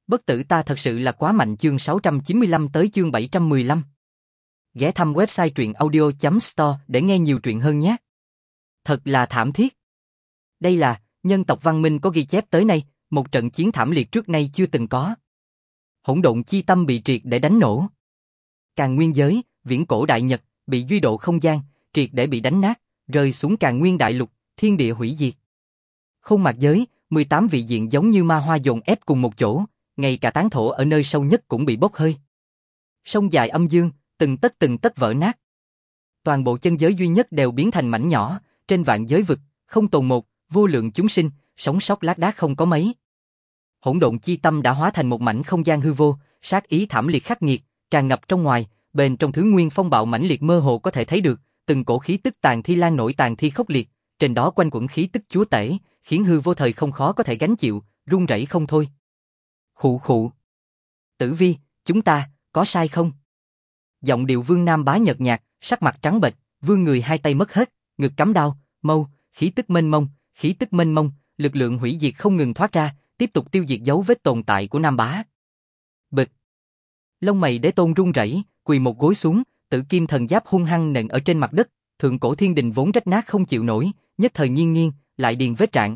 Bất tử ta thật sự là quá mạnh. Chương 695 tới chương 715. Ghé thăm website truyện audio.store để nghe nhiều truyện hơn nhé. Thật là thảm thiết. Đây là nhân tộc văn minh có ghi chép tới nay, một trận chiến thảm liệt trước nay chưa từng có. Hỗn độn chi tâm bị triệt để đánh nổ. Càn nguyên giới, viễn cổ đại nhật, bị duy độ không gian, triệt để bị đánh nát, rơi xuống càn nguyên đại lục, thiên địa hủy diệt. Khôn mạc giới, 18 vị diện giống như ma hoa dồn ép cùng một chỗ, ngay cả tán thổ ở nơi sâu nhất cũng bị bốc hơi. Sông dài âm dương, từng tấc vỡ nát. Toàn bộ chân giới duy nhất đều biến thành mảnh nhỏ, trên vạn giới vực, không tồn một, vô lượng chúng sinh, sống sót lác đác không có mấy. Hỗn độn chi tâm đã hóa thành một mảnh không gian hư vô, sát ý thảm liệt khắc nghiệt, tràn ngập trong ngoài, bên trong thứ nguyên phong bạo mãnh liệt mơ hồ có thể thấy được, từng cổ khí tức tàn thi lan nổi tàn thi khốc liệt, trên đó quanh quẩn khí tức chúa tể, khiến hư vô thời không khó có thể gánh chịu, run rẩy không thôi. Khụ khụ. Tử Vi, chúng ta, có sai không? Giọng điệu Vương Nam Bá nhợt nhạt, sắc mặt trắng bệch, vương người hai tay mất hết, ngực cắm đao, mâu, khí tức mênh mông, lực lượng hủy diệt không ngừng thoát ra, tiếp tục tiêu diệt dấu vết tồn tại của Nam Bá. Bịch. Lông mày Đế Tôn run rẩy, quỳ một gối xuống, Tử Kim thần giáp hung hăng nện ở trên mặt đất, thượng cổ thiên đình vốn rách nát không chịu nổi, nhất thời nghiêng, lại điền vết rạn.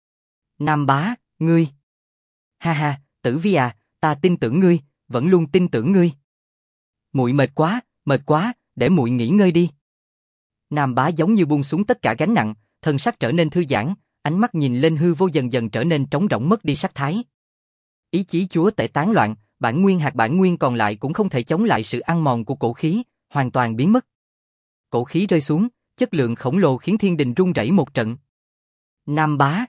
Nam Bá, ngươi. Ha ha, Tử Vi à, ta tin tưởng ngươi, vẫn luôn tin tưởng ngươi. Muội mệt quá, để muội nghỉ ngơi đi. Nam Bá giống như buông xuống tất cả gánh nặng, thân sắc trở nên thư giãn, ánh mắt nhìn lên hư vô dần dần trở nên trống rỗng mất đi sắc thái. Ý chí chúa tể tán loạn, bản nguyên còn lại cũng không thể chống lại sự ăn mòn của cổ khí, hoàn toàn biến mất. Cổ khí rơi xuống, chất lượng khổng lồ khiến thiên đình rung rẩy một trận. Nam Bá.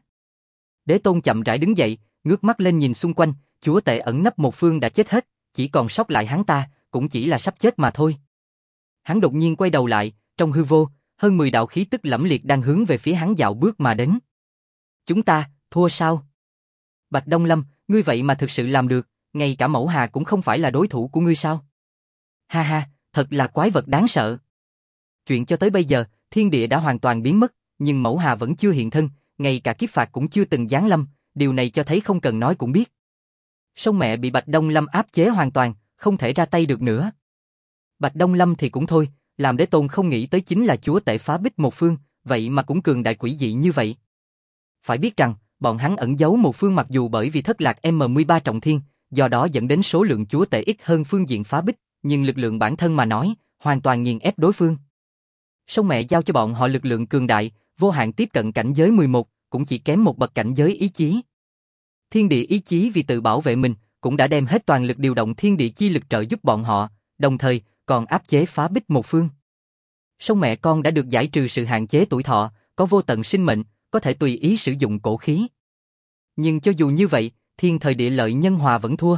Đế Tôn chậm rãi đứng dậy, ngước mắt lên nhìn xung quanh, chúa tể ẩn nấp một phương đã chết hết, chỉ còn sót lại hắn ta, cũng chỉ là sắp chết mà thôi. Hắn đột nhiên quay đầu lại, trong hư vô, hơn 10 đạo khí tức lẫm liệt đang hướng về phía hắn dạo bước mà đến. Chúng ta, thua sao? Bạch Đông Lâm, ngươi vậy mà thực sự làm được, ngay cả Mẫu Hà cũng không phải là đối thủ của ngươi sao? Ha ha, thật là quái vật đáng sợ. Chuyện cho tới bây giờ, thiên địa đã hoàn toàn biến mất, nhưng Mẫu Hà vẫn chưa hiện thân, ngay cả kiếp phạt cũng chưa từng giáng lâm, điều này cho thấy không cần nói cũng biết. Sông mẹ bị Bạch Đông Lâm áp chế hoàn toàn, không thể ra tay được nữa. Bạch Đông Lâm thì cũng thôi, làm Đế Tôn không nghĩ tới chính là chúa tể phá bích một phương, vậy mà cũng cường đại quỷ dị như vậy. Phải biết rằng, bọn hắn ẩn giấu một phương mặc dù bởi vì thất lạc M13 trọng thiên, do đó dẫn đến số lượng chúa tể ít hơn phương diện phá bích, nhưng lực lượng bản thân mà nói, hoàn toàn nghiền ép đối phương. Sông mẹ giao cho bọn họ lực lượng cường đại, vô hạn tiếp cận cảnh giới 11, cũng chỉ kém một bậc cảnh giới ý chí. Thiên địa ý chí vì tự bảo vệ mình, cũng đã đem hết toàn lực điều động thiên địa chi lực trợ giúp bọn họ, đồng thời còn áp chế phá bích một phương. Sông mẹ con đã được giải trừ sự hạn chế tuổi thọ, có vô tận sinh mệnh, có thể tùy ý sử dụng cổ khí. Nhưng cho dù như vậy, thiên thời địa lợi nhân hòa vẫn thua.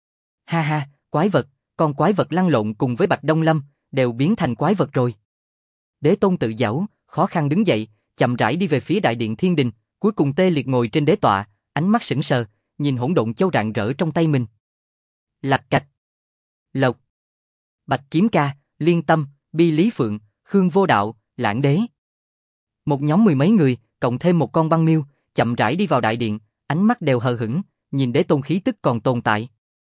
Ha ha, quái vật, con quái vật lăn lộn cùng với Bạch Đông Lâm, đều biến thành quái vật rồi. Đế Tôn tự giễu, khó khăn đứng dậy, chậm rãi đi về phía đại điện thiên đình, cuối cùng tê liệt ngồi trên đế tọa, ánh mắt sững sờ, nhìn hỗn độn châu rạng rỡ trong tay mình. Lạch cạch. Lộc. Bạch Kiếm Ca, Liên Tâm, Bi Lý Phượng, Khương Vô Đạo, Lãng Đế. Một nhóm mười mấy người, cộng thêm một con băng miêu, chậm rãi đi vào đại điện, ánh mắt đều hờ hững, nhìn Đế Tôn khí tức còn tồn tại.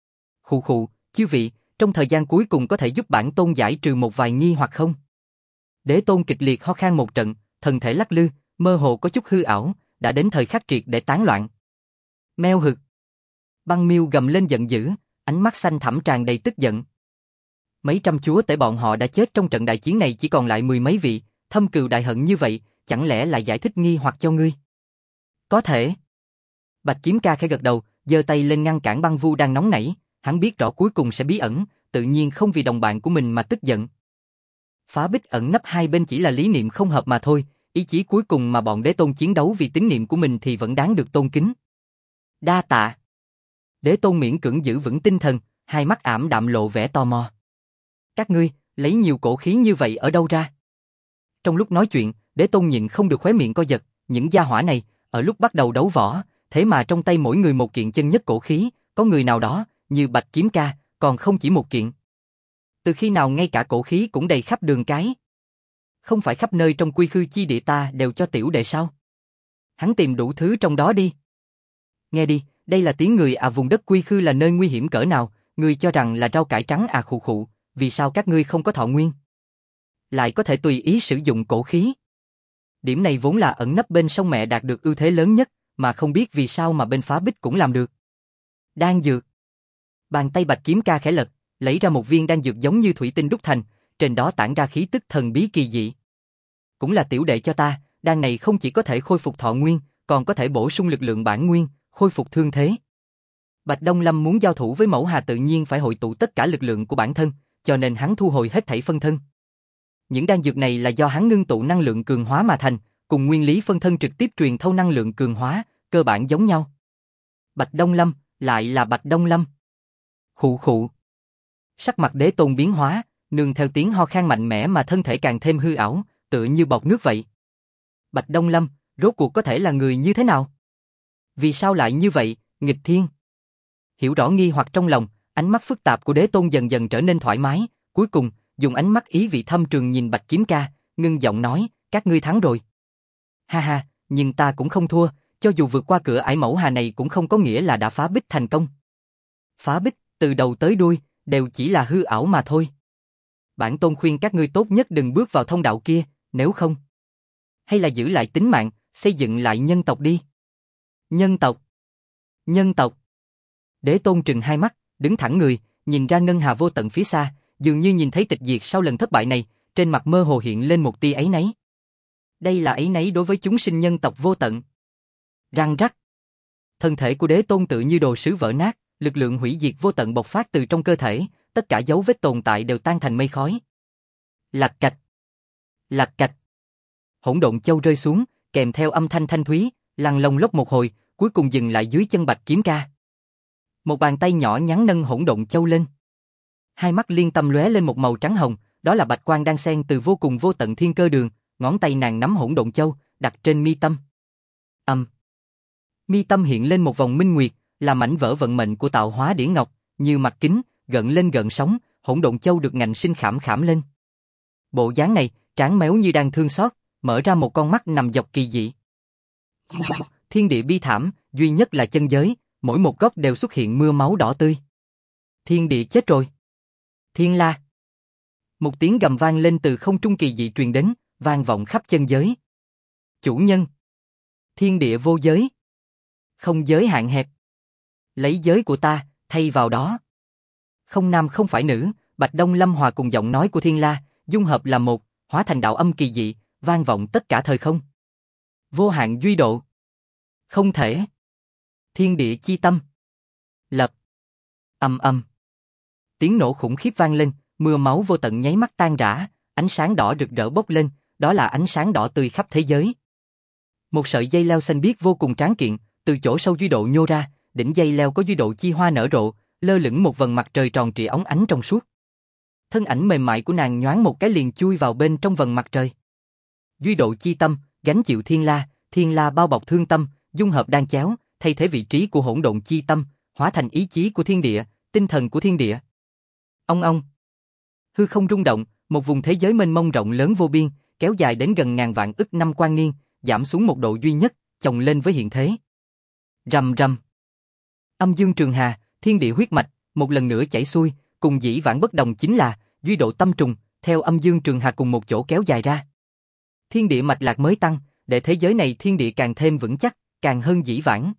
Khụ khụ, chư vị, trong thời gian cuối cùng có thể giúp bản tôn giải trừ một vài nghi hoặc không? Đế Tôn kịch liệt ho khan một trận, thân thể lắc lư, mơ hồ có chút hư ảo, đã đến thời khắc triệt để tán loạn. Meo hực. Băng miêu gầm lên giận dữ, ánh mắt xanh thẳm tràn đầy tức giận. Mấy trăm chúa tể bọn họ đã chết trong trận đại chiến này, chỉ còn lại mười mấy vị, thâm cừu đại hận như vậy, chẳng lẽ lại giải thích nghi hoặc cho ngươi? Có thể. Bạch Kiếm Ca khẽ gật đầu, giơ tay lên ngăn cản băng vu đang nóng nảy, hắn biết rõ cuối cùng sẽ bí ẩn, tự nhiên không vì đồng bạn của mình mà tức giận. Phá bích ẩn nấp hai bên chỉ là lý niệm không hợp mà thôi, ý chí cuối cùng mà bọn Đế Tôn chiến đấu vì tín niệm của mình thì vẫn đáng được tôn kính. Đa tạ. Đế Tôn miễn cưỡng giữ vững tinh thần, hai mắt ảm đạm lộ vẻ tò mò. Các ngươi, lấy nhiều cổ khí như vậy ở đâu ra? Trong lúc nói chuyện, Đế Tôn nhịn không được khóe miệng co giật, những gia hỏa này, ở lúc bắt đầu đấu võ, thế mà trong tay mỗi người một kiện chân nhất cổ khí, có người nào đó, như Bạch Kiếm Ca, còn không chỉ một kiện. Từ khi nào ngay cả cổ khí cũng đầy khắp đường cái? Không phải khắp nơi trong quy khư chi địa ta đều cho tiểu đệ sao? Hắn tìm đủ thứ trong đó đi. Nghe đi, Đây là tiếng người à, vùng đất Quy Khư là nơi nguy hiểm cỡ nào, ngươi cho rằng là rau cải trắng à, khụ khụ, vì sao các ngươi không có thọ nguyên? Lại có thể tùy ý sử dụng cổ khí. Điểm này vốn là ẩn nấp bên sông mẹ đạt được ưu thế lớn nhất, mà không biết vì sao mà bên Phá Bích cũng làm được. Đan dược. Bàn tay Bạch Kiếm Ca khẽ lật, lấy ra một viên đan dược giống như thủy tinh đúc thành, trên đó tản ra khí tức thần bí kỳ dị. Cũng là tiểu đệ cho ta, đan này không chỉ có thể khôi phục thọ nguyên, còn có thể bổ sung lực lượng bản nguyên, khôi phục thương thế. Bạch Đông Lâm muốn giao thủ với Mẫu Hà tự nhiên phải hội tụ tất cả lực lượng của bản thân, cho nên hắn thu hồi hết thảy phân thân. Những đan dược này là do hắn ngưng tụ năng lượng cường hóa mà thành, cùng nguyên lý phân thân trực tiếp truyền thâu năng lượng cường hóa, cơ bản giống nhau. Bạch Đông Lâm, lại là Bạch Đông Lâm. Khụ khụ. Sắc mặt Đế Tôn biến hóa, nương theo tiếng ho khan mạnh mẽ mà thân thể càng thêm hư ảo, tựa như bọt nước vậy. Bạch Đông Lâm, rốt cuộc có thể là người như thế nào? Vì sao lại như vậy, nghịch thiên? Hiểu rõ nghi hoặc trong lòng, ánh mắt phức tạp của Đế Tôn dần dần trở nên thoải mái, cuối cùng, dùng ánh mắt ý vị thâm trường nhìn Bạch Kiếm Ca, ngưng giọng nói, các ngươi thắng rồi. Ha ha, nhưng ta cũng không thua, cho dù vượt qua cửa ải Mẫu Hà này cũng không có nghĩa là đã phá bích thành công. Phá bích, từ đầu tới đuôi, đều chỉ là hư ảo mà thôi. Bản tôn khuyên các ngươi tốt nhất đừng bước vào thông đạo kia, nếu không. Hay là giữ lại tính mạng, xây dựng lại nhân tộc đi. Nhân tộc. Nhân tộc. Đế Tôn trừng hai mắt, đứng thẳng người, nhìn ra ngân hà vô tận phía xa, dường như nhìn thấy tịch diệt sau lần thất bại này, trên mặt mơ hồ hiện lên một tia áy náy. Đây là áy náy đối với chúng sinh nhân tộc vô tận. Răng rắc. Thân thể của Đế Tôn tự như đồ sứ vỡ nát, lực lượng hủy diệt vô tận bộc phát từ trong cơ thể, tất cả dấu vết tồn tại đều tan thành mây khói. Lạch cạch. Lạch cạch. Hỗn độn châu rơi xuống, kèm theo âm thanh thanh thúy, lăn lông lốc một hồi, cuối cùng dừng lại dưới chân Bạch Kiếm Ca. Một bàn tay nhỏ nhắn nâng hỗn độn châu lên. Hai mắt liên tâm lóe lên một màu trắng hồng, đó là bạch quang đang xen từ vô cùng vô tận thiên cơ đường, ngón tay nàng nắm hỗn độn châu, đặt trên mi tâm. Mi tâm hiện lên một vòng minh nguyệt, là mảnh vỡ vận mệnh của tạo hóa đĩa ngọc, như mặt kính, gợn lên gợn sóng, hỗn độn châu được ngạnh sinh khảm khảm lên. Bộ dáng này, trán méo như đang thương xót, mở ra một con mắt nằm dọc kỳ dị. Thiên địa bi thảm, duy nhất là chân giới, mỗi một góc đều xuất hiện mưa máu đỏ tươi. Thiên địa chết rồi. Thiên la. Một tiếng gầm vang lên từ không trung kỳ dị truyền đến, vang vọng khắp chân giới. Chủ nhân. Thiên địa vô giới. Không giới hạn hẹp. Lấy giới của ta, thay vào đó. Không nam không phải nữ, Bạch Đông Lâm hòa cùng giọng nói của Thiên La, dung hợp là một, hóa thành đạo âm kỳ dị, vang vọng tất cả thời không. Vô hạn duy độ. Không thể. Thiên địa chi tâm. Lập. Âm. Tiếng nổ khủng khiếp vang lên, mưa máu vô tận nháy mắt tan rã, ánh sáng đỏ rực rỡ bốc lên, đó là ánh sáng đỏ tươi khắp thế giới. Một sợi dây leo xanh biếc vô cùng tráng kiện, từ chỗ sâu duy độ nhô ra, đỉnh dây leo có duy độ chi hoa nở rộ, lơ lửng một vầng mặt trời tròn trịa óng ánh trong suốt. Thân ảnh mềm mại của nàng nhoáng một cái liền chui vào bên trong vầng mặt trời. Duy độ chi tâm, gánh chịu Thiên La bao bọc thương tâm, dung hợp đan chéo, thay thế vị trí của hỗn độn chi tâm, hóa thành ý chí của thiên địa, tinh thần của thiên địa. Ong. Hư không rung động, một vùng thế giới mênh mông rộng lớn vô biên, kéo dài đến gần ngàn vạn ức năm quang niên, giảm xuống một độ duy nhất, chồng lên với hiện thế. Rầm rầm. Âm dương trường hà, thiên địa huyết mạch, một lần nữa chảy xuôi, cùng dĩ vãng bất đồng chính là duy độ tâm trùng, theo âm dương trường hà cùng một chỗ kéo dài ra. Thiên địa mạch lạc mới tăng, để thế giới này thiên địa càng thêm vững chắc, càng hơn dĩ vãng.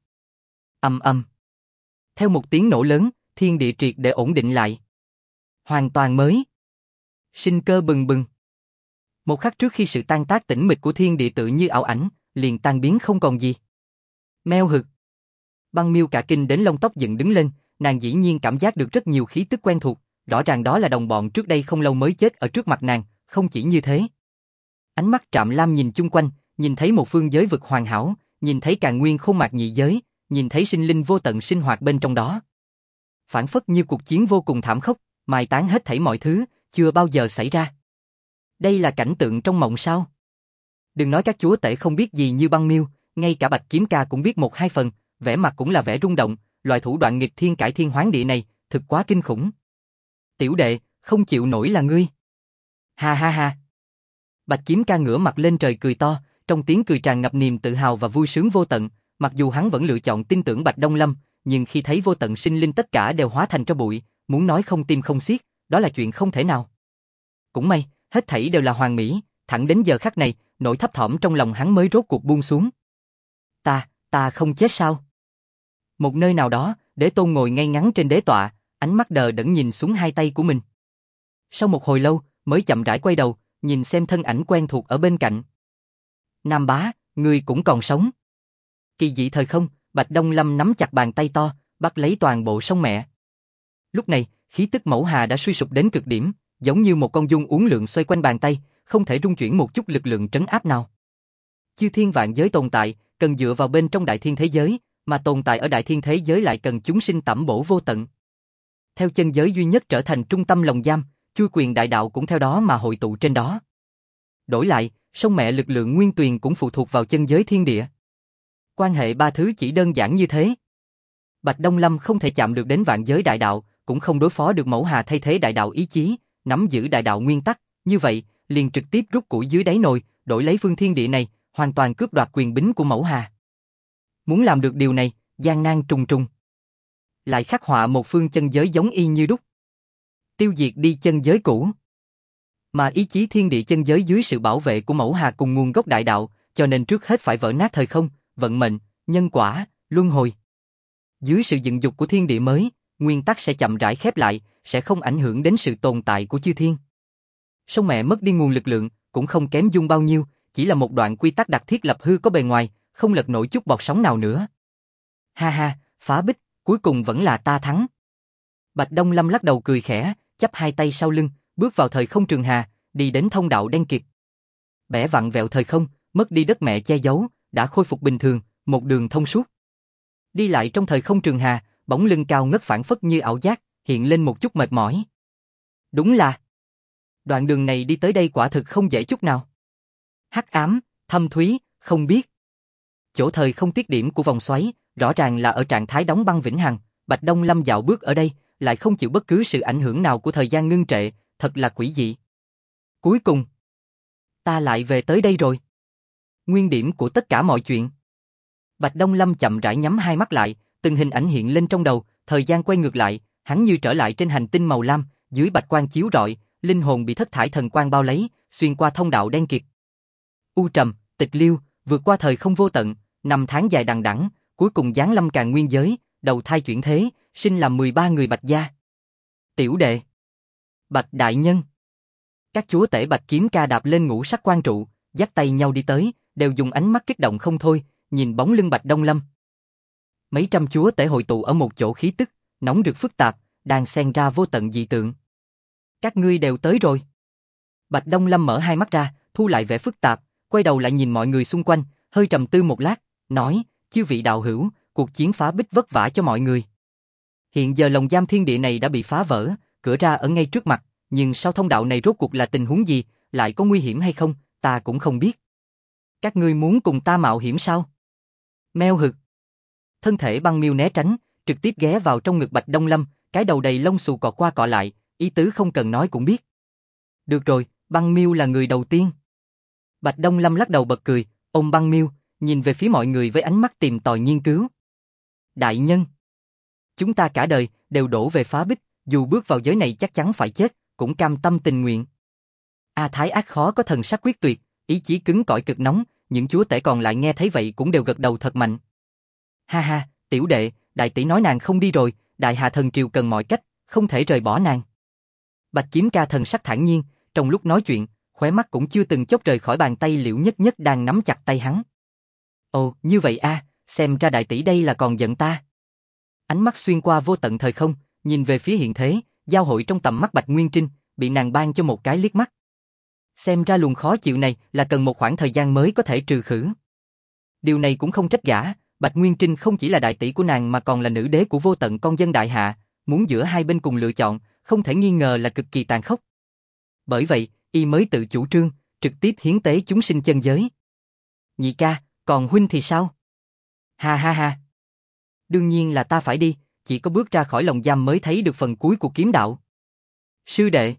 Âm. Theo một tiếng nổ lớn, thiên địa triệt để ổn định lại. Hoàn toàn mới. Sinh cơ bừng bừng. Một khắc trước khi sự tan tác tĩnh mịch của thiên địa tự như ảo ảnh, liền tan biến không còn gì. Meo hực. Băng Miêu cả kinh đến lông tóc dựng đứng lên, nàng dĩ nhiên cảm giác được rất nhiều khí tức quen thuộc, rõ ràng đó là đồng bọn trước đây không lâu mới chết ở trước mặt nàng, không chỉ như thế. Ánh mắt Trạm Lam nhìn chung quanh, nhìn thấy một phương giới vực hoàn hảo, nhìn thấy càn nguyên khôn mạc nhị giới, nhìn thấy sinh linh vô tận sinh hoạt bên trong đó. Phản phất như cuộc chiến vô cùng thảm khốc, mai tán hết thảy mọi thứ, chưa bao giờ xảy ra. Đây là cảnh tượng trong mộng sao? Đừng nói các chúa tể không biết gì như Băng Miêu, ngay cả Bạch Kiếm Ca cũng biết một hai phần, vẻ mặt cũng là vẻ rung động, loại thủ đoạn nghịch thiên cải thiên hoán địa này, thực quá kinh khủng. Tiểu đệ, không chịu nổi là ngươi. Ha ha ha. Bạch Kiếm Ca ngửa mặt lên trời cười to, trong tiếng cười tràn ngập niềm tự hào và vui sướng vô tận, mặc dù hắn vẫn lựa chọn tin tưởng Bạch Đông Lâm, nhưng khi thấy vô tận sinh linh tất cả đều hóa thành tro bụi, muốn nói không tim không xiết, đó là chuyện không thể nào. Cũng may, hết thảy đều là hoàn mỹ, thẳng đến giờ khắc này, nỗi thấp thỏm trong lòng hắn mới rốt cuộc buông xuống. Ta không chết sao? Một nơi nào đó, Đế Tôn ngồi ngay ngắn trên đế tọa, ánh mắt đờ đẫn nhìn xuống hai tay của mình. Sau một hồi lâu, mới chậm rãi quay đầu, nhìn xem thân ảnh quen thuộc ở bên cạnh. Nam bá, ngươi cũng còn sống. Kỳ dị thời không, Bạch Đông Lâm nắm chặt bàn tay to, bắt lấy toàn bộ sông mẹ. Lúc này, khí tức mẫu hà đã suy sụp đến cực điểm, giống như một con giun uốn lượn xoay quanh bàn tay, không thể rung chuyển một chút lực lượng trấn áp nào. Chư thiên vạn giới tồn tại, cần dựa vào bên trong đại thiên thế giới, mà tồn tại ở đại thiên thế giới lại cần chúng sinh tẩm bổ vô tận. Theo chân giới duy nhất trở thành trung tâm lồng giam, chui quyền đại đạo cũng theo đó mà hội tụ trên đó. Đổi lại, sông mẹ lực lượng nguyên tuyền cũng phụ thuộc vào chân giới thiên địa. Quan hệ ba thứ chỉ đơn giản như thế. Bạch Đông Lâm không thể chạm được đến vạn giới đại đạo, cũng không đối phó được mẫu hà thay thế đại đạo ý chí, nắm giữ đại đạo nguyên tắc, như vậy, liền trực tiếp rút củi dưới đáy nồi, đổi lấy phương thiên địa này, hoàn toàn cướp đoạt quyền bính của mẫu hà. Muốn làm được điều này, gian nan trùng trùng. Lại khắc họa một phương chân giới giống y như đúc. Tiêu diệt đi chân giới cũ. Mà ý chí thiên địa chân giới dưới sự bảo vệ của mẫu hà cùng nguồn gốc đại đạo, cho nên trước hết phải vỡ nát thời không, vận mệnh, nhân quả, luân hồi. Dưới sự dựng dục của thiên địa mới, nguyên tắc sẽ chậm rãi khép lại, sẽ không ảnh hưởng đến sự tồn tại của chư thiên. Sông mẹ mất đi nguồn lực lượng, cũng không kém dung bao nhiêu, chỉ là một đoạn quy tắc đặc thiết lập hư có bề ngoài, không lật nổi chút bọt sóng nào nữa. Ha ha, phá bích, cuối cùng vẫn là ta thắng. Bạch Đông Lâm lắc đầu cười khẽ, chắp hai tay sau lưng, bước vào thời không trường hà, đi đến thông đạo đen kịt. Bẻ vặn vẹo thời không, mất đi đất mẹ che giấu, đã khôi phục bình thường, một đường thông suốt. Đi lại trong thời không trường hà, bóng lưng cao ngất phảng phất như ảo giác, hiện lên một chút mệt mỏi. Đúng là, đoạn đường này đi tới đây quả thực không dễ chút nào. Hắc ám, thâm thúy, không biết. Chỗ thời không tiết điểm của vòng xoáy, rõ ràng là ở trạng thái đóng băng vĩnh hằng. Bạch Đông Lâm dạo bước ở đây, lại không chịu bất cứ sự ảnh hưởng nào của thời gian ngưng trệ, thật là quỷ dị. Cuối cùng, ta lại về tới đây rồi. Nguyên điểm của tất cả mọi chuyện. Bạch Đông Lâm chậm rãi nhắm hai mắt lại, từng hình ảnh hiện lên trong đầu, thời gian quay ngược lại, hắn như trở lại trên hành tinh màu lam, dưới bạch quang chiếu rọi, linh hồn bị thất thải thần quang bao lấy, xuyên qua thông đạo đen kịt. U trầm, tịch liêu, vượt qua thời không vô tận, năm tháng dài đằng đẵng, cuối cùng giáng lâm Càn Nguyên giới, đầu thai chuyển thế, sinh làm 13 người Bạch gia. Tiểu đệ, Bạch đại nhân. Các chúa tể Bạch Kiếm Ca đạp lên ngũ sắc quan trụ, dắt tay nhau đi tới, đều dùng ánh mắt kích động không thôi, nhìn bóng lưng Bạch Đông Lâm. Mấy trăm chúa tể hội tụ ở một chỗ, khí tức nóng rực phức tạp, đang xen ra vô tận dị tượng. Các ngươi đều tới rồi. Bạch Đông Lâm mở hai mắt ra, thu lại vẻ phức tạp, quay đầu lại nhìn mọi người xung quanh, hơi trầm tư một lát, nói: chư vị đạo hữu, cuộc chiến phá bích vất vả cho mọi người. Hiện giờ lồng giam thiên địa này đã bị phá vỡ, cửa ra ở ngay trước mặt, nhưng sau thông đạo này rốt cuộc là tình huống gì, lại có nguy hiểm hay không, ta cũng không biết. Các ngươi muốn cùng ta mạo hiểm sao? Meo hực. Thân thể băng miêu né tránh, trực tiếp ghé vào trong ngực Bạch Đông Lâm, cái đầu đầy lông xù cọ qua cọ lại, ý tứ không cần nói cũng biết. Được rồi, băng miêu là người đầu tiên. Bạch Đông Lâm lắc đầu bật cười, ôm băng miêu, nhìn về phía mọi người với ánh mắt tìm tòi nghiên cứu. Đại nhân, chúng ta cả đời đều đổ về phá bích, dù bước vào giới này chắc chắn phải chết, cũng cam tâm tình nguyện. A Thái Ác khó có thần sắc quyết tuyệt, ý chí cứng cỏi cực nóng, những chúa tể còn lại nghe thấy vậy cũng đều gật đầu thật mạnh. Ha ha, tiểu đệ, đại tỷ nói nàng không đi rồi, đại hạ thần triều cần mọi cách, không thể rời bỏ nàng. Bạch Kiếm Ca thần sắc thản nhiên, trong lúc nói chuyện, khóe mắt cũng chưa từng chốc rời khỏi bàn tay Liễu Nhất Nhất đang nắm chặt tay hắn. Ồ, như vậy a, xem ra đại tỷ đây là còn giận ta. Ánh mắt xuyên qua vô tận thời không, nhìn về phía hiện thế, giao hội trong tầm mắt Bạch Nguyên Trinh, bị nàng ban cho một cái liếc mắt. Xem ra luồng khó chịu này là cần một khoảng thời gian mới có thể trừ khử. Điều này cũng không trách gã, Bạch Nguyên Trinh không chỉ là đại tỷ của nàng mà còn là nữ đế của vô tận con dân đại hạ, muốn giữa hai bên cùng lựa chọn, không thể nghi ngờ là cực kỳ tàn khốc. Bởi vậy, y mới tự chủ trương, trực tiếp hiến tế chúng sinh chân giới. Nhị ca, còn huynh thì sao? Ha ha ha. Đương nhiên là ta phải đi, chỉ có bước ra khỏi lồng giam mới thấy được phần cuối của kiếm đạo. Sư đệ.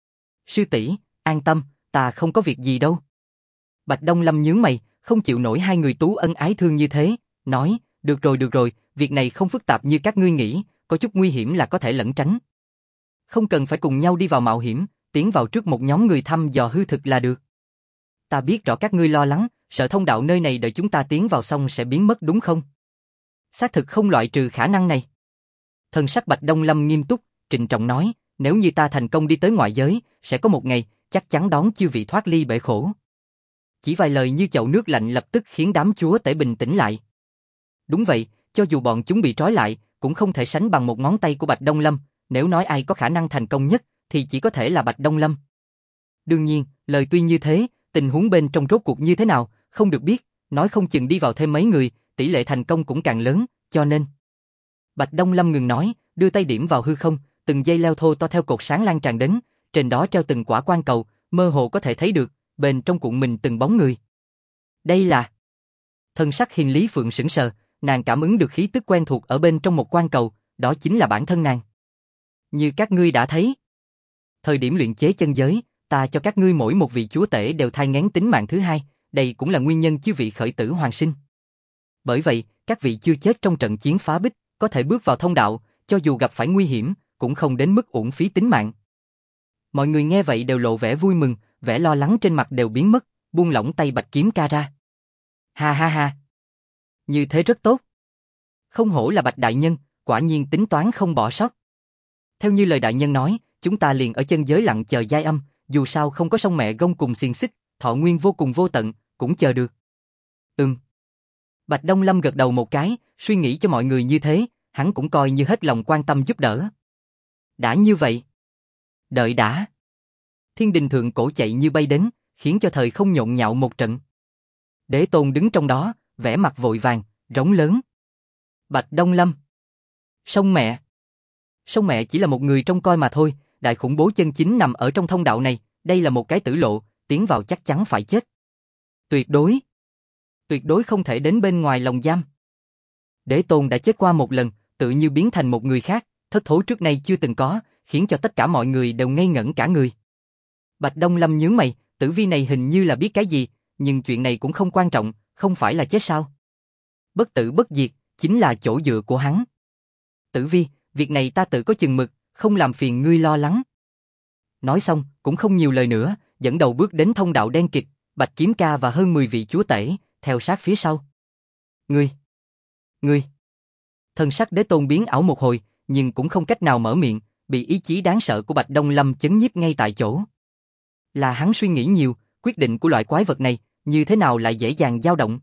Sư tỷ, an tâm, ta không có việc gì đâu. Bạch Đông Lâm nhướng mày, không chịu nổi hai người tú ân ái thương như thế, nói, Được rồi, việc này không phức tạp như các ngươi nghĩ, có chút nguy hiểm là có thể lẩn tránh. Không cần phải cùng nhau đi vào mạo hiểm, tiến vào trước một nhóm người thăm dò hư thực là được. Ta biết rõ các ngươi lo lắng, sợ thông đạo nơi này đợi chúng ta tiến vào xong sẽ biến mất đúng không? Xác thực không loại trừ khả năng này. Thần sắc Bạch Đông Lâm nghiêm túc, trịnh trọng nói, nếu như ta thành công đi tới ngoại giới, sẽ có một ngày, chắc chắn đón chư vị thoát ly bể khổ. Chỉ vài lời như chậu nước lạnh lập tức khiến đám chúa tể bình tĩnh lại. Đúng vậy, cho dù bọn chúng bị trói lại, cũng không thể sánh bằng một ngón tay của Bạch Đông Lâm, nếu nói ai có khả năng thành công nhất, thì chỉ có thể là Bạch Đông Lâm. Đương nhiên, lời tuy như thế, tình huống bên trong rốt cuộc như thế nào, không được biết, nói không chừng đi vào thêm mấy người, tỷ lệ thành công cũng càng lớn, cho nên. Bạch Đông Lâm ngừng nói, đưa tay điểm vào hư không, từng dây leo thô to theo cột sáng lan tràn đến, trên đó treo từng quả quan cầu, mơ hồ có thể thấy được, bên trong cuộn mình từng bóng người. Đây là... Thân sắc Hiền Lý Phượng sững sờ, nàng cảm ứng được khí tức quen thuộc ở bên trong một quan cầu, đó chính là bản thân nàng. Như các ngươi đã thấy, thời điểm luyện chế chân giới, ta cho các ngươi mỗi một vị chúa tể đều thai nghén tính mạng thứ hai, đây cũng là nguyên nhân chư vị khởi tử hoàn sinh. Bởi vậy, các vị chưa chết trong trận chiến phá bích, có thể bước vào thông đạo, cho dù gặp phải nguy hiểm, cũng không đến mức uổng phí tính mạng. Mọi người nghe vậy đều lộ vẻ vui mừng, vẻ lo lắng trên mặt đều biến mất, buông lỏng tay Bạch Kiếm Ca ra. Ha ha ha. Như thế rất tốt. Không hổ là Bạch Đại Nhân, quả nhiên tính toán không bỏ sót. Theo như lời Đại Nhân nói, chúng ta liền ở chân giới lặng chờ giai âm, dù sao không có sông mẹ gông cùng xiềng xích, thọ nguyên vô cùng vô tận, cũng chờ được. Bạch Đông Lâm gật đầu một cái, suy nghĩ cho mọi người như thế, hắn cũng coi như hết lòng quan tâm giúp đỡ. Đã như vậy. Đợi đã. Thiên đình thượng cổ chạy như bay đến, khiến cho thời không nhộn nhạo một trận. Đế Tôn đứng trong đó, vẻ mặt vội vàng, rống lớn. Bạch Đông Lâm. Sông mẹ. Sông mẹ chỉ là một người trông coi mà thôi, đại khủng bố chân chính nằm ở trong thông đạo này, đây là một cái tử lộ, tiến vào chắc chắn phải chết. Tuyệt đối không thể đến bên ngoài lồng giam. Đế Tôn đã chết qua một lần, tự như biến thành một người khác, thất thố trước nay chưa từng có, khiến cho tất cả mọi người đều ngây ngẩn cả người. Bạch Đông Lâm nhướng mày, Tử Vi này hình như là biết cái gì, nhưng chuyện này cũng không quan trọng, không phải là chết sao? Bất tử bất diệt, chính là chỗ dựa của hắn. Tử Vi, việc này ta tự có chừng mực, không làm phiền ngươi lo lắng. Nói xong, cũng không nhiều lời nữa, dẫn đầu bước đến thông đạo đen kịt, Bạch Kiếm Ca và hơn 10 vị chúa tể, theo sát phía sau. Ngươi. Thân sắc Đế Tôn biến ảo một hồi, nhưng cũng không cách nào mở miệng, bị ý chí đáng sợ của Bạch Đông Lâm chấn nhiếp ngay tại chỗ. Là hắn suy nghĩ nhiều, quyết định của loại quái vật này, như thế nào lại dễ dàng dao động.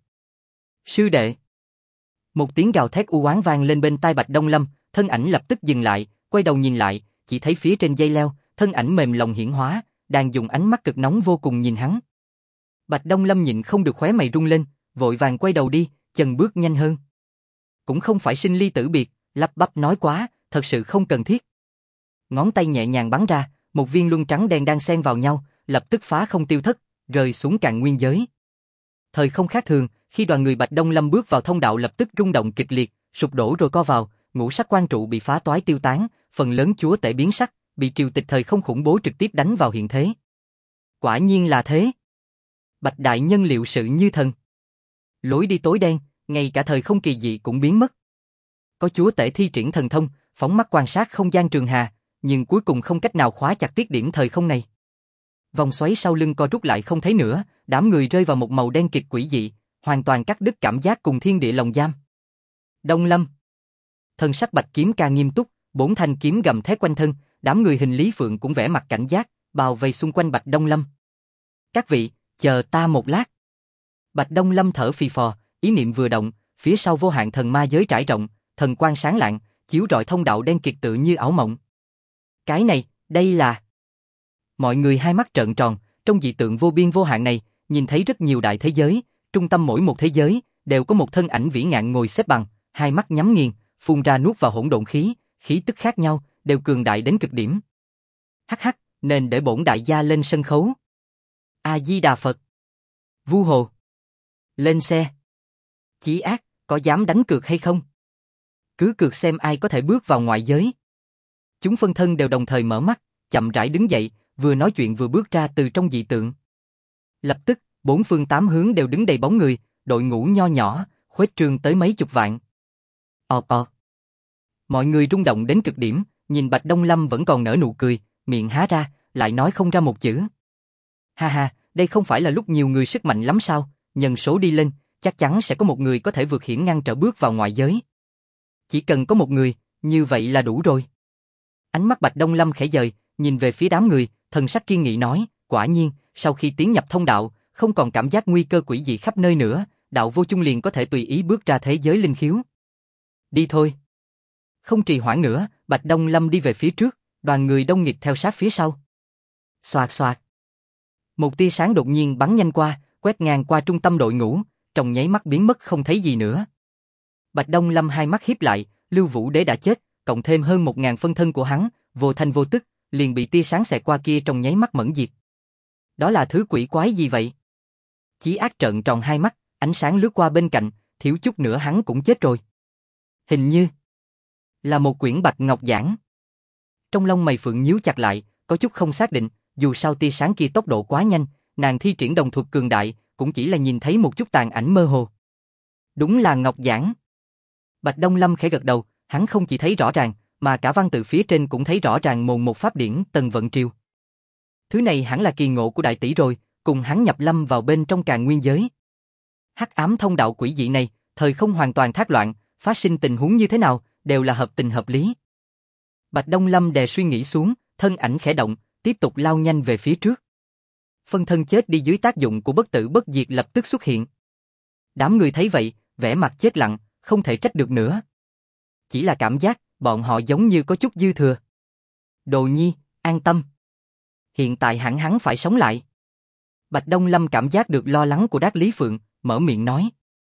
Sư đệ. Một tiếng gào thét u oán vang lên bên tai Bạch Đông Lâm, thân ảnh lập tức dừng lại, quay đầu nhìn lại, chỉ thấy phía trên dây leo, thân ảnh mềm lòng hiển hóa, đang dùng ánh mắt cực nóng vô cùng nhìn hắn. Bạch Đông Lâm nhịn không được khóe mày rung lên, vội vàng quay đầu đi, chân bước nhanh hơn. Cũng không phải sinh ly tử biệt, lắp bắp nói quá, thật sự không cần thiết. Ngón tay nhẹ nhàng bắn ra, một viên luân trắng đen đang xen vào nhau, lập tức phá không tiêu thất, rơi xuống càn nguyên giới. Thời không khác thường, khi đoàn người Bạch Đông Lâm bước vào thông đạo lập tức rung động kịch liệt, sụp đổ rồi co vào, ngũ sắc quan trụ bị phá toái tiêu tán, phần lớn chúa tể biến sắc, bị triều tịch thời không khủng bố trực tiếp đánh vào hiện thế. Quả nhiên là thế. Bạch Đại Nhân liệu sự như thần. Lối đi tối đen, ngay cả thời không kỳ dị cũng biến mất. Có chúa tể thi triển thần thông, phóng mắt quan sát không gian trường hà, nhưng cuối cùng không cách nào khóa chặt tiết điểm thời không này. Vòng xoáy sau lưng co rút lại không thấy nữa, đám người rơi vào một màu đen kịt quỷ dị, hoàn toàn cắt đứt cảm giác cùng thiên địa lồng giam. Đông Lâm. Thân sắc Bạch Kiếm Ca nghiêm túc, 4 thanh kiếm gầm thét quanh thân, đám người Hình Lý Phượng cũng vẻ mặt cảnh giác, bao vây xung quanh Bạch Đông Lâm. Các vị, chờ ta một lát. Bạch Đông Lâm thở phì phò, ý niệm vừa động, phía sau vô hạn thần ma giới trải rộng, thần quang sáng lạng, chiếu rọi thông đạo đen kịt tự như ảo mộng. Cái này, đây là... Mọi người hai mắt trợn tròn, trong dị tượng vô biên vô hạn này, nhìn thấy rất nhiều đại thế giới, trung tâm mỗi một thế giới, đều có một thân ảnh vĩ ngạn ngồi xếp bằng, hai mắt nhắm nghiền, phun ra nuốt vào hỗn độn khí, khí tức khác nhau, đều cường đại đến cực điểm. Hắc hắc, nên để bổn đại gia lên sân khấu. A Di Đà Phật. Vu Hồ. Lên xe. Chí ác, có dám đánh cược hay không? Cứ cược xem ai có thể bước vào ngoại giới. Chúng phân thân đều đồng thời mở mắt, chậm rãi đứng dậy, vừa nói chuyện vừa bước ra từ trong dị tượng. Lập tức, 4 phương 8 hướng đều đứng đầy bóng người, đội ngũ nho nhỏ, khuếch trương tới mấy chục vạn. Ọt. Mọi người rung động đến cực điểm, nhìn Bạch Đông Lâm vẫn còn nở nụ cười, miệng há ra, lại nói không ra một chữ. Ha ha, đây không phải là lúc nhiều người sức mạnh lắm sao, nhân số đi lên, chắc chắn sẽ có một người có thể vượt hiểm ngăn trở bước vào ngoại giới. Chỉ cần có một người, như vậy là đủ rồi. Ánh mắt Bạch Đông Lâm khẽ dời, nhìn về phía đám người, thần sắc kiên nghị nói, quả nhiên, sau khi tiến nhập thông đạo, không còn cảm giác nguy cơ quỷ dị khắp nơi nữa, đạo vô chung liền có thể tùy ý bước ra thế giới linh khiếu. Đi thôi. Không trì hoãn nữa, Bạch Đông Lâm đi về phía trước, đoàn người đông nghịt theo sát phía sau. Xoạt xoạt. Một tia sáng đột nhiên bắn nhanh qua, quét ngang qua trung tâm đội ngũ, trong nháy mắt biến mất không thấy gì nữa. Bạch Đông Lâm hai mắt híp lại, Lưu Vũ Đế đã chết, cộng thêm hơn 1000 phân thân của hắn, vô thanh vô tức, liền bị tia sáng xẹt qua kia trong nháy mắt mẫn diệt. Đó là thứ quỷ quái gì vậy? Chí Ác trợn tròn hai mắt, ánh sáng lướt qua bên cạnh, thiếu chút nữa hắn cũng chết rồi. Hình như là một quyển bạch ngọc giảng. Trong lông mày Phượng nhíu chặt lại, có chút không xác định, dù sao tia sáng kia tốc độ quá nhanh, nàng thi triển đồng thuật cường đại, cũng chỉ là nhìn thấy một chút tàn ảnh mơ hồ. Đúng là ngọc giảng. Bạch Đông Lâm khẽ gật đầu, hắn không chỉ thấy rõ ràng, mà cả văn tự phía trên cũng thấy rõ ràng mồn một pháp điển Tần Vận Triều. Thứ này hẳn là kỳ ngộ của đại tỷ rồi, cùng hắn nhập lâm vào bên trong Càn Nguyên giới. Hắc ám thông đạo quỷ dị này, thời không hoàn toàn thác loạn, phát sinh tình huống như thế nào, đều là hợp tình hợp lý. Bạch Đông Lâm đè suy nghĩ xuống, thân ảnh khẽ động, tiếp tục lao nhanh về phía trước. Phân thân chết đi dưới tác dụng của bất tử bất diệt lập tức xuất hiện. Đám người thấy vậy, vẻ mặt chết lặng, không thể trách được nữa. Chỉ là cảm giác, bọn họ giống như có chút dư thừa. Đồ Nhi, an tâm. Hiện tại hẳn hắn phải sống lại. Bạch Đông Lâm cảm giác được lo lắng của Đát Lý Phượng, mở miệng nói.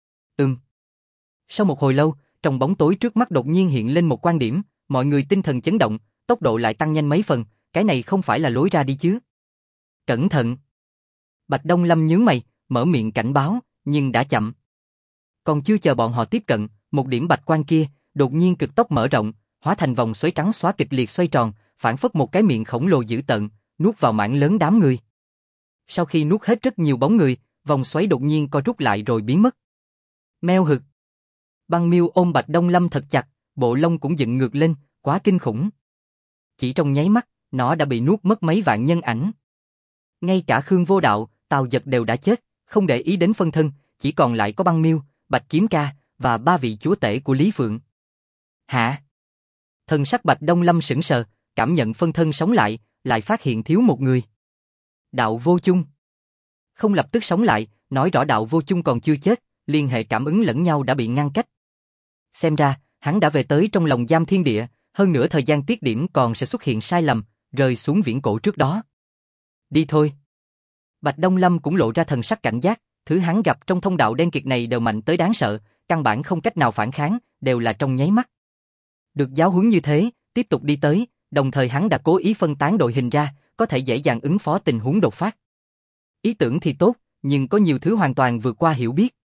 Sau một hồi lâu, trong bóng tối trước mắt đột nhiên hiện lên một quan điểm, mọi người tinh thần chấn động, tốc độ lại tăng nhanh mấy phần, cái này không phải là lối ra đi chứ. Cẩn thận. Bạch Đông Lâm nhướng mày, mở miệng cảnh báo, nhưng đã chậm. Còn chưa chờ bọn họ tiếp cận, một điểm bạch quang kia, đột nhiên cực tốc mở rộng, hóa thành vòng xoáy trắng xóa kịch liệt xoay tròn, phản phất một cái miệng khổng lồ dữ tợn, nuốt vào mảng lớn đám người. Sau khi nuốt hết rất nhiều bóng người, vòng xoáy đột nhiên co rút lại rồi biến mất. Meo hực. Băng Miêu ôm Bạch Đông Lâm thật chặt, bộ lông cũng dựng ngược lên, quá kinh khủng. Chỉ trong nháy mắt, nó đã bị nuốt mất mấy vạn nhân ảnh. Ngay cả Khương Vô Đạo, Tào Dật đều đã chết, không để ý đến phân thân, chỉ còn lại có Băng Miêu, Bạch Kiếm Ca và 3 vị chúa tể của Lý Phượng. Hả? Thần sắc Bạch Đông Lâm sững sờ, cảm nhận phân thân sống lại phát hiện thiếu một người. Đạo Vô Chung. Không lập tức sống lại, nói rõ Đạo Vô Chung còn chưa chết, liên hệ cảm ứng lẫn nhau đã bị ngăn cách. Xem ra, hắn đã về tới trong lòng giam thiên địa, hơn nữa thời gian tiết điểm còn sẽ xuất hiện sai lầm, rơi xuống viễn cổ trước đó. Đi thôi. Bạch Đông Lâm cũng lộ ra thần sắc cảnh giác, thứ hắn gặp trong thông đạo đen kịt này đều mạnh tới đáng sợ, căn bản không cách nào phản kháng, đều là trong nháy mắt. Được giáo huấn như thế, tiếp tục đi tới, đồng thời hắn đã cố ý phân tán đội hình ra, có thể dễ dàng ứng phó tình huống đột phát. Ý tưởng thì tốt, nhưng có nhiều thứ hoàn toàn vượt qua hiểu biết.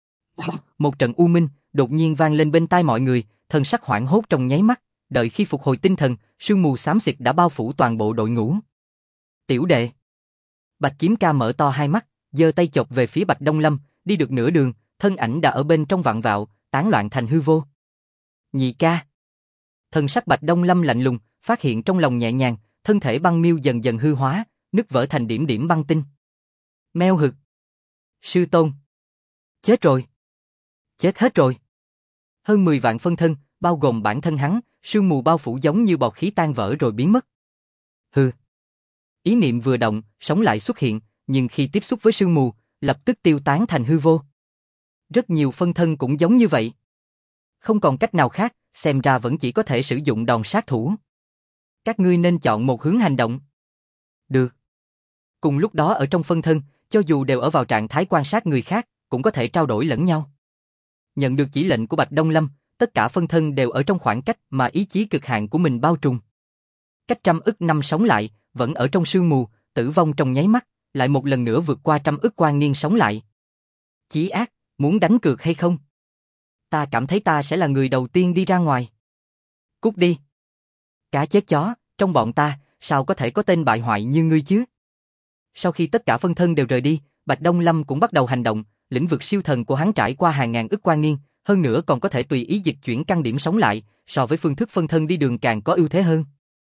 Một trận u minh đột nhiên vang lên bên tai mọi người, thần sắc hoảng hốt trong nháy mắt, đợi khi phục hồi tinh thần, sương mù xám xịt đã bao phủ toàn bộ đội ngũ. Tiểu đệ. Bạch Kiếm Ca mở to hai mắt, giơ tay chộp về phía Bạch Đông Lâm, đi được nửa đường, thân ảnh đã ở bên trong vạn vạo, tán loạn thành hư vô. Nhị ca. Thần sắc Bạch Đông Lâm lạnh lùng, phát hiện trong lòng nhẹ nhàng, thân thể Băng Miêu dần dần hư hóa, nứt vỡ thành điểm điểm băng tinh. Meo hực. Sư tôn. Chết rồi. Chết hết rồi. Hơn 10 vạn phân thân, bao gồm bản thân hắn, sương mù bao phủ giống như bọt khí tan vỡ rồi biến mất. Hừ. Ý niệm vừa động, sống lại xuất hiện, nhưng khi tiếp xúc với sương mù, lập tức tiêu tán thành hư vô. Rất nhiều phân thân cũng giống như vậy. Không còn cách nào khác, xem ra vẫn chỉ có thể sử dụng đòn sát thủ. Các ngươi nên chọn một hướng hành động. Được. Cùng lúc đó ở trong phân thân, cho dù đều ở vào trạng thái quan sát người khác, cũng có thể trao đổi lẫn nhau. Nhận được chỉ lệnh của Bạch Đông Lâm, tất cả phân thân đều ở trong khoảng cách mà ý chí cực hạn của mình bao trùm. Cách trăm ức năm sống lại, vẫn ở trong sương mù, tử vong trong nháy mắt, lại một lần nữa vượt qua trăm ức quan niên sống lại. Chí Ác, muốn đánh cược hay không? Ta cảm thấy ta sẽ là người đầu tiên đi ra ngoài. Cút đi. Cá chết chó, trong bọn ta, sao có thể có tên bại hoại như ngươi chứ? Sau khi tất cả phân thân đều rời đi, Bạch Đông Lâm cũng bắt đầu hành động, lĩnh vực siêu thần của hắn trải qua hàng ngàn ức quan niên, hơn nữa còn có thể tùy ý dịch chuyển căn điểm sống lại, so với phương thức phân thân đi đường càng có ưu thế hơn.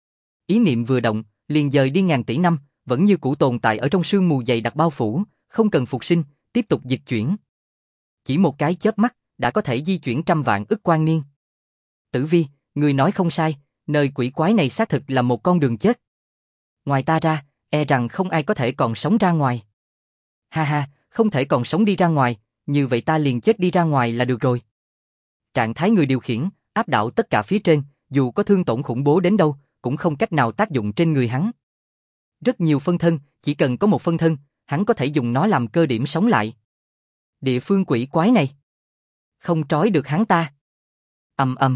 Ý niệm vừa động, liền dời đi ngàn tỷ năm, vẫn như cũ tồn tại ở trong sương mù dày đặc bao phủ, không cần phục sinh, tiếp tục dịch chuyển. Chỉ một cái chớp mắt, đã có thể di chuyển trăm vạn ức quang niên. Tử Vi, người nói không sai, nơi quỷ quái này xác thực là một con đường chết. Ngoài ta ra, e rằng không ai có thể còn sống ra ngoài. Ha ha, không thể còn sống đi ra ngoài, như vậy ta liền chết đi ra ngoài là được rồi. Trạng thái người điều khiển, áp đảo tất cả phía trên, dù có thương tổn khủng bố đến đâu, cũng không cách nào tác dụng trên người hắn. Rất nhiều phân thân, chỉ cần có một phân thân, hắn có thể dùng nó làm cơ điểm sống lại. Địa phương quỷ quái này, không trói được hắn ta. Ầm ầm,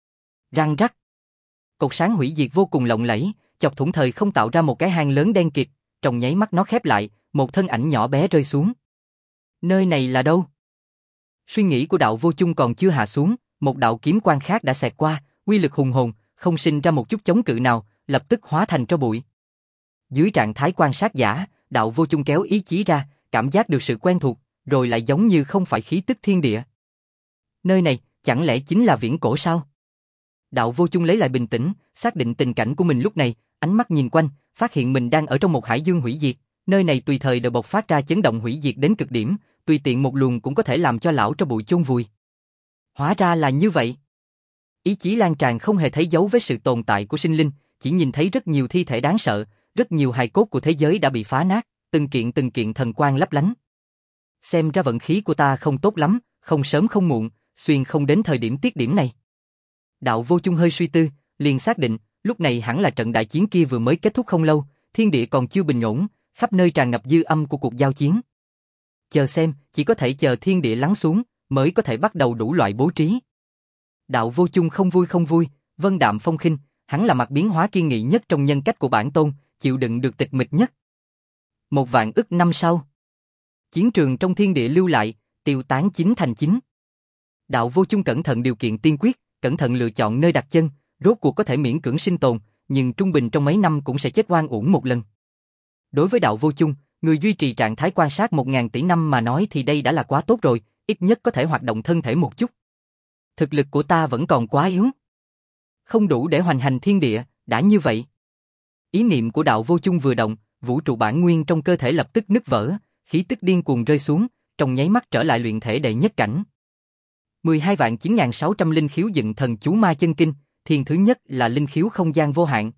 răng rắc. Cột sáng hủy diệt vô cùng lộng lẫy, chọc thủng thời không tạo ra một cái hang lớn đen kịt, trong nháy mắt nó khép lại, một thân ảnh nhỏ bé rơi xuống. Nơi này là đâu? Suy nghĩ của đạo vô chung còn chưa hạ xuống, một đạo kiếm quang khác đã xẹt qua, uy lực hùng hồn, không sinh ra một chút chống cự nào, lập tức hóa thành tro bụi. Dưới trạng thái quan sát giả, đạo vô chung kéo ý chí ra, cảm giác được sự quen thuộc, rồi lại giống như không phải khí tức thiên địa. Nơi này, chẳng lẽ chính là viễn cổ sao? Đạo vô chung lấy lại bình tĩnh, xác định tình cảnh của mình lúc này, ánh mắt nhìn quanh, phát hiện mình đang ở trong một hải dương hủy diệt, nơi này tùy thời đều bộc phát ra chấn động hủy diệt đến cực điểm, tùy tiện một luồng cũng có thể làm cho lão tro bụi chôn vùi. Hóa ra là như vậy. Ý chí lan tràn không hề thấy dấu với sự tồn tại của sinh linh, chỉ nhìn thấy rất nhiều thi thể đáng sợ, rất nhiều hài cốt của thế giới đã bị phá nát, từng kiện thần quang lấp lánh. Xem ra vận khí của ta không tốt lắm, không sớm không muộn, xuyên không đến thời điểm tiết điểm này. Đạo vô chung hơi suy tư, liền xác định, lúc này hẳn là trận đại chiến kia vừa mới kết thúc không lâu, thiên địa còn chưa bình ổn, khắp nơi tràn ngập dư âm của cuộc giao chiến. Chờ xem, chỉ có thể chờ thiên địa lắng xuống, mới có thể bắt đầu đủ loại bố trí. Đạo vô chung không vui, vân đạm phong khinh, hắn là mặt biến hóa kiên nghị nhất trong nhân cách của bản tôn, chịu đựng được tịch mịch nhất. 1.000 ức năm sau, chiến trường trong thiên địa lưu lại, tiêu tán chín thành chín. Đạo vô chung cẩn thận điều kiện tiên quyết, cẩn thận lựa chọn nơi đặt chân, rốt cuộc có thể miễn cưỡng sinh tồn, nhưng trung bình trong mấy năm cũng sẽ chết oan uổng một lần. Đối với đạo vô chung, người duy trì trạng thái quan sát 1.000 tỷ năm mà nói thì đây đã là quá tốt rồi, ít nhất có thể hoạt động thân thể một chút. Thực lực của ta vẫn còn quá yếu, không đủ để hoành hành thiên địa, đã như vậy. Ý niệm của đạo vô chung vừa động, vũ trụ bản nguyên trong cơ thể lập tức nứt vỡ, khí tức điên cuồng rơi xuống, trong nháy mắt trở lại luyện thể đệ nhất cảnh. 12.9600 linh khiếu dựng thần chú ma chân kinh, thiên thứ nhất là linh khiếu không gian vô hạn.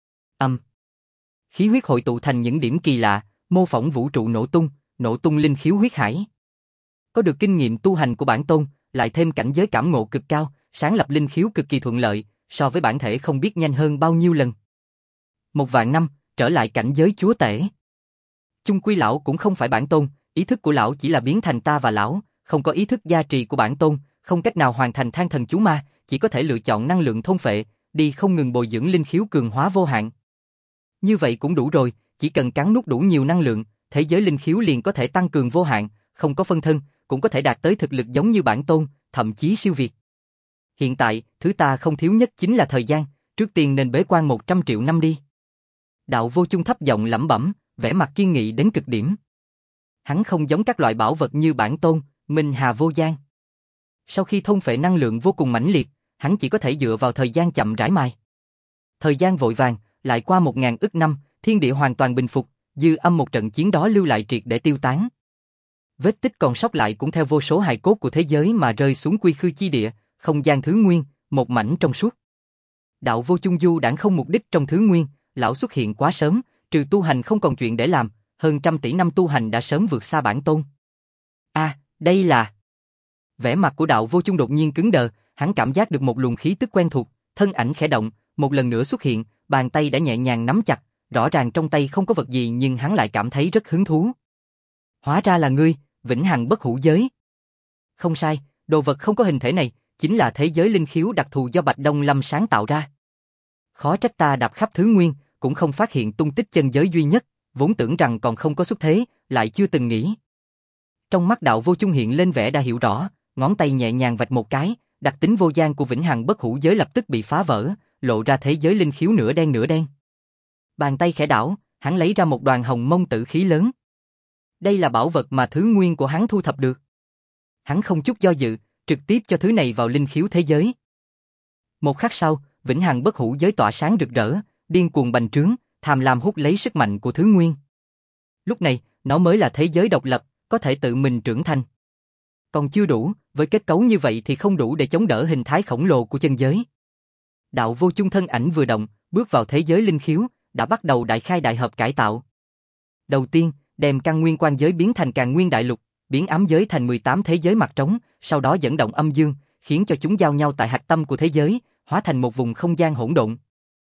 Khí huyết hội tụ thành những điểm kỳ lạ, mô phỏng vũ trụ nổ tung linh khiếu huyết hải. Có được kinh nghiệm tu hành của bản tôn, lại thêm cảnh giới cảm ngộ cực cao, sáng lập linh khiếu cực kỳ thuận lợi, so với bản thể không biết nhanh hơn bao nhiêu lần. 1.000 năm, trở lại cảnh giới chúa tể. Chung quy lão cũng không phải bản tôn, ý thức của lão chỉ là biến thành ta và lão, không có ý thức gia trì của bản tôn, không cách nào hoàn thành than thần chú ma, chỉ có thể lựa chọn năng lượng thôn phệ, đi không ngừng bồi dưỡng linh khiếu cường hóa vô hạn. Như vậy cũng đủ rồi, chỉ cần cắn nuốt đủ nhiều năng lượng, thế giới linh khiếu liền có thể tăng cường vô hạn, không có phân thân, cũng có thể đạt tới thực lực giống như bản tôn, thậm chí siêu việt. Hiện tại, thứ ta không thiếu nhất chính là thời gian, trước tiên nên bế quan 100 triệu năm đi. Đạo vô chung thấp giọng lẩm bẩm, vẻ mặt kiên nghị đến cực điểm. Hắn không giống các loại bảo vật như bản tôn, minh hà vô gian. Sau khi thôn phệ năng lượng vô cùng mãnh liệt, hắn chỉ có thể dựa vào thời gian chậm rãi mài. Thời gian vội vàng, lại qua 1.000 ức năm, thiên địa hoàn toàn bình phục, dư âm một trận chiến đó lưu lại triệt để tiêu tán. Vết tích còn sót lại cũng theo vô số hài cốt của thế giới mà rơi xuống quy khư chi địa, không gian thứ nguyên, một mảnh trong suốt. Đạo vô chung du đãng không mục đích trong thứ nguyên, lão xuất hiện quá sớm, trừ tu hành không còn chuyện để làm, hơn 100 tỷ năm tu hành đã sớm vượt xa bản tôn. Đây là... Vẻ mặt của đạo vô chung đột nhiên cứng đờ, hắn cảm giác được một luồng khí tức quen thuộc, thân ảnh khẽ động, một lần nữa xuất hiện, bàn tay đã nhẹ nhàng nắm chặt, rõ ràng trong tay không có vật gì nhưng hắn lại cảm thấy rất hứng thú. Hóa ra là ngươi, vĩnh hằng bất hủ giới. Không sai, đồ vật không có hình thể này, chính là thế giới linh khiếu đặc thù do Bạch Đông Lâm sáng tạo ra. Khó trách ta đạp khắp thứ nguyên, cũng không phát hiện tung tích chân giới duy nhất, vốn tưởng rằng còn không có xuất thế, lại chưa từng nghĩ. Trong mắt đạo vô chung hiện lên vẻ đã hiểu rõ, ngón tay nhẹ nhàng vạch một cái, đặc tính vô gian của vĩnh hằng bất hủ giới lập tức bị phá vỡ, lộ ra thế giới linh khiếu nửa đen nửa đen. Bàn tay khẽ đảo, hắn lấy ra một đoàn hồng mông tử khí lớn. Đây là bảo vật mà thứ nguyên của hắn thu thập được. Hắn không chút do dự, trực tiếp cho thứ này vào linh khiếu thế giới. Một khắc sau, vĩnh hằng bất hủ giới tỏa sáng rực rỡ, điên cuồng bành trướng, tham lam hút lấy sức mạnh của thứ nguyên. Lúc này, nó mới là thế giới độc lập, có thể tự mình trưởng thành. Còn chưa đủ, với kết cấu như vậy thì không đủ để chống đỡ hình thái khổng lồ của chân giới. Đạo vô chung thân ảnh vừa động, bước vào thế giới linh khiếu, đã bắt đầu đại khai đại hợp cải tạo. Đầu tiên, đem căn nguyên quan giới biến thành Càn Nguyên Đại Lục, biến ám giới thành 18 thế giới mặt trống, sau đó dẫn động âm dương, khiến cho chúng giao nhau tại hạch tâm của thế giới, hóa thành một vùng không gian hỗn độn.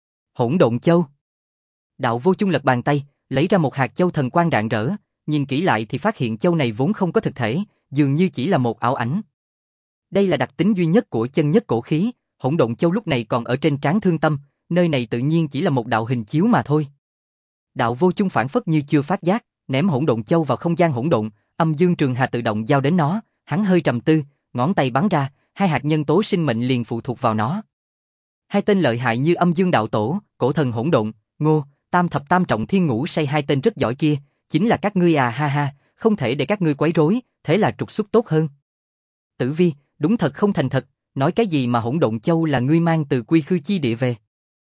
Hỗn độn châu. Đạo vô chung lật bàn tay, lấy ra một hạt châu thần quang rạng rỡ, nhìn kỹ lại thì phát hiện châu này vốn không có thực thể, dường như chỉ là một ảo ảnh. Đây là đặc tính duy nhất của chân nhất cổ khí, hỗn độn châu lúc này còn ở trên trán Thương Tâm, nơi này tự nhiên chỉ là một đạo hình chiếu mà thôi. Đạo vô chung phản phất như chưa phát giác, ném hỗn độn châu vào không gian hỗn độn, âm dương trường hà tự động giao đến nó, hắn hơi trầm tư, ngón tay bắn ra, hai hạt nhân tố sinh mệnh liền phụ thuộc vào nó. Hai tên lợi hại như âm dương đạo tổ, cổ thần hỗn độn, Ngô, tam thập tam trọng thiên ngũ say, hai tên rất giỏi kia, chính là các ngươi à, ha ha, không thể để các ngươi quấy rối, thế là trục xuất tốt hơn. Tử Vi, đúng thật không thành thật, nói cái gì mà hỗn độn châu là ngươi mang từ quy khư chi địa về.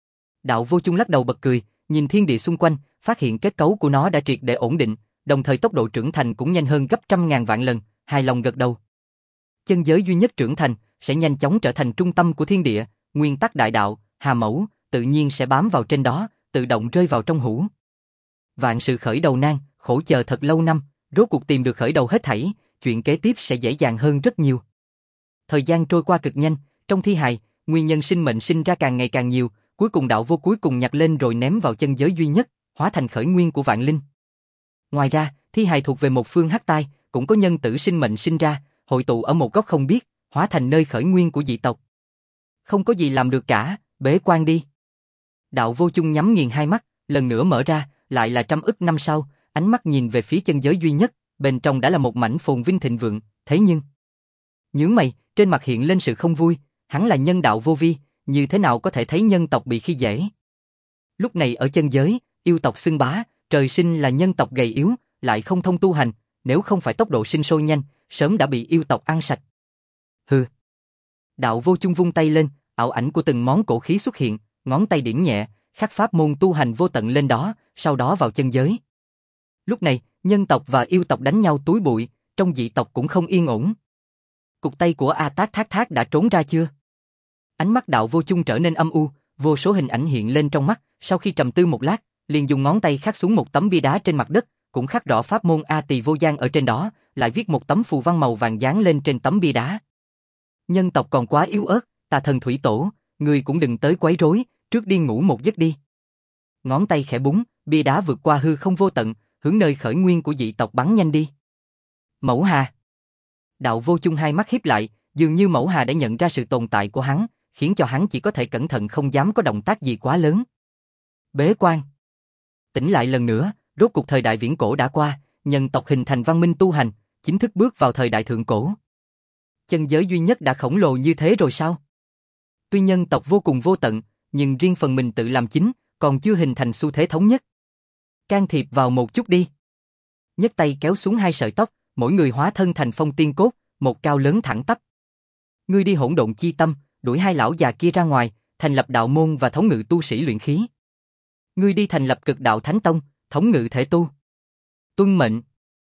Đạo vô chung lắc đầu bật cười, nhìn thiên địa xung quanh, phát hiện kết cấu của nó đã triệt để ổn định, đồng thời tốc độ trưởng thành cũng nhanh hơn gấp trăm ngàn vạn lần, hài lòng gật đầu. Chân giới duy nhất trưởng thành, sẽ nhanh chóng trở thành trung tâm của thiên địa, nguyên tắc đại đạo, hà mẫu, tự nhiên sẽ bám vào trên đó, tự động rơi vào trong hũ. Vạn sự khởi đầu nan, khổ chờ thật lâu năm, rốt cuộc tìm được khởi đầu hết thảy, chuyện kế tiếp sẽ dễ dàng hơn rất nhiều. Thời gian trôi qua cực nhanh, trong thi hài, nguyên nhân sinh mệnh sinh ra càng ngày càng nhiều, cuối cùng đạo vô cuối cùng nhặt lên rồi ném vào chân giới duy nhất, hóa thành khởi nguyên của vạn linh. Ngoài ra, thi hài thuộc về một phương hắc tai, cũng có nhân tử sinh mệnh sinh ra, hội tụ ở một góc không biết, hóa thành nơi khởi nguyên của dị tộc. Không có gì làm được cả, bế quan đi. Đạo vô chung nhắm nghiền hai mắt, lần nữa mở ra, lại là trăm ức năm sau, ánh mắt nhìn về phía chân giới duy nhất, bên trong đã là một mảnh phồn vinh thịnh vượng, thế nhưng nhướng mày, trên mặt hiện lên sự không vui, hắn là nhân đạo vô vi, như thế nào có thể thấy nhân tộc bị khi dễ. Lúc này ở chân giới, yêu tộc xưng bá, trời sinh là nhân tộc gầy yếu, lại không thông tu hành, nếu không phải tốc độ sinh sôi nhanh, sớm đã bị yêu tộc ăn sạch. Hừ. Đạo vô chung vung tay lên, ảo ảnh của từng món cổ khí xuất hiện, ngón tay điểm nhẹ, khắc pháp môn tu hành vô tận lên đó, sau đó vào chân giới. Lúc này, nhân tộc và yêu tộc đánh nhau túi bụi, trong dị tộc cũng không yên ổn. Cục tay của A Tát Thác Thác đã trốn ra chưa? Ánh mắt đạo vô chung trở nên âm u, vô số hình ảnh hiện lên trong mắt, sau khi trầm tư một lát, liền dùng ngón tay khắc xuống một tấm bia đá trên mặt đất, cũng khắc rõ pháp môn A Tỳ Vô Gian ở trên đó, lại viết một tấm phù văn màu vàng dán lên trên tấm bia đá. Nhân tộc còn quá yếu ớt, Tà Thần Thủy Tổ, ngươi cũng đừng tới quấy rối, trước đi ngủ một giấc đi. Ngón tay khẽ búng, bia đá vượt qua hư không vô tận, hướng nơi khởi nguyên của dị tộc bắn nhanh đi. Mẫu Hà. Đạo vô chung hai mắt híp lại, dường như Mẫu Hà đã nhận ra sự tồn tại của hắn, khiến cho hắn chỉ có thể cẩn thận không dám có động tác gì quá lớn. Bế quan. Tỉnh lại lần nữa, rốt cuộc thời đại viễn cổ đã qua, nhân tộc hình thành văn minh tu hành, chính thức bước vào thời đại thượng cổ. Chân giới duy nhất đã khổng lồ như thế rồi sao? Tuy nhân tộc vô cùng vô tận, nhưng riêng phần mình tự làm chính, còn chưa hình thành xu thế thống nhất. Can thiệp vào một chút đi. Nhấc tay kéo xuống hai sợi tóc, mỗi người hóa thân thành phong tiên cốt, một cao lớn thẳng tắp. Ngươi đi hỗn độn chi tâm, đuổi hai lão già kia ra ngoài, thành lập đạo môn và thống ngự tu sĩ luyện khí. Ngươi đi thành lập Cực Đạo Thánh Tông, thống ngự thể tu. Tuân mệnh.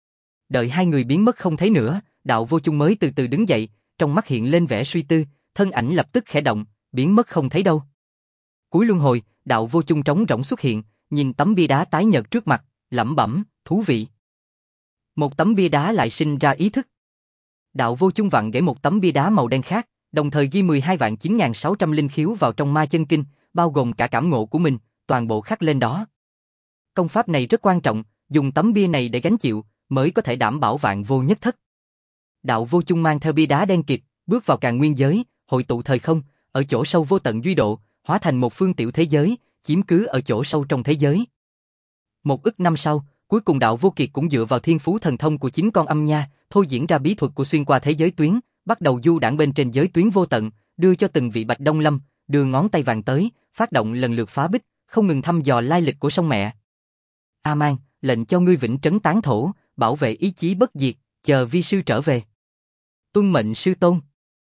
Đợi hai người biến mất không thấy nữa, đạo vô chung mới từ từ đứng dậy, trong mắt hiện lên vẻ suy tư, thân ảnh lập tức khẽ động, biến mất không thấy đâu. Cuối luân hồi, đạo vô chung trống rỗng xuất hiện, nhìn tấm bia đá tái nhợt trước mặt, lẩm bẩm, thú vị. Một tấm bia đá lại sinh ra ý thức. Đạo vô chung vặn để một tấm bia đá màu đen khác, đồng thời ghi 12.9600 linh khiếu vào trong ma chân kinh, bao gồm cả cảm ngộ của mình, toàn bộ khắc lên đó. Công pháp này rất quan trọng, dùng tấm bia này để gánh chịu, mới có thể đảm bảo vạn vô nhất thất. Đạo vô chung mang theo bia đá đen kịt, bước vào Càn Nguyên giới, hội tụ thời không, ở chỗ sâu vô tận duy độ, hóa thành một phương tiểu thế giới, chiếm cứ ở chỗ sâu trong thế giới. Một ức năm sau, cuối cùng đạo vô kiệt cũng dựa vào thiên phú thần thông của chính con âm nha, thôi diễn ra bí thuật của xuyên qua thế giới tuyến, bắt đầu du đãng bên trên giới tuyến vô tận, đưa cho từng vị Bạch Đông Lâm, đưa ngón tay vàng tới, phát động lần lượt phá bích, không ngừng thăm dò lai lịch của sông mẹ. A-man, lệnh cho ngươi vĩnh trấn tán thổ, bảo vệ ý chí bất diệt, chờ vi sư trở về. Tuân mệnh sư tôn.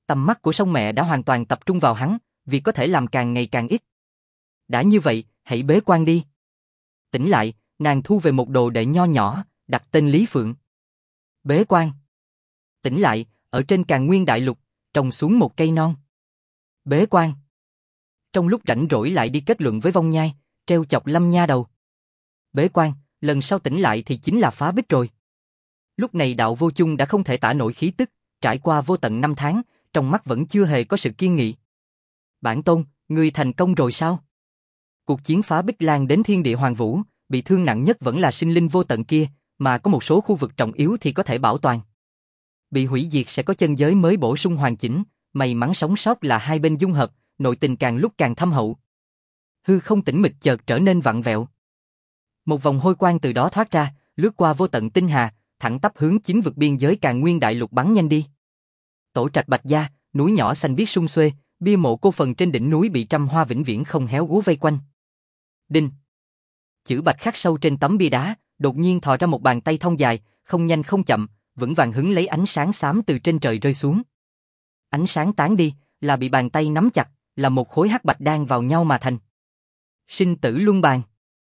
Tầm mắt của sông mẹ đã hoàn toàn tập trung vào hắn, việc có thể làm càng ngày càng ít. Đã như vậy, hãy bế quan đi. Tỉnh lại, nàng thu về một đồ đệ nho nhỏ, đặt tên Lý Phượng. Bế quan. Tỉnh lại, ở trên Càn Nguyên Đại Lục, trồng xuống một cây non. Bế quan. Trong lúc rảnh rỗi lại đi kết luận với Vong Nhai, treo chọc Lâm Nha đầu. Bế quan, lần sau tỉnh lại thì chính là phá bích rồi. Lúc này Đạo Vô Chung đã không thể tả nổi khí tức, trải qua vô tận 5 tháng, trong mắt vẫn chưa hề có sự kiên nghị. Bản tôn, ngươi thành công rồi sao? Cuộc chiến phá bích lan đến thiên địa hoàng vũ, bị thương nặng nhất vẫn là sinh linh vô tận kia, mà có một số khu vực trọng yếu thì có thể bảo toàn. Bị hủy diệt sẽ có chân giới mới bổ sung hoàn chỉnh, may mắn sống sót là hai bên dung hợp, nội tình càng lúc càng thâm hậu. Hư không tĩnh mịch chợt trở nên vặn vẹo. Một vòng hôi quang từ đó thoát ra, lướt qua vô tận tinh hà, thẳng tắp hướng chính vực biên giới Càn Nguyên Đại Lục bắn nhanh đi. Tổ trạch Bạch Gia, núi nhỏ xanh biếc sum xuê, bia mộ cô phần trên đỉnh núi bị trăm hoa vĩnh viễn không héo úa vây quanh. Đinh. Chữ Bạch khắc sâu trên tấm bia đá, đột nhiên thò ra một bàn tay thon dài, không nhanh không chậm, vững vàng hứng lấy ánh sáng xám từ trên trời rơi xuống. Ánh sáng tán đi, là bị bàn tay nắm chặt, là một khối hắc bạch đan vào nhau mà thành. Sinh tử luân bàn.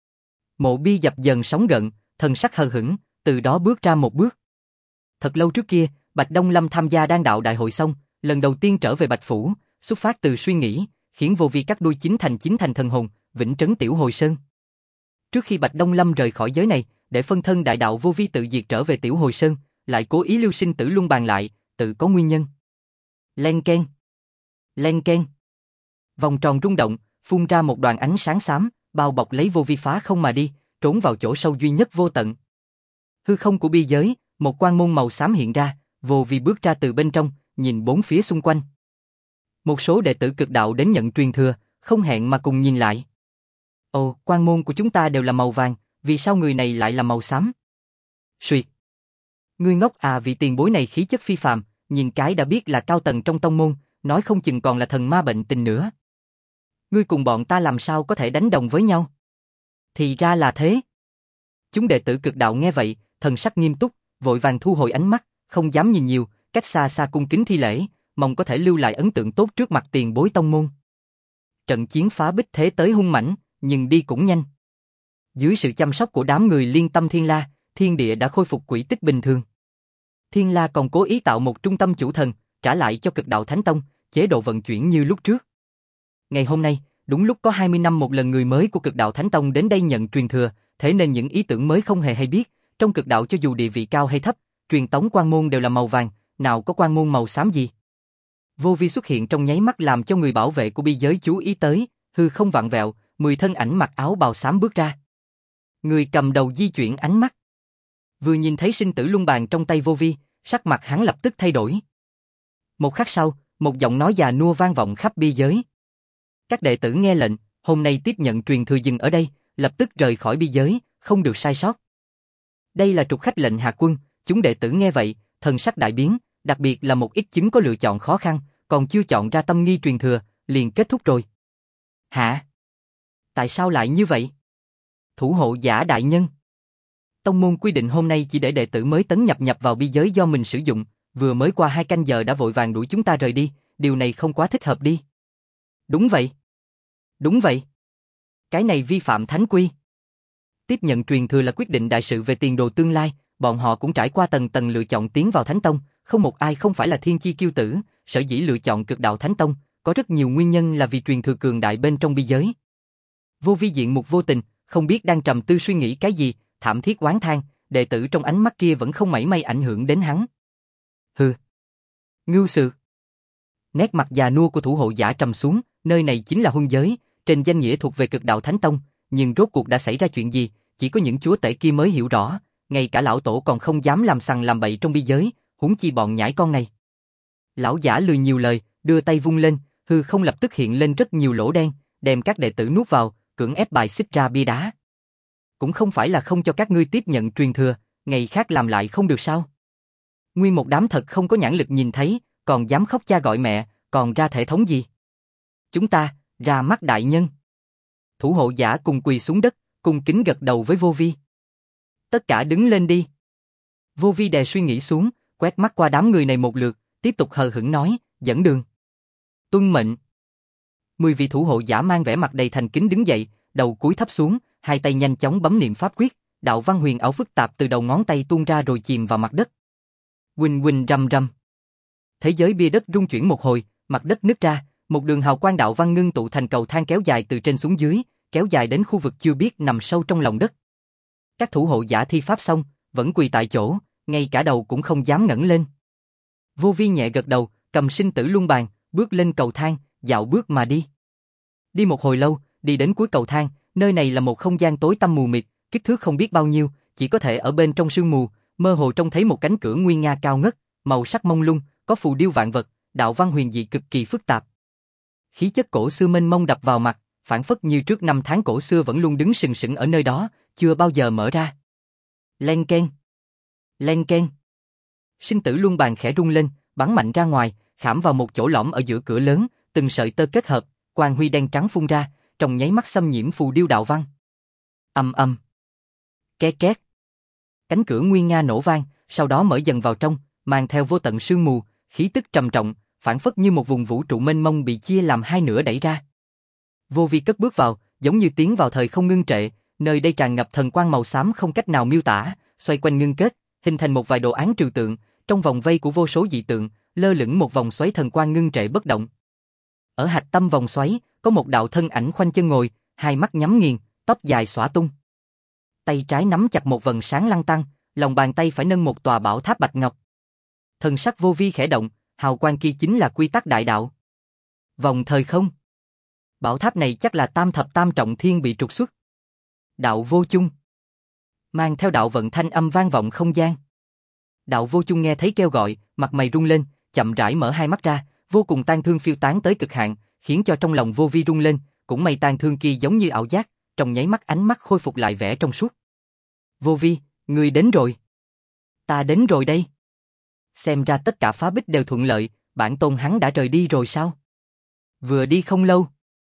Mộ Bi dập dần sóng gợn, thần sắc hờ hững, từ đó bước ra một bước. Thật lâu trước kia, Bạch Đông Lâm tham gia đan đạo đại hội xong, lần đầu tiên trở về Bạch Phủ, xuất phát từ suy nghĩ, khiến vô vi cắt đuôi chín thành thần hồn, vĩnh trấn Tiểu Hồi Sơn. Trước khi Bạch Đông Lâm rời khỏi giới này, để phân thân đại đạo vô vi tự diệt trở về Tiểu Hồi Sơn, lại cố ý lưu sinh tử luân bàn lại, tự có nguyên nhân. Len keng. Len keng. Vòng tròn rung động, phun ra một đoàn ánh sáng xám, bao bọc lấy vô vi phá không mà đi, trốn vào chỗ sâu duy nhất vô tận. Hư không của biên giới, một quan môn màu xám hiện ra, vô vi bước ra từ bên trong, nhìn bốn phía xung quanh. Một số đệ tử cực đạo đến nhận truyền thừa, không hẹn mà cùng nhìn lại. Ồ, quan môn của chúng ta đều là màu vàng, vì sao người này lại là màu xám? Suyệt. Ngươi ngốc à, vị tiền bối này khí chất phi phàm, nhìn cái đã biết là cao tầng trong tông môn, nói không chừng còn là thần ma bệnh tình nữa. Ngươi cùng bọn ta làm sao có thể đánh đồng với nhau? Thì ra là thế. Chúng đệ tử cực đạo nghe vậy, thần sắc nghiêm túc, vội vàng thu hồi ánh mắt, không dám nhìn nhiều, cách xa xa cung kính thi lễ, mong có thể lưu lại ấn tượng tốt trước mặt tiền bối tông môn. Trận chiến phá bích thế tới hung mãnh, nhưng đi cũng nhanh. Dưới sự chăm sóc của đám người liên tâm Thiên La, thiên địa đã khôi phục quỹ tích bình thường. Thiên La còn cố ý tạo một trung tâm chủ thần, trả lại cho cực đạo Thánh Tông, chế độ vận chuyển như lúc trước. Ngày hôm nay, đúng lúc có 20 năm một lần người mới của cực đạo Thánh Tông đến đây nhận truyền thừa, thế nên những ý tưởng mới không hề hay biết, trong cực đạo cho dù địa vị cao hay thấp, truyền tống quan môn đều là màu vàng, nào có quan môn màu xám gì. Vô vi xuất hiện trong nháy mắt làm cho người bảo vệ của biên giới chú ý tới, hư không vặn vẹo, 10 thân ảnh mặc áo bào xám bước ra. Người cầm đầu di chuyển ánh mắt. Vừa nhìn thấy sinh tử luân bàn trong tay vô vi, sắc mặt hắn lập tức thay đổi. Một khắc sau, một giọng nói già nua vang vọng khắp biên giới. Các đệ tử nghe lệnh, hôm nay tiếp nhận truyền thừa dừng ở đây, lập tức rời khỏi biên giới, không được sai sót. Đây là trục khách lệnh hạ quân, chúng đệ tử nghe vậy, thần sắc đại biến, đặc biệt là một ít chứng có lựa chọn khó khăn, còn chưa chọn ra tâm nghi truyền thừa, liền kết thúc rồi. Hả? Tại sao lại như vậy? Thủ hộ giả đại nhân. Tông môn quy định hôm nay chỉ để đệ tử mới tấn nhập vào biên giới do mình sử dụng, vừa mới qua 2 canh giờ đã vội vàng đuổi chúng ta rời đi, điều này không quá thích hợp đi. Đúng vậy. Đúng vậy. Cái này vi phạm thánh quy. Tiếp nhận truyền thừa là quyết định đại sự về tiền đồ tương lai, bọn họ cũng trải qua tầng tầng lựa chọn tiến vào Thánh Tông, không một ai không phải là thiên chi kiêu tử, sở dĩ lựa chọn cực đạo Thánh Tông, có rất nhiều nguyên nhân là vì truyền thừa cường đại bên trong biên giới. Vô vi diện mục vô tình, không biết đang trầm tư suy nghĩ cái gì, thảm thiết oán than, đệ tử trong ánh mắt kia vẫn không mảy may ảnh hưởng đến hắn. Hừ. Ngưu Sược. Nét mặt già nua của thủ hộ giả trầm xuống, nơi này chính là huân giới, trên danh nghĩa thuộc về cực đạo Thánh Tông, nhưng rốt cuộc đã xảy ra chuyện gì, chỉ có những chúa tể kia mới hiểu rõ, ngay cả lão tổ còn không dám làm sằng làm bậy trong biên giới, huống chi bọn nhãi con này. Lão giả lười nhiều lời, đưa tay vung lên, hư không lập tức hiện lên rất nhiều lỗ đen, đem các đệ tử nuốt vào, cưỡng ép bài xích ra bia đá. Cũng không phải là không cho các ngươi tiếp nhận truyền thừa, ngày khác làm lại không được sao? Nguyên một đám thật không có nhãn lực nhìn thấy, còn dám khóc cha gọi mẹ, còn ra thể thống gì? Chúng ta, ra mắt đại nhân. Thủ hộ giả cùng quỳ xuống đất, cùng kính gật đầu với vô vi. Tất cả đứng lên đi. Vô vi đè suy nghĩ xuống, quét mắt qua đám người này một lượt, tiếp tục hờ hững nói, dẫn đường. Tuân mệnh. 10 vị thủ hộ giả mang vẻ mặt đầy thành kính đứng dậy, đầu cúi thấp xuống, hai tay nhanh chóng bấm niệm pháp quyết, đạo văn huyền ảo phức tạp từ đầu ngón tay tuôn ra rồi chìm vào mặt đất. Huỳnh huỳnh rầm rầm. Thế giới bia đất rung chuyển một hồi, mặt đất nứt ra, một đường hào quang đạo văn ngưng tụ thành cầu thang kéo dài từ trên xuống dưới, kéo dài đến khu vực chưa biết nằm sâu trong lòng đất. Các thủ hộ giả thi pháp xong, vẫn quỳ tại chỗ, ngay cả đầu cũng không dám ngẩng lên. Vô Vi nhẹ gật đầu, cầm sinh tử luân bàn, bước lên cầu thang, dạo bước mà đi. Đi một hồi lâu, đi đến cuối cầu thang, nơi này là một không gian tối tăm mù mịt, kích thước không biết bao nhiêu, chỉ có thể ở bên trong sương mù, mơ hồ trông thấy một cánh cửa nguy nga cao ngất, màu sắc mông lung, có phù điêu vạn vật, đạo văn huyền dị cực kỳ phức tạp. Khí chất cổ xưa mênh mông đập vào mặt, phảng phất như trước năm tháng cổ xưa vẫn luôn đứng sừng sững ở nơi đó, chưa bao giờ mở ra. Len keng, len keng. Sinh tử luân bàn khẽ rung lên, bắn mạnh ra ngoài, khảm vào một chỗ lõm ở giữa cửa lớn, từng sợi tơ kết hợp, quang huy đen trắng phun ra, trong nháy mắt xâm nhiễm phù điêu đạo văn. Ầm ầm, két két. Cánh cửa nguy nga nổ vang, sau đó mở dần vào trong, mang theo vô tận sương mù, khí tức trầm trọng, phảng phất như một vùng vũ trụ mênh mông bị chia làm hai nửa đẩy ra. Vô Vi cất bước vào, giống như tiến vào thời không ngưng trệ, nơi đây tràn ngập thần quang màu xám không cách nào miêu tả, xoay quanh ngưng kết, hình thành một vài đồ án trừu tượng, trong vòng vây của vô số dị tượng, lơ lửng một vòng xoáy thần quang ngưng trệ bất động. Ở hạch tâm vòng xoáy, có một đạo thân ảnh khoanh chân ngồi, hai mắt nhắm nghiền, tóc dài xõa tung. Tay trái nắm chặt một vầng sáng lăng tăng, lòng bàn tay phải nâng một tòa bảo tháp bạch ngọc. Thần sắc Vô Vi khẽ động, hào quang kia chính là quy tắc đại đạo. Vòng thời không. Bảo tháp này chắc là tam thập tam trọng thiên bị trục xuất. Đạo vô chung. Mang theo đạo vận thanh âm vang vọng không gian. Đạo vô chung nghe thấy kêu gọi, mặt mày rung lên, chậm rãi mở hai mắt ra, vô cùng tang thương phiêu tán tới cực hạn, khiến cho trong lòng Vô Vi rung lên, cũng may tang thương kia giống như ảo giác, trong nháy mắt ánh mắt khôi phục lại vẻ trong suốt. Vô Vi, ngươi đến rồi. Ta đến rồi đây. Xem ra tất cả phá bích đều thuận lợi, bản tôn hắn đã rời đi rồi sao? Vừa đi không lâu.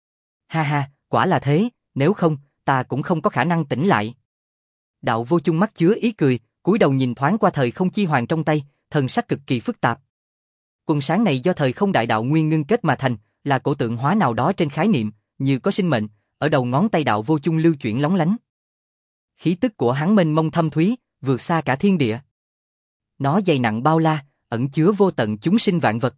Ha ha, quả là thế, nếu không, ta cũng không có khả năng tỉnh lại. Đạo vô chung mắt chứa ý cười, cúi đầu nhìn thoáng qua thời không chi hoàng trong tay, thần sắc cực kỳ phức tạp. Quần sáng này do thời không đại đạo nguyên ngưng kết mà thành, là cổ tượng hóa nào đó trên khái niệm, như có sinh mệnh, ở đầu ngón tay đạo vô chung lưu chuyển lóng lánh. Khí tức của hắn mênh mông thâm thúy, vượt xa cả thiên địa. Nó dày nặng bao la, ẩn chứa vô tận chúng sinh vạn vật.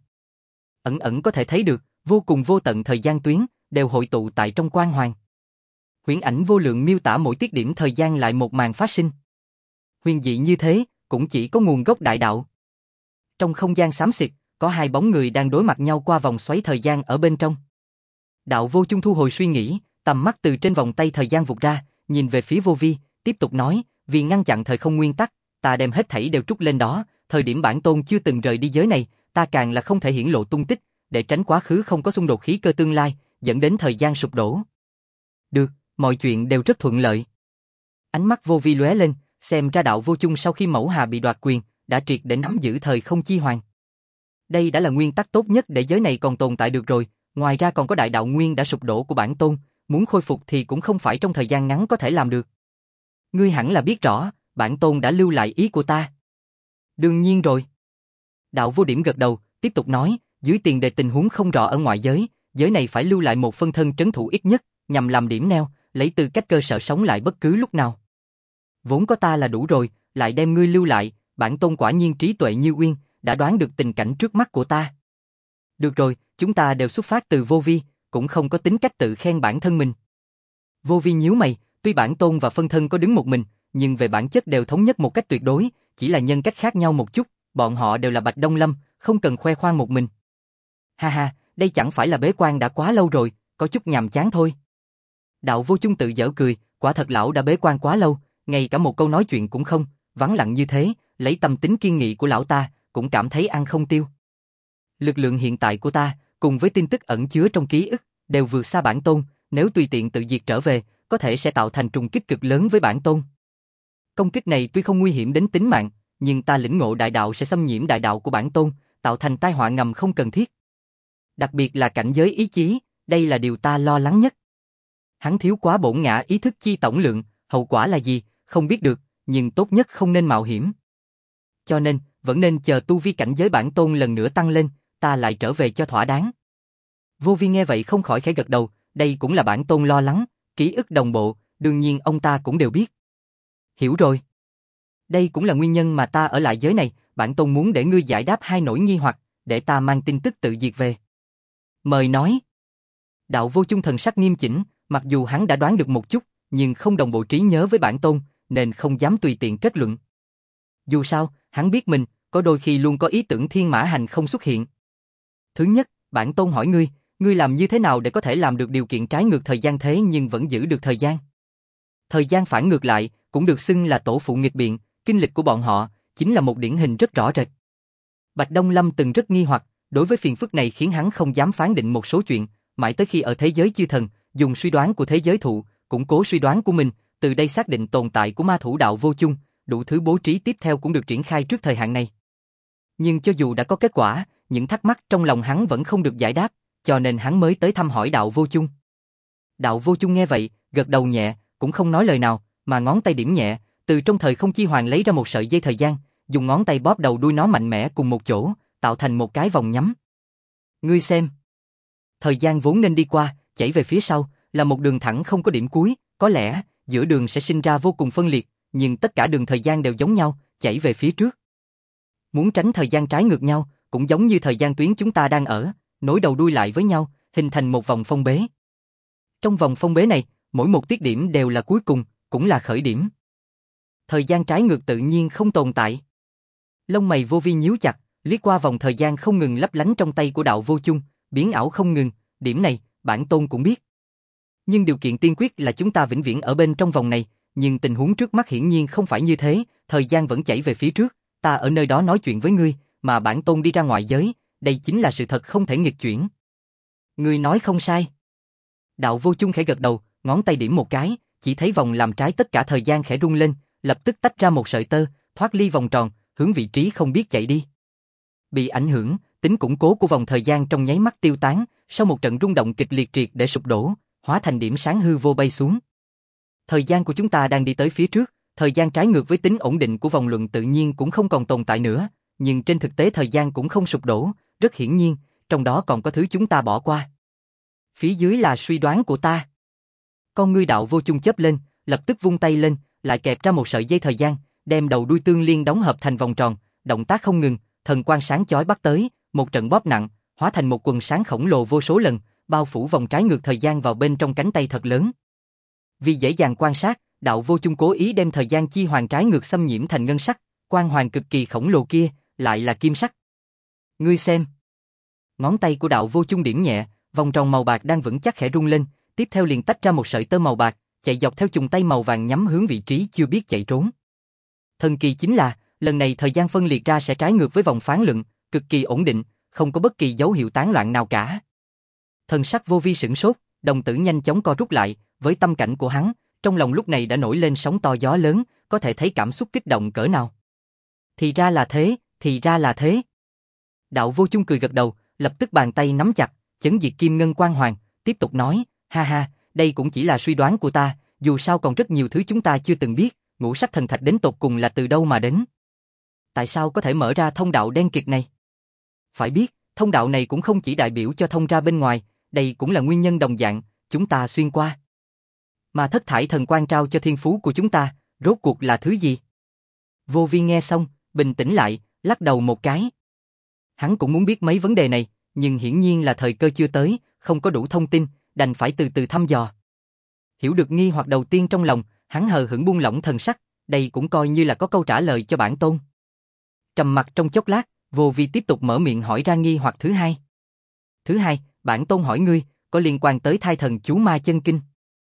Ẩn ẩn có thể thấy được, vô cùng vô tận thời gian tuyến, đều hội tụ tại trong quang hoàng. Huyễn ảnh vô lượng miêu tả mỗi tiết điểm thời gian lại một màn phát sinh. Huyền dị như thế, cũng chỉ có nguồn gốc đại đạo. Trong không gian xám xịt, có hai bóng người đang đối mặt nhau qua vòng xoáy thời gian ở bên trong. Đạo vô chung thu hồi suy nghĩ, tầm mắt từ trên vòng tay thời gian vụt ra, nhìn về phía Vô Vi, tiếp tục nói, vì ngăn chặn thời không nguyên tắc, ta đem hết thảy đều trút lên đó, thời điểm bản tôn chưa từng rời đi giới này, ta càng là không thể hiển lộ tung tích, để tránh quá khứ không có xung đột khí cơ tương lai, dẫn đến thời gian sụp đổ. Được, mọi chuyện đều rất thuận lợi. Ánh mắt Vô Vi lóe lên, xem ra đạo vô chung sau khi mẫu hà bị đoạt quyền, đã triệt để nắm giữ thời không chi hoàng. Đây đã là nguyên tắc tốt nhất để giới này còn tồn tại được rồi, ngoài ra còn có đại đạo nguyên đã sụp đổ của bản tôn, muốn khôi phục thì cũng không phải trong thời gian ngắn có thể làm được. Ngươi hẳn là biết rõ, bản tôn đã lưu lại ý của ta. Đương nhiên rồi. Đạo vô điểm gật đầu, tiếp tục nói, dưới tiền đề tình huống không rõ ở ngoại giới, giới này phải lưu lại một phân thân trấn thủ ít nhất, nhằm làm điểm neo, lấy tư cách cơ sở sống lại bất cứ lúc nào. Vốn có ta là đủ rồi, lại đem ngươi lưu lại, bản tôn quả nhiên trí tuệ như uyên, đã đoán được tình cảnh trước mắt của ta. Được rồi, chúng ta đều xuất phát từ Vô Vi, cũng không có tính cách tự khen bản thân mình. Vô Vi nhíu mày, tuy bản tôn và phân thân có đứng một mình, nhưng về bản chất đều thống nhất một cách tuyệt đối, chỉ là nhân cách khác nhau một chút, bọn họ đều là Bạch Đông Lâm, không cần khoe khoang một mình. Ha ha, đây chẳng phải là bế quan đã quá lâu rồi, có chút nhàm chán thôi. Đạo vô chung tự giễu cười, quả thật lão đã bế quan quá lâu, ngay cả một câu nói chuyện cũng không, vắng lặng như thế, lấy tâm tính kiên nghị của lão ta, cũng cảm thấy ăn không tiêu. Lực lượng hiện tại của ta, cùng với tin tức ẩn chứa trong ký ức, đều vượt xa bản tôn, nếu tùy tiện tự diệt trở về, có thể sẽ tạo thành trùng kích cực lớn với bản tôn. Công kích này tuy không nguy hiểm đến tính mạng, nhưng ta lĩnh ngộ đại đạo sẽ xâm nhiễm đại đạo của bản tôn, tạo thành tai họa ngầm không cần thiết. Đặc biệt là cảnh giới ý chí, đây là điều ta lo lắng nhất. Hắn thiếu quá bổn ngã ý thức chi tổng lượng, hậu quả là gì, không biết được, nhưng tốt nhất không nên mạo hiểm. Cho nên, vẫn nên chờ tu vi cảnh giới bản tôn lần nữa tăng lên, ta lại trở về cho thỏa đáng. Vô Vi nghe vậy không khỏi khẽ gật đầu, đây cũng là bản tôn lo lắng, ký ức đồng bộ, đương nhiên ông ta cũng đều biết. Hiểu rồi. Đây cũng là nguyên nhân mà ta ở lại giới này, bản tôn muốn để ngươi giải đáp hai nỗi nghi hoặc, để ta mang tin tức tự diệt về. Mời nói. Đạo Vô Chung thần sắc nghiêm chỉnh, mặc dù hắn đã đoán được một chút, nhưng không đồng bộ trí nhớ với bản tôn, nên không dám tùy tiện kết luận. Dù sao, hắn biết mình, có đôi khi luôn có ý tưởng thiên mã hành không xuất hiện. Thứ nhất, bản tôn hỏi ngươi làm như thế nào để có thể làm được điều kiện trái ngược thời gian thế nhưng vẫn giữ được thời gian? Thời gian phản ngược lại, cũng được xưng là tổ phụ nghịch biện, kinh lịch của bọn họ, chính là một điển hình rất rõ rệt. Bạch Đông Lâm từng rất nghi hoặc, đối với phiền phức này khiến hắn không dám phán định một số chuyện, mãi tới khi ở thế giới chư thần, dùng suy đoán của thế giới thụ, củng cố suy đoán của mình, từ đây xác định tồn tại của ma thủ đạo Vô Chung, đủ thứ bố trí tiếp theo cũng được triển khai trước thời hạn này. Nhưng cho dù đã có kết quả, những thắc mắc trong lòng hắn vẫn không được giải đáp, cho nên hắn mới tới thăm hỏi đạo Vô Chung. Đạo Vô Chung nghe vậy, gật đầu nhẹ, cũng không nói lời nào, mà ngón tay điểm nhẹ, từ trong thời không chi hoàng lấy ra một sợi dây thời gian, dùng ngón tay bóp đầu đuôi nó mạnh mẽ cùng một chỗ, tạo thành một cái vòng nhắm. Ngươi xem. Thời gian vốn nên đi qua, chảy về phía sau, là một đường thẳng không có điểm cuối, có lẽ, giữa đường sẽ sinh ra vô cùng phân liệt, nhưng tất cả đường thời gian đều giống nhau, chảy về phía trước. Muốn tránh thời gian trái ngược nhau, cũng giống như thời gian tuyến chúng ta đang ở, nối đầu đuôi lại với nhau, hình thành một vòng phong bế. Trong vòng phong bế này, mỗi một tiết điểm đều là cuối cùng, cũng là khởi điểm. Thời gian trái ngược tự nhiên không tồn tại. Lông mày Vô Vi nhíu chặt, liếc qua vòng thời gian không ngừng lấp lánh trong tay của đạo Vô Chung, biến ảo không ngừng, điểm này, bản tôn cũng biết. Nhưng điều kiện tiên quyết là chúng ta vĩnh viễn ở bên trong vòng này, nhưng tình huống trước mắt hiển nhiên không phải như thế, thời gian vẫn chảy về phía trước, ta ở nơi đó nói chuyện với ngươi, mà bản tôn đi ra ngoại giới, đây chính là sự thật không thể nghịch chuyển. Ngươi nói không sai. Đạo Vô Chung khẽ gật đầu, ngón tay điểm một cái, chỉ thấy vòng làm trái tất cả thời gian khẽ rung lên, lập tức tách ra một sợi tơ, thoát ly vòng tròn, hướng vị trí không biết chạy đi. Bị ảnh hưởng, tính củng cố của vòng thời gian trong nháy mắt tiêu tán, sau một trận rung động kịch liệt triệt để sụp đổ, hóa thành điểm sáng hư vô bay xuống. Thời gian của chúng ta đang đi tới phía trước, thời gian trái ngược với tính ổn định của vòng luận tự nhiên cũng không còn tồn tại nữa, nhưng trên thực tế thời gian cũng không sụp đổ, rất hiển nhiên, trong đó còn có thứ chúng ta bỏ qua. Phía dưới là suy đoán của ta. Con ngươi đạo Vô Chung chớp lên, lập tức vung tay lên, lại kẹp ra một sợi dây thời gian, đem đầu đuôi tương liên đóng hợp thành vòng tròn, động tác không ngừng, thần quang sáng chói bắt tới, một trận bóp nặng, hóa thành một quần sáng khổng lồ vô số lần, bao phủ vòng trái ngược thời gian vào bên trong cánh tay thật lớn. Vì dễ dàng quan sát, đạo Vô Chung cố ý đem thời gian chi hoàng trái ngược xâm nhiễm thành ngân sắc, quang hoàng cực kỳ khổng lồ kia, lại là kim sắc. Ngươi xem. Ngón tay của đạo Vô Chung điểm nhẹ, vòng tròn màu bạc đang vững chắc khẽ rung lên, tiếp theo liền tách ra một sợi tơ màu bạc, chạy dọc theo chùm tay màu vàng nhắm hướng vị trí chưa biết chạy trốn. Thần kỳ chính là, lần này thời gian phân liệt ra sẽ trái ngược với vòng phán luận, cực kỳ ổn định, không có bất kỳ dấu hiệu tán loạn nào cả. Thần sắc Vô Vi sửng sốt, đồng tử nhanh chóng co rút lại, với tâm cảnh của hắn, trong lòng lúc này đã nổi lên sóng to gió lớn, có thể thấy cảm xúc kích động cỡ nào. Thì ra là thế, thì ra là thế. Đạo Vô Chung cười gật đầu, lập tức bàn tay nắm chặt, chấn diệt kim ngân quang hoàng, tiếp tục nói, ha ha, đây cũng chỉ là suy đoán của ta, dù sao còn rất nhiều thứ chúng ta chưa từng biết, ngũ sắc thần thạch đến tột cùng là từ đâu mà đến. Tại sao có thể mở ra thông đạo đen kịt này? Phải biết, thông đạo này cũng không chỉ đại biểu cho thông ra bên ngoài, đây cũng là nguyên nhân đồng dạng, chúng ta xuyên qua. Mà thất thải thần quang trao cho thiên phú của chúng ta, rốt cuộc là thứ gì? Vô Vi nghe xong, bình tĩnh lại, lắc đầu một cái. Hắn cũng muốn biết mấy vấn đề này, nhưng hiển nhiên là thời cơ chưa tới, không có đủ thông tin, đành phải từ từ thăm dò. Hiểu được nghi hoặc đầu tiên trong lòng, hắn hờ hững buông lỏng thần sắc, đây cũng coi như là có câu trả lời cho bản tôn. Trầm mặc trong chốc lát, Vô Vi tiếp tục mở miệng hỏi ra nghi hoặc thứ hai. Thứ hai, bản tôn hỏi ngươi, có liên quan tới thai thần chú ma chân kinh.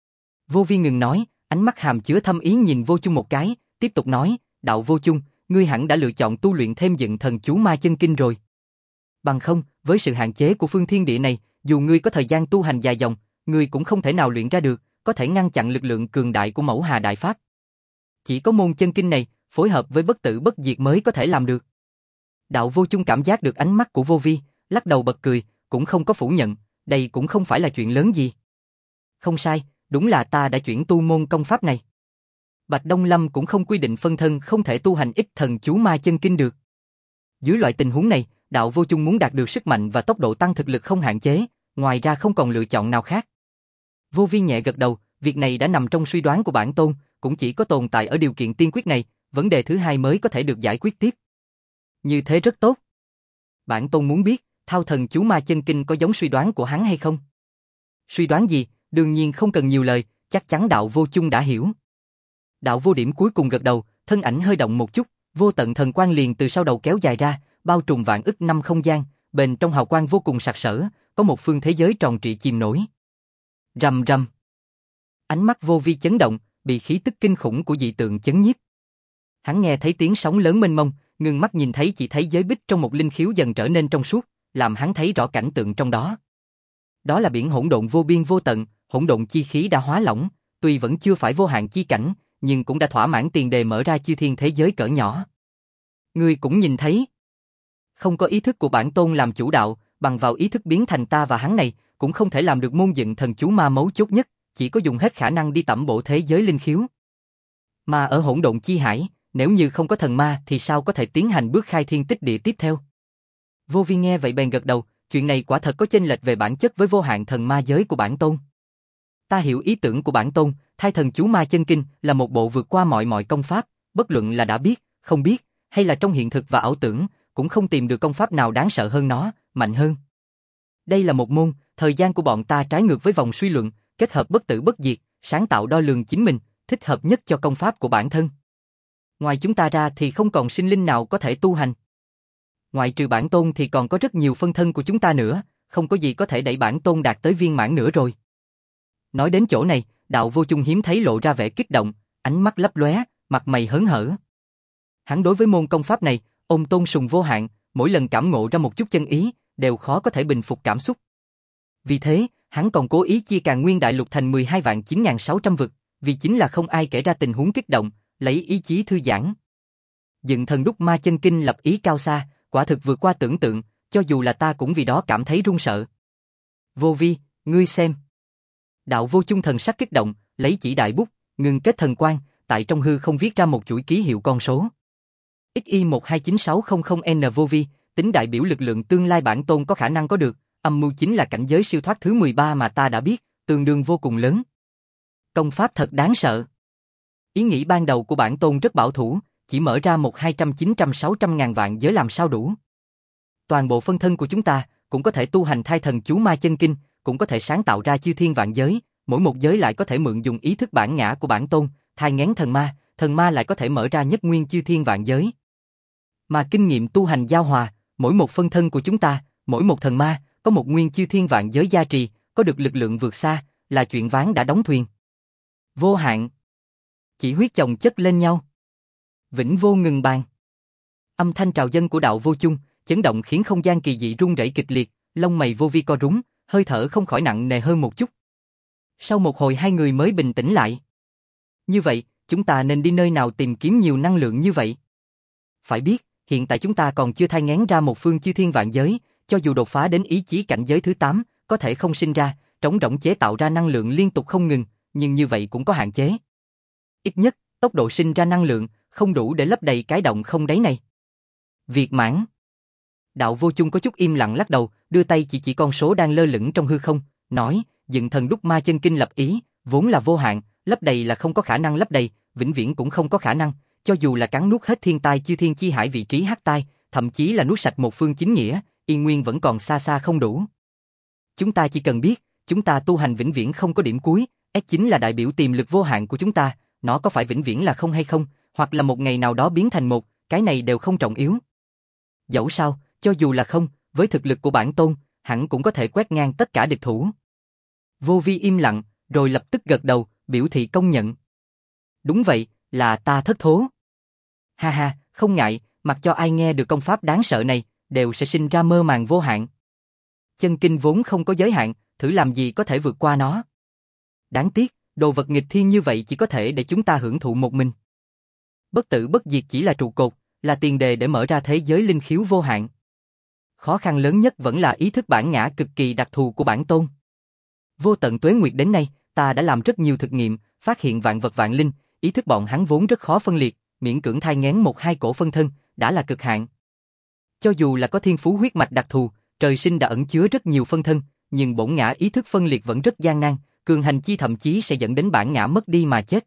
Vô Vi ngừng nói, ánh mắt hàm chứa thâm ý nhìn Vô Chung một cái, tiếp tục nói, đạo Vô Chung, ngươi hẳn đã lựa chọn tu luyện thêm dựng thần chú ma chân kinh rồi. Bằng không, với sự hạn chế của phương thiên địa này, dù ngươi có thời gian tu hành dài dòng, ngươi cũng không thể nào luyện ra được, có thể ngăn chặn lực lượng cường đại của Mẫu Hà Đại Pháp. Chỉ có môn chân kinh này, phối hợp với bất tử bất diệt mới có thể làm được. Đạo Vô Chung cảm giác được ánh mắt của Vô Vi, lắc đầu bật cười, cũng không có phủ nhận, đây cũng không phải là chuyện lớn gì. Không sai, đúng là ta đã chuyển tu môn công pháp này. Bạch Đông Lâm cũng không quy định phân thân không thể tu hành ít thần chú ma chân kinh được. Dưới loại tình huống này, Đạo Vô Chung muốn đạt được sức mạnh và tốc độ tăng thực lực không hạn chế, ngoài ra không còn lựa chọn nào khác. Vô Vi nhẹ gật đầu, việc này đã nằm trong suy đoán của bản tôn, cũng chỉ có tồn tại ở điều kiện tiên quyết này, vấn đề thứ hai mới có thể được giải quyết tiếp. Như thế rất tốt. Bản tôn muốn biết, Thao Thần Chú Ma Chân Kinh có giống suy đoán của hắn hay không? Suy đoán gì? Đương nhiên không cần nhiều lời, chắc chắn Đạo Vô Chung đã hiểu. Đạo Vô Điểm cuối cùng gật đầu, thân ảnh hơi động một chút, vô tận thần quang liền từ sau đầu kéo dài ra, bao trùm vạn ức năm không gian, bên trong hào quang vô cùng sặc sỡ, có một phương thế giới tròn trịa chìm nổi. Rầm rầm. Ánh mắt Vô Vi chấn động, bị khí tức kinh khủng của dị tượng chấn nhiếp. Hắn nghe thấy tiếng sóng lớn mênh mông, ngưng mắt nhìn thấy chỉ thấy giới bích trong một linh khiếu dần trở nên trong suốt, làm hắn thấy rõ cảnh tượng trong đó. Đó là biển hỗn độn vô biên vô tận, hỗn độn chi khí đã hóa lỏng, tuy vẫn chưa phải vô hạn chi cảnh, nhưng cũng đã thỏa mãn tiền đề mở ra chư thiên thế giới cỡ nhỏ. Ngươi cũng nhìn thấy. Không có ý thức của bản tôn làm chủ đạo, bằng vào ý thức biến thành ta và hắn này, cũng không thể làm được môn dựng thần chú ma mấu chốt nhất, chỉ có dùng hết khả năng đi tẩm bổ thế giới linh khiếu. Mà ở hỗn độn chi hải, nếu như không có thần ma thì sao có thể tiến hành bước khai thiên tích địa tiếp theo? Vô Vi nghe vậy bèn gật đầu, chuyện này quả thật có chênh lệch về bản chất với vô hạn thần ma giới của bản tôn. Ta hiểu ý tưởng của bản tôn, Thai Thần Chú Ma Chân Kinh là một bộ vượt qua mọi công pháp, bất luận là đã biết, không biết, hay là trong hiện thực và ảo tưởng, cũng không tìm được công pháp nào đáng sợ hơn nó, mạnh hơn. Đây là một môn, thời gian của bọn ta trái ngược với vòng suy luận, kết hợp bất tử bất diệt, sáng tạo đo lường chính mình, thích hợp nhất cho công pháp của bản thân. Ngoài chúng ta ra thì không còn sinh linh nào có thể tu hành. Ngoại trừ bản tôn thì còn có rất nhiều phân thân của chúng ta nữa, không có gì có thể đẩy bản tôn đạt tới viên mãn nữa rồi. Nói đến chỗ này, Đạo Vô Chung hiếm thấy lộ ra vẻ kích động, ánh mắt lấp lóe, mặt mày hớn hở. Hắn đối với môn công pháp này, ôm tôn sùng vô hạn, mỗi lần cảm ngộ ra một chút chân ý, đều khó có thể bình phục cảm xúc. Vì thế, hắn còn cố ý chia Càn Nguyên Đại Lục thành 12.9600 vực, vì chính là không ai kể ra tình huống kích động, lấy ý chí thư giãn. Dựng Thần Đúc Ma Chân Kinh lập ý cao xa, quả thực vượt qua tưởng tượng, cho dù là ta cũng vì đó cảm thấy run sợ. Vô Vi, ngươi xem. Đạo Vô Chung thần sắc kích động, lấy chỉ đại bút, ngưng kết thần quang, tại trong hư không viết ra một chuỗi ký hiệu con số. XY129600N Vô Vi, tính đại biểu lực lượng tương lai bản tôn có khả năng có được, âm mưu chính là cảnh giới siêu thoát thứ 13 mà ta đã biết, tương đương vô cùng lớn. Công pháp thật đáng sợ. Ý nghĩ ban đầu của bản tôn rất bảo thủ, chỉ mở ra 1-200-900-600 ngàn vạn giới làm sao đủ. Toàn bộ phân thân của chúng ta cũng có thể tu hành Thai Thần Chú Ma Chân Kinh, cũng có thể sáng tạo ra chư thiên vạn giới, mỗi một giới lại có thể mượn dùng ý thức bản ngã của bản tôn, thai nghén thần ma lại có thể mở ra nhất nguyên chư thiên vạn giới. Mà kinh nghiệm tu hành giao hòa, mỗi một phân thân của chúng ta, mỗi một thần ma, có một nguyên chư thiên vạn giới gia trì, có được lực lượng vượt xa, là chuyện ván đã đóng thuyền. Vô hạn. Chỉ huyết chồng chất lên nhau. Vĩnh vô ngừng bàn. Âm thanh trào dâng của Đạo Vô Chung, chấn động khiến không gian kỳ dị rung rẩy kịch liệt, lông mày Vô Vi co rúm, hơi thở không khỏi nặng nề hơn một chút. Sau một hồi hai người mới bình tĩnh lại. Như vậy, chúng ta nên đi nơi nào tìm kiếm nhiều năng lượng như vậy? Phải biết, hiện tại chúng ta còn chưa thai nghén ra một phương chư thiên vạn giới, cho dù đột phá đến ý chí cảnh giới thứ 8, có thể không sinh ra, trống rỗng chế tạo ra năng lượng liên tục không ngừng, nhưng như vậy cũng có hạn chế. Ít nhất, tốc độ sinh ra năng lượng không đủ để lấp đầy cái động không đáy này. Việt mãn. Đạo Vô Chung có chút im lặng lắc đầu, đưa tay chỉ con số đang lơ lửng trong hư không, nói, Dựng Thần Đúc Ma Chân Kinh lập ý, vốn là vô hạn, lấp đầy là không có khả năng lấp đầy, vĩnh viễn cũng không có khả năng, cho dù là cắn nuốt hết thiên tai chư thiên chi hải vị trí hắc tai, thậm chí là nuốt sạch một phương chính nghĩa, y nguyên vẫn còn xa xa không đủ. Chúng ta chỉ cần biết, chúng ta tu hành vĩnh viễn không có điểm cuối, S chính là đại biểu tiềm lực vô hạn của chúng ta, nó có phải vĩnh viễn là không hay không, hoặc là một ngày nào đó biến thành một, cái này đều không trọng yếu. Dẫu sao, cho dù là không, với thực lực của bản tôn, hẳn cũng có thể quét ngang tất cả địch thủ. Vô Vi im lặng, rồi lập tức gật đầu, biểu thị công nhận. Đúng vậy, là ta thất thố. Ha ha, không ngại, mặc cho ai nghe được công pháp đáng sợ này, đều sẽ sinh ra mơ màng vô hạn. Chân kinh vốn không có giới hạn, thử làm gì có thể vượt qua nó. Đáng tiếc, đồ vật nghịch thiên như vậy chỉ có thể để chúng ta hưởng thụ một mình. Bất tử bất diệt chỉ là trụ cột, là tiền đề để mở ra thế giới linh khiếu vô hạn. Khó khăn lớn nhất vẫn là ý thức bản ngã cực kỳ đặc thù của bản tôn. Vô tận tuế nguyệt đến nay, ta đã làm rất nhiều thực nghiệm, phát hiện vạn vật vạn linh, ý thức bọn hắn vốn rất khó phân liệt, miễn cưỡng thai nghén một hai cổ phân thân, đã là cực hạn. Cho dù là có thiên phú huyết mạch đặc thù, trời sinh đã ẩn chứa rất nhiều phân thân, nhưng bổn ngã ý thức phân liệt vẫn rất gian nan, cường hành chi thậm chí sẽ dẫn đến bản ngã mất đi mà chết.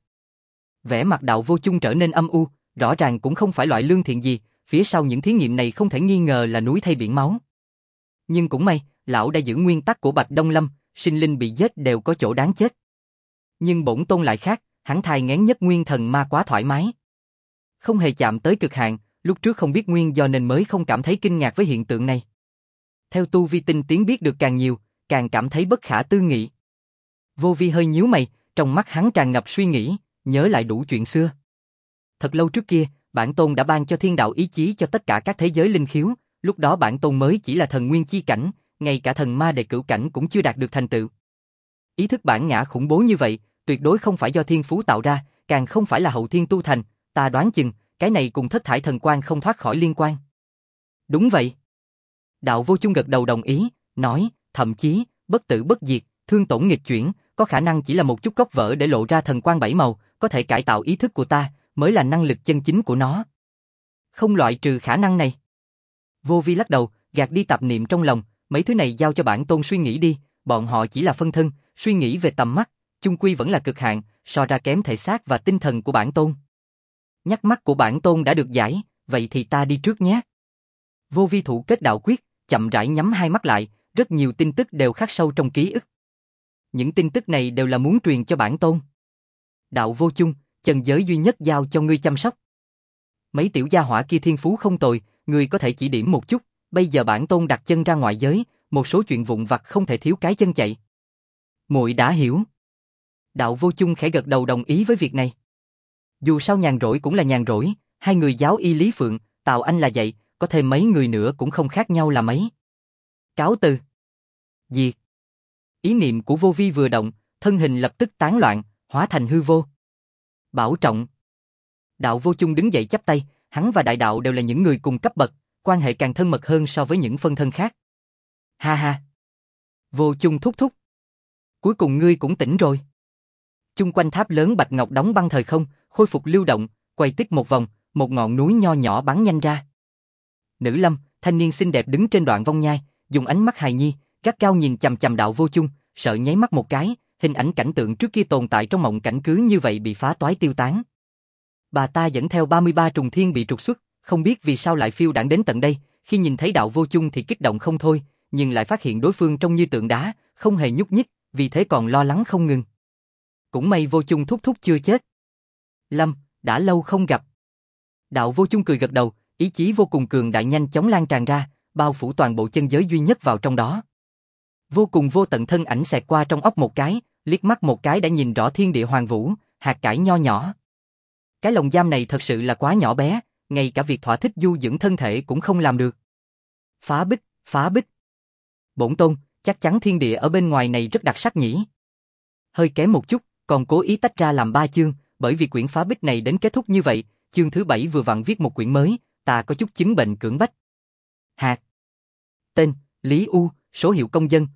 Vẻ mặt Đạo Vô Chung trở nên âm u, rõ ràng cũng không phải loại lương thiện gì, phía sau những thí nghiệm này không thể nghi ngờ là núi thay biển máu. Nhưng cũng may, lão đã giữ nguyên tắc của Bạch Đông Lâm, sinh linh bị giết đều có chỗ đáng chết. Nhưng bổn tôn lại khác, hắn thai nghén nhất nguyên thần ma quá thoải mái. Không hề chạm tới cực hạn, lúc trước không biết nguyên do nên mới không cảm thấy kinh ngạc với hiện tượng này. Theo tu vi tinh tiến biết được càng nhiều, càng cảm thấy bất khả tư nghị. Vô Vi hơi nhíu mày, trong mắt hắn tràn ngập suy nghĩ, nhớ lại đủ chuyện xưa. Thật lâu trước kia, bản tôn đã ban cho thiên đạo ý chí cho tất cả các thế giới linh khiếu, lúc đó bản tôn mới chỉ là thần nguyên chi cảnh, ngay cả thần ma đệ cửu cảnh cũng chưa đạt được thành tựu. Ý thức bản ngã khủng bố như vậy, tuyệt đối không phải do thiên phú tạo ra, càng không phải là hậu thiên tu thành, ta đoán chừng, cái này cùng thất thải thần quang không thoát khỏi liên quan. Đúng vậy. Đạo Vô Chung gật đầu đồng ý, nói, thậm chí, bất tử bất diệt, thương tổn nghịch chuyển, có khả năng chỉ là một chút góc vỡ để lộ ra thần quang bảy màu, có thể cải tạo ý thức của ta, mới là năng lực chân chính của nó. Không loại trừ khả năng này. Vô Vi lắc đầu, gạt đi tạp niệm trong lòng, mấy thứ này giao cho bản tôn suy nghĩ đi, bọn họ chỉ là phân thân, suy nghĩ về tầm mắt, chung quy vẫn là cực hạn, so ra kém thể xác và tinh thần của bản tôn. Nhắc mắt của bản tôn đã được giải, vậy thì ta đi trước nhé. Vô Vi thủ kết đạo quyết, chậm rãi nhắm hai mắt lại, rất nhiều tin tức đều khắc sâu trong ký ức. Những tin tức này đều là muốn truyền cho bản tôn. Đạo Vô Chung, chân giới duy nhất giao cho ngươi chăm sóc. Mấy tiểu gia hỏa kia thiên phú không tồi, ngươi có thể chỉ điểm một chút, bây giờ bản tôn đặt chân ra ngoại giới, một số chuyện vụn vặt không thể thiếu cái chân chạy. Muội đã hiểu. Đạo Vô Chung khẽ gật đầu đồng ý với việc này. Dù sao nhàn rỗi cũng là nhàn rỗi, hai người giáo y Lý Phượng, Tào Anh là vậy, có thêm mấy người nữa cũng không khác nhau là mấy. Cáo từ. Diệt. Ý niệm của Vô Vi vừa động, thân hình lập tức tán loạn, hóa thành hư vô. Bảo trọng. Đạo Vô Chung đứng dậy chắp tay, hắn và Đại Đạo đều là những người cùng cấp bậc, quan hệ càng thân mật hơn so với những phân thân khác. Ha ha. Vô Chung thúc thúc. Cuối cùng ngươi cũng tỉnh rồi. Chung quanh tháp lớn bạch ngọc đóng băng thời không, khôi phục lưu động, quay tích một vòng, một ngọn núi nho nhỏ bắn nhanh ra. Nữ Lâm, thanh niên xinh đẹp đứng trên đoạn vong nhai, dùng ánh mắt hài nhi, gắt gao nhìn chằm chằm Đạo Vô Chung, sợ nháy mắt một cái, hình ảnh cảnh tượng trước kia tồn tại trong mộng cảnh cứ như vậy bị phá toái tiêu tán. Bà ta dẫn theo 33 trùng thiên bị trục xuất, không biết vì sao lại phiêu đãng đến tận đây, khi nhìn thấy Đạo Vô Chung thì kích động không thôi, nhưng lại phát hiện đối phương trông như tượng đá, không hề nhúc nhích, vì thế còn lo lắng không ngừng. Cũng may Vô Chung thúc thúc chưa chết. Lâm, đã lâu không gặp. Đạo Vô Chung cười gật đầu, ý chí vô cùng cường đại nhanh chóng lan tràn ra, bao phủ toàn bộ chân giới duy nhất vào trong đó. Vô cùng vô tận thân ảnh xẹt qua trong óc một cái, liếc mắt một cái đã nhìn rõ thiên địa hoàng vũ, hạt cải nho nhỏ. Cái lồng giam này thật sự là quá nhỏ bé, ngay cả việc thỏa thích du dưỡng thân thể cũng không làm được. Phá bích, phá bích. Bổn tôn, chắc chắn thiên địa ở bên ngoài này rất đặc sắc nhỉ. Hơi kém một chút, còn cố ý tách ra làm 3 chương, bởi vì quyển phá bích này đến kết thúc như vậy, chương thứ 7 vừa vặn viết một quyển mới, ta có chút chứng bệnh cưỡng bách. Hạt. Tên, Lý U, số hiệu công dân,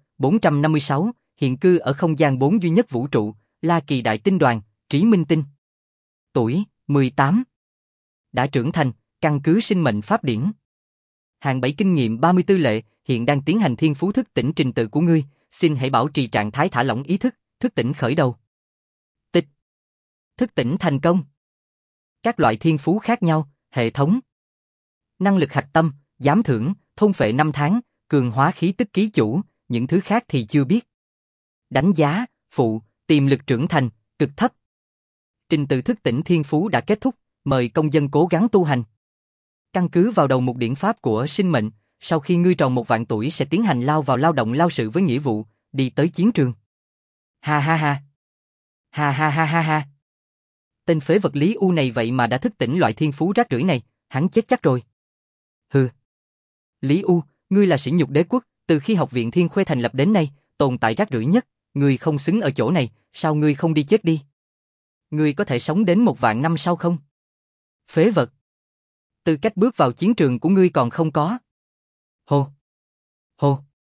456, hiện cư ở không gian 4 duy nhất vũ trụ, La Kỳ Đại Tinh Đoàn, Trí Minh Tinh. Tuổi, 18. Đã trưởng thành, căn cứ sinh mệnh pháp điển. Hạng 7 kinh nghiệm 34 lệ, hiện đang tiến hành thiên phú thức tỉnh trình tự của ngươi, xin hãy bảo trì trạng thái thả lỏng ý thức, thức tỉnh khởi đầu. Tịch. Thức tỉnh thành công. Các loại thiên phú khác nhau, hệ thống. Năng lực hạch tâm, giám thưởng, thôn phệ 5 tháng, cường hóa khí tức ký chủ, những thứ khác thì chưa biết. Đánh giá, phụ, tiềm lực trưởng thành, cực thấp. Trình tự thức tỉnh thiên phú đã kết thúc, mời công dân cố gắng tu hành. Căn cứ vào đầu mục điển pháp của sinh mệnh, sau khi ngươi tròn 1 vạn tuổi sẽ tiến hành lao vào lao động lao sự với nghĩa vụ, đi tới chiến trường. Ha ha ha. Ha ha ha ha ha. Tên phế vật Lý U này vậy mà đã thức tỉnh loại thiên phú rác rưởi này, hắn chết chắc rồi. Hừ. Lý U, ngươi là sỉ nhục đế quốc, từ khi học viện Thiên Khuê thành lập đến nay, tồn tại rác rưởi nhất, ngươi không xứng ở chỗ này, sao ngươi không đi chết đi? Ngươi có thể sống đến 1 vạn năm sau không? Phế vật. Tư cách bước vào chiến trường của ngươi còn không có. Hô. Hô.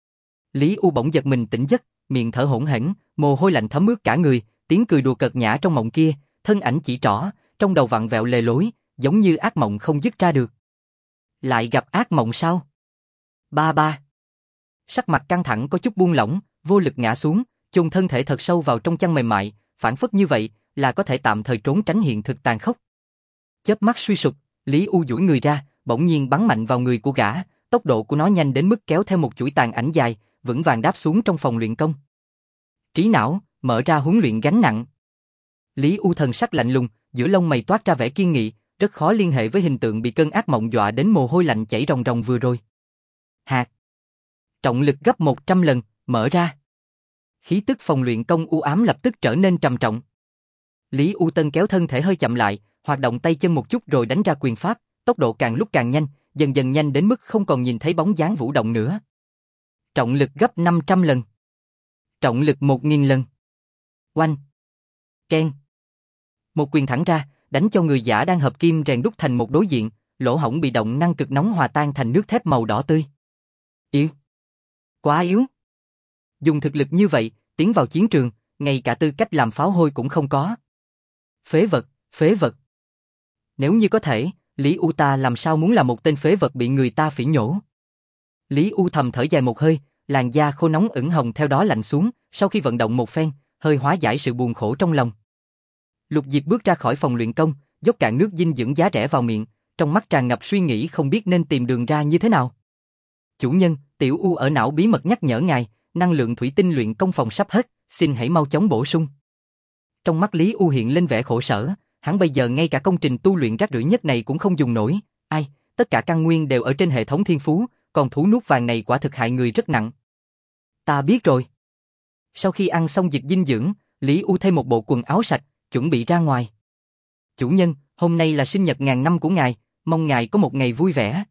Lý U bỗng giật mình tỉnh giấc, miệng thở hổn hển, mồ hôi lạnh thấm ướt cả người, tiếng cười đùa cợt nhã trong mộng kia, thân ảnh chỉ trỏ, trong đầu vặn vẹo lề lối, giống như ác mộng không dứt ra được. Lại gặp ác mộng sao? Ba ba. Sắc mặt căng thẳng có chút buông lỏng, vô lực ngã xuống, chôn thân thể thật sâu vào trong chăn mềm mại, phản phất như vậy là có thể tạm thời trốn tránh hiện thực tàn khốc. Chớp mắt suy sụp, Lý U duỗi người ra, bỗng nhiên bắn mạnh vào người của gã, tốc độ của nó nhanh đến mức kéo theo một chuỗi tàn ảnh dài, vững vàng đáp xuống trong phòng luyện công. Trí não, mở ra huấn luyện gánh nặng. Lý U thần sắc lạnh lùng, giữa lông mày toát ra vẻ kiên nghị, rất khó liên hệ với hình tượng bị cơn ác mộng dọa đến mồ hôi lạnh chảy ròng ròng vừa rồi. Hạt. Trọng lực gấp 100 lần, mở ra. Khí tức phòng luyện công u ám lập tức trở nên trầm trọng. Lý U Tân kéo thân thể hơi chậm lại, hoạt động tay chân một chút rồi đánh ra quyền pháp, tốc độ càng lúc càng nhanh, dần dần nhanh đến mức không còn nhìn thấy bóng dáng vũ động nữa. Trọng lực gấp 500 lần. Trọng lực 1000 lần. Oanh. Keng. Một quyền thẳng ra, đánh cho người giả đang hợp kim rèn đúc thành một đối diện, lỗ hổng bị động năng cực nóng hòa tan thành nước thép màu đỏ tươi. Yếu. Quá yếu. Dùng thực lực như vậy, tiến vào chiến trường, ngay cả tư cách làm pháo hôi cũng không có. Phế vật, phế vật. Nếu như có thể, Lý U ta làm sao muốn là một tên phế vật bị người ta phỉ nhổ. Lý U thầm thở dài một hơi, làn da khô nóng ửng hồng theo đó lạnh xuống, sau khi vận động một phen, hơi hóa giải sự buồn khổ trong lòng. Lục Diệp bước ra khỏi phòng luyện công, dốc cạn nước dinh dưỡng giá rẻ vào miệng, trong mắt tràn ngập suy nghĩ không biết nên tìm đường ra như thế nào. Chủ nhân, tiểu U ở não bí mật nhắc nhở ngài, năng lượng thủy tinh luyện công phòng sắp hết, xin hãy mau chóng bổ sung. Trong mắt Lý U hiện lên vẻ khổ sở, hắn bây giờ ngay cả công trình tu luyện rác rưởi nhất này cũng không dùng nổi. Ai, tất cả căn nguyên đều ở trên hệ thống thiên phú, còn thú nuốt vàng này quả thực hại người rất nặng. Ta biết rồi. Sau khi ăn xong dịch dinh dưỡng, Lý U thay một bộ quần áo sạch, chuẩn bị ra ngoài. Chủ nhân, hôm nay là sinh nhật 1000 năm của ngài, mong ngài có một ngày vui vẻ.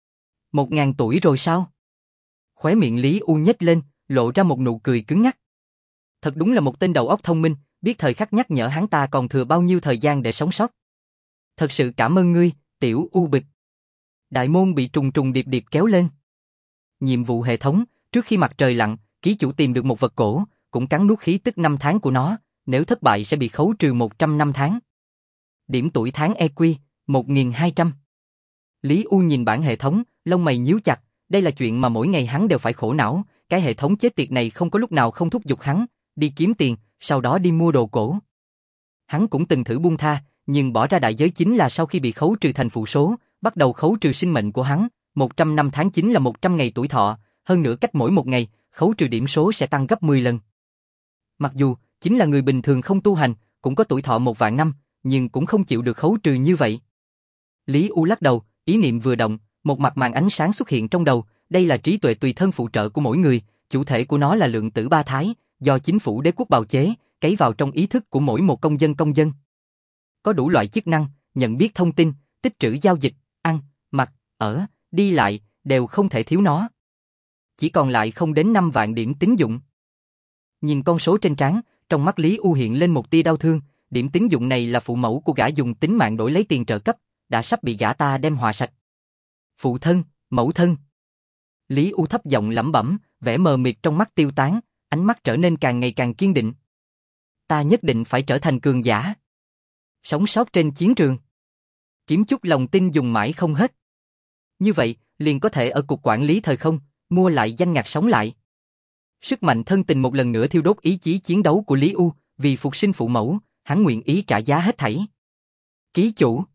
1000 tuổi rồi sao? Khóe miệng Lý U nhếch lên, lộ ra một nụ cười cứng nhắc. Thật đúng là một tên đầu óc thông minh, biết thời khắc nhắc nhở hắn ta còn thừa bao nhiêu thời gian để sống sót. Thật sự cảm ơn ngươi, tiểu U bịch. Đại môn bị trùng trùng điệp điệp kéo lên. Nhiệm vụ hệ thống, trước khi mặt trời lặn, ký chủ tìm được một vật cổ, cũng cắn nuốt khí tức 5 tháng của nó, nếu thất bại sẽ bị khấu trừ 100 năm tháng. Điểm tuổi tháng EQ, 1200. Lý U nhìn bảng hệ thống, lông mày nhíu chặt, đây là chuyện mà mỗi ngày hắn đều phải khổ não, cái hệ thống chết tiệt này không có lúc nào không thúc giục hắn, đi kiếm tiền, sau đó đi mua đồ cổ. Hắn cũng từng thử buông tha, nhưng bỏ ra đại giới chính là sau khi bị khấu trừ thành phụ số, bắt đầu khấu trừ sinh mệnh của hắn, 100 năm tháng chính là 100 ngày tuổi thọ, hơn nữa cách mỗi một ngày, khấu trừ điểm số sẽ tăng gấp 10 lần. Mặc dù, chính là người bình thường không tu hành, cũng có tuổi thọ 1.000 năm, nhưng cũng không chịu được khấu trừ như vậy. Lý U lắc đầu, ý niệm vừa động, một mặt màn ánh sáng xuất hiện trong đầu, đây là trí tuệ tùy thân phụ trợ của mỗi người, chủ thể của nó là lượng tử ba thái, do chính phủ đế quốc bào chế, cấy vào trong ý thức của mỗi một công dân. Có đủ loại chức năng, nhận biết thông tin, tích trữ giao dịch, ăn, mặc, ở, đi lại, đều không thể thiếu nó. Chỉ còn lại không đến 5 vạn điểm tín dụng. Nhìn con số trên trán, trong mắt Lý U hiện lên một tia đau thương, điểm tín dụng này là phụ mẫu của gã dùng tính mạng đổi lấy tiền trợ cấp, đã sắp bị gã ta đem hòa sạch. Phụ thân, mẫu thân. Lý U thấp giọng lẩm bẩm, vẻ mờ mịt trong mắt tiêu tán, ánh mắt trở nên càng ngày càng kiên định. Ta nhất định phải trở thành cường giả. Sống sót trên chiến trường. Kiếm chút lòng tin dùng mãi không hết. Như vậy, liền có thể ở cục quản lý thời không, mua lại danh ngạch sống lại. Sức mạnh thân tình một lần nữa thiêu đốt ý chí chiến đấu của Lý U, vì phục sinh phụ mẫu, hắn nguyện ý trả giá hết thảy. Ký chủ.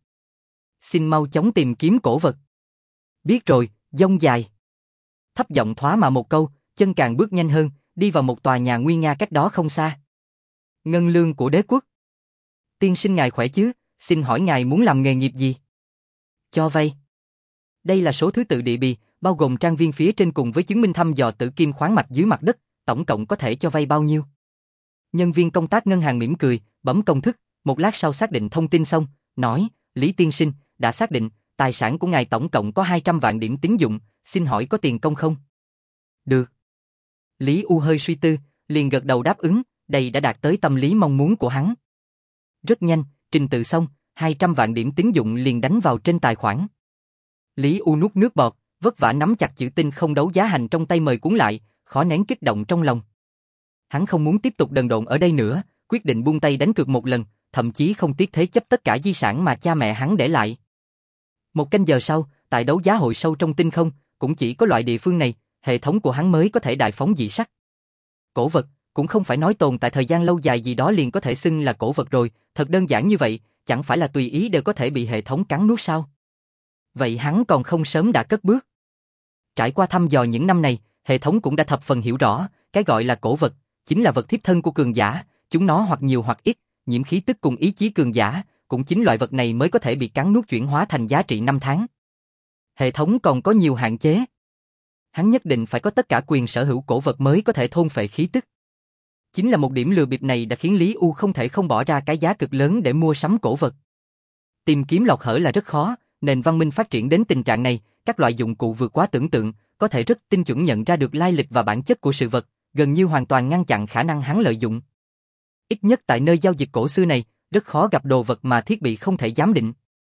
Xin mau chóng tìm kiếm cổ vật. Biết rồi, dông dài. Thấp giọng thoá mà một câu, chân càng bước nhanh hơn, đi vào một tòa nhà nguy nga cách đó không xa. Ngân lương của đế quốc. Tiên sinh ngài khỏe chứ, xin hỏi ngài muốn làm nghề nghiệp gì? Cho vay. Đây là số thứ tự địa bì, bao gồm trang viên phía trên cùng với chứng minh thăm dò tử kim khoáng mạch dưới mặt đất, tổng cộng có thể cho vay bao nhiêu? Nhân viên công tác ngân hàng mỉm cười, bấm công thức, một lát sau xác định thông tin xong, nói, Lý tiên sinh, đã xác định, tài sản của ngài tổng cộng có 200 vạn điểm tín dụng, xin hỏi có tiền công không? Được. Lý U hơi suy tư, liền gật đầu đáp ứng, đây đã đạt tới tâm lý mong muốn của hắn. Rất nhanh, trình tự xong, 200 vạn điểm tín dụng liền đánh vào trên tài khoản. Lý U nuốt nước bọt, vất vả nắm chặt chữ tinh không đấu giá hành trong tay mời cuốn lại, khó nén kích động trong lòng. Hắn không muốn tiếp tục đần độn ở đây nữa, quyết định buông tay đánh cược một lần, thậm chí không tiếc thế chấp tất cả di sản mà cha mẹ hắn để lại. 1 canh giờ sau, tại đấu giá hội sâu trong tinh không, cũng chỉ có loại địa phương này, hệ thống của hắn mới có thể đại phóng dị sắc. Cổ vật, cũng không phải nói tồn tại thời gian lâu dài gì đó liền có thể xưng là cổ vật rồi, thật đơn giản như vậy, chẳng phải là tùy ý đều có thể bị hệ thống cắn nuốt sao? Vậy hắn còn không sớm đã cất bước. Trải qua thăm dò những năm này, hệ thống cũng đã thập phần hiểu rõ, cái gọi là cổ vật, chính là vật thiếp thân của cường giả, chúng nó hoặc nhiều hoặc ít, nhiễm khí tức cùng ý chí cường giả, cũng chính loại vật này mới có thể bị cắn nuốt chuyển hóa thành giá trị 5 tháng. Hệ thống còn có nhiều hạn chế. Hắn nhất định phải có tất cả quyền sở hữu cổ vật mới có thể thôn phệ khí tức. Chính là một điểm lừa bịp này đã khiến Lý U không thể không bỏ ra cái giá cực lớn để mua sắm cổ vật. Tìm kiếm lọt hở là rất khó, nền văn minh phát triển đến tình trạng này, các loại dụng cụ vượt quá tưởng tượng, có thể rất tinh chuẩn nhận ra được lai lịch và bản chất của sự vật, gần như hoàn toàn ngăn chặn khả năng hắn lợi dụng. Ít nhất tại nơi giao dịch cổ xưa này, rất khó gặp đồ vật mà thiết bị không thể giám định.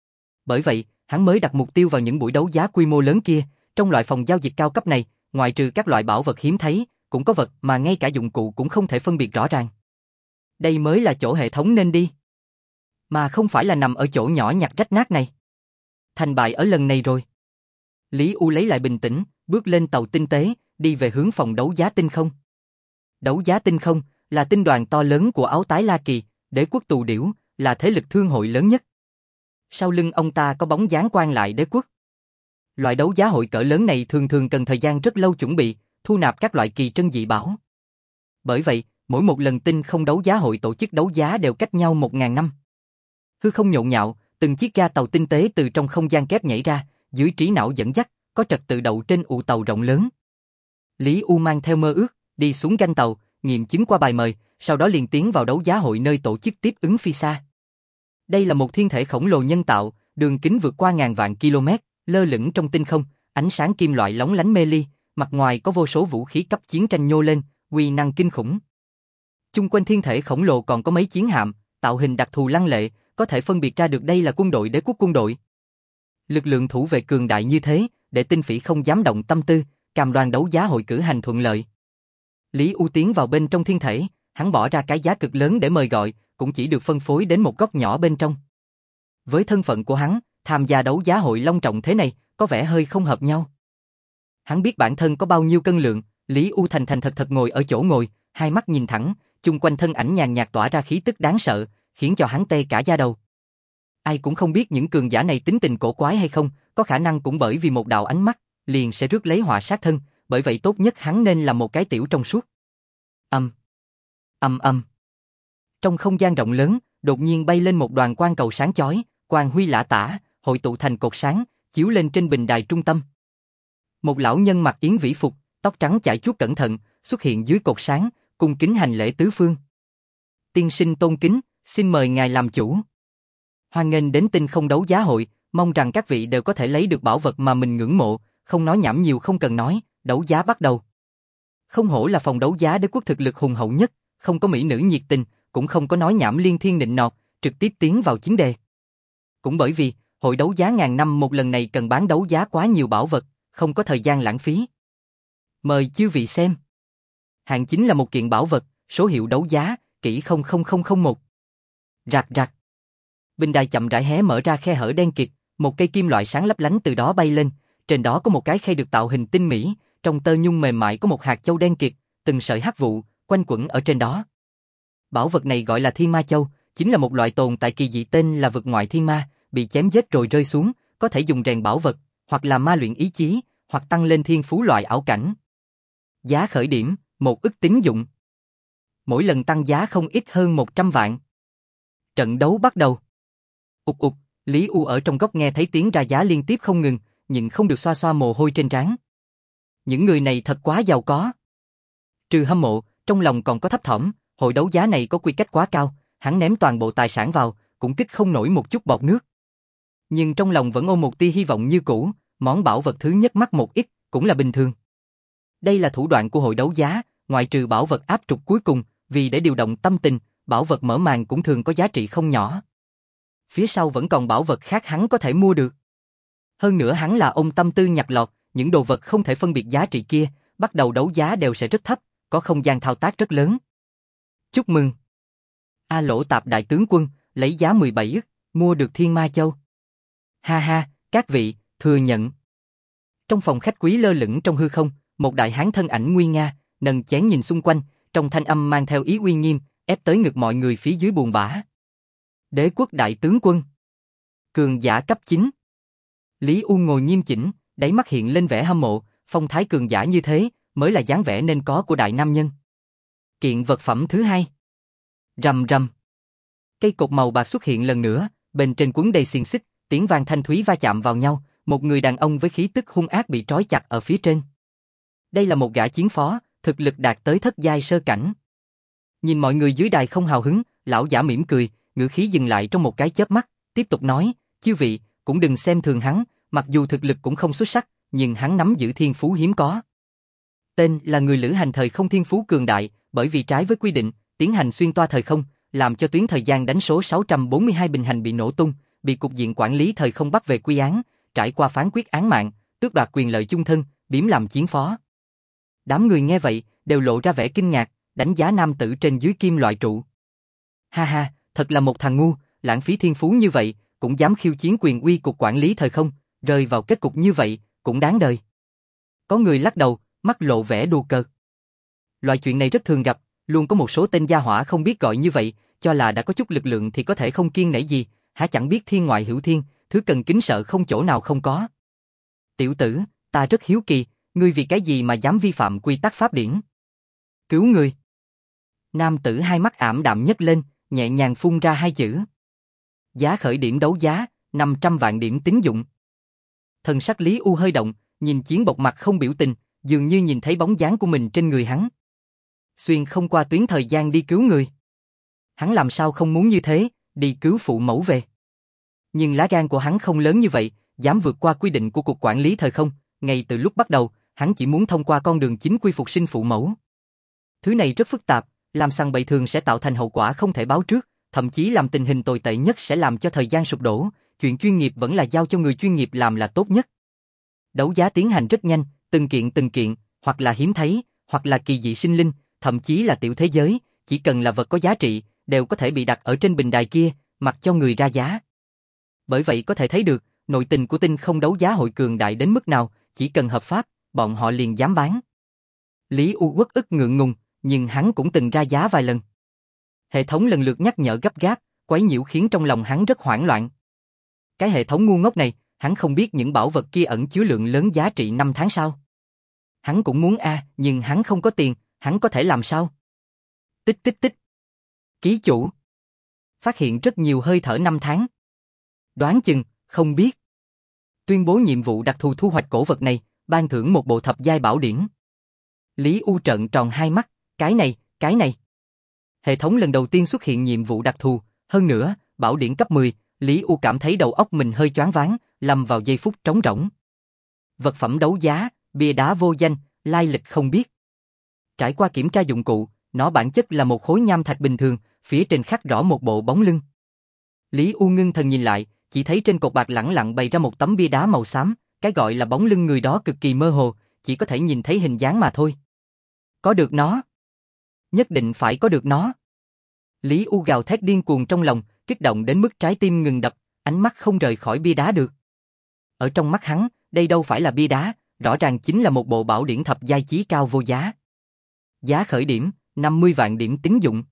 Bởi vậy, hắn mới đặt mục tiêu vào những buổi đấu giá quy mô lớn kia, trong loại phòng giao dịch cao cấp này, ngoại trừ các loại bảo vật hiếm thấy, cũng có vật mà ngay cả dụng cụ cũng không thể phân biệt rõ ràng. Đây mới là chỗ hệ thống nên đi, mà không phải là nằm ở chỗ nhỏ nhặt rách nát này. Thành bại ở lần này rồi. Lý U lấy lại bình tĩnh, bước lên tàu tinh tế, đi về hướng phòng đấu giá tinh không. Đấu giá tinh không là tinh đoàn to lớn của Áo Tái La Kỳ, đế quốc Tù Điểu, là thế lực thương hội lớn nhất. Sau lưng ông ta có bóng dáng quan lại đế quốc. Loại đấu giá hội cỡ lớn này thường thường cần thời gian rất lâu chuẩn bị, thu nạp các loại kỳ trân dị bảo. Bởi vậy, mỗi một lần tinh không đấu giá hội tổ chức đấu giá đều cách nhau 1000 năm. Hư không nhộn nhạo, từng chiếc ga tàu tinh tế từ trong không gian kép nhảy ra, dưới trí não dẫn dắt, có trật tự đậu trên ụ tàu rộng lớn. Lý U mang theo mơ ước, đi xuống ganh tàu, nghiệm chứng qua bài mời, sau đó liền tiến vào đấu giá hội nơi tổ chức tiếp ứng phi xa. Đây là một thiên thể khổng lồ nhân tạo, đường kính vượt qua ngàn vạn km, lơ lửng trong tinh không, ánh sáng kim loại lóng lánh mê ly, mặt ngoài có vô số vũ khí cấp chiến tranh nhô lên, uy năng kinh khủng. Chung quanh thiên thể khổng lồ còn có mấy chiến hạm, tạo hình đặc thù lăng lệ, có thể phân biệt ra được đây là quân đội đế quốc quân đội. Lực lượng thủ vệ cường đại như thế, để tinh phỉ không dám động tâm tư, cam đoan đấu giá hội cử hành thuận lợi. Lý U tiến vào bên trong thiên thể, hắn bỏ ra cái giá cực lớn để mời gọi, cũng chỉ được phân phối đến một góc nhỏ bên trong. Với thân phận của hắn, tham gia đấu giá hội long trọng thế này, có vẻ hơi không hợp nhau. Hắn biết bản thân có bao nhiêu cân lượng, Lý U thành thành thật thật ngồi ở chỗ ngồi, hai mắt nhìn thẳng, chung quanh thân ảnh nhàn nhạt tỏa ra khí tức đáng sợ, khiến cho hắn tê cả da đầu. Ai cũng không biết những cường giả này tính tình cổ quái hay không, có khả năng cũng bởi vì một đạo ánh mắt, liền sẽ rước lấy họa sát thân, bởi vậy tốt nhất hắn nên làm một cái tiểu trong suốt. Trong không gian rộng lớn, đột nhiên bay lên một đoàn quang cầu sáng chói, quang huy lả tả, hội tụ thành cột sáng, chiếu lên trên bình đài trung tâm. Một lão nhân mặc yến vĩ phục, tóc trắng chải chuốt cẩn thận, xuất hiện dưới cột sáng, cung kính hành lễ tứ phương. Tiên sinh tôn kính, xin mời ngài làm chủ. Hoan nghênh đến tinh không đấu giá hội, mong rằng các vị đều có thể lấy được bảo vật mà mình ngưỡng mộ, không nói nhảm nhiều không cần nói, đấu giá bắt đầu. Không hổ là phòng đấu giá đế quốc thực lực hùng hậu nhất, không có mỹ nữ nhiệt tình, cũng không có nói nhảm liên thiên nịnh nọt, trực tiếp tiến vào chính đề. Cũng bởi vì, hội đấu giá ngàn năm một lần này cần bán đấu giá quá nhiều bảo vật, không có thời gian lãng phí. Mời chư vị xem. Hạng chính là một kiện bảo vật, số hiệu đấu giá, kỷ 00001. Rạc rạc. Bình đài chậm rãi hé mở ra khe hở đen kịt, một cây kim loại sáng lấp lánh từ đó bay lên, trên đó có một cái khay được tạo hình tinh mỹ, trong tơ nhung mềm mại có một hạt châu đen kịt, từng sợi hắc vụ quanh quẩn ở trên đó. Bảo vật này gọi là Thiên Ma Châu, chính là một loại tồn tại kỳ dị tên là vực ngoại thiên ma, bị chém giết rồi rơi xuống, có thể dùng rèn bảo vật, hoặc là ma luyện ý chí, hoặc tăng lên thiên phú loại ảo cảnh. Giá khởi điểm, 1 ức tín dụng. Mỗi lần tăng giá không ít hơn 100 vạn. Trận đấu bắt đầu. Ục ục, Lý U ở trong góc nghe thấy tiếng ra giá liên tiếp không ngừng, nhưng không được xoa xoa mồ hôi trên trán. Những người này thật quá giàu có. Trừ hâm mộ, trong lòng còn có thấp thỏm, hội đấu giá này có quy cách quá cao, hắn ném toàn bộ tài sản vào, cũng kích không nổi một chút bọt nước. Nhưng trong lòng vẫn ôm một tia hy vọng như cũ, món bảo vật thứ nhất mắc một ít, cũng là bình thường. Đây là thủ đoạn của hội đấu giá, ngoại trừ bảo vật áp trục cuối cùng, vì để điều động tâm tình, bảo vật mở màn cũng thường có giá trị không nhỏ. Phía sau vẫn còn bảo vật khác hắn có thể mua được. Hơn nữa hắn là ông tâm tư nhặt lọt, những đồ vật không thể phân biệt giá trị kia, bắt đầu đấu giá đều sẽ rất thấp, có không gian thao tác rất lớn. Chúc mừng! A Lỗ Tạp đại tướng quân, lấy giá 17 ức, mua được Thiên Ma Châu. Ha ha, các vị, Thừa nhận. Trong phòng khách quý lơ lửng trong hư không, một đại hán thân ảnh nguy nga, nâng chén nhìn xung quanh, trong thanh âm mang theo ý uy nghiêm, ép tới ngực mọi người phía dưới buồn bã. Đế quốc đại tướng quân. Cường giả cấp 9. Lý U ngồi nghiêm chỉnh, đáy mắt hiện lên vẻ hâm mộ, phong thái cường giả như thế, mới là dáng vẻ nên có của đại nam nhân. Kiện vật phẩm thứ hai. Rầm rầm. Cây cột màu bạc xuất hiện lần nữa, bên trên quấn đầy xiềng xích, tiếng vang thanh thúy va chạm vào nhau, một người đàn ông với khí tức hung ác bị trói chặt ở phía trên. Đây là một gã chiến phó, thực lực đạt tới thất giai sơ cảnh. Nhìn mọi người dưới đài không hào hứng, lão giả mỉm cười, ngữ khí dừng lại trong một cái chớp mắt, tiếp tục nói, chư vị, cũng đừng xem thường hắn, mặc dù thực lực cũng không xuất sắc, nhưng hắn nắm giữ thiên phú hiếm có. Tên là người lữ hành thời không thiên phú cường đại, bởi vì trái với quy định, tiến hành xuyên toa thời không, làm cho tuyến thời gian đánh số 642 bình hành bị nổ tung, bị cục diện quản lý thời không bắt về quy án, trải qua phán quyết án mạng, tước đoạt quyền lợi chung thân, biếm làm chiến phó. Đám người nghe vậy, đều lộ ra vẻ kinh ngạc, đánh giá nam tử trên dưới kim loại trụ. Ha ha, thật là một thằng ngu, lãng phí thiên phú như vậy, cũng dám khiêu chiến quyền uy cục quản lý thời không, rơi vào kết cục như vậy, cũng đáng đời. Có người lắc đầu, mắt lộ vẻ đùa cợt. Loại chuyện này rất thường gặp, luôn có một số tên gia hỏa không biết gọi như vậy, cho là đã có chút lực lượng thì có thể không kiêng nể gì, há chẳng biết thiên ngoại hữu thiên, thứ cần kính sợ không chỗ nào không có. Tiểu tử, ta rất hiếu kỳ, ngươi vì cái gì mà dám vi phạm quy tắc pháp điển? Cứu người. Nam tử hai mắt ảm đạm nhấc lên, nhẹ nhàng phun ra hai chữ. Giá khởi điểm đấu giá, 500 vạn điểm tín dụng. Thần sắc Lý U hơi động, nhìn Chiến Bộc mặt không biểu tình, dường như nhìn thấy bóng dáng của mình trên người hắn. Xuyên không qua tuyến thời gian đi cứu người. Hắn làm sao không muốn như thế, đi cứu phụ mẫu về. Nhưng lá gan của hắn không lớn như vậy, dám vượt qua quy định của cục quản lý thời không, ngay từ lúc bắt đầu, hắn chỉ muốn thông qua con đường chính quy phục sinh phụ mẫu. Thứ này rất phức tạp, làm sằng bậy thường sẽ tạo thành hậu quả không thể báo trước, thậm chí làm tình hình tồi tệ nhất sẽ làm cho thời gian sụp đổ, chuyện chuyên nghiệp vẫn là giao cho người chuyên nghiệp làm là tốt nhất. Đấu giá tiến hành rất nhanh, từng kiện, hoặc là hiếm thấy, hoặc là kỳ dị sinh linh, thậm chí là tiểu thế giới, chỉ cần là vật có giá trị, đều có thể bị đặt ở trên bình đài kia, mặc cho người ra giá. Bởi vậy có thể thấy được, nội tình của tinh không đấu giá hội cường đại đến mức nào, chỉ cần hợp pháp, bọn họ liền dám bán. Lý U uất ức ngượng ngùng, nhưng hắn cũng từng ra giá vài lần. Hệ thống lần lượt nhắc nhở gấp gáp, quấy nhiễu khiến trong lòng hắn rất hoảng loạn. Cái hệ thống ngu ngốc này, hắn không biết những bảo vật kia ẩn chứa lượng lớn giá trị 5 tháng sau. Hắn cũng muốn nhưng hắn không có tiền, hắn có thể làm sao? Tích tích tích. Ký chủ. Phát hiện rất nhiều hơi thở 5 tháng. Đoán chừng, không biết. Tuyên bố nhiệm vụ đặc thù thu hoạch cổ vật này, ban thưởng một bộ thập giai bảo điển. Lý U trợn tròn hai mắt, cái này. Hệ thống lần đầu tiên xuất hiện nhiệm vụ đặc thù, hơn nữa, bảo điển cấp 10, Lý U cảm thấy đầu óc mình hơi choáng váng, lâm vào giây phút trống rỗng. Vật phẩm đấu giá, bia đá vô danh, lai lịch không biết. Trải qua kiểm tra dụng cụ, nó bản chất là một khối nham thạch bình thường, phía trên khắc rõ một bộ bóng lưng. Lý U ngưng thần nhìn lại, chỉ thấy trên cột bạc lẳng lặng bày ra một tấm bia đá màu xám, cái gọi là bóng lưng người đó cực kỳ mơ hồ, chỉ có thể nhìn thấy hình dáng mà thôi. Có được nó. Nhất định phải có được nó. Lý U gào thét điên cuồng trong lòng, kích động đến mức trái tim ngừng đập, ánh mắt không rời khỏi bia đá được. Ở trong mắt hắn, đây đâu phải là bia đá, rõ ràng chính là một bộ bảo điển thập giai chí cao vô giá. Giá khởi điểm, 50 vạn điểm tín dụng.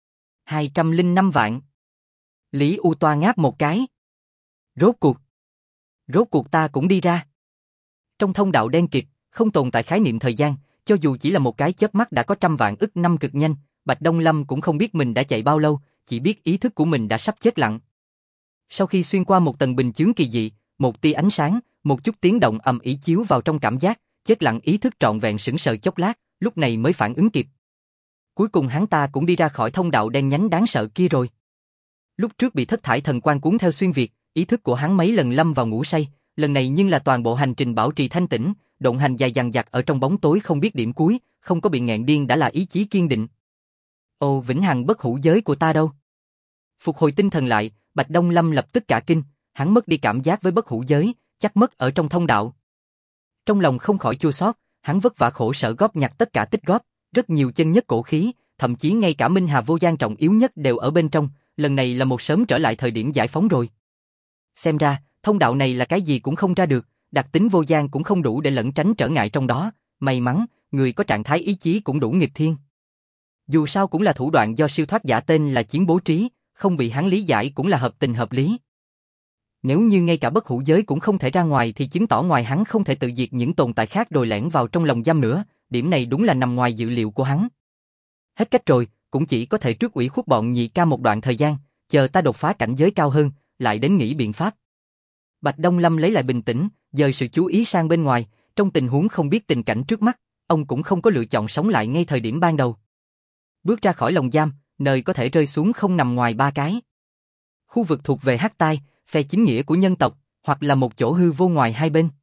205 vạn. Lý U toa ngáp một cái. Rốt cuộc ta cũng đi ra. Trong thông đạo đen kịt, không tồn tại khái niệm thời gian, cho dù chỉ là một cái chớp mắt đã có trăm vạn ức năm cực nhanh, Bạch Đông Lâm cũng không biết mình đã chạy bao lâu, chỉ biết ý thức của mình đã sắp chết lặng. Sau khi xuyên qua một tầng bình chướng kỳ dị, một tia ánh sáng, một chút tiếng động ầm ĩ chiếu vào trong cảm giác, chết lặng ý thức trọn vẹn sững sờ chốc lát, lúc này mới phản ứng kịp. Cuối cùng hắn ta cũng đi ra khỏi thông đạo đen nhánh đáng sợ kia rồi. Lúc trước bị thất thải thần quang cuốn theo xuyên việt, ý thức của hắn mấy lần lâm vào ngủ say, lần này nhưng là toàn bộ hành trình bảo trì thanh tĩnh, độn hành dài dằng dặc ở trong bóng tối không biết điểm cuối, không có bị nghẹn điên đã là ý chí kiên định. Ô vĩnh hằng bất hủ giới của ta đâu? Phục hồi tinh thần lại, Bạch Đông Lâm lập tức cả kinh, hắn mất đi cảm giác với bất hủ giới, chắc mất ở trong thông đạo. Trong lòng không khỏi chua xót, hắn vất vả khổ sở góp nhặt tất cả tích góp, rất nhiều chân nhất cổ khí, thậm chí ngay cả Minh Hà vô gian trọng yếu nhất đều ở bên trong, lần này là một sớm trở lại thời điểm giải phóng rồi. Xem ra, thông đạo này là cái gì cũng không ra được, Đặc tính vô gian cũng không đủ để lẩn tránh trở ngại trong đó, may mắn, người có trạng thái ý chí cũng đủ nghịch thiên. Dù sao cũng là thủ đoạn do siêu thoát giả tên là Chiến bố trí, không bị hắn lý giải cũng là hợp tình hợp lý. Nếu như ngay cả bất hủ giới cũng không thể ra ngoài thì chứng tỏ ngoài hắn không thể tự diệt những tồn tại khác rồi lẻn vào trong lồng giam nữa, điểm này đúng là nằm ngoài dự liệu của hắn. Hết cách rồi, cũng chỉ có thể trước ủy khuất bọn nhị ca một đoạn thời gian, chờ ta đột phá cảnh giới cao hơn, lại đến nghĩ biện pháp. Bạch Đông Lâm lấy lại bình tĩnh, dời sự chú ý sang bên ngoài, trong tình huống không biết tình cảnh trước mắt, ông cũng không có lựa chọn sống lại ngay thời điểm ban đầu. Bước ra khỏi lồng giam, nơi có thể rơi xuống không nằm ngoài 3 cái. Khu vực thuộc về Hắc Tai, phe chính nghĩa của nhân tộc, hoặc là một chỗ hư vô ngoài hai bên.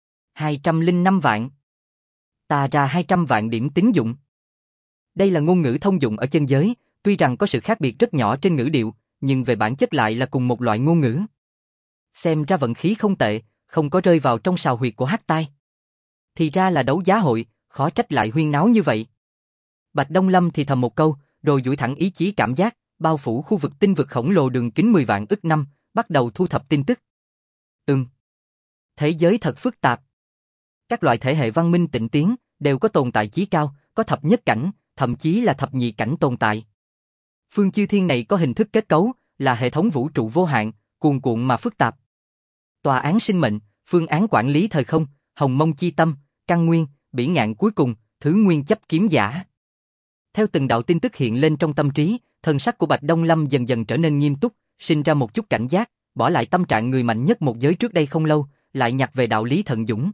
205 vạn. Ta ra 200 vạn điểm tín dụng. Đây là ngôn ngữ thông dụng ở chân giới, tuy rằng có sự khác biệt rất nhỏ trên ngữ điệu, nhưng về bản chất lại là cùng một loại ngôn ngữ. Xem ra vận khí không tệ, không có rơi vào trong sào huyệt của Hắc Tai. Thì ra là đấu giá hội, khó trách lại huyên náo như vậy. Bạch Đông Lâm thì thầm một câu, rồi duỗi thẳng ý chí cảm giác, bao phủ khu vực tinh vực khổng lồ đường kính 10 vạn ức năm, bắt đầu thu thập tin tức. Thế giới thật phức tạp. Các loại thể hệ văn minh tịnh tiến đều có tồn tại chí cao, có thập nhất cảnh, thậm chí là thập nhị cảnh tồn tại. Phương chư thiên này có hình thức kết cấu, là hệ thống vũ trụ vô hạn, cuồn cuộn mà phức tạp. Tòa án sinh mệnh, phương án quản lý thời không, hồng mông chi tâm, căn nguyên, bỉ ngạn cuối cùng, thứ nguyên chấp kiếm giả. Theo từng đạo tin tức hiện lên trong tâm trí, thần sắc của Bạch Đông Lâm dần dần trở nên nghiêm túc, sinh ra một chút cảnh giác, bỏ lại tâm trạng người mạnh nhất một giới trước đây không lâu, lại nhặt về đạo lý thận dũng.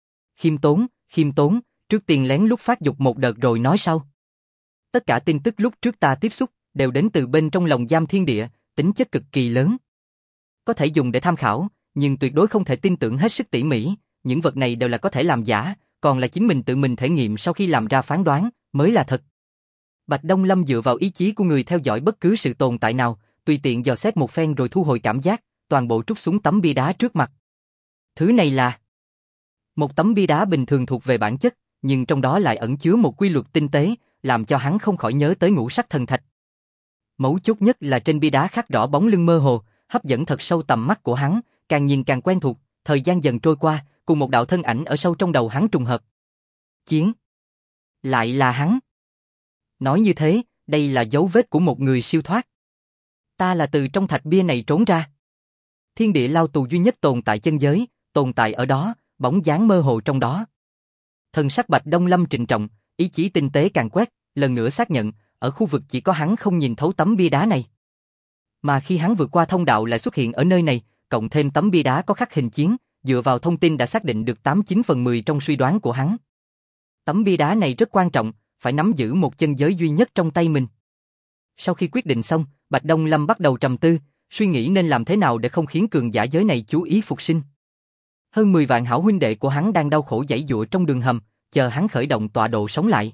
Khiêm tốn, trước tiên lén lút phát dục một đợt rồi nói sau. Tất cả tin tức lúc trước ta tiếp xúc, đều đến từ bên trong lồng giam thiên địa, tính chất cực kỳ lớn. Có thể dùng để tham khảo, nhưng tuyệt đối không thể tin tưởng hết sức tỉ mỉ, những vật này đều là có thể làm giả, còn là chính mình tự mình thể nghiệm sau khi làm ra phán đoán, mới là thật. Bạch Đông Lâm dựa vào ý chí của người theo dõi bất cứ sự tồn tại nào, tùy tiện dò xét một phen rồi thu hồi cảm giác, toàn bộ trút xuống tấm bia đá trước mặt. Thứ này là một tấm bia đá bình thường thuộc về bản chất, nhưng trong đó lại ẩn chứa một quy luật tinh tế, làm cho hắn không khỏi nhớ tới ngũ sắc thần thạch. Mấu chốt nhất là trên bia đá khắc rõ bóng lưng mơ hồ, hấp dẫn thật sâu tầm mắt của hắn, càng nhìn càng quen thuộc, thời gian dần trôi qua, cùng một đạo thân ảnh ở sâu trong đầu hắn trùng hợp. Chiến. Lại là hắn. Nói như thế, đây là dấu vết của một người siêu thoát. Ta là từ trong thạch bia này trốn ra. Thiên địa lao tù duy nhất tồn tại chân giới, tồn tại ở đó, bóng dáng mơ hồ trong đó. Thần sắc Bạch Đông Lâm trịnh trọng, ý chí tinh tế càng quét, lần nữa xác nhận, ở khu vực chỉ có hắn không nhìn thấu tấm bia đá này. Mà khi hắn vượt qua thông đạo lại xuất hiện ở nơi này, cộng thêm tấm bia đá có khắc hình chiến, dựa vào thông tin đã xác định được 89/10 trong suy đoán của hắn. Tấm bia đá này rất quan trọng, phải nắm giữ một chân giới duy nhất trong tay mình. Sau khi quyết định xong, Bạch Đông Lâm bắt đầu trầm tư, suy nghĩ nên làm thế nào để không khiến cường giả giới này chú ý phục sinh. Hơn 10 vạn hảo huynh đệ của hắn đang đau khổ giãy giụa trong đường hầm, chờ hắn khởi động tọa độ sống lại.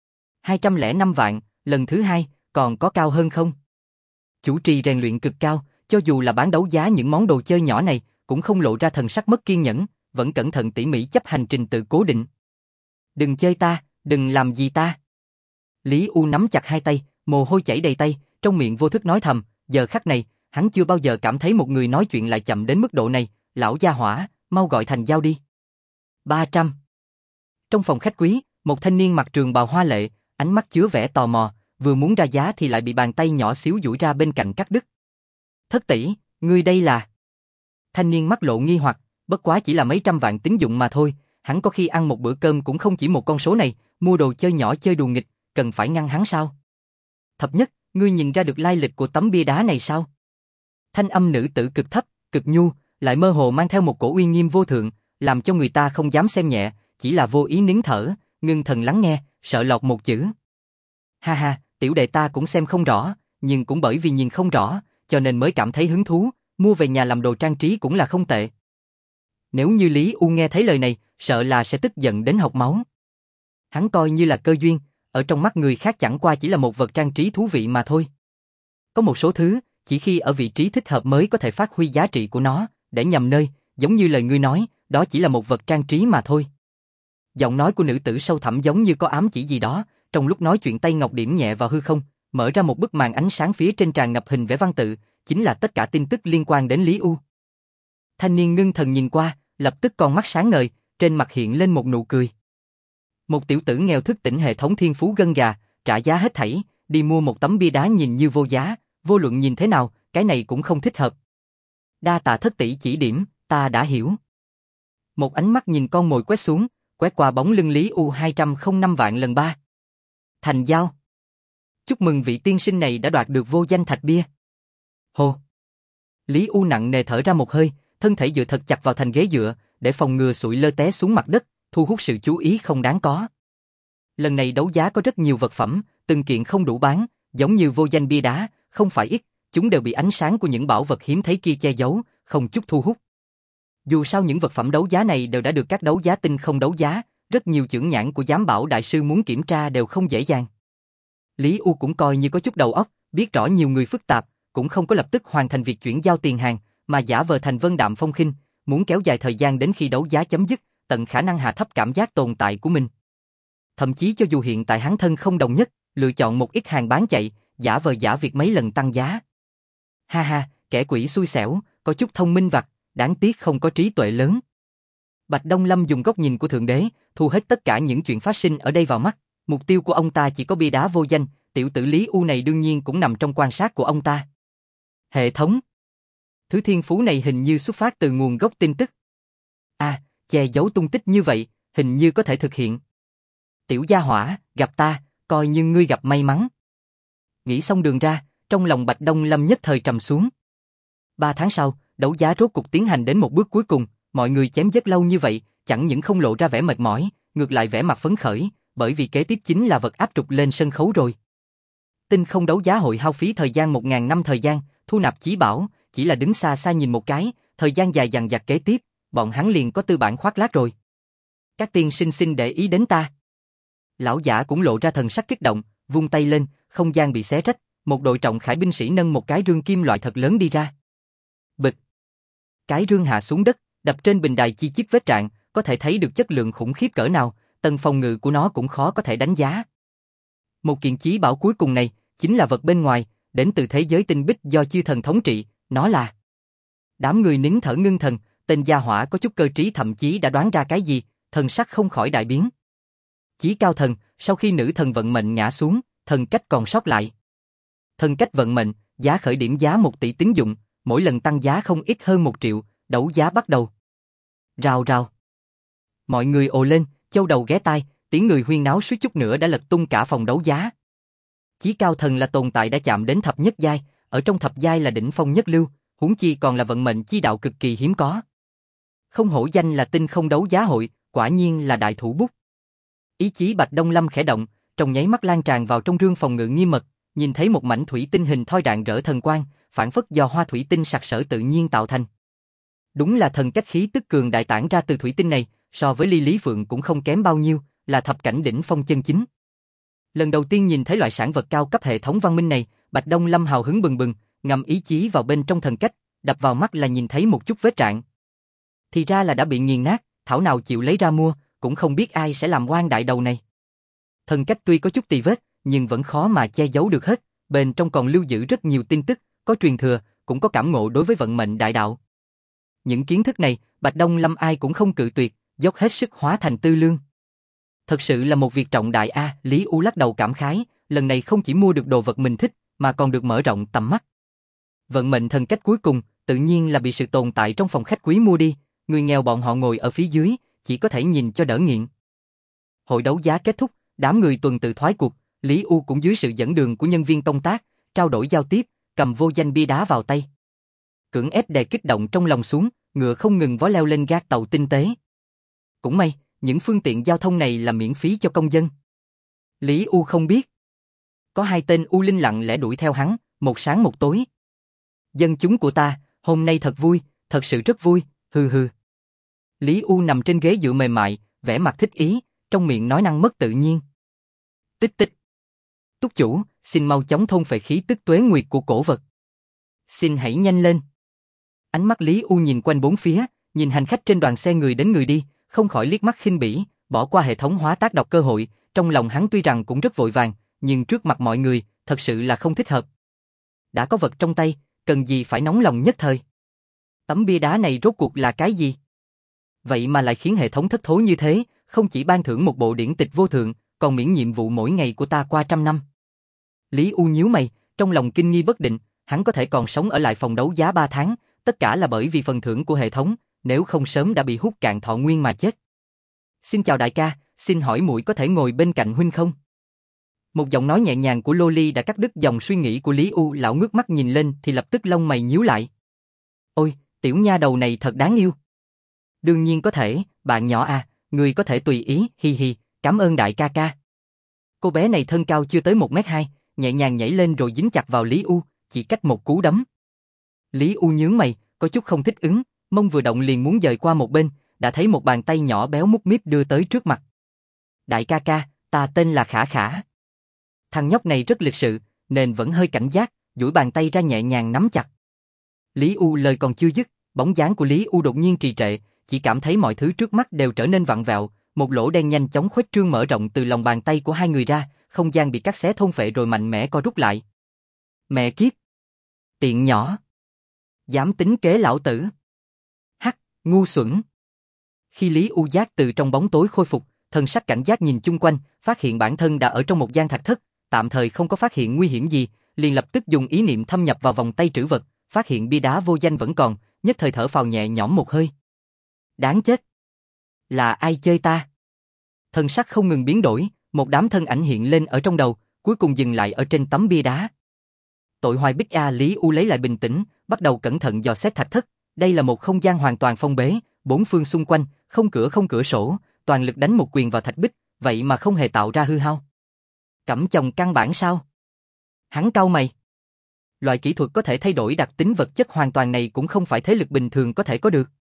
205 vạn, lần thứ hai, còn có cao hơn không? Chủ trì rèn luyện cực cao, cho dù là bán đấu giá những món đồ chơi nhỏ này, cũng không lộ ra thần sắc mất kiên nhẫn, vẫn cẩn thận tỉ mỉ chấp hành trình tự cố định. Đừng chơi ta, đừng làm gì ta. Lý U nắm chặt hai tay, mồ hôi chảy đầy tay, trong miệng vô thức nói thầm, giờ khắc này, hắn chưa bao giờ cảm thấy một người nói chuyện lại chậm đến mức độ này, lão gia hỏa, mau gọi thành giao đi. 300. Trong phòng khách quý, một thanh niên mặc trường bào hoa lệ, ánh mắt chứa vẻ tò mò, vừa muốn ra giá thì lại bị bàn tay nhỏ xíu duỗi ra bên cạnh cắt đứt. Thất tỷ, ngươi đây là... Thanh niên mắt lộ nghi hoặc, bất quá chỉ là mấy trăm vạn tín dụng mà thôi, hắn có khi ăn một bữa cơm cũng không chỉ một con số này, mua đồ chơi nhỏ chơi đùa nghịch, cần phải ngăn hắn sao? Thập nhất, ngươi nhìn ra được lai lịch của tấm bia đá này sao? Thanh âm nữ tử cực thấp, cực nhu, lại mơ hồ mang theo một cổ uy nghiêm vô thượng, làm cho người ta không dám xem nhẹ, chỉ là vô ý nín thở, ngưng thần lắng nghe, sợ lọt một chữ. Ha ha, tiểu đệ ta cũng xem không rõ, nhưng cũng bởi vì nhìn không rõ, cho nên mới cảm thấy hứng thú, mua về nhà làm đồ trang trí cũng là không tệ. Nếu như Lý U nghe thấy lời này, sợ là sẽ tức giận đến học máu. Hắn coi như là cơ duyên, ở trong mắt người khác chẳng qua chỉ là một vật trang trí thú vị mà thôi. Có một số thứ, chỉ khi ở vị trí thích hợp mới có thể phát huy giá trị của nó, để nhầm nơi, giống như lời ngươi nói, đó chỉ là một vật trang trí mà thôi. Giọng nói của nữ tử sâu thẳm giống như có ám chỉ gì đó, trong lúc nói chuyện tay ngọc điểm nhẹ vào hư không, mở ra một bức màn ánh sáng phía trên tràn ngập hình vẽ văn tự, chính là tất cả tin tức liên quan đến Lý U. Thanh niên ngưng thần nhìn qua, lập tức con mắt sáng ngời, trên mặt hiện lên một nụ cười. Một tiểu tử nghèo thức tỉnh hệ thống thiên phú gân gà, trả giá hết thảy, đi mua một tấm bia đá nhìn như vô giá, vô luận nhìn thế nào, cái này cũng không thích hợp. Đa tạ thất tỷ chỉ điểm, ta đã hiểu. Một ánh mắt nhìn con mồi quét xuống, quét qua bóng lưng Lý U 205 vạn lần 3. Thành giao. Chúc mừng vị tiên sinh này đã đoạt được vô danh thạch bia. Hồ. Lý U nặng nề thở ra một hơi, thân thể dựa thật chặt vào thành ghế dựa, để phòng ngừa sụi lơ té xuống mặt đất, thu hút sự chú ý không đáng có. Lần này đấu giá có rất nhiều vật phẩm, từng kiện không đủ bán, giống như vô danh bia đá, không phải ít, chúng đều bị ánh sáng của những bảo vật hiếm thấy kia che giấu, không chút thu hút. Dù sao những vật phẩm đấu giá này đều đã được các đấu giá tinh không đấu giá, rất nhiều chưởng nhãn của giám bảo đại sư muốn kiểm tra đều không dễ dàng. Lý U cũng coi như có chút đầu óc, biết rõ nhiều người phức tạp, cũng không có lập tức hoàn thành việc chuyển giao tiền hàng, mà giả vờ thành vân đạm phong khinh, muốn kéo dài thời gian đến khi đấu giá chấm dứt, tận khả năng hạ thấp cảm giác tồn tại của mình. Thậm chí cho dù hiện tại hắn thân không đồng nhất, lựa chọn một ít hàng bán chạy, giả vờ giả việc mấy lần tăng giá. Ha ha, kẻ quỷ xui xẻo, có chút thông minh vặt, đáng tiếc không có trí tuệ lớn. Bạch Đông Lâm dùng góc nhìn của Thượng Đế, thu hết tất cả những chuyện phát sinh ở đây vào mắt. Mục tiêu của ông ta chỉ có bia đá vô danh, tiểu tử Lý U này đương nhiên cũng nằm trong quan sát của ông ta. Hệ thống. Thứ thiên phú này hình như xuất phát từ nguồn gốc tin tức. À, che giấu tung tích như vậy, hình như có thể thực hiện. Tiểu gia hỏa, gặp ta, coi như ngươi gặp may mắn. Nghĩ xong đường ra, trong lòng Bạch Đông Lâm nhất thời trầm xuống. 3 tháng sau, đấu giá rốt cục tiến hành đến một bước cuối cùng, mọi người chém giết lâu như vậy, chẳng những không lộ ra vẻ mệt mỏi, ngược lại vẻ mặt phấn khởi, bởi vì kế tiếp chính là vật áp trục lên sân khấu rồi. Tinh không đấu giá hội hao phí thời gian 1000 năm thời gian, thu nạp chí bảo, chỉ là đứng xa xa nhìn một cái, thời gian dài dằng dặc kế tiếp, bọn hắn liền có tư bản khoác lác rồi. Các tiên sinh xin để ý đến ta. Lão giả cũng lộ ra thần sắc kích động, vung tay lên, không gian bị xé rách, một đội trọng khải binh sĩ nâng một cái rương kim loại thật lớn đi ra. Bịch. Cái rương hạ xuống đất, đập trên bình đài chi chít vết rạn, có thể thấy được chất lượng khủng khiếp cỡ nào, tầng phòng ngự của nó cũng khó có thể đánh giá. Một kiện chí bảo cuối cùng này, chính là vật bên ngoài, đến từ thế giới tinh bích do chư thần thống trị, nó là. Đám người nín thở ngưng thần, tên gia hỏa có chút cơ trí thậm chí đã đoán ra cái gì, thần sắc không khỏi đại biến. Chí cao thần, sau khi nữ thần vận mệnh ngã xuống, thần cách còn sót lại. Thần cách vận mệnh, giá khởi điểm giá 1 tỷ tín dụng, mỗi lần tăng giá không ít hơn 1 triệu, đấu giá bắt đầu. Rào rào. Mọi người ồ lên, châu đầu ghé tai, tiếng người huyên náo suýt chút nữa đã lật tung cả phòng đấu giá. Chí cao thần là tồn tại đã chạm đến thập nhất giai, ở trong thập giai là đỉnh phong nhất lưu, huống chi còn là vận mệnh chi đạo cực kỳ hiếm có. Không hổ danh là tinh không đấu giá hội, quả nhiên là đại thủ bút. Ý chí Bạch Đông Lâm khẽ động, trong nháy mắt lan tràn vào trong rương phòng ngự nghiêm mật, nhìn thấy một mảnh thủy tinh hình thoi rạng rỡ thần quang, phản phất do hoa thủy tinh sặc sỡ tự nhiên tạo thành. Đúng là thần cách khí tức cường đại tản ra từ thủy tinh này, so với Ly Lý Phượng cũng không kém bao nhiêu, là thập cảnh đỉnh phong chân chính. Lần đầu tiên nhìn thấy loại sản vật cao cấp hệ thống văn minh này, Bạch Đông Lâm hào hứng bừng bừng, ngầm ý chí vào bên trong thần cách, đập vào mắt là nhìn thấy một chút vết rạn. Thì ra là đã bị nghiền nát, thảo nào chịu lấy ra mua, cũng không biết ai sẽ làm quan đại đầu này. Thần cách tuy có chút tì vết, nhưng vẫn khó mà che giấu được hết, bên trong còn lưu giữ rất nhiều tin tức, có truyền thừa, cũng có cảm ngộ đối với vận mệnh đại đạo. Những kiến thức này, Bạch Đông Lâm ai cũng không cự tuyệt, dốc hết sức hóa thành tư lương. Thật sự là một việc trọng đại a, Lý U lắc đầu cảm khái, lần này không chỉ mua được đồ vật mình thích, mà còn được mở rộng tầm mắt. Vận mệnh thần cách cuối cùng, tự nhiên là bị sự tồn tại trong phòng khách quý mua đi, người nghèo bọn họ ngồi ở phía dưới, chỉ có thể nhìn cho đỡ nghiện. Hội đấu giá kết thúc, đám người tuần tự thoái cuộc, Lý U cũng dưới sự dẫn đường của nhân viên công tác, trao đổi giao tiếp, cầm vô danh bia đá vào tay. Cưỡng ép đè kích động trong lòng xuống, ngựa không ngừng vó leo lên gác tàu tinh tế. Cũng may, những phương tiện giao thông này là miễn phí cho công dân. Lý U không biết. Có 2 tên U Linh lặng lẽ đuổi theo hắn, một sáng một tối. Dân chúng của ta, hôm nay thật vui, thật sự rất vui, hừ hừ. Lý U nằm trên ghế dựa mềm mại, vẻ mặt thích ý, trong miệng nói năng mất tự nhiên. Tích tích. Túc chủ, xin mau chóng thôn phệ khí tức tuế nguyệt của cổ vật. Xin hãy nhanh lên. Ánh mắt Lý U nhìn quanh bốn phía, nhìn hành khách trên đoàn xe người đến người đi, không khỏi liếc mắt khinh bỉ, bỏ qua hệ thống hóa tác đọc cơ hội, trong lòng hắn tuy rằng cũng rất vội vàng, nhưng trước mặt mọi người, thật sự là không thích hợp. Đã có vật trong tay, cần gì phải nóng lòng nhất thời. Tấm bia đá này rốt cuộc là cái gì? Vậy mà lại khiến hệ thống thất thố như thế, không chỉ ban thưởng một bộ điển tịch vô thượng, còn miễn nhiệm vụ mỗi ngày của ta qua trăm năm. Lý U nhíu mày, trong lòng kinh nghi bất định, hắn có thể còn sống ở lại phòng đấu giá 3 tháng, tất cả là bởi vì phần thưởng của hệ thống, nếu không sớm đã bị hút cạn thọ nguyên mà chết. Xin chào đại ca, xin hỏi muội có thể ngồi bên cạnh huynh không? Một giọng nói nhẹ nhàng của Loli đã cắt đứt dòng suy nghĩ của Lý U, lão ngước mắt nhìn lên thì lập tức lông mày nhíu lại. Ôi, tiểu nha đầu này thật đáng yêu. Đương nhiên có thể, bạn nhỏ à, người có thể tùy ý, hi hi, cảm ơn đại ca ca. Cô bé này thân cao chưa tới 1m2, nhẹ nhàng nhảy lên rồi dính chặt vào Lý U, chỉ cách một cú đấm. Lý U nhướng mày, có chút không thích ứng, mông vừa động liền muốn dời qua một bên, đã thấy một bàn tay nhỏ béo mút míp đưa tới trước mặt. Đại ca ca, ta tên là Khả Khả. Thằng nhóc này rất lịch sự, nên vẫn hơi cảnh giác, duỗi bàn tay ra nhẹ nhàng nắm chặt. Lý U lời còn chưa dứt, bóng dáng của Lý U đột nhiên trì trệ, chỉ cảm thấy mọi thứ trước mắt đều trở nên vặn vẹo, một lỗ đen nhanh chóng khuếch trương mở rộng từ lòng bàn tay của hai người ra, không gian bị cắt xé thôn phệ rồi mạnh mẽ co rút lại. Mẹ kiếp! Tiện nhỏ! Dám tính kế lão tử! Hắc, ngu xuẩn! Khi Lý U giác từ trong bóng tối khôi phục, thần sắc cảnh giác nhìn chung quanh, phát hiện bản thân đã ở trong một gian thạch thất, tạm thời không có phát hiện nguy hiểm gì, liền lập tức dùng ý niệm thâm nhập vào vòng tay trữ vật, phát hiện bia đá vô danh vẫn còn, nhất thời thở phào nhẹ nhõm một hơi. Đáng chết! Là ai chơi ta? Thần sắc không ngừng biến đổi, một đám thân ảnh hiện lên ở trong đầu, cuối cùng dừng lại ở trên tấm bia đá. Tội hoài bích a. Lý U lấy lại bình tĩnh, bắt đầu cẩn thận dò xét thạch thất. Đây là một không gian hoàn toàn phong bế, bốn phương xung quanh, không cửa sổ, toàn lực đánh một quyền vào thạch bích, vậy mà không hề tạo ra hư hao. Cẩm chồng căn bản sao? Hắn cau mày. Loại kỹ thuật có thể thay đổi đặc tính vật chất hoàn toàn này cũng không phải thế lực bình thường có thể có được.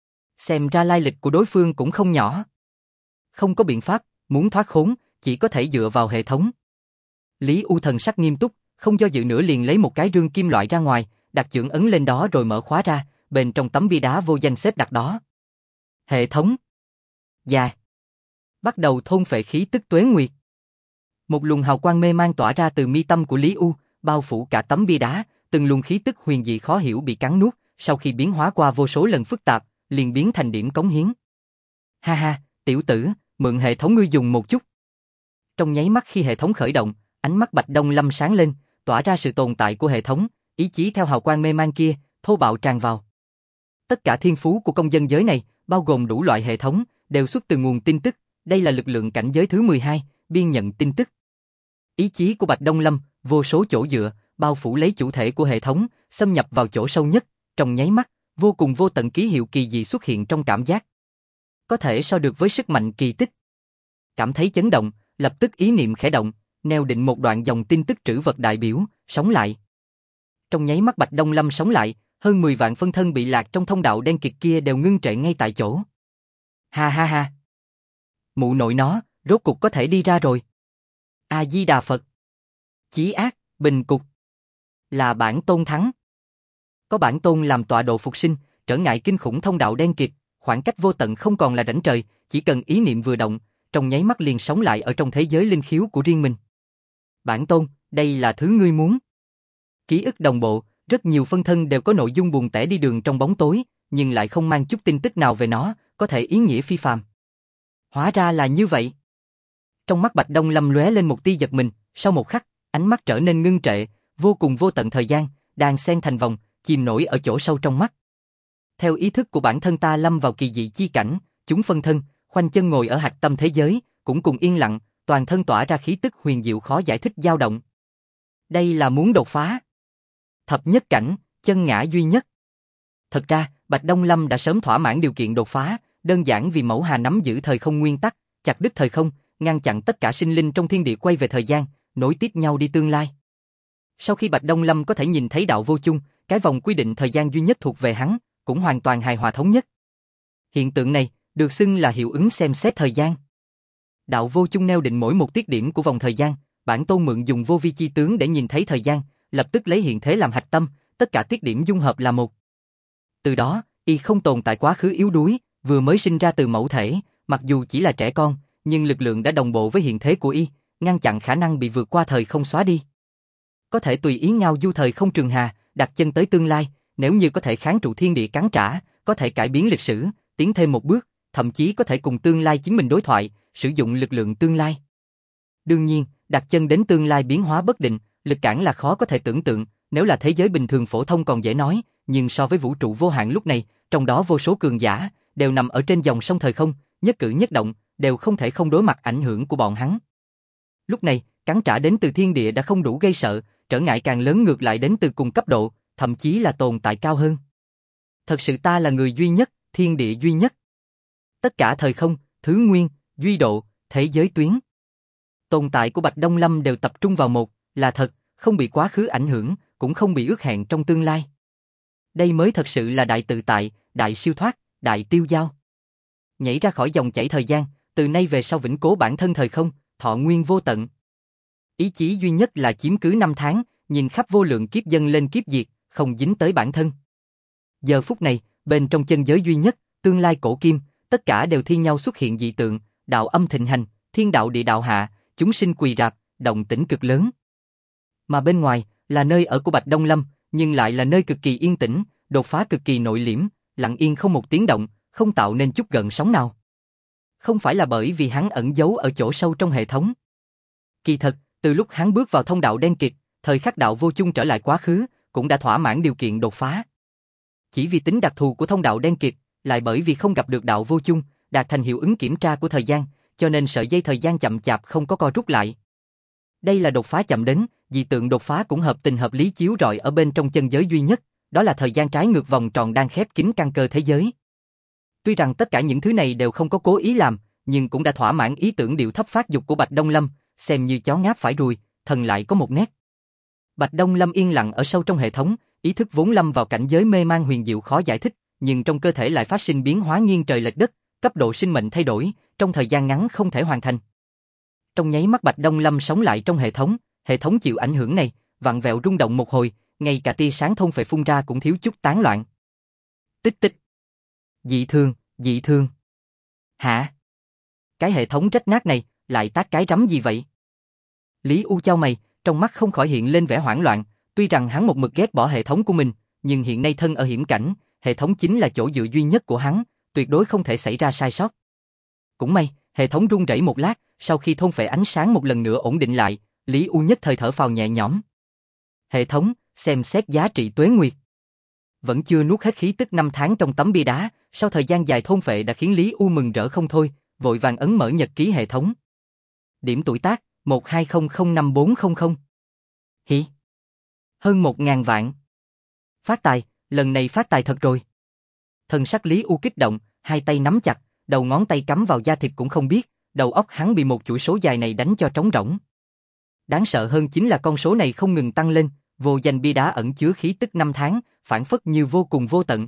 Xem ra lai lịch của đối phương cũng không nhỏ. Không có biện pháp, muốn thoát khốn, chỉ có thể dựa vào hệ thống. Lý U thần sắc nghiêm túc, không do dự nữa liền lấy một cái rương kim loại ra ngoài, đặt chưởng ấn lên đó rồi mở khóa ra, bên trong tấm bia đá vô danh xếp đặt đó. Hệ thống. Dạ. Bắt đầu thôn phệ khí tức tuế nguyệt. Một luồng hào quang mê man tỏa ra từ mi tâm của Lý U, bao phủ cả tấm bia đá, từng luồng khí tức huyền dị khó hiểu bị cắn nuốt, sau khi biến hóa qua vô số lần phức tạp, liền biến thành điểm cống hiến. Ha ha, tiểu tử, mượn hệ thống ngươi dùng một chút. Trong nháy mắt khi hệ thống khởi động, ánh mắt Bạch Đông Lâm sáng lên, tỏa ra sự tồn tại của hệ thống, ý chí theo hào quang mê man kia, thô bạo tràn vào. Tất cả thiên phú của công dân giới này, bao gồm đủ loại hệ thống, đều xuất từ nguồn tin tức, đây là lực lượng cảnh giới thứ 12, biên nhận tin tức. Ý chí của Bạch Đông Lâm, vô số chỗ dựa, bao phủ lấy chủ thể của hệ thống, xâm nhập vào chỗ sâu nhất, trong nháy mắt, vô cùng vô tận ký hiệu kỳ dị xuất hiện trong cảm giác. Có thể so được với sức mạnh kỳ tích. Cảm thấy chấn động, lập tức ý niệm khẽ động, neo định một đoạn dòng tin tức trữ vật đại biểu, sống lại. Trong nháy mắt Bạch Đông Lâm sống lại, hơn 10 vạn phân thân bị lạc trong thông đạo đen kịt kia đều ngưng trệ ngay tại chỗ. Ha ha ha. Mụ nội nó, rốt cục có thể đi ra rồi. A Di Đà Phật. Chí ác, bình cục. Là bản tôn thắng. Có bản tôn làm tọa độ phục sinh, trở ngại kinh khủng thông đạo đen kịt, khoảng cách vô tận không còn là rãnh trời, chỉ cần ý niệm vừa động, trong nháy mắt liền sống lại ở trong thế giới linh khiếu của riêng mình. Bản tôn, đây là thứ ngươi muốn. Ký ức đồng bộ, rất nhiều phân thân đều có nội dung buồn tẻ đi đường trong bóng tối, nhưng lại không mang chút tin tức nào về nó, có thể ý nghĩa phi phàm. Hóa ra là như vậy. Trong mắt Bạch Đông Lâm lóe lên một tia giật mình, sau một khắc, ánh mắt trở nên ngưng trệ, vô cùng vô tận thời gian, đang xen thành vòng, chìm nổi ở chỗ sâu trong mắt. Theo ý thức của bản thân ta lâm vào kỳ dị chi cảnh, chúng phân thân, khoanh chân ngồi ở hạch tâm thế giới, cũng cùng yên lặng, toàn thân tỏa ra khí tức huyền diệu khó giải thích dao động. Đây là muốn đột phá. Thập nhất cảnh, chân ngã duy nhất. Thật ra, Bạch Đông Lâm đã sớm thỏa mãn điều kiện đột phá, đơn giản vì mẫu hà nắm giữ thời không nguyên tắc, chặt đứt thời không, ngăn chặn tất cả sinh linh trong thiên địa quay về thời gian, nối tiếp nhau đi tương lai. Sau khi Bạch Đông Lâm có thể nhìn thấy đạo vô chung, cái vòng quy định thời gian duy nhất thuộc về hắn, cũng hoàn toàn hài hòa thống nhất. Hiện tượng này được xưng là hiệu ứng xem xét thời gian. Đạo vô chung neo định mỗi một tiết điểm của vòng thời gian, bản tôn mượn dùng vô vi chi tướng để nhìn thấy thời gian, lập tức lấy hiện thế làm hạch tâm, tất cả tiết điểm dung hợp là một. Từ đó, y không tồn tại quá khứ yếu đuối, vừa mới sinh ra từ mẫu thể, mặc dù chỉ là trẻ con, nhưng lực lượng đã đồng bộ với hiện thế của y, ngăn chặn khả năng bị vượt qua thời không xóa đi. Có thể tùy ý ngao du thời không trường hà, đặt chân tới tương lai, nếu như có thể kháng trụ thiên địa cắn trả, có thể cải biến lịch sử, tiến thêm một bước, thậm chí có thể cùng tương lai chính mình đối thoại, sử dụng lực lượng tương lai. Đương nhiên, đặt chân đến tương lai biến hóa bất định, lực cản là khó có thể tưởng tượng, nếu là thế giới bình thường phổ thông còn dễ nói, nhưng so với vũ trụ vô hạn lúc này, trong đó vô số cường giả, đều nằm ở trên dòng sông thời không, nhất cử nhất động, đều không thể không đối mặt ảnh hưởng của bọn hắn. Lúc này, cắn trả đến từ thiên địa đã không đủ gây sợ, trở ngại càng lớn ngược lại đến từ cùng cấp độ, thậm chí là tồn tại cao hơn. Thật sự ta là người duy nhất, thiên địa duy nhất. Tất cả thời không, thứ nguyên, duy độ, thế giới tuyến. Tồn tại của Bạch Đông Lâm đều tập trung vào một, là thật, không bị quá khứ ảnh hưởng, cũng không bị ước hẹn trong tương lai. Đây mới thật sự là đại tự tại, đại siêu thoát, đại tiêu dao. Nhảy ra khỏi dòng chảy thời gian, từ nay về sau vĩnh cố bản thân thời không, thọ nguyên vô tận. Ý chí duy nhất là chiếm cứ năm tháng, nhìn khắp vô lượng kiếp dâng lên kiếp diệt, không dính tới bản thân. Giờ phút này, bên trong chân giới duy nhất, tương lai cổ kim, tất cả đều thi nhau xuất hiện dị tượng, đạo âm thịnh hành, thiên đạo địa đạo hạ, chúng sinh quỳ rạp, động tĩnh cực lớn. Mà bên ngoài, là nơi ở của Bạch Đông Lâm, nhưng lại là nơi cực kỳ yên tĩnh, đột phá cực kỳ nội liễm, lặng yên không một tiếng động, không tạo nên chút gợn sóng nào. Không phải là bởi vì hắn ẩn giấu ở chỗ sâu trong hệ thống. Kỳ thật, từ lúc hắn bước vào thông đạo đen kịt, thời khắc đạo vô chung trở lại quá khứ, cũng đã thỏa mãn điều kiện đột phá. Chỉ vì tính đặc thù của thông đạo đen kịt, lại bởi vì không gặp được đạo vô chung, đạt thành hiệu ứng kiểm tra của thời gian, cho nên sợi dây thời gian chậm chạp không có co rút lại. Đây là đột phá chậm đến, dị tượng đột phá cũng hợp tình hợp lý chiếu rọi ở bên trong chân giới duy nhất, đó là thời gian trái ngược vòng tròn đang khép kín căn cơ thế giới. Tuy rằng tất cả những thứ này đều không có cố ý làm, nhưng cũng đã thỏa mãn ý tưởng điệu thấp phát dục của Bạch Đông Lâm, xem như chó ngáp phải ruồi, thần lại có một nét. Bạch Đông Lâm yên lặng ở sâu trong hệ thống, ý thức vốn lâm vào cảnh giới mê man huyền diệu khó giải thích, nhưng trong cơ thể lại phát sinh biến hóa nghiêng trời lệch đất, cấp độ sinh mệnh thay đổi, trong thời gian ngắn không thể hoàn thành. Trong nháy mắt Bạch Đông Lâm sống lại trong hệ thống chịu ảnh hưởng này, vặn vẹo rung động một hồi, ngay cả tia sáng thôn phệ phun ra cũng thiếu chút tán loạn. Tích tích. Dị thường. Hả? Cái hệ thống rách nát này, lại tác cái rắm gì vậy? Lý U chau mày, trong mắt không khỏi hiện lên vẻ hoảng loạn, tuy rằng hắn một mực ghét bỏ hệ thống của mình, nhưng hiện nay thân ở hiểm cảnh, hệ thống chính là chỗ dựa duy nhất của hắn, tuyệt đối không thể xảy ra sai sót. Cũng may, hệ thống rung rẩy một lát, sau khi thôn phệ ánh sáng một lần nữa ổn định lại, Lý U nhất thời thở phào nhẹ nhõm. Hệ thống, xem xét giá trị tuế nguyệt. Vẫn chưa nuốt hết khí tức năm tháng trong tấm bia đá, sau thời gian dài thôn phệ đã khiến Lý U mừng rỡ không thôi, vội vàng ấn mở nhật ký hệ thống. Điểm tuổi tác, 12005400. Hỉ? Hơn 1000 vạn. Phát tài, lần này phát tài thật rồi. Thần sắc Lý U kích động, hai tay nắm chặt, đầu ngón tay cắm vào da thịt cũng không biết, đầu óc hắn bị một chuỗi số dài này đánh cho trống rỗng. Đáng sợ hơn chính là con số này không ngừng tăng lên, vô danh bia đá ẩn chứa khí tức năm tháng, phản phất như vô cùng vô tận.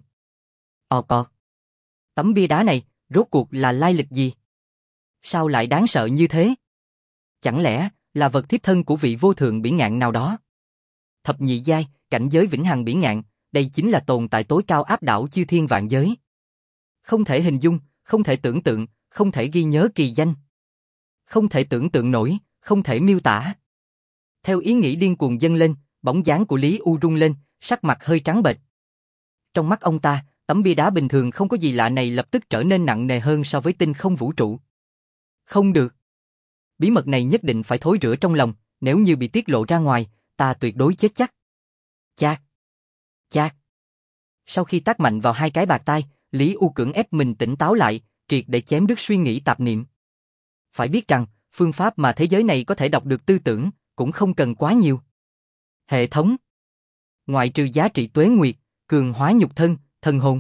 Tấm bia đá này, rốt cuộc là lai lịch gì? Sao lại đáng sợ như thế? Chẳng lẽ là vật thiếp thân của vị vô thượng bỉ ngạn nào đó? Thập nhị giai, cảnh giới vĩnh hằng bỉ ngạn, đây chính là tồn tại tối cao áp đảo chư thiên vạn giới. Không thể hình dung, không thể tưởng tượng, không thể ghi nhớ kỳ danh. Không thể tưởng tượng nổi, không thể miêu tả. Theo ý nghĩ điên cuồng dâng lên, bóng dáng của Lý U rung lên, sắc mặt hơi trắng bệch. Trong mắt ông ta, tấm bia đá bình thường không có gì lạ này lập tức trở nên nặng nề hơn so với tinh không vũ trụ. Không được. Bí mật này nhất định phải thối rữa trong lòng, nếu như bị tiết lộ ra ngoài, ta tuyệt đối chết chắc. Chát. Sau khi tát mạnh vào hai cái bạt tai, Lý U cưỡng ép mình tỉnh táo lại, triệt để chém đứt suy nghĩ tạp niệm. Phải biết rằng, phương pháp mà thế giới này có thể đọc được tư tưởng, cũng không cần quá nhiều. Hệ thống. Ngoại trừ giá trị tuế nguyệt, cường hóa nhục thân, thần hồn.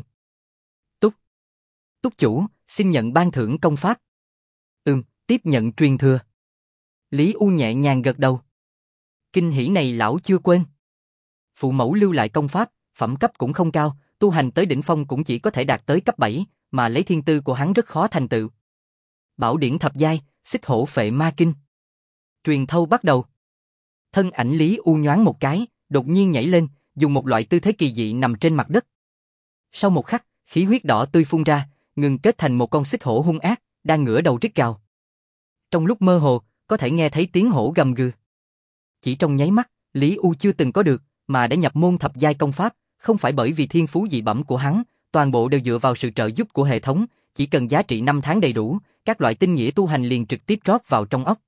Túc chủ, xin nhận ban thưởng công pháp. Tiếp nhận truyền thừa. Lý U nhẹ nhàng gật đầu. Kinh hỉ này lão chưa quên. Phụ mẫu lưu lại công pháp, phẩm cấp cũng không cao, tu hành tới đỉnh phong cũng chỉ có thể đạt tới cấp 7, mà lấy thiên tư của hắn rất khó thành tựu. Bảo điển thập giai, xích hổ phệ ma kinh. Truyền thâu bắt đầu. Thân ảnh Lý U nhoáng một cái, đột nhiên nhảy lên, dùng một loại tư thế kỳ dị nằm trên mặt đất. Sau một khắc, khí huyết đỏ tươi phun ra, ngừng kết thành một con xích hổ hung ác, đang ngửa đầu rít gào. Trong lúc mơ hồ, có thể nghe thấy tiếng hổ gầm gừ. Chỉ trong nháy mắt, Lý U chưa từng có được, mà đã nhập môn thập giai công pháp, không phải bởi vì thiên phú dị bẩm của hắn, toàn bộ đều dựa vào sự trợ giúp của hệ thống, chỉ cần giá trị 5 tháng đầy đủ, các loại tinh nghĩa tu hành liền trực tiếp rót vào trong óc.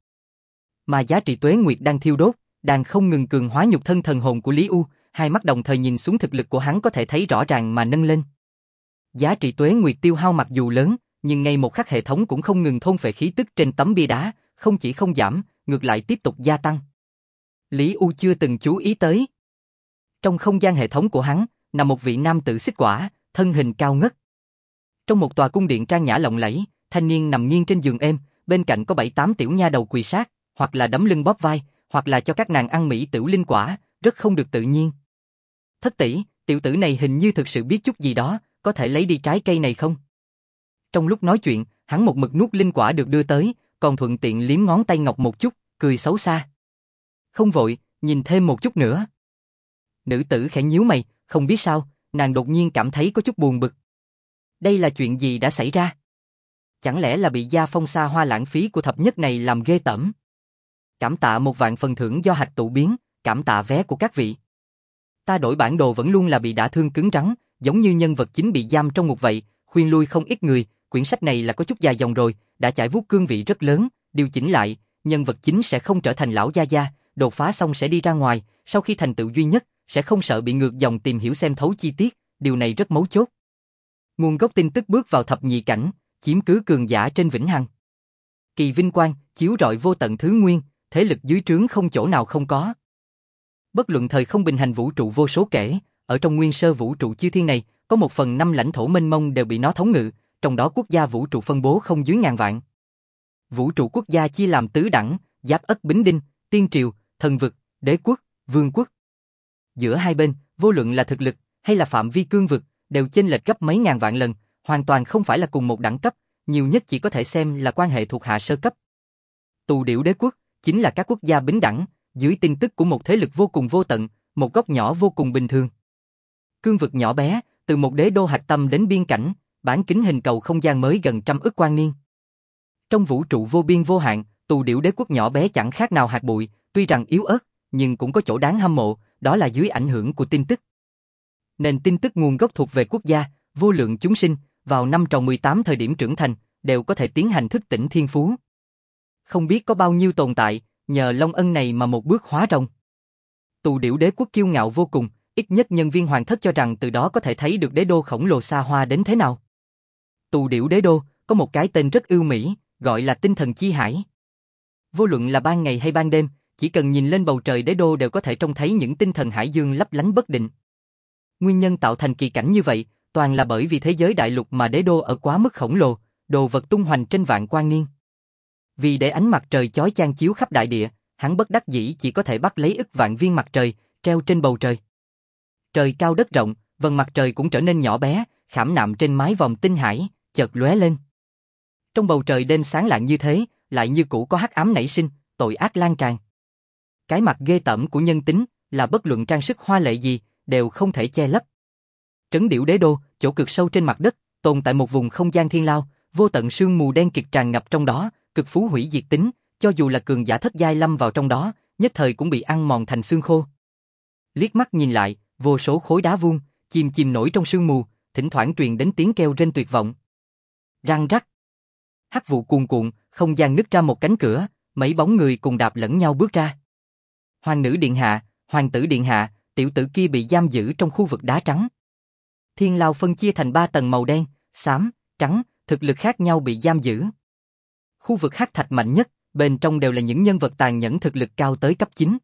Mà giá trị tuế nguyệt đang thiêu đốt, đang không ngừng cường hóa nhục thân thần hồn của Lý U, hai mắt đồng thời nhìn xuống thực lực của hắn có thể thấy rõ ràng mà nâng lên. Giá trị tuế nguyệt tiêu hao mặc dù lớn, nhưng ngay một khắc hệ thống cũng không ngừng thôn phệ khí tức trên tấm bia đá, không chỉ không giảm, ngược lại tiếp tục gia tăng. Lý U chưa từng chú ý tới. Trong không gian hệ thống của hắn, nằm một vị nam tử xích quả, thân hình cao ngất. Trong một tòa cung điện trang nhã lộng lẫy, thanh niên nằm nghiêng trên giường êm, bên cạnh có 7-8 tiểu nha đầu quỳ sát, hoặc là đấm lưng bóp vai, hoặc là cho các nàng ăn mỹ tiểu linh quả, rất không được tự nhiên. Thất tỷ, tiểu tử này hình như thực sự biết chút gì đó, có thể lấy đi trái cây này không? Trong lúc nói chuyện, hắn một mực nuốt linh quả được đưa tới, còn thuận tiện liếm ngón tay ngọc một chút, cười xấu xa. Không vội, nhìn thêm một chút nữa. Nữ tử khẽ nhíu mày, không biết sao, nàng đột nhiên cảm thấy có chút buồn bực. Đây là chuyện gì đã xảy ra? Chẳng lẽ là bị gia phong xa hoa lãng phí của thập nhất này làm ghê tởm? Cảm tạ 1.000 phần thưởng do hạch tụ biến, cảm tạ vé của các vị. Ta đổi bản đồ vẫn luôn là bị đả thương cứng rắn, giống như nhân vật chính bị giam trong ngục vậy, khuyên lui không ít người, quyển sách này là có chút dài dòng rồi, đã trải vuốt cương vị rất lớn, điều chỉnh lại, nhân vật chính sẽ không trở thành lão gia gia, đột phá xong sẽ đi ra ngoài, sau khi thành tựu duy nhất, sẽ không sợ bị ngược dòng tìm hiểu xem thấu chi tiết, điều này rất mấu chốt. Nguồn gốc tin tức bước vào thập nhị cảnh, chiếm cứ cường giả trên vĩnh hằng. Kỳ vinh quang, chiếu rọi vô tận thứ nguyên, thế lực dưới trướng không chỗ nào không có. Bất luận thời không bình hành vũ trụ vô số kể, ở trong nguyên sơ vũ trụ chư thiên này, có 1/5 lãnh thổ mênh mông đều bị nó thống ngự, trong đó quốc gia vũ trụ phân bố không dưới ngàn vạn. Vũ trụ quốc gia chia làm tứ đẳng, giáp ất bính đinh, tiên triều, thần vực, đế quốc, vương quốc. Giữa hai bên, vô luận là thực lực hay là phạm vi cương vực, đều chênh lệch gấp mấy ngàn vạn lần, hoàn toàn không phải là cùng một đẳng cấp, nhiều nhất chỉ có thể xem là quan hệ thuộc hạ sơ cấp. Tù điểu đế quốc chính là các quốc gia bính đẳng, dưới tin tức của một thế lực vô cùng vô tận, một góc nhỏ vô cùng bình thường. Cương vực nhỏ bé, từ một đế đô hạch tâm đến biên cảnh, bán kính hình cầu không gian mới gần 100 ức quang niên. Trong vũ trụ vô biên vô hạn, tù điểu đế quốc nhỏ bé chẳng khác nào hạt bụi, tuy rằng yếu ớt, nhưng cũng có chỗ đáng hâm mộ, đó là dưới ảnh hưởng của tin tức. Nền tin tức nguồn gốc thuộc về quốc gia, vô lượng chúng sinh, vào năm tròn 18 thời điểm trưởng thành, đều có thể tiến hành thức tỉnh thiên phú. Không biết có bao nhiêu tồn tại, nhờ long ân này mà một bước hóa rồng. Tù điểu đế quốc kiêu ngạo vô cùng, ít nhất nhân viên hoàng thất cho rằng từ đó có thể thấy được đế đô khổng lồ xa hoa đến thế nào. Tù điểu đế đô có một cái tên rất ưu mỹ, gọi là tinh thần chi hải. Vô luận là ban ngày hay ban đêm, chỉ cần nhìn lên bầu trời đế đô đều có thể trông thấy những tinh thần hải dương lấp lánh bất định. Nguyên nhân tạo thành kỳ cảnh như vậy, toàn là bởi vì thế giới đại lục mà đế đô ở quá mức khổng lồ, đồ vật tung hoành trên vạn quang niên. Vì để ánh mặt trời chói chang chiếu khắp đại địa, hắn bất đắc dĩ chỉ có thể bắt lấy ức vạn viên mặt trời, treo trên bầu trời. Trời cao đất rộng, vầng mặt trời cũng trở nên nhỏ bé, khảm nạm trên mái vòm tinh hải, chợt lóe lên. Trong bầu trời đêm sáng lạng như thế, lại như cũ có hắc ám nảy sinh, tội ác lan tràn. Cái mặt ghê tởm của nhân tính là bất luận trang sức hoa lệ gì, đều không thể che lấp. Trấn điểu đế đô, chỗ cực sâu trên mặt đất, tồn tại một vùng không gian thiên lao, vô tận sương mù đen kịt tràn ngập trong đó, cực phú hủy diệt tính, cho dù là cường giả thất giai lâm vào trong đó, nhất thời cũng bị ăn mòn thành xương khô. Liếc mắt nhìn lại, vô số khối đá vuông, chìm chìm nổi trong sương mù, thỉnh thoảng truyền đến tiếng kêu rên tuyệt vọng. Răng rắc. Hắc vụ cuồn cuộn, không gian nứt ra một cánh cửa, mấy bóng người cùng đạp lẫn nhau bước ra. Hoàng nữ điện hạ, hoàng tử điện hạ, tiểu tử kia bị giam giữ trong khu vực đá trắng. Thiên lao phân chia thành 3 tầng màu đen, xám, trắng, thực lực khác nhau bị giam giữ. Khu vực hắc thạch mạnh nhất, bên trong đều là những nhân vật tàn nhẫn thực lực cao tới cấp 9.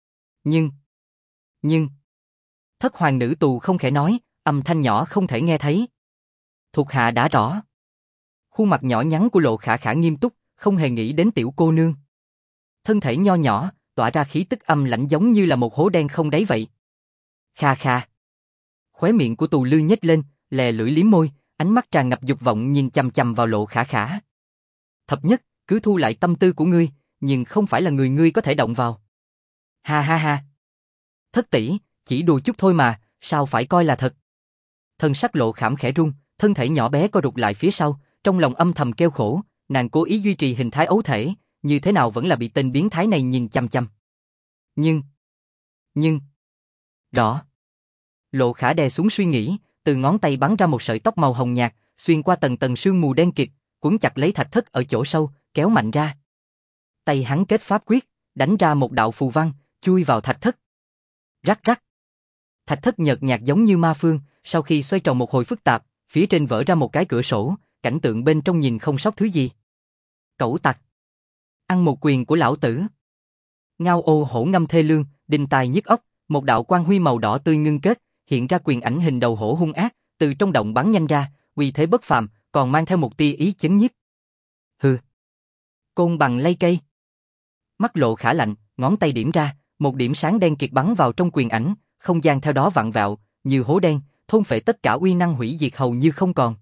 Nhưng, thất hoàng nữ tù không khẽ nói, âm thanh nhỏ không thể nghe thấy. Thuộc hạ đã rõ. Khuôn mặt nhỏ nhắn của Lộ Khả Khả nghiêm túc, không hề nghĩ đến tiểu cô nương. Thân thể nho nhỏ, tỏa ra khí tức âm lãnh giống như là một hố đen không đáy vậy. Kha kha. Khóe miệng của Tù Lư nhếch lên, lè lưỡi liếm môi, ánh mắt tràn ngập dục vọng nhìn chằm chằm vào Lộ Khả Khả. Thập nhất, cứ thu lại tâm tư của ngươi, nhưng không phải là người ngươi có thể động vào. Ha ha ha. Thất tỷ, chỉ đùa chút thôi mà, sao phải coi là thật. Thân sắc Lộ Khảm khẽ run, thân thể nhỏ bé co rụt lại phía sau, trong lòng âm thầm kêu khổ, nàng cố ý duy trì hình thái ấu thể, như thế nào vẫn là bị tên biến thái này nhìn chằm chằm. Nhưng... Rõ. Lộ Khả đè xuống suy nghĩ, từ ngón tay bắn ra một sợi tóc màu hồng nhạt, xuyên qua tầng tầng sương mù đen kịt, quấn chặt lấy Thạch Thất ở chỗ sâu, kéo mạnh ra. Tay hắn kết pháp quyết, đánh ra một đạo phù văn, chui vào Thạch Thất. Rắc rắc. Thạch Thất nhợt nhạt giống như ma phương, sau khi xoay tròn một hồi phức tạp, phía trên vỡ ra một cái cửa sổ, cảnh tượng bên trong nhìn không sót thứ gì. Cẩu tặc. Ăn một quyền của lão tử. Ngao ô hổ ngâm thê lương, đinh tai nhức óc, một đạo quang huy màu đỏ tươi ngưng kết, hiện ra quyền ảnh hình đầu hổ hung ác, từ trong động bắn nhanh ra, uy thế bất phàm, còn mang theo một tia ý chấn nhiếp. Hừ. Côn bằng lay cây. Mắt lộ khả lạnh, ngón tay điểm ra, một điểm sáng đen kịt bắn vào trong quyền ảnh, không gian theo đó vặn vẹo, như hố đen, thôn phệ tất cả uy năng hủy diệt hầu như không còn.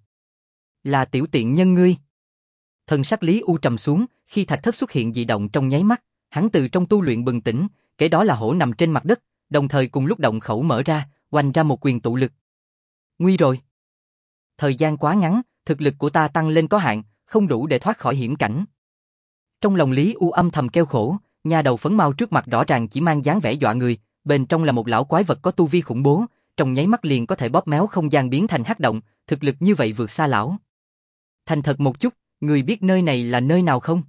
Là tiểu tiện nhân ngươi. Thần sắc Lý U trầm xuống, khi Thạch Thất xuất hiện dị động trong nháy mắt, hắn từ trong tu luyện bừng tỉnh, kể đó là hổ nằm trên mặt đất, đồng thời cùng lúc động khẩu mở ra, oanh ra một quyền tụ lực. Nguy rồi. Thời gian quá ngắn, thực lực của ta tăng lên có hạn, không đủ để thoát khỏi hiểm cảnh. Trong lòng Lý U âm thầm kêu khổ, nha đầu phấn mau trước mặt rõ ràng chỉ mang dáng vẻ dọa người, bên trong là một lão quái vật có tu vi khủng bố, trong nháy mắt liền có thể bóp méo không gian biến thành hắc động, thực lực như vậy vượt xa lão. Thành thật một chút, người biết nơi này là nơi nào không?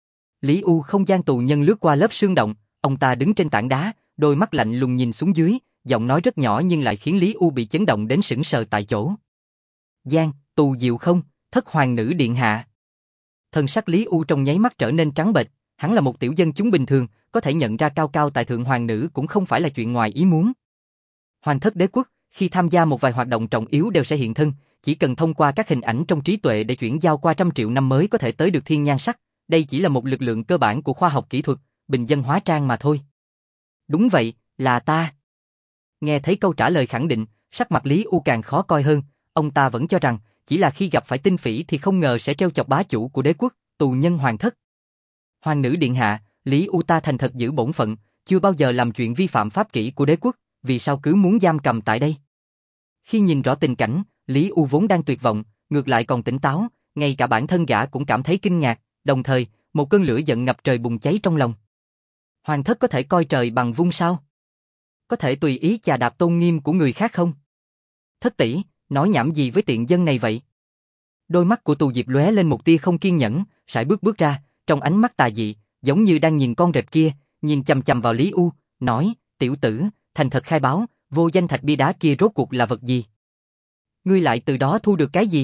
Lý U không gian tù nhân lướt qua lớp sương động, ông ta đứng trên tảng đá, đôi mắt lạnh lùng nhìn xuống dưới, giọng nói rất nhỏ nhưng lại khiến Lý U bị chấn động đến sững sờ tại chỗ. Giang, tù diệu không, thất hoàng nữ điện hạ. Thần sắc Lý U trong nháy mắt trở nên trắng bệch, hắn là một tiểu dân chúng bình thường, có thể nhận ra cao cao tại thượng hoàng nữ cũng không phải là chuyện ngoài ý muốn. Hoàng thất đế quốc, khi tham gia một vài hoạt động trọng yếu đều sẽ hiện thân, chỉ cần thông qua các hình ảnh trong trí tuệ để chuyển giao qua 100 triệu năm mới có thể tới được thiên nhan sắc, đây chỉ là một lực lượng cơ bản của khoa học kỹ thuật, bình dân hóa trang mà thôi. Đúng vậy, là ta. Nghe thấy câu trả lời khẳng định, sắc mặt Lý U càng khó coi hơn, ông ta vẫn cho rằng, chỉ là khi gặp phải tinh phỉ thì không ngờ sẽ trêu chọc bá chủ của đế quốc, tù nhân hoàng thất. Hoàng nữ điện hạ, Lý U ta thành thật giữ bổn phận, chưa bao giờ làm chuyện vi phạm pháp kỷ của đế quốc, vì sao cứ muốn giam cầm tại đây? Khi nhìn rõ tình cảnh, Lý U vốn đang tuyệt vọng, ngược lại còn tỉnh táo, ngay cả bản thân gã cũng cảm thấy kinh ngạc, đồng thời, một cơn lửa giận ngập trời bùng cháy trong lòng. Hoàng thất có thể coi trời bằng vung sao? Có thể tùy ý chà đạp tôn nghiêm của người khác không? Thất tỷ, nói nhảm gì với tiện dân này vậy? Đôi mắt của Tù Diệp lóe lên một tia không kiên nhẫn, sải bước ra, trong ánh mắt tà dị, giống như đang nhìn con rệp kia, nhìn chằm chằm vào Lý U, nói, tiểu tử, thành thật khai báo, vô danh thạch bia đá kia rốt cuộc là vật gì? Ngươi lại từ đó thu được cái gì?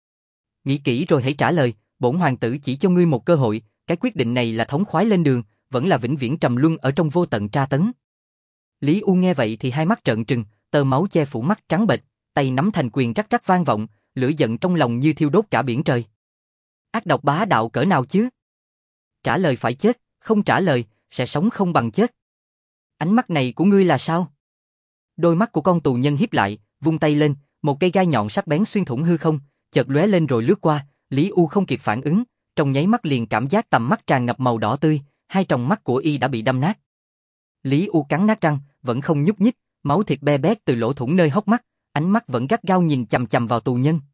Nghĩ kỹ rồi hãy trả lời, bổn hoàng tử chỉ cho ngươi một cơ hội, cái quyết định này là thống khoái lên đường, vẫn là vĩnh viễn trầm luân ở trong vô tận tra tấn. Lý U nghe vậy thì hai mắt trợn trừng, tơ máu che phủ mắt trắng bệch, tay nắm thành quyền rắc rắc vang vọng, lửa giận trong lòng như thiêu đốt cả biển trời. Ác độc bá đạo cỡ nào chứ? Trả lời phải chết, không trả lời, sẽ sống không bằng chết. Ánh mắt này của ngươi là sao? Đôi mắt của con tù nhân híp lại, vung tay lên, một cây gai nhọn sắc bén xuyên thủng hư không, chợt lóe lên rồi lướt qua, Lý U không kịp phản ứng, trong nháy mắt liền cảm giác tầm mắt tràn ngập màu đỏ tươi, hai tròng mắt của y đã bị đâm nát. Lý U cắn nát răng, vẫn không nhúc nhích, máu thịt be bét từ lỗ thủng nơi hốc mắt, ánh mắt vẫn gắt gao nhìn chằm chằm vào tù nhân.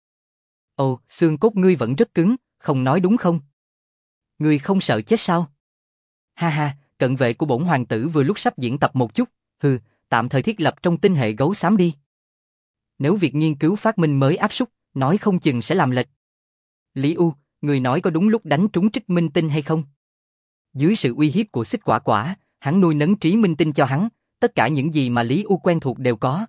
Ồ, xương cốt ngươi vẫn rất cứng, không nói đúng không? Ngươi không sợ chết sao? Ha ha, cận vệ của bổn hoàng tử vừa lúc sắp diễn tập một chút, hừ, tạm thời thiết lập trong tinh hệ gấu xám đi. Nếu việc nghiên cứu phát minh mới áp suất, nói không chừng sẽ làm lệch. Lý U, người nói có đúng lúc đánh trúng Trích Minh Tinh hay không? Dưới sự uy hiếp của Xích Quả Quả, hắn nuôi nấng Trí Minh Tinh cho hắn, tất cả những gì mà Lý U quen thuộc đều có.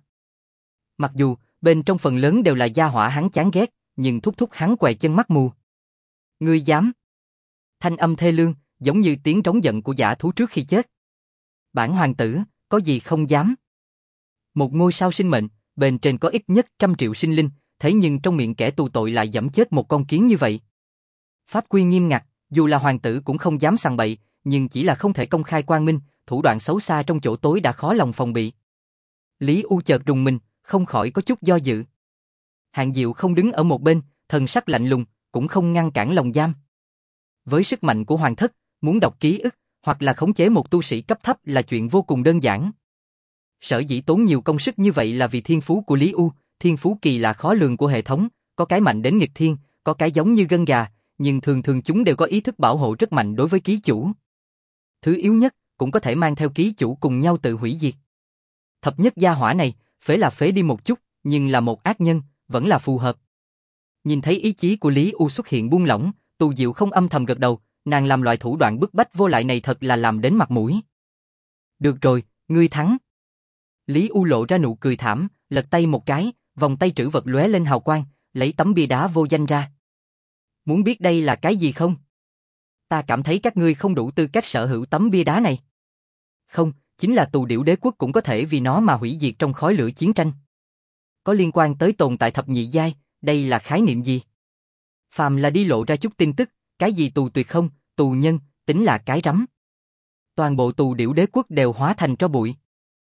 Mặc dù, bên trong phần lớn đều là gia hỏa hắn chán ghét, nhưng thúc thúc hắn què chân mắt mù. Ngươi dám? Thanh âm thê lương, giống như tiếng trống giận của dã thú trước khi chết. Bản hoàng tử, có gì không dám? Một ngôi sao sinh mệnh, bên trên có ít nhất 100 triệu sinh linh, thế nhưng trong miệng kẻ tù tội lại giẫm chết một con kiến như vậy. Pháp quy nghiêm ngặt, dù là hoàng tử cũng không dám sằng bậy, nhưng chỉ là không thể công khai quang minh, thủ đoạn xấu xa trong chỗ tối đã khó lòng phòng bị. Lý U chợt rùng mình, không khỏi có chút do dự. Hạng Diệu không đứng ở một bên, thần sắc lạnh lùng, cũng không ngăn cản lòng giam. Với sức mạnh của hoàng thất, muốn đọc ký ức, hoặc là khống chế một tu sĩ cấp thấp là chuyện vô cùng đơn giản. Sở dĩ tốn nhiều công sức như vậy là vì thiên phú của Lý U, thiên phú kỳ lạ khó lường của hệ thống, có cái mạnh đến nghịch thiên, có cái giống như gân gà, nhưng thường thường chúng đều có ý thức bảo hộ rất mạnh đối với ký chủ. Thứ yếu nhất, cũng có thể mang theo ký chủ cùng nhau tự hủy diệt. Thập nhất gia hỏa này, phế là phế đi một chút, nhưng là một ác nhân, vẫn là phù hợp. Nhìn thấy ý chí của Lý U xuất hiện buông lỏng, Tu Diệu không âm thầm gật đầu, nàng làm loại thủ đoạn bức bách vô lại này thật là làm đến mặt mũi. Được rồi, ngươi thắng. Lý U lộ ra nụ cười thảm, lật tay một cái, vòng tay trữ vật lóe lên hào quang, lấy tấm bia đá vô danh ra. Muốn biết đây là cái gì không? Ta cảm thấy các ngươi không đủ tư cách sở hữu tấm bia đá này. Không, chính là tù điểu đế quốc cũng có thể vì nó mà hủy diệt trong khói lửa chiến tranh. Có liên quan tới tồn tại thập nhị giai, đây là khái niệm gì? Phàm là đi lộ ra chút tin tức, cái gì tù tuyệt không, tù nhân, tính là cái rắm. Toàn bộ tù điểu đế quốc đều hóa thành tro bụi.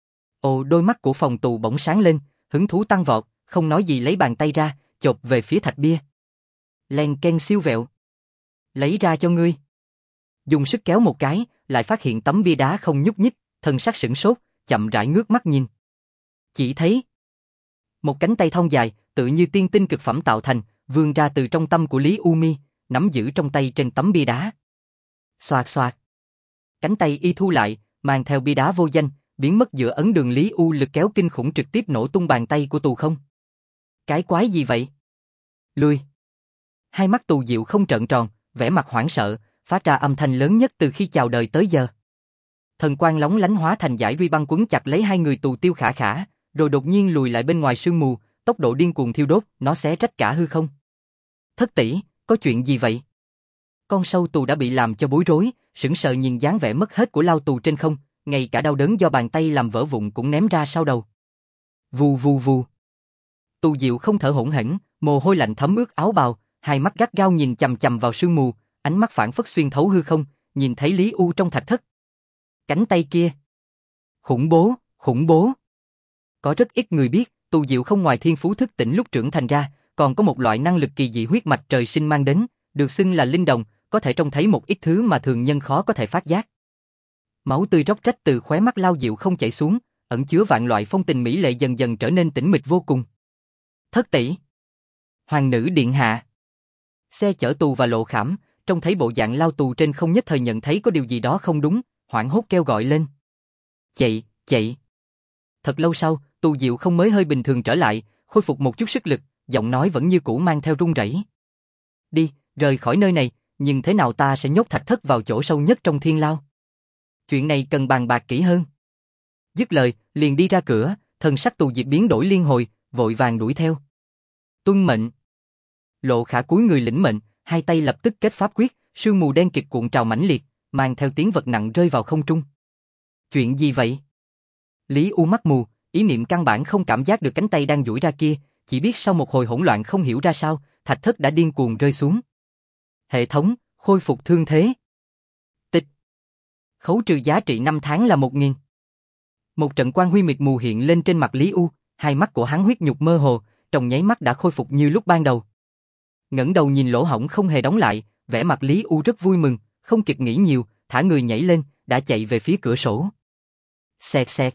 Ồ, đôi mắt của phòng tù bỗng sáng lên, hứng thú tăng vọt, không nói gì lấy bàn tay ra, chộp về phía thạch bia. Len ken siêu vẹo. Lấy ra cho ngươi. Dùng sức kéo một cái, lại phát hiện tấm bia đá không nhúc nhích, thân sắc sửng sốt, chậm rãi ngước mắt nhìn. Chỉ thấy một cánh tay thon dài, tự như tiên tinh cực phẩm tạo thành, vươn ra từ trong tâm của Lý U Mi, nắm giữ trong tay trên tấm bia đá. Xoạt xoạt. Cánh tay y thu lại, mang theo bia đá vô danh, biến mất giữa ấn đường Lý U lực kéo kinh khủng trực tiếp nổ tung bàn tay của tù không. Cái quái gì vậy? Lùi. Hai mắt Tù Diệu không trợn tròn, vẻ mặt hoảng sợ, phát ra âm thanh lớn nhất từ khi chào đời tới giờ. Thần quang lóng lánh hóa thành dải ruy băng quấn chặt lấy hai người Tù Tiêu Khả Khả, rồi đột nhiên lùi lại bên ngoài sương mù, tốc độ điên cuồng thiêu đốt, nó xé rách cả hư không. Thất tỷ, có chuyện gì vậy? Con sâu Tù đã bị làm cho bối rối, sững sờ nhìn dáng vẻ mất hết của Lao Tù trên không, ngay cả đau đớn do bàn tay làm vỡ vụn cũng ném ra sau đầu. Vù vù vù. Tù Diệu không thở hổn hển, mồ hôi lạnh thấm ướt áo bào, hai mắt gắt gao nhìn chằm chằm vào sương mù, ánh mắt phảng phất xuyên thấu hư không, nhìn thấy Lý U trong thạch thất. Cánh tay kia. Khủng bố, khủng bố. Có rất ít người biết, Tù Diệu không ngoài thiên phú thức tỉnh lúc trưởng thành ra, còn có một loại năng lực kỳ dị huyết mạch trời sinh mang đến, được xưng là linh đồng, có thể trông thấy một ít thứ mà thường nhân khó có thể phát giác. Máu tươi róc rách từ khóe mắt Lao Diệu không chảy xuống, ẩn chứa vạn loại phong tình mỹ lệ dần dần trở nên tĩnh mịch vô cùng. Thất tỷ. Hoàng nữ điện hạ. Xe chở Tù và Lộ Khảm, trông thấy bộ dạng Lao Tù trên không nhất thời nhận thấy có điều gì đó không đúng, hoảng hốt kêu gọi lên. Chạy, chạy. Thật lâu sau, Tù Diệu không mới hơi bình thường trở lại, khôi phục một chút sức lực, giọng nói vẫn như cũ mang theo run rẩy. Đi, rời khỏi nơi này, nhưng thế nào ta sẽ nhốt thạch thất vào chỗ sâu nhất trong thiên lao. Chuyện này cần bàn bạc kỹ hơn. Dứt lời, liền đi ra cửa, thần sắc Tù Diệp biến đổi liên hồi, vội vàng đuổi theo. Tuân mệnh. Lộ Khả cúi người lĩnh mệnh, hai tay lập tức kết pháp quyết, sương mù đen kịt cuộn trào mãnh liệt, mang theo tiếng vật nặng rơi vào không trung. Chuyện gì vậy? Lý U mắt mù, ý niệm căn bản không cảm giác được cánh tay đang duỗi ra kia, chỉ biết sau một hồi hỗn loạn không hiểu ra sao, thạch thất đã điên cuồng rơi xuống. Hệ thống, khôi phục thương thế. Tịch. Khấu trừ giá trị 5 tháng là 1.000. Một trận quang huy mịt mù hiện lên trên mặt Lý U, hai mắt của hắn huyết nhục mơ hồ, trong nháy mắt đã khôi phục như lúc ban đầu. Ngẩng đầu nhìn lỗ hổng không hề đóng lại, vẻ mặt Lý U rất vui mừng, không kịp nghĩ nhiều, thả người nhảy lên, đã chạy về phía cửa sổ. Xẹt xẹt.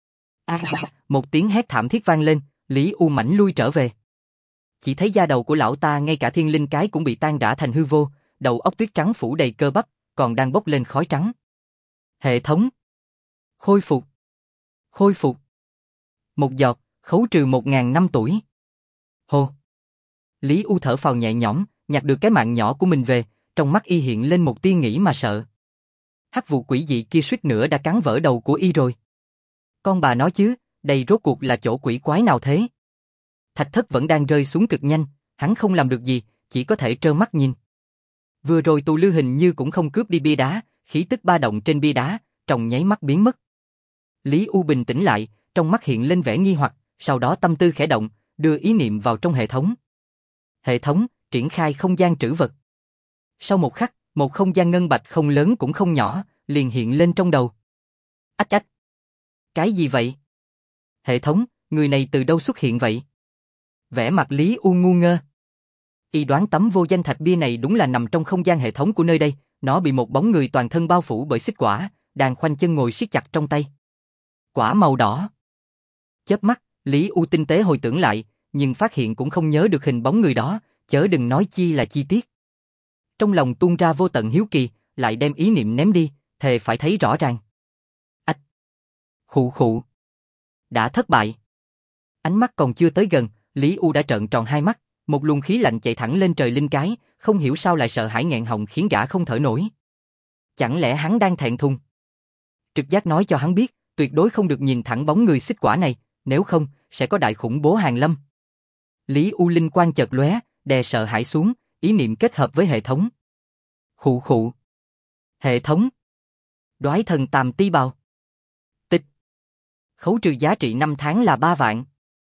Một tiếng hét thảm thiết vang lên, Lý U mảnh lui trở về. Chỉ thấy da đầu của lão ta ngay cả thiên linh cái cũng bị tan rã thành hư vô, đầu óc tuyết trắng phủ đầy cơ bắp, còn đang bốc lên khói trắng. Hệ thống. Khôi phục. Khôi phục. Một giọt, khấu trừ 1.000 năm tuổi. Hô. Lý U thở phào nhẹ nhõm, nhặt được cái mạng nhỏ của mình về, trong mắt y hiện lên một tia nghĩ mà sợ. Hắc vụ quỷ dị kia suýt nữa đã cắn vỡ đầu của y rồi. Con bà nói chứ, đây rốt cuộc là chỗ quỷ quái nào thế? Thạch thất vẫn đang rơi xuống cực nhanh, hắn không làm được gì, chỉ có thể trơ mắt nhìn. Vừa rồi Tù Lư hình như cũng không cướp đi bia đá, khí tức ba động trên bia đá, trong nháy mắt biến mất. Lý U bình tĩnh lại, trong mắt hiện lên vẻ nghi hoặc, sau đó tâm tư khẽ động, đưa ý niệm vào trong hệ thống. Hệ thống, triển khai không gian trữ vật. Sau một khắc, một không gian ngân bạch không lớn cũng không nhỏ, liền hiện lên trong đầu. Ách ách. Cái gì vậy? Hệ thống, người này từ đâu xuất hiện vậy? Vẻ mặt Lý U ngu ngơ. Y đoán tấm vô danh thạch bia này đúng là nằm trong không gian hệ thống của nơi đây, nó bị một bóng người toàn thân bao phủ bởi xích quả, đang khoanh chân ngồi siết chặt trong tay. Quả màu đỏ. Chớp mắt, Lý U tinh tế hồi tưởng lại, nhưng phát hiện cũng không nhớ được hình bóng người đó, chớ đừng nói chi là chi tiết. Trong lòng tuôn ra vô tận hiếu kỳ, lại đem ý niệm ném đi, thề phải thấy rõ ràng. Ách! Khụ khụ! Đã thất bại. Ánh mắt còn chưa tới gần, Lý U đã trợn tròn hai mắt, Một luồng khí lạnh chạy thẳng lên trời linh cái, không hiểu sao lại sợ hãi nghẹn họng khiến gã không thở nổi. Chẳng lẽ hắn đang thẹn thùng? Trực giác nói cho hắn biết, tuyệt đối không được nhìn thẳng bóng người xích quả này, nếu không, sẽ có đại khủng bố hàng lâm. Lý U linh quang chợt lóe, đè sợ hãi xuống, ý niệm kết hợp với hệ thống. Khụ khụ. Hệ thống. Đoái thần tàm ti bào. Tịch. Khấu trừ giá trị 5 tháng là 3 vạn.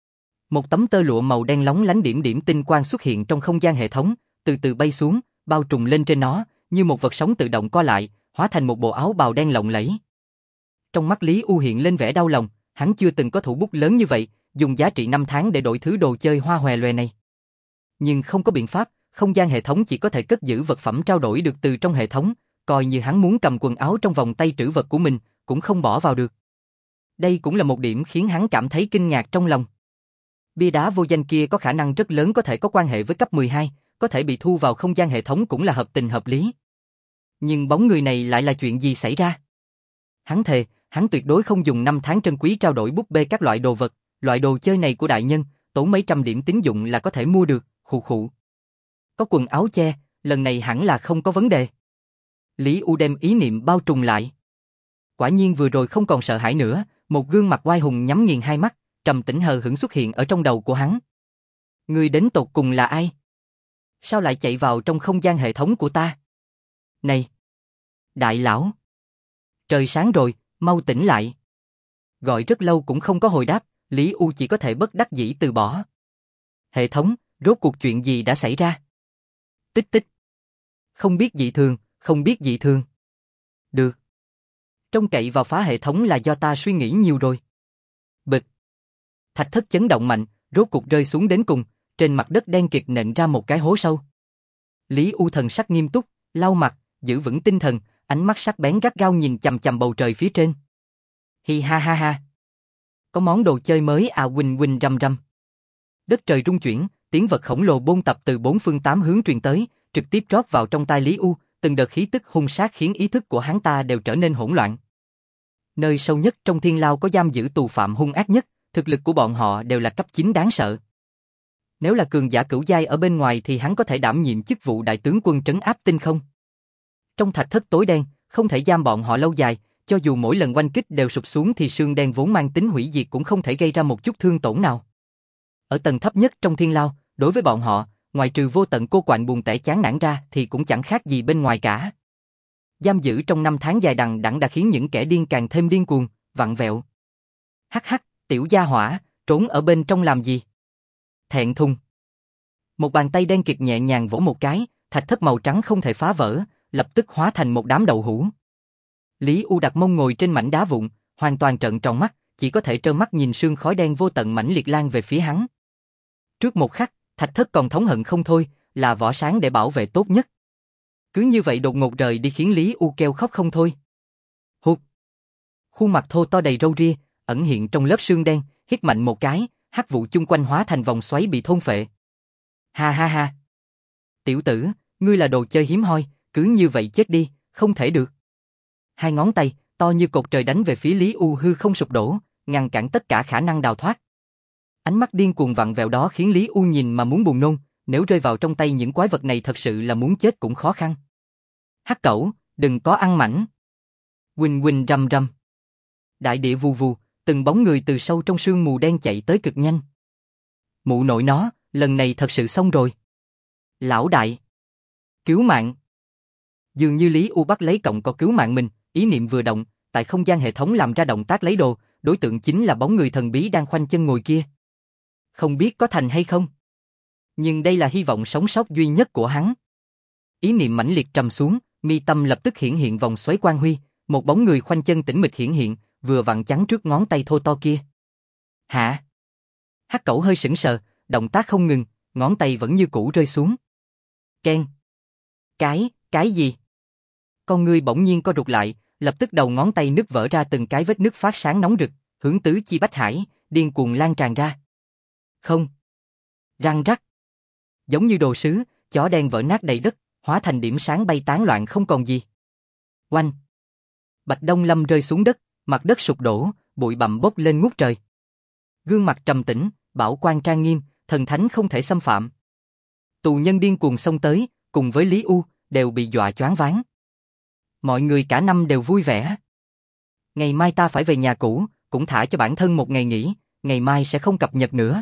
Một tấm tơ lụa màu đen lóng lánh điểm điểm tinh quang xuất hiện trong không gian hệ thống, từ từ bay xuống, bao trùm lên trên nó, như một vật sống tự động co lại, hóa thành một bộ áo bào đen lộng lẫy. Trong mắt Lý U hiện lên vẻ đau lòng, hắn chưa từng có thủ bút lớn như vậy, dùng giá trị 5 tháng để đổi thứ đồ chơi hoa hòe loè này. Nhưng không có biện pháp, không gian hệ thống chỉ có thể cất giữ vật phẩm trao đổi được từ trong hệ thống, coi như hắn muốn cầm quần áo trong vòng tay trữ vật của mình, cũng không bỏ vào được. Đây cũng là một điểm khiến hắn cảm thấy kinh ngạc trong lòng. Bia đá vô danh kia có khả năng rất lớn có thể có quan hệ với cấp 12, có thể bị thu vào không gian hệ thống cũng là hợp tình hợp lý. Nhưng bóng người này lại là chuyện gì xảy ra? Hắn thề, hắn tuyệt đối không dùng 5 tháng trân quý trao đổi búp bê các loại đồ vật, loại đồ chơi này của đại nhân, tốn mấy trăm điểm tín dụng là có thể mua được, khụ khụ. Có quần áo che, lần này hẳn là không có vấn đề. Lý U đem ý niệm bao trùm lại. Quả nhiên vừa rồi không còn sợ hãi nữa, một gương mặt oai hùng nhắm nghiền hai mắt, trầm tĩnh hờ hững xuất hiện ở trong đầu của hắn. Người đến tột cùng là ai? Sao lại chạy vào trong không gian hệ thống của ta? Này! Đại lão! Trời sáng rồi, mau tỉnh lại. Gọi rất lâu cũng không có hồi đáp, Lý U chỉ có thể bất đắc dĩ từ bỏ. Hệ thống, rốt cuộc chuyện gì đã xảy ra? Tích tích. Không biết dị thường, không biết dị thường. Được. Trông cậy vào phá hệ thống là do ta suy nghĩ nhiều rồi. Bịch. Thạch thất chấn động mạnh, rốt cuộc rơi xuống đến cùng, trên mặt đất đen kịt nện ra một cái hố sâu. Lý U thần sắc nghiêm túc, lau mặt, giữ vững tinh thần, ánh mắt sắc bén gắt gao nhìn chằm chằm bầu trời phía trên. Hi ha ha ha. Có món đồ chơi mới à, huỳnh huỳnh rầm rầm. Đất trời rung chuyển, tiếng vật khổng lồ bôn tập từ bốn phương tám hướng truyền tới, trực tiếp rót vào trong tai Lý U, từng đợt khí tức hung sát khiến ý thức của hắn ta đều trở nên hỗn loạn. Nơi sâu nhất trong thiên lao có giam giữ tù phạm hung ác nhất, thực lực của bọn họ đều là cấp 9 đáng sợ. Nếu là cường giả cửu giai ở bên ngoài thì hắn có thể đảm nhiệm chức vụ đại tướng quân trấn áp tinh không. Trong thạch thất tối đen, không thể giam bọn họ lâu dài, cho dù mỗi lần oanh kích đều sụp xuống thì xương đen vốn mang tính hủy diệt cũng không thể gây ra một chút thương tổn nào. Ở tầng thấp nhất trong thiên lao, đối với bọn họ, ngoài trừ vô tận cô quạnh buồn tẻ chán nản ra thì cũng chẳng khác gì bên ngoài cả. Giam giữ trong 5 tháng dài đằng đẵng đã khiến những kẻ điên càng thêm điên cuồng, vặn vẹo. Hắc hắc, tiểu gia hỏa, trốn ở bên trong làm gì? Thẹn thùng. Một bàn tay đen kịt nhẹ nhàng vỗ một cái, thạch thất màu trắng không thể phá vỡ, lập tức hóa thành một đám đậu hũ. Lý U đặt mông ngồi trên mảnh đá vụn, hoàn toàn trợn tròn mắt, chỉ có thể trơ mắt nhìn sương khói đen vô tận mãnh liệt lan về phía hắn. Trước một khắc, thạch thất còn thống hận không thôi, là vỏ sáng để bảo vệ tốt nhất. Cứ như vậy đột ngột rời đi khiến Lý U kêu khóc không thôi. Hụt. Khuôn mặt thô to đầy râu ria, ẩn hiện trong lớp sương đen, hít mạnh một cái, hắc vụ chung quanh hóa thành vòng xoáy bị thôn phệ. Ha ha ha. Tiểu tử, ngươi là đồ chơi hiếm hoi, cứ như vậy chết đi, không thể được. Hai ngón tay, to như cột trời đánh về phía Lý U hư không sụp đổ, ngăn cản tất cả khả năng đào thoát. Ánh mắt điên cuồng vặn vẹo đó khiến Lý U nhìn mà muốn buồn nôn, nếu rơi vào trong tay những quái vật này thật sự là muốn chết cũng khó khăn. Hắc cẩu, đừng có ăn mảnh. Huỳnh huỳnh rầm rầm. Đại địa vù vù, từng bóng người từ sâu trong sương mù đen chạy tới cực nhanh. Mụ nội nó, lần này thật sự xong rồi. Lão đại. Cứu mạng. Dường như Lý U bắt lấy cọng cỏ cứu mạng mình, ý niệm vừa động, tại không gian hệ thống làm ra động tác lấy đồ, đối tượng chính là bóng người thần bí đang khoanh chân ngồi kia. Không biết có thành hay không. Nhưng đây là hy vọng sống sót duy nhất của hắn. Ý niệm mãnh liệt trầm xuống, mi tâm lập tức hiển hiện vòng xoáy quang huy, một bóng người khoanh chân tĩnh mịch hiển hiện, vừa vặn chắn trước ngón tay thô to kia. Hả? Hắc cẩu hơi sững sờ, động tác không ngừng, ngón tay vẫn như cũ rơi xuống. Keng. Cái gì? Con ngươi bỗng nhiên co rụt lại, lập tức đầu ngón tay nứt vỡ ra từng cái vết nứt phát sáng nóng rực, hướng tứ chi bách hải, điên cuồng lan tràn ra. Không. Răng rắc. Giống như đồ sứ, chó đen vỡ nát đầy đất, hóa thành điểm sáng bay tán loạn không còn gì. Oanh. Bạch Đông Lâm rơi xuống đất, mặt đất sụp đổ, bụi bặm bốc lên ngút trời. Gương mặt trầm tĩnh, bảo quan trang nghiêm, thần thánh không thể xâm phạm. Tù nhân điên cuồng xông tới, cùng với Lý U, đều bị dọa choáng váng. Mọi người cả năm đều vui vẻ. Ngày mai ta phải về nhà cũ, cũng thả cho bản thân một ngày nghỉ, ngày mai sẽ không cập nhật nữa.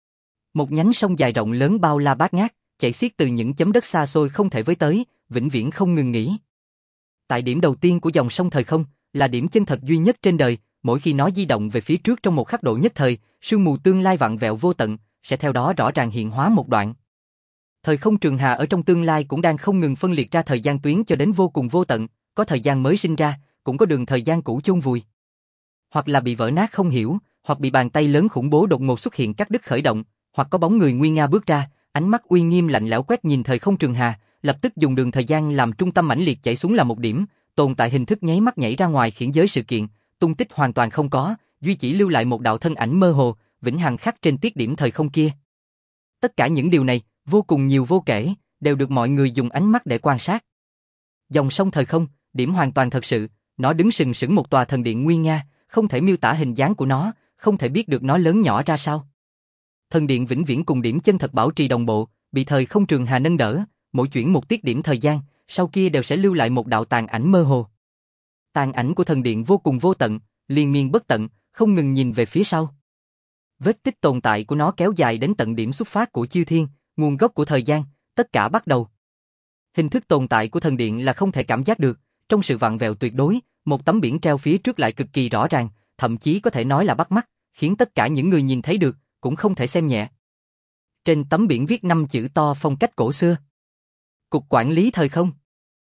Một nhánh sông dài rộng lớn bao la bát ngát, chảy xiết từ những chấm đất xa xôi không thể với tới, vĩnh viễn không ngừng nghỉ. Tại điểm đầu tiên của dòng sông thời không, là điểm chân thật duy nhất trên đời, mỗi khi nó di động về phía trước trong một khắc độ nhất thời, sương mù tương lai vặn vẹo vô tận, sẽ theo đó rõ ràng hiện hóa một đoạn. Thời không trường hà ở trong tương lai cũng đang không ngừng phân liệt ra thời gian tuyến cho đến vô cùng vô tận, có thời gian mới sinh ra, cũng có đường thời gian cũ chôn vùi. Hoặc là bị vỡ nát không hiểu, hoặc bị bàn tay lớn khủng bố đột ngột xuất hiện cắt đứt khởi động, hoặc có bóng người nguy nga bước ra, ánh mắt uy nghiêm lạnh lẽo quét nhìn thời không trường hà, lập tức dùng đường thời gian làm trung tâm mãnh liệt chảy xuống là một điểm, tồn tại hình thức nháy mắt nhảy ra ngoài khiển giới sự kiện, tung tích hoàn toàn không có, duy chỉ lưu lại một đạo thân ảnh mơ hồ, vĩnh hằng khắc trên tiết điểm thời không kia. Tất cả những điều này, vô cùng nhiều vô kể, đều được mọi người dùng ánh mắt để quan sát. Dòng sông thời không, điểm hoàn toàn thật sự, nó đứng sừng sững một tòa thần điện nguy nga, không thể miêu tả hình dáng của nó, không thể biết được nó lớn nhỏ ra sao. Thần điện vĩnh viễn cùng điểm chân thật bảo trì đồng bộ, bị thời không trường hà nâng đỡ, mỗi chuyển một tiết điểm thời gian, sau kia đều sẽ lưu lại một đạo tàn ảnh mơ hồ. Tàn ảnh của thần điện vô cùng vô tận, liên miên bất tận, không ngừng nhìn về phía sau. Vết tích tồn tại của nó kéo dài đến tận điểm xuất phát của chư thiên, nguồn gốc của thời gian, tất cả bắt đầu. Hình thức tồn tại của thần điện là không thể cảm giác được, trong sự vặn vẹo tuyệt đối, một tấm biển treo phía trước lại cực kỳ rõ ràng, thậm chí có thể nói là bắt mắt, khiến tất cả những người nhìn thấy được, cũng không thể xem nhẹ. Trên tấm biển viết 5 chữ to phong cách cổ xưa. Cục quản lý thời không.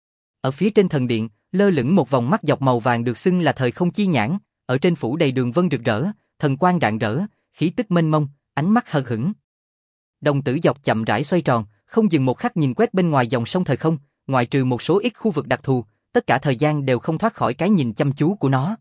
Ở phía trên thần điện, lơ lửng một vòng mắt dọc màu vàng được xưng là thời không chi nhãn, ở trên phủ đầy đường vân rực rỡ, thần quang rạng rỡ, khí tức mênh mông, ánh mắt hờ hững. Đồng tử dọc chậm rãi xoay tròn, không dừng một khắc nhìn quét bên ngoài dòng sông thời không, ngoại trừ một số ít khu vực đặc thù, tất cả thời gian đều không thoát khỏi cái nhìn chăm chú của nó.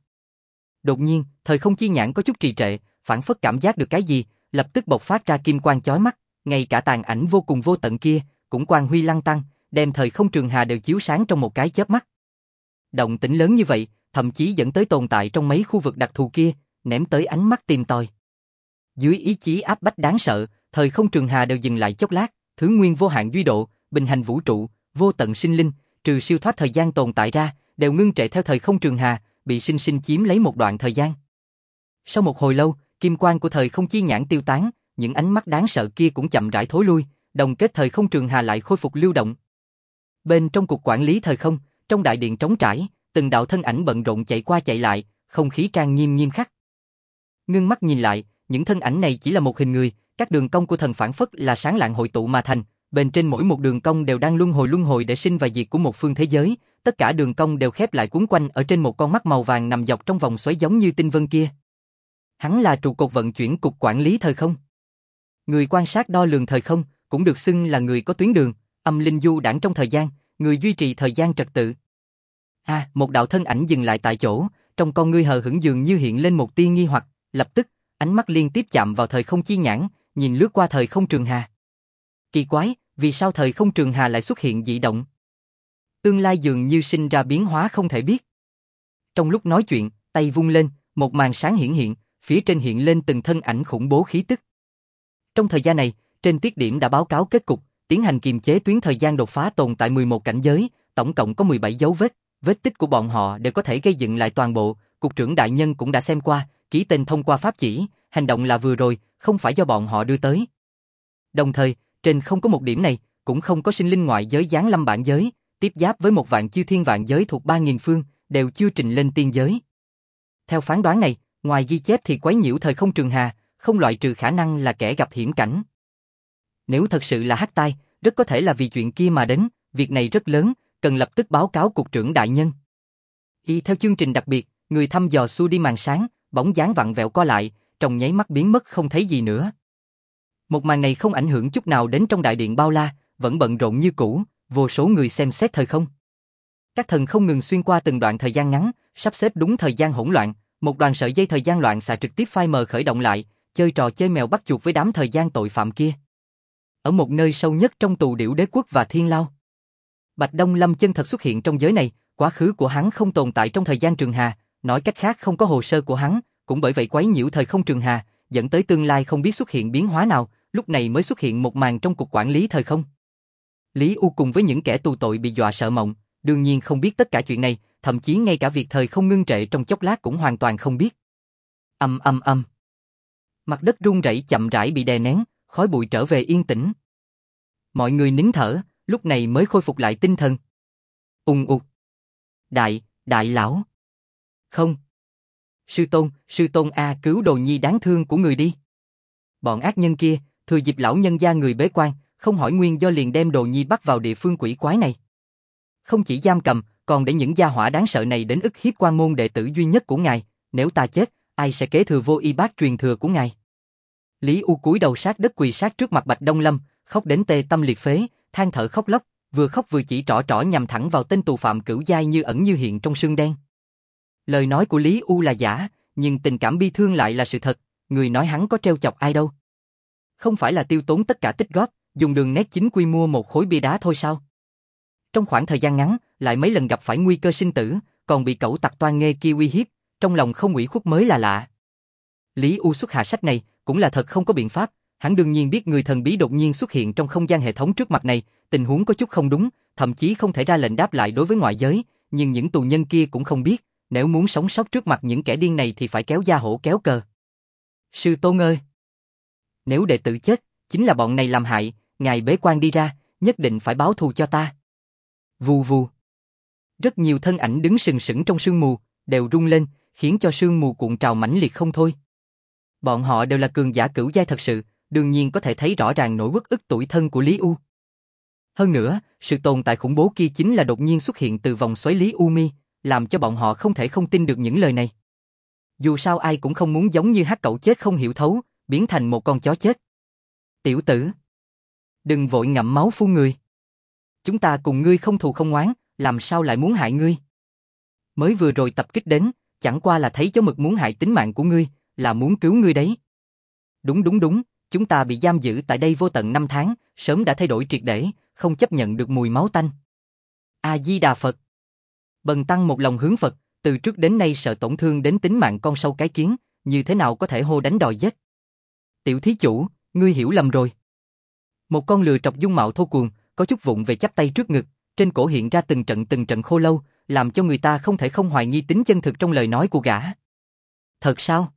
Đột nhiên, thời không chi nhãn có chút trì trệ, phảng phất cảm giác được cái gì, lập tức bộc phát ra kim quang chói mắt, ngay cả tàn ảnh vô cùng vô tận kia, cũng quang huy lăng tăng, đem thời không trường hà đều chiếu sáng trong một cái chớp mắt. Động tĩnh lớn như vậy, thậm chí dẫn tới tồn tại trong mấy khu vực đặc thù kia, ném tới ánh mắt tìm tòi. Dưới ý chí áp bách đáng sợ, thời không trường hà đều dừng lại chốc lát, thứ nguyên vô hạn duy độ, bình hành vũ trụ, vô tận sinh linh, trừ siêu thoát thời gian tồn tại ra, đều ngưng trệ theo thời không trường hà, bị sinh sinh chiếm lấy một đoạn thời gian. Sau một hồi lâu, kim quang của thời không chi nhãn tiêu tán, những ánh mắt đáng sợ kia cũng chậm rãi thối lui, đồng kết thời không trường hà lại khôi phục lưu động. Bên trong cục quản lý thời không, trong đại điện trống trải, từng đạo thân ảnh bận rộn chạy qua chạy lại, không khí trang nghiêm nghiêm khắc. Ngưng mắt nhìn lại, những thân ảnh này chỉ là một hình người, các đường cong của thần phảng phất là sáng lạng hội tụ mà thành, bên trên mỗi một đường cong đều đang luân hồi để sinh và diệt của một phương thế giới, tất cả đường cong đều khép lại quấn quanh ở trên một con mắt màu vàng nằm dọc trong vòng xoáy giống như tinh vân kia. Hắn là trụ cột vận chuyển cục quản lý thời không. Người quan sát đo lường thời không, cũng được xưng là người có tuyến đường, âm linh du đãng trong thời gian, người duy trì thời gian trật tự. Một đạo thân ảnh dừng lại tại chỗ, trong con ngươi hờ hững dường như hiện lên một tia nghi hoặc, lập tức, ánh mắt liên tiếp chạm vào thời không chi nhãn, nhìn lướt qua thời không trường hà. Kỳ quái, vì sao thời không trường hà lại xuất hiện dị động? Tương lai dường như sinh ra biến hóa không thể biết. Trong lúc nói chuyện, tay vung lên, một màn sáng hiển hiện, phía trên hiện lên từng thân ảnh khủng bố khí tức. Trong thời gian này, trên tiết điểm đã báo cáo kết cục, tiến hành kiềm chế tuyến thời gian đột phá tồn tại 11 cảnh giới, tổng cộng có 17 dấu vết, vết tích của bọn họ đều có thể gây dựng lại toàn bộ, cục trưởng đại nhân cũng đã xem qua, ký tên thông qua pháp chỉ, hành động là vừa rồi, không phải do bọn họ đưa tới. Đồng thời, trên không có một điểm này, cũng không có sinh linh ngoại giới giáng lâm bản giới, tiếp giáp với một vạn chư thiên vạn giới thuộc 3.000 phương, đều chưa trình lên tiên giới. Theo phán đoán này, ngoài ghi chép thì quấy nhiễu thời không trường hà, không loại trừ khả năng là kẻ gặp hiểm cảnh. Nếu thật sự là hắc tai, rất có thể là vì chuyện kia mà đến, việc này rất lớn, cần lập tức báo cáo cục trưởng đại nhân. Y theo chương trình đặc biệt, người thăm dò xua đi màn sáng, bóng dáng vặn vẹo co lại, trong nháy mắt biến mất không thấy gì nữa. Một màn này không ảnh hưởng chút nào đến trong đại điện bao la, vẫn bận rộn như cũ, vô số người xem xét thời không. Các thần không ngừng xuyên qua từng đoạn thời gian ngắn, sắp xếp đúng thời gian hỗn loạn, một đoàn sợi dây thời gian loạn xạ trực tiếp phai mờ khởi động lại, chơi trò chơi mèo bắt chuột với đám thời gian tội phạm kia. Ở một nơi sâu nhất trong tù điểu đế quốc và thiên lao, Bạch Đông Lâm chân thật xuất hiện trong giới này, quá khứ của hắn không tồn tại trong thời gian trường hà, nói cách khác không có hồ sơ của hắn, cũng bởi vậy quấy nhiễu thời không trường hà, dẫn tới tương lai không biết xuất hiện biến hóa nào, lúc này mới xuất hiện một màn trong cục quản lý thời không. Lý U cùng với những kẻ tù tội bị dọa sợ mộng, đương nhiên không biết tất cả chuyện này, thậm chí ngay cả việc thời không ngưng trệ trong chốc lát cũng hoàn toàn không biết. Âm âm âm. Mặt đất rung rẩy chậm rãi bị đè nén, khói bụi trở về yên tĩnh. Mọi người nín thở, lúc này mới khôi phục lại tinh thần. Ùng ục. Đại lão. Không. Sư tôn a, cứu đồ nhi đáng thương của người đi. Bọn ác nhân kia, thừa dịp lão nhân gia người bế quan, không hỏi nguyên do liền đem đồ nhi bắt vào địa phương quỷ quái này. Không chỉ giam cầm, còn để những gia hỏa đáng sợ này đến ức hiếp quan môn đệ tử duy nhất của ngài, nếu ta chết, ai sẽ kế thừa vô y bát truyền thừa của ngài? Lý U cúi đầu sát đất quỳ sát trước mặt Bạch Đông Lâm, khóc đến tê tâm liệt phế, than thở khóc lóc, vừa khóc vừa chỉ trỏ nhằm thẳng vào tên tù phạm cửu giai như ẩn như hiện trong sương đen. Lời nói của Lý U là giả, nhưng tình cảm bi thương lại là sự thật, người nói hắn có trêu chọc ai đâu. Không phải là tiêu tốn tất cả tích góp, dùng đường nét chính quy mua một khối bia đá thôi sao? Trong khoảng thời gian ngắn, lại mấy lần gặp phải nguy cơ sinh tử, còn bị cẩu tặc toan nghê kia uy hiếp, trong lòng không ủy khuất mới là lạ. Lý U xuất hạ sách này, cũng là thật không có biện pháp, hắn đương nhiên biết người thần bí đột nhiên xuất hiện trong không gian hệ thống trước mặt này, tình huống có chút không đúng, thậm chí không thể ra lệnh đáp lại đối với ngoại giới, nhưng những tù nhân kia cũng không biết, nếu muốn sống sót trước mặt những kẻ điên này thì phải kéo da hổ kéo cờ. Sư tôn ơi! Nếu đệ tử chết, chính là bọn này làm hại, ngài bế quan đi ra, nhất định phải báo thù cho ta. Vù vù. Rất nhiều thân ảnh đứng sừng sững trong sương mù, đều rung lên, khiến cho sương mù cuộn trào mãnh liệt không thôi. Bọn họ đều là cường giả cửu giai thật sự, đương nhiên có thể thấy rõ ràng nỗi uất ức tủi thân của Lý U. Hơn nữa, sự tồn tại khủng bố kia chính là đột nhiên xuất hiện từ vòng xoáy Lý U Mi, làm cho bọn họ không thể không tin được những lời này. Dù sao ai cũng không muốn giống như hắc cẩu chết không hiểu thấu, biến thành một con chó chết. Tiểu tử, đừng vội ngậm máu phun người. Chúng ta cùng ngươi không thù không oán, làm sao lại muốn hại ngươi? Mới vừa rồi tập kích đến, chẳng qua là thấy chó mực muốn hại tính mạng của ngươi, là muốn cứu ngươi đấy. Đúng, chúng ta bị giam giữ tại đây vô tận 5 tháng, sớm đã thay đổi triệt để, không chấp nhận được mùi máu tanh. A-di-đà Phật. Bần tăng một lòng hướng Phật, từ trước đến nay sợ tổn thương đến tính mạng con sâu cái kiến, như thế nào có thể hô đánh đòi giết. Tiểu thí chủ, ngươi hiểu lầm rồi. Một con lừa trọc dung mạo thô cuồng, có chút vụng về chắp tay trước ngực, trên cổ hiện ra từng trận khô lâu, làm cho người ta không thể không hoài nghi tính chân thực trong lời nói của gã. Thật sao?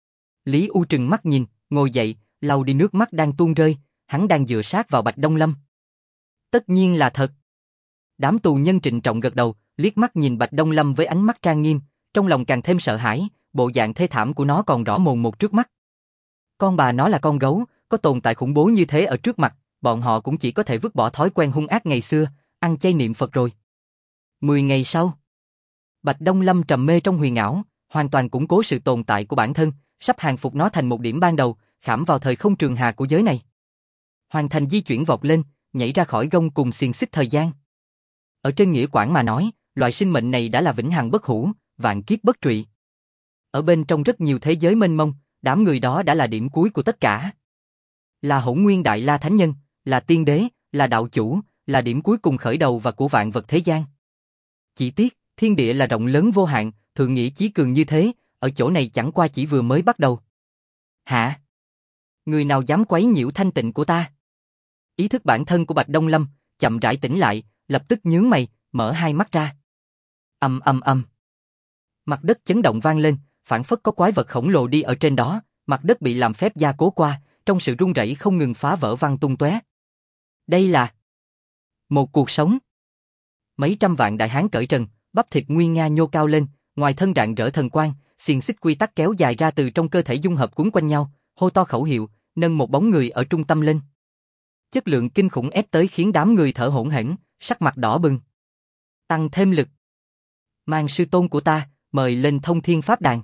Lý U trừng mắt nhìn, ngồi dậy, lau đi nước mắt đang tuôn rơi, hắn đang dựa sát vào Bạch Đông Lâm. Tất nhiên là thật. Đám tù nhân trịnh trọng gật đầu, liếc mắt nhìn Bạch Đông Lâm với ánh mắt trang nghiêm, trong lòng càng thêm sợ hãi, bộ dạng thê thảm của nó còn rõ mồn một trước mắt. Con bà nó là con gấu, có tồn tại khủng bố như thế ở trước mặt, bọn họ cũng chỉ có thể vứt bỏ thói quen hung ác ngày xưa, ăn chay niệm Phật rồi. 10 ngày sau, Bạch Đông Lâm trầm mê trong huyền ảo, hoàn toàn củng cố sự tồn tại của bản thân, sắp hàng phục nó thành một điểm ban đầu, khảm vào thời không trường hà của giới này. Hoàn thành di chuyển vọt lên, nhảy ra khỏi gông cùng xiềng xích thời gian. Ở trên nghĩa quảng mà nói, loại sinh mệnh này đã là vĩnh hằng bất hủ, vạn kiếp bất trụy. Ở bên trong rất nhiều thế giới mênh mông, đám người đó đã là điểm cuối của tất cả. Là Hỗn Nguyên Đại La Thánh Nhân, là tiên đế, là đạo chủ, là điểm cuối cùng khởi đầu và của vạn vật thế gian. Chỉ tiếc, thiên địa là rộng lớn vô hạn, thượng nghĩa chí cường như thế, ở chỗ này chẳng qua chỉ vừa mới bắt đầu. Hả? Người nào dám quấy nhiễu thanh tịnh của ta? Ý thức bản thân của Bạch Đông Lâm chậm rãi tỉnh lại, lập tức nhướng mày, mở hai mắt ra. Ầm ầm ầm. Mặt đất chấn động vang lên, phảng phất có quái vật khổng lồ đi ở trên đó, mặt đất bị làm phép gia cố qua, trong sự rung rẩy không ngừng phá vỡ văng tung tóe. Đây là một cuộc sống. Mấy trăm vạn đại hán cởi trần, bắp thịt nguyên nga nhô cao lên, ngoài thân rạng rỡ thần quang, xiềng xích quy tắc kéo dài ra từ trong cơ thể dung hợp cuốn quanh nhau, hô to khẩu hiệu, nâng một bóng người ở trung tâm lên. Chất lượng kinh khủng ép tới khiến đám người thở hổn hển, sắc mặt đỏ bừng. Tăng thêm lực. Mang sư tôn của ta, mời lên thông thiên pháp đàn.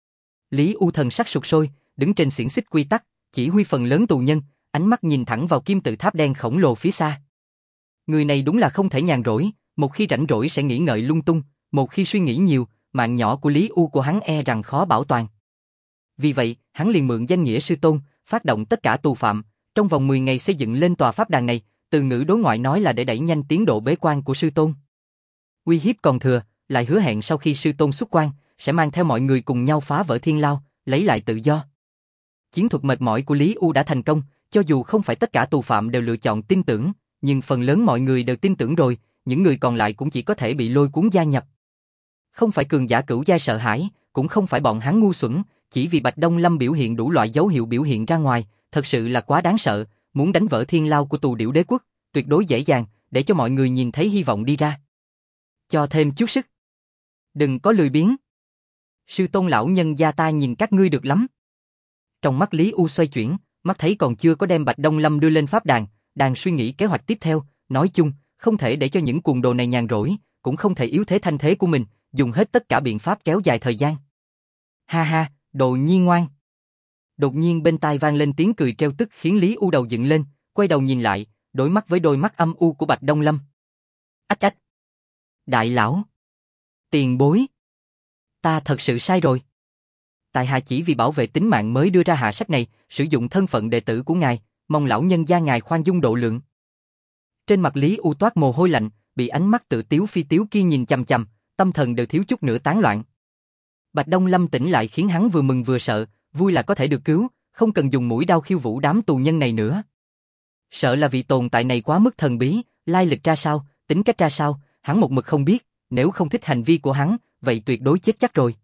Lý U thần sắc sụt sôi, đứng trên xiềng xích quy tắc, chỉ huy phần lớn tù nhân, ánh mắt nhìn thẳng vào kim tự tháp đen khổng lồ phía xa. Người này đúng là không thể nhàn rỗi, một khi rảnh rỗi sẽ nghĩ ngợi lung tung, một khi suy nghĩ nhiều, mạng nhỏ của Lý U của hắn e rằng khó bảo toàn. Vì vậy, hắn liền mượn danh nghĩa sư tôn, phát động tất cả tù phạm, trong vòng 10 ngày xây dựng lên tòa pháp đàn này, từ ngữ đối ngoại nói là để đẩy nhanh tiến độ bế quan của sư tôn. Uy hiếp còn thừa, lại hứa hẹn sau khi sư tôn xuất quan, sẽ mang theo mọi người cùng nhau phá vỡ thiên lao, lấy lại tự do. Chiến thuật mệt mỏi của Lý U đã thành công, cho dù không phải tất cả tù phạm đều lựa chọn tin tưởng, nhưng phần lớn mọi người đều tin tưởng rồi, những người còn lại cũng chỉ có thể bị lôi cuốn gia nhập. Không phải cường giả cửu giai sợ hãi, cũng không phải bọn hắn ngu xuẩn, chỉ vì Bạch Đông Lâm biểu hiện đủ loại dấu hiệu biểu hiện ra ngoài, thật sự là quá đáng sợ, muốn đánh vỡ thiên lao của Tù Điểu Đế Quốc, tuyệt đối dễ dàng, để cho mọi người nhìn thấy hy vọng đi ra. Cho thêm chút sức. Đừng có lười biếng. Sư tôn lão nhân gia ta nhìn các ngươi được lắm. Trong mắt Lý U xoay chuyển, mắt thấy còn chưa có đem Bạch Đông Lâm đưa lên pháp đàn, đang suy nghĩ kế hoạch tiếp theo, nói chung, không thể để cho những cuồng đồ này nhàn rỗi, cũng không thể yếu thế thanh thế của mình, dùng hết tất cả biện pháp kéo dài thời gian. Ha ha, đồ nhi ngoan. Đột nhiên bên tai vang lên tiếng cười treo tức khiến Lý U đầu dựng lên, quay đầu nhìn lại, đối mắt với đôi mắt âm u của Bạch Đông Lâm. Ách ách. Đại lão. Tiền bối. Ta thật sự sai rồi. Tại hạ chỉ vì bảo vệ tính mạng mới đưa ra hạ sách này, sử dụng thân phận đệ tử của ngài, mong lão nhân gia ngài khoan dung độ lượng. Trên mặt Lý U toát mồ hôi lạnh, bị ánh mắt tự tiếu phi tiếu kia nhìn chằm chằm, tâm thần đều thiếu chút nữa tán loạn. Bạch Đông Lâm tỉnh lại khiến hắn vừa mừng vừa sợ, vui là có thể được cứu, không cần dùng mũi đao khiêu vũ đám tù nhân này nữa. Sợ là vì tồn tại này quá mức thần bí, lai lịch ra sao, tính cách ra sao, hắn một mực không biết, nếu không thích hành vi của hắn, vậy tuyệt đối chết chắc rồi.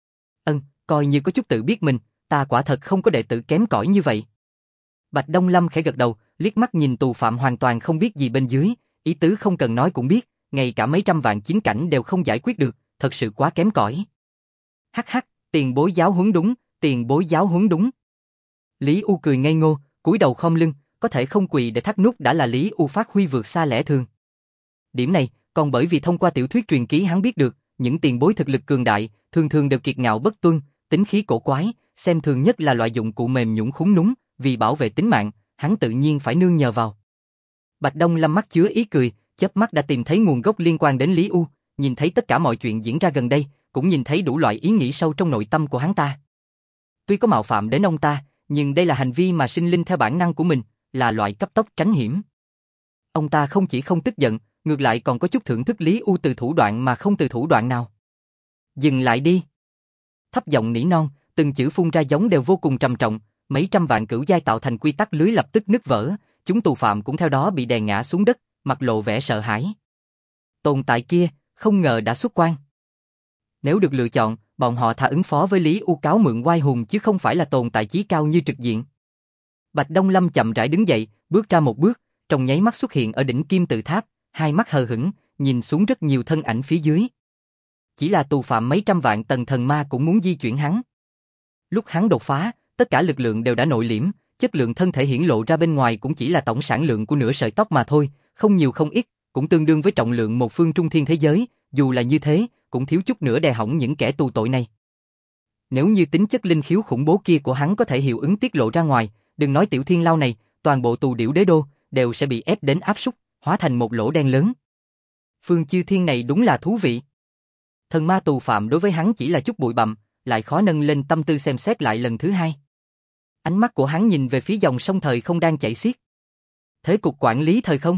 Coi như có chút tự biết mình, ta quả thật không có đệ tử kém cỏi như vậy. Bạch Đông Lâm khẽ gật đầu, liếc mắt nhìn tù phạm hoàn toàn không biết gì bên dưới, ý tứ không cần nói cũng biết, ngay cả mấy trăm vạn chiến cảnh đều không giải quyết được, thật sự quá kém cỏi. Hắc hắc, tiền bối giáo huấn đúng, tiền bối giáo huấn đúng. Lý U cười ngây ngô, cúi đầu khom lưng, có thể không quỳ để thắt nút đã là Lý U phát huy vượt xa lẽ thường. Điểm này, còn bởi vì thông qua tiểu thuyết truyền ký hắn biết được, những tiền bối thực lực cường đại, thường thường đều kiệt ngạo bất tuân, tính khí cổ quái, xem thường nhất là loại dụng cụ mềm nhũn khúng núm, vì bảo vệ tính mạng, hắn tự nhiên phải nương nhờ vào. Bạch Đông Lâm mắt chứa ý cười, chớp mắt đã tìm thấy nguồn gốc liên quan đến Lý U, nhìn thấy tất cả mọi chuyện diễn ra gần đây, cũng nhìn thấy đủ loại ý nghĩ sâu trong nội tâm của hắn ta. Tuy có mạo phạm đến ông ta, nhưng đây là hành vi mà sinh linh theo bản năng của mình, là loại cấp tốc tránh hiểm. Ông ta không chỉ không tức giận, ngược lại còn có chút thưởng thức Lý U từ thủ đoạn mà không từ thủ đoạn nào. Dừng lại đi. Thấp giọng nỉ non, từng chữ phun ra giống đều vô cùng trầm trọng, mấy trăm vạn cửu giai tạo thành quy tắc lưới lập tức nứt vỡ, chúng tù phạm cũng theo đó bị đè ngã xuống đất, mặt lộ vẻ sợ hãi. Tồn tại kia, không ngờ đã xuất quan. Nếu được lựa chọn, bọn họ thà ứng phó với Lý U cáo mượn oai hùng chứ không phải là tồn tại chí cao như trực diện. Bạch Đông Lâm chậm rãi đứng dậy, bước ra một bước, trong nháy mắt xuất hiện ở đỉnh kim tự tháp, hai mắt hờ hững, nhìn xuống rất nhiều thân ảnh phía dưới. Chỉ là tù phạm mấy trăm vạn tầng thần ma cũng muốn di chuyển hắn. Lúc hắn đột phá, tất cả lực lượng đều đã nội liễm, chất lượng thân thể hiển lộ ra bên ngoài cũng chỉ là tổng sản lượng của nửa sợi tóc mà thôi, không nhiều không ít, cũng tương đương với trọng lượng một phương trung thiên thế giới, dù là như thế, cũng thiếu chút nữa đè hỏng những kẻ tù tội này. Nếu như tính chất linh khiếu khủng bố kia của hắn có thể hiệu ứng tiết lộ ra ngoài, đừng nói tiểu thiên lao này, toàn bộ Tù Điểu Đế Đô đều sẽ bị ép đến áp súc, hóa thành một lỗ đen lớn. Phương chư thiên này đúng là thú vị. Thần ma tù phạm đối với hắn chỉ là chút bụi bặm, lại khó nâng lên tâm tư xem xét lại lần thứ hai. Ánh mắt của hắn nhìn về phía dòng sông thời không đang chảy xiết. Thế cục quản lý thời không?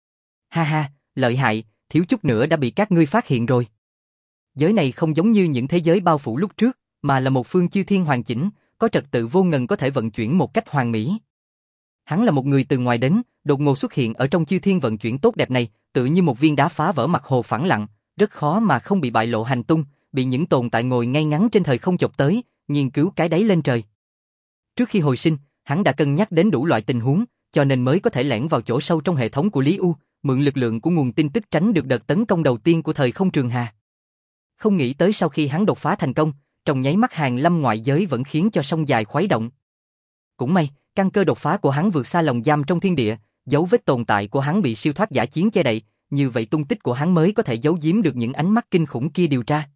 Ha ha, lợi hại, thiếu chút nữa đã bị các ngươi phát hiện rồi. Giới này không giống như những thế giới bao phủ lúc trước, mà là một phương chư thiên hoàn chỉnh, có trật tự vô ngần có thể vận chuyển một cách hoàn mỹ. Hắn là một người từ ngoài đến, đột ngột xuất hiện ở trong chư thiên vận chuyển tốt đẹp này, tự như một viên đá phá vỡ mặt hồ phẳng lặng, rất khó mà không bị bại lộ hành tung, bị những tồn tại ngồi ngay ngắn trên thời không chộp tới, nghiên cứu cái đáy lên trời. Trước khi hồi sinh, hắn đã cân nhắc đến đủ loại tình huống, cho nên mới có thể lẻn vào chỗ sâu trong hệ thống của Lý U, mượn lực lượng của nguồn tin tức tránh được đợt tấn công đầu tiên của thời không trường hà. Không nghĩ tới sau khi hắn đột phá thành công, trong nháy mắt hàng lâm ngoại giới vẫn khiến cho sông dài khuấy động. Cũng may, căn cơ đột phá của hắn vượt xa lồng giam trong thiên địa, dấu vết tồn tại của hắn bị siêu thoát giả chiến che đậy, như vậy tung tích của hắn mới có thể giấu giếm được những ánh mắt kinh khủng kia điều tra.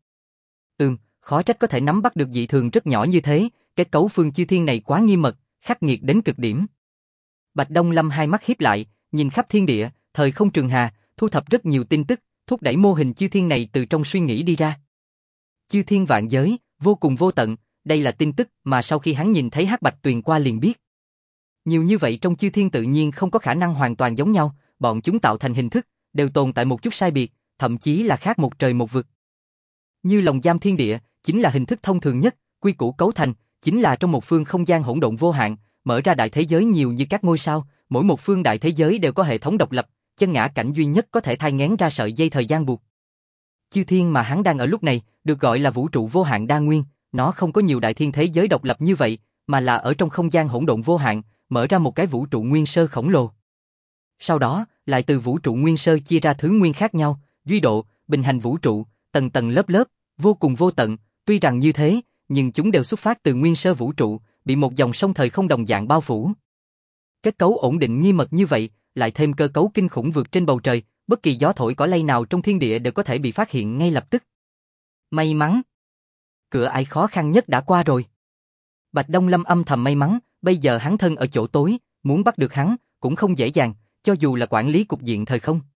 Khó trách có thể nắm bắt được dị thường rất nhỏ như thế, kết cấu phương chư thiên này quá nghiêm mật, khắc nghiệt đến cực điểm. Bạch Đông Lâm hai mắt híp lại, nhìn khắp thiên địa, thời không trường hà, thu thập rất nhiều tin tức, thúc đẩy mô hình chư thiên này từ trong suy nghĩ đi ra. Chư thiên vạn giới, vô cùng vô tận, đây là tin tức mà sau khi hắn nhìn thấy Hắc Bạch Tuyền qua liền biết. Nhiều như vậy trong chư thiên tự nhiên không có khả năng hoàn toàn giống nhau, bọn chúng tạo thành hình thức, đều tồn tại một chút sai biệt, thậm chí là khác một trời một vực. Như lồng giam thiên địa, chính là hình thức thông thường nhất, quy củ cấu thành, chính là trong một phương không gian hỗn độn vô hạn, mở ra đại thế giới nhiều như các ngôi sao, mỗi một phương đại thế giới đều có hệ thống độc lập, chân ngã cảnh duy nhất có thể thai nghén ra sợi dây thời gian buộc. Chư thiên mà hắn đang ở lúc này, được gọi là vũ trụ vô hạn đa nguyên, nó không có nhiều đại thiên thế giới độc lập như vậy, mà là ở trong không gian hỗn độn vô hạn, mở ra một cái vũ trụ nguyên sơ khổng lồ. Sau đó, lại từ vũ trụ nguyên sơ chia ra thứ nguyên khác nhau, duy độ, bình hành vũ trụ, tầng tầng lớp lớp, vô cùng vô tận, tuy rằng như thế, nhưng chúng đều xuất phát từ nguyên sơ vũ trụ, bị một dòng sông thời không đồng dạng bao phủ. Kết cấu ổn định nghiêm mật như vậy, lại thêm cơ cấu kinh khủng vượt trên bầu trời, bất kỳ gió thổi cỏ lay nào trong thiên địa đều có thể bị phát hiện ngay lập tức. May mắn. Cửa ải khó khăn nhất đã qua rồi. Bạch Đông Lâm âm thầm may mắn, bây giờ hắn thân ở chỗ tối, muốn bắt được hắn, cũng không dễ dàng, cho dù là quản lý cục diện thời không.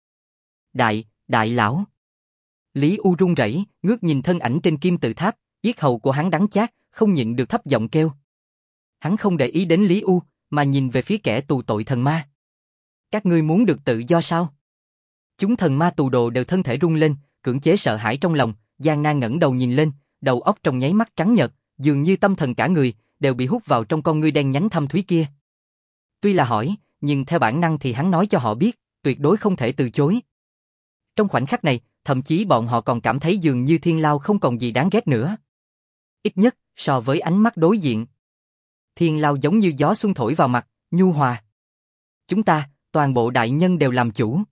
Đại lão. Lý U run rẩy, ngước nhìn thân ảnh trên kim tự tháp, yết hầu của hắn đắng chát, không nhịn được thấp giọng kêu. Hắn không để ý đến Lý U, mà nhìn về phía kẻ tù tội thần ma. Các ngươi muốn được tự do sao? Chúng thần ma tù đồ đều thân thể rung lên, cưỡng chế sợ hãi trong lòng, gian nan ngẩng đầu nhìn lên, đầu óc trong nháy mắt trắng nhợt, dường như tâm thần cả người đều bị hút vào trong con ngươi đen nhánh thâm thúy kia. Tuy là hỏi, nhưng theo bản năng thì hắn nói cho họ biết, tuyệt đối không thể từ chối. Trong khoảnh khắc này, thậm chí bọn họ còn cảm thấy dường như Thiên Lao không còn gì đáng ghét nữa. Ít nhất, so với ánh mắt đối diện. Thiên Lao giống như gió xuân thổi vào mặt, nhu hòa. Chúng ta, toàn bộ đại nhân đều làm chủ.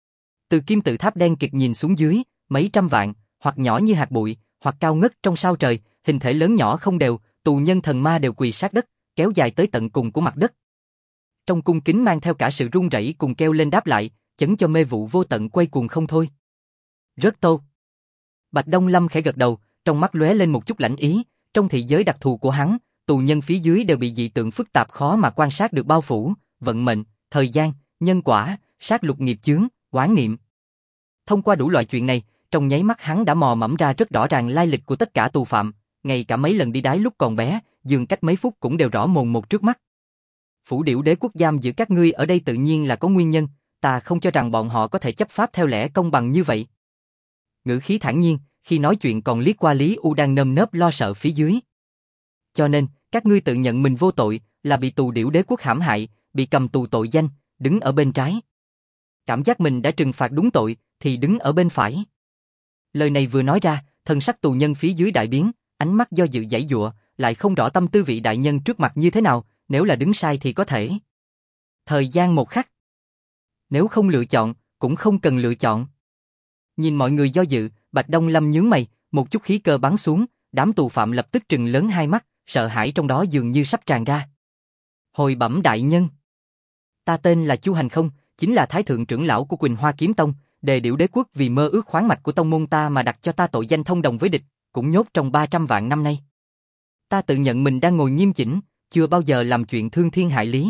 Từ kim tự tháp đen kịt nhìn xuống dưới, mấy trăm vạn, hoặc nhỏ như hạt bụi, hoặc cao ngất trong sao trời, hình thể lớn nhỏ không đều, tù nhân thần ma đều quỳ sát đất, kéo dài tới tận cùng của mặt đất. Trong cung kính mang theo cả sự run rẩy cùng kêu lên đáp lại, chấn cho mê vụ vô tận quay cuồng không thôi. Rất tốt. Bạch Đông Lâm khẽ gật đầu, trong mắt lóe lên một chút lãnh ý, trong thị giới đặc thù của hắn, tù nhân phía dưới đều bị dị tượng phức tạp khó mà quan sát được bao phủ, vận mệnh, thời gian, nhân quả, sát lục nghiệp chướng, oán niệm. Thông qua đủ loại chuyện này, trong nháy mắt hắn đã mò mẫm ra rất rõ ràng lai lịch của tất cả tù phạm, ngay cả mấy lần đi đái lúc còn bé, dường cách mấy phút cũng đều rõ mồn một trước mắt. Phủ Điểu Đế quốc giam giữ các ngươi ở đây tự nhiên là có nguyên nhân, ta không cho rằng bọn họ có thể chấp pháp theo lẽ công bằng như vậy. Ngữ khí thản nhiên, khi nói chuyện còn liếc qua Lý U đang nơm nớp lo sợ phía dưới. Cho nên, các ngươi tự nhận mình vô tội, là bị tù Điểu Đế quốc hãm hại, bị cầm tù tội danh, đứng ở bên trái. Cảm giác mình đã trừng phạt đúng tội, thì đứng ở bên phải. Lời này vừa nói ra, thần sắc tù nhân phía dưới đại biến, ánh mắt do dự giãy giụa, lại không rõ tâm tư vị đại nhân trước mặt như thế nào, nếu là đứng sai thì có thể. Thời gian một khắc. Nếu không lựa chọn, cũng không cần lựa chọn. Nhìn mọi người do dự, Bạch Đông Lâm nhướng mày, một chút khí cơ bắn xuống, đám tù phạm lập tức trừng lớn hai mắt, sợ hãi trong đó dường như sắp tràn ra. Hồi bẩm đại nhân. Ta tên là Chu Hành Không, chính là thái thượng trưởng lão của Quỳnh Hoa Kiếm Tông, Đề Điểu Đế quốc vì mơ ước khoáng mạch của tông môn ta mà đặt cho ta tội danh thông đồng với địch, cũng nhốt trong 300 vạn năm nay. Ta tự nhận mình đang ngồi nghiêm chỉnh, chưa bao giờ làm chuyện thương thiên hại lý.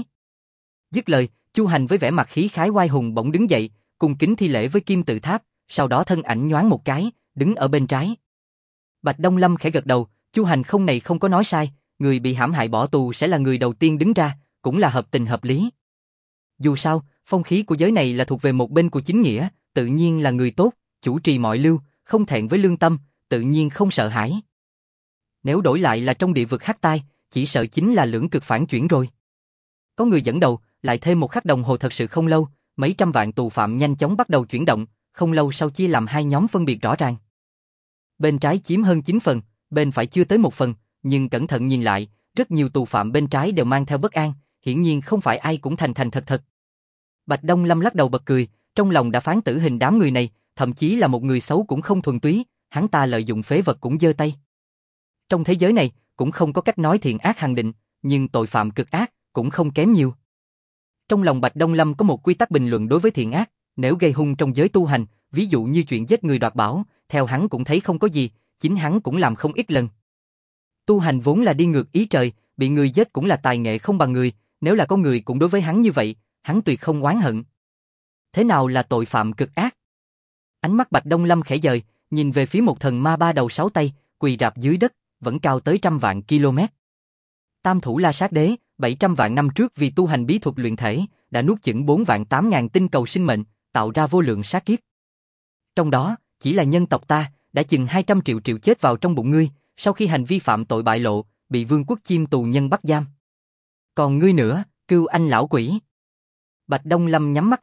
Dứt lời, Chu Hành với vẻ mặt khí khái oai hùng bỗng đứng dậy, cung kính thi lễ với kim tự tháp, sau đó thân ảnh nhoáng một cái, đứng ở bên trái. Bạch Đông Lâm khẽ gật đầu, Chu Hành Không này không có nói sai, người bị hãm hại bỏ tù sẽ là người đầu tiên đứng ra, cũng là hợp tình hợp lý. Dù sao, phong khí của giới này là thuộc về một bên của chính nghĩa, tự nhiên là người tốt, chủ trì mọi lưu, không thẹn với lương tâm, tự nhiên không sợ hãi. Nếu đổi lại là trong địa vực Hắc Tai, chỉ sợ chính là lưỡng cực phản chuyển rồi. Có người dẫn đầu, lại thêm một khắc đồng hồ thật sự không lâu, mấy trăm vạn tù phạm nhanh chóng bắt đầu chuyển động, không lâu sau chia làm hai nhóm phân biệt rõ ràng. Bên trái chiếm hơn 9 phần, bên phải chưa tới 1 phần, nhưng cẩn thận nhìn lại, rất nhiều tù phạm bên trái đều mang theo bất an, hiển nhiên không phải ai cũng thành thành thật thật. Bạch Đông Lâm lắc đầu bật cười, trong lòng đã phán tử hình đám người này, thậm chí là một người xấu cũng không thuần túy, hắn ta lợi dụng phế vật cũng giơ tay. Trong thế giới này, cũng không có cách nói thiện ác hằng định, nhưng tội phạm cực ác cũng không kém nhiều. Trong lòng Bạch Đông Lâm có một quy tắc bình luận đối với thiện ác, nếu gây hung trong giới tu hành, ví dụ như chuyện giết người đoạt bảo, theo hắn cũng thấy không có gì, chính hắn cũng làm không ít lần. Tu hành vốn là đi ngược ý trời, bị người giết cũng là tài nghệ không bằng người, nếu là có người cũng đối với hắn như vậy, hắn tuyệt không oán hận. Thế nào là tội phạm cực ác? Ánh mắt Bạch Đông Lâm khẽ dời, nhìn về phía một thần ma 3 đầu 6 tay, quỳ rạp dưới đất, vẫn cao tới 100 vạn km. Tam thủ La Sát Đế, 700 vạn năm trước vì tu hành bí thuật luyện thể, đã nuốt chửng 4 vạn 8 ngàn tinh cầu sinh mệnh, tạo ra vô lượng sát kiếp. Trong đó, chỉ là nhân tộc ta, đã chừng 200 triệu triệu chết vào trong bụng ngươi, sau khi hành vi phạm tội bại lộ, bị vương quốc chim tù nhân bắt giam. Còn ngươi nữa, Cưu Anh lão quỷ. Bạch Đông Lâm nhắm mắt lại,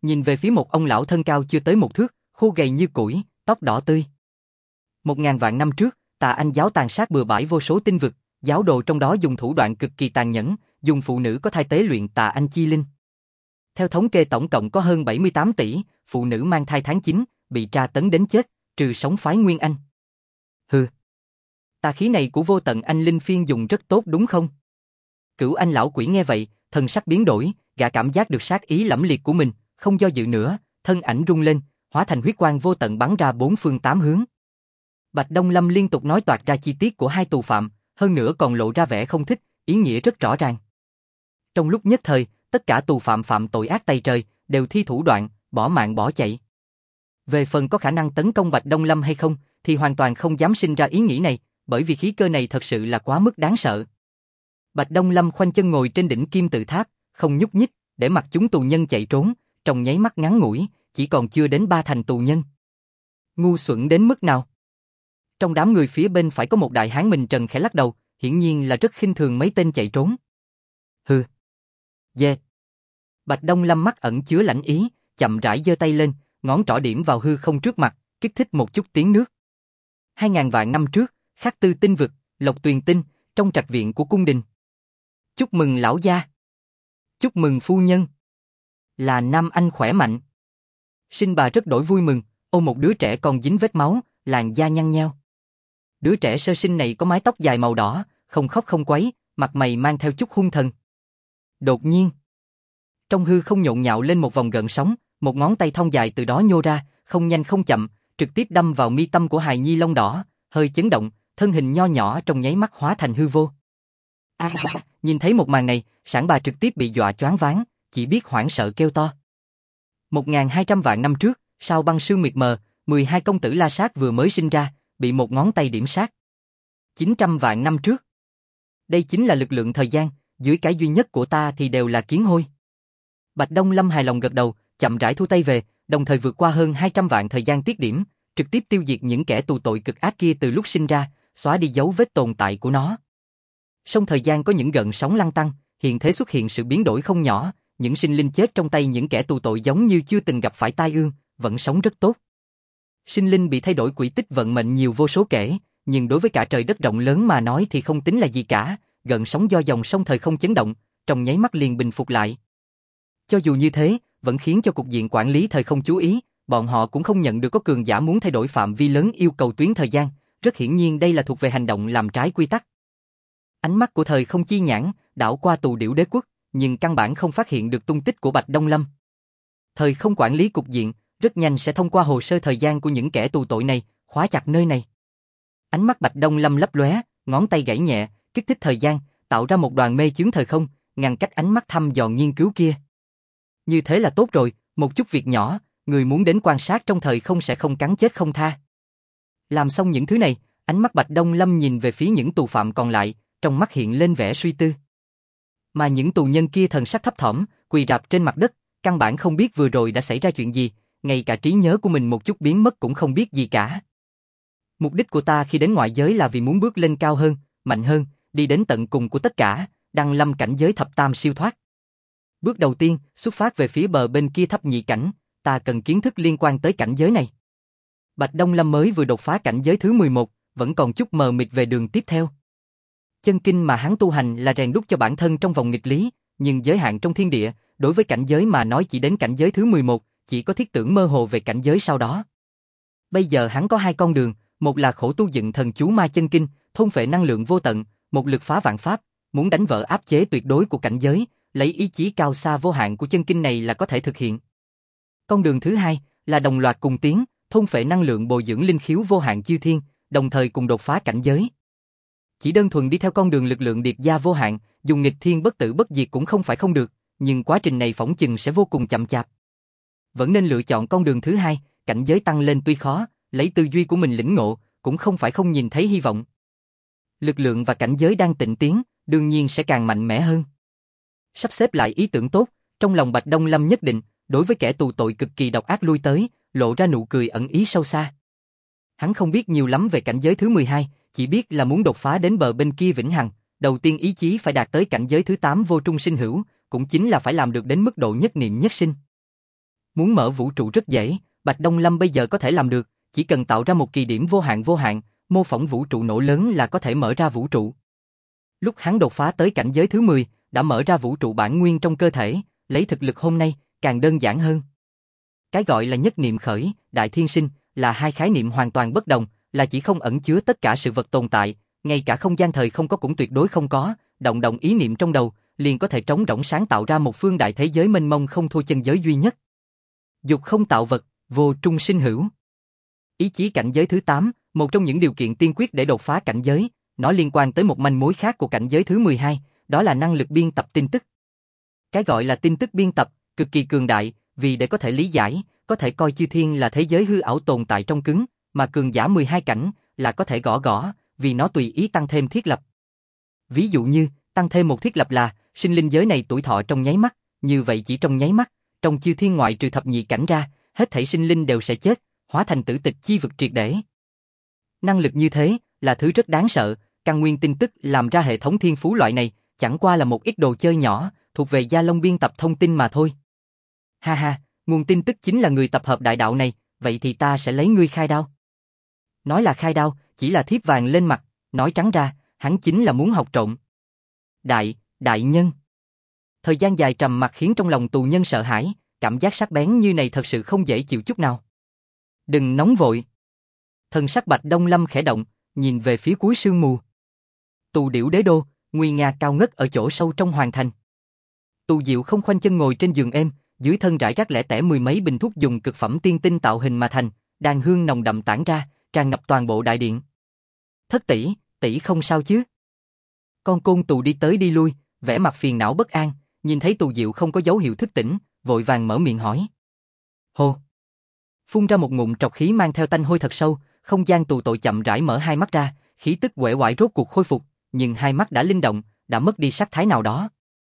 nhìn về phía một ông lão thân cao chưa tới một thước, khô gầy như củi, tóc đỏ tươi. 1000 vạn năm trước, Tà Anh giáo tàn sát bừa bãi vô số tinh vực, giáo đồ trong đó dùng thủ đoạn cực kỳ tàn nhẫn, dùng phụ nữ có thai tế luyện Tà Anh chi linh. Theo thống kê tổng cộng có hơn 78 tỷ phụ nữ mang thai tháng 9, bị tra tấn đến chết, trừ sống phái Nguyên Anh. Hừ. Tà khí này của Vô Tận Anh Linh Phiên dùng rất tốt đúng không? Cửu Anh lão quỷ nghe vậy, thần sắc biến đổi, gã cảm giác được sát ý lẫm liệt của mình, không do dự nữa, thân ảnh rung lên, hóa thành huyết quang vô tận bắn ra bốn phương tám hướng. Bạch Đông Lâm liên tục nói toạc ra chi tiết của hai tù phạm, hơn nữa còn lộ ra vẻ không thích, ý nghĩa rất rõ ràng. Trong lúc nhất thời, tất cả tù phạm phạm tội ác tày trời, đều thi thủ đoạn, bỏ mạng bỏ chạy. Về phần có khả năng tấn công Bạch Đông Lâm hay không, thì hoàn toàn không dám sinh ra ý nghĩ này, bởi vì khí cơ này thật sự là quá mức đáng sợ. Bạch Đông Lâm khoanh chân ngồi trên đỉnh kim tự tháp, không nhúc nhích, để mặc chúng tù nhân chạy trốn, trong nháy mắt ngắn ngủi, chỉ còn chưa đến 3 thành tù nhân. Ngu xuẩn đến mức nào? Trong đám người phía bên phải có một đại hán mình trần khẽ lắc đầu, hiển nhiên là rất khinh thường mấy tên chạy trốn. Hừ. Dê. Bạch Đông Lâm mắt ẩn chứa lãnh ý, chậm rãi giơ tay lên, ngón trỏ điểm vào hư không trước mặt, kích thích một chút tiếng nước. 2000 vạn năm trước, Khắc Tư tinh vực, Lộc Tuyền tinh, trong trạch viện của cung đình. Chúc mừng lão gia. Chúc mừng phu nhân. Là nam anh khỏe mạnh. Sinh bà rất đổi vui mừng, ôm một đứa trẻ còn dính vết máu, làn da nhăn nheo. Đứa trẻ sơ sinh này có mái tóc dài màu đỏ, không khóc không quấy, mặt mày mang theo chút hung thần. Đột nhiên, trong hư không nhộn nhạo lên một vòng gợn sóng, một ngón tay thon dài từ đó nhô ra, không nhanh không chậm, trực tiếp đâm vào mi tâm của hài nhi lông đỏ, hơi chấn động, thân hình nho nhỏ trong nháy mắt hóa thành hư vô. Nhìn thấy một màn này, sản bà trực tiếp bị dọa choáng váng, chỉ biết hoảng sợ kêu to. 1200 vạn năm trước, sao băng sương mịt mờ, 12 công tử La Sát vừa mới sinh ra, bị một ngón tay điểm sát. 900 vạn năm trước. Đây chính là lực lượng thời gian, dưới cái duy nhất của ta thì đều là kiến hôi. Bạch Đông Lâm hài lòng gật đầu, chậm rãi thu tay về, đồng thời vượt qua hơn 200 vạn thời gian tiết điểm, trực tiếp tiêu diệt những kẻ tù tội cực ác kia từ lúc sinh ra, xóa đi dấu vết tồn tại của nó. Song thời gian có những gợn sóng lăn tăn, hiện thế xuất hiện sự biến đổi không nhỏ, những sinh linh chết trong tay những kẻ tù tội giống như chưa từng gặp phải tai ương, vẫn sống rất tốt. Sinh linh bị thay đổi quỹ tích vận mệnh nhiều vô số kể, nhưng đối với cả trời đất rộng lớn mà nói thì không tính là gì cả, gợn sóng do dòng sông thời không chấn động, trong nháy mắt liền bình phục lại. Cho dù như thế, vẫn khiến cho cục diện quản lý thời không chú ý, bọn họ cũng không nhận được có cường giả muốn thay đổi phạm vi lớn yêu cầu tuyến thời gian, rất hiển nhiên đây là thuộc về hành động làm trái quy tắc. Ánh mắt của thời không chi nhãn đảo qua tù điểu đế quốc, nhưng căn bản không phát hiện được tung tích của Bạch Đông Lâm. Thời không quản lý cục diện, rất nhanh sẽ thông qua hồ sơ thời gian của những kẻ tù tội này, khóa chặt nơi này. Ánh mắt Bạch Đông Lâm lấp lóe, ngón tay gảy nhẹ, kích thích thời gian, tạo ra một đoàn mê chướng thời không, ngăn cách ánh mắt thăm dò nghiên cứu kia. Như thế là tốt rồi, một chút việc nhỏ, người muốn đến quan sát trong thời không sẽ không cắn chết không tha. Làm xong những thứ này, ánh mắt Bạch Đông Lâm nhìn về phía những tù phạm còn lại, trong mắt hiện lên vẻ suy tư. Mà những tù nhân kia thần sắc thấp thỏm, quỳ rạp trên mặt đất, căn bản không biết vừa rồi đã xảy ra chuyện gì, ngay cả trí nhớ của mình một chút biến mất cũng không biết gì cả. Mục đích của ta khi đến ngoại giới là vì muốn bước lên cao hơn, mạnh hơn, đi đến tận cùng của tất cả, đăng lâm cảnh giới thập tam siêu thoát. Bước đầu tiên, xuất phát về phía bờ bên kia thấp nhị cảnh, ta cần kiến thức liên quan tới cảnh giới này. Bạch Đông Lâm mới vừa đột phá cảnh giới thứ 11, vẫn còn chút mờ mịt về đường tiếp theo. Chân kinh mà hắn tu hành là rèn đúc cho bản thân trong vòng nghịch lý, nhưng giới hạn trong thiên địa, đối với cảnh giới mà nói chỉ đến cảnh giới thứ 11, chỉ có thiết tưởng mơ hồ về cảnh giới sau đó. Bây giờ hắn có hai con đường, một là khổ tu dựng thần chú ma chân kinh, thôn phệ năng lượng vô tận, một lực phá vạn pháp, muốn đánh vỡ áp chế tuyệt đối của cảnh giới, lấy ý chí cao xa vô hạn của chân kinh này là có thể thực hiện. Con đường thứ hai là đồng loạt cùng tiến, thôn phệ năng lượng bồi dưỡng linh khiếu vô hạn chư thiên, đồng thời cùng đột phá cảnh giới. Chỉ đơn thuần đi theo con đường lực lượng điệp gia vô hạn, dùng nghịch thiên bất tử bất diệt cũng không phải không được, nhưng quá trình này phỏng chừng sẽ vô cùng chậm chạp. Vẫn nên lựa chọn con đường thứ hai, cảnh giới tăng lên tuy khó, lấy tư duy của mình lĩnh ngộ, cũng không phải không nhìn thấy hy vọng. Lực lượng và cảnh giới đang tịnh tiến, đương nhiên sẽ càng mạnh mẽ hơn. Sắp xếp lại ý tưởng tốt, trong lòng Bạch Đông Lâm nhất định, đối với kẻ tù tội cực kỳ độc ác lui tới, lộ ra nụ cười ẩn ý sâu xa. Hắn không biết nhiều lắm về cảnh giới thứ 12, chỉ biết là muốn đột phá đến bờ bên kia vĩnh hằng, đầu tiên ý chí phải đạt tới cảnh giới thứ 8 vô trung sinh hữu, cũng chính là phải làm được đến mức độ nhất niệm nhất sinh. Muốn mở vũ trụ rất dễ, Bạch Đông Lâm bây giờ có thể làm được, chỉ cần tạo ra một kỳ điểm vô hạn, mô phỏng vũ trụ nổ lớn là có thể mở ra vũ trụ. Lúc hắn đột phá tới cảnh giới thứ 10, đã mở ra vũ trụ bản nguyên trong cơ thể, lấy thực lực hôm nay, càng đơn giản hơn. Cái gọi là nhất niệm khởi, đại thiên sinh, là hai khái niệm hoàn toàn bất đồng, là chỉ không ẩn chứa tất cả sự vật tồn tại, ngay cả không gian thời không có cũng tuyệt đối không có, động ý niệm trong đầu, liền có thể trống rỗng sáng tạo ra một phương đại thế giới mênh mông không thua chân giới duy nhất. Dục không tạo vật, vô trung sinh hữu. Ý chí cảnh giới thứ 8, một trong những điều kiện tiên quyết để đột phá cảnh giới, nó liên quan tới một manh mối khác của cảnh giới thứ 12, đó là năng lực biên tập tin tức. Cái gọi là tin tức biên tập, cực kỳ cường đại, vì để có thể lý giải, có thể coi chư thiên là thế giới hư ảo tồn tại trong cứng, mà cường giả 12 cảnh là có thể gõ, vì nó tùy ý tăng thêm thiết lập. Ví dụ như, tăng thêm một thiết lập là, sinh linh giới này tuổi thọ trong nháy mắt, như vậy chỉ trong nháy mắt, trong chư thiên ngoại trừ thập nhị cảnh ra, hết thảy sinh linh đều sẽ chết, hóa thành tử tịch chi vực triệt để. Năng lực như thế, là thứ rất đáng sợ, căn nguyên tin tức làm ra hệ thống thiên phú loại này, chẳng qua là một ít đồ chơi nhỏ, thuộc về Gia Long biên tập thông tin mà thôi. Ha ha, nguồn tin tức chính là người tập hợp đại đạo này, vậy thì ta sẽ lấy ngươi khai đao. Nói là khai đao, chỉ là thiếp vàng lên mặt, nói trắng ra, hắn chính là muốn học trộm. Đại nhân. Thời gian dài trầm mặc khiến trong lòng tù nhân sợ hãi, cảm giác sắc bén như này thật sự không dễ chịu chút nào. Đừng nóng vội. Thần sắc Bạch Đông Lâm khẽ động, nhìn về phía cuối sương mù. Tù điểu đế đô, nguy nga cao ngất ở chỗ sâu trong hoàng thành. Tù Diệu không khoanh chân ngồi trên giường êm, dưới thân rải rác lẻ tẻ mười mấy bình thuốc dùng cực phẩm tiên tinh tạo hình mà thành, đàn hương nồng đậm tản ra, tràn ngập toàn bộ đại điện. Thất tỷ không sao chứ? Con côn Tù đi tới đi lui, vẻ mặt phiền não bất an, nhìn thấy Tù Diệu không có dấu hiệu thức tỉnh, vội vàng mở miệng hỏi. Hô! Phun ra một ngụm trọc khí mang theo tanh hôi thật sâu, không gian tù tội chậm rãi mở hai mắt ra, khí tức uể oải rốt cuộc khôi phục, nhưng hai mắt đã linh động, đã mất đi sắc thái nào đó.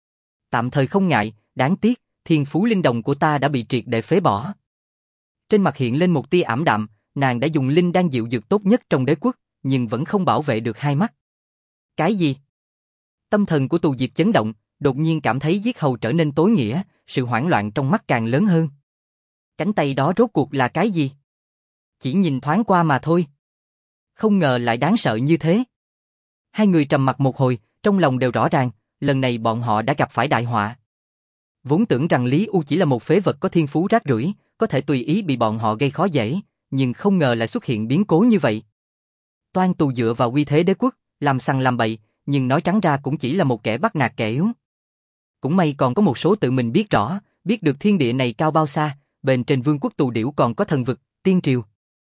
Tạm thời không ngại, đáng tiếc, thiên phú linh đồng của ta đã bị triệt để phế bỏ. Trên mặt hiện lên một tia ảm đạm, nàng đã dùng linh đan dịu dược tốt nhất trong đế quốc, nhưng vẫn không bảo vệ được hai mắt. Cái gì? Tâm thần của Tù Diệp chấn động, đột nhiên cảm thấy giết hầu trở nên tối nghĩa, sự hoảng loạn trong mắt càng lớn hơn. Cánh tay đó rốt cuộc là cái gì? Chỉ nhìn thoáng qua mà thôi. Không ngờ lại đáng sợ như thế. Hai người trầm mặc một hồi, trong lòng đều rõ ràng, lần này bọn họ đã gặp phải đại họa. Vốn tưởng rằng Lý U chỉ là một phế vật có thiên phú rác rưởi, có thể tùy ý bị bọn họ gây khó dễ, nhưng không ngờ lại xuất hiện biến cố như vậy. Toan Tù dựa vào uy thế đế quốc, làm sằng làm bậy, nhưng nói trắng ra cũng chỉ là một kẻ bắt nạt kẻ yếu. Cũng may còn có một số tự mình biết rõ, biết được thiên địa này cao bao xa, bên trên vương quốc Tù Điểu còn có thần vực, tiên triều.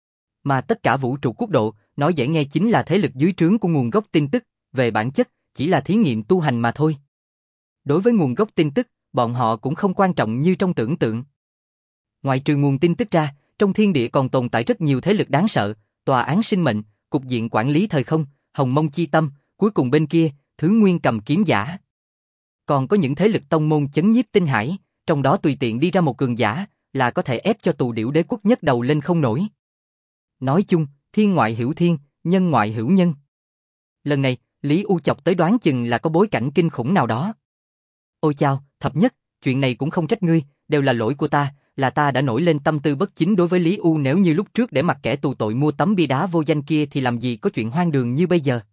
Mà tất cả vũ trụ quốc độ, nói dễ nghe chính là thế lực dưới trướng của nguồn gốc tin tức, về bản chất, chỉ là thí nghiệm tu hành mà thôi. Đối với nguồn gốc tin tức, bọn họ cũng không quan trọng như trong tưởng tượng. Ngoại trừ nguồn tin tức ra, trong thiên địa còn tồn tại rất nhiều thế lực đáng sợ, tòa án sinh mệnh, cục diện quản lý thời không, hồng mông chi tâm, cuối cùng bên kia, thứ nguyên cầm kiếm giả. Còn có những thế lực tông môn chấn nhiếp tinh hải, trong đó tùy tiện đi ra một cường giả, là có thể ép cho Tù Điểu đế quốc nhấc đầu lên không nổi. Nói chung, thiên ngoại hữu thiên, nhân ngoại hữu nhân. Lần này, Lý U chọc tới đoán chừng là có bối cảnh kinh khủng nào đó. Ôi chao, thập nhất, chuyện này cũng không trách ngươi, đều là lỗi của ta, là ta đã nổi lên tâm tư bất chính đối với Lý U, nếu như lúc trước để mặc kẻ tù tội mua tấm bia đá vô danh kia thì làm gì có chuyện hoang đường như bây giờ.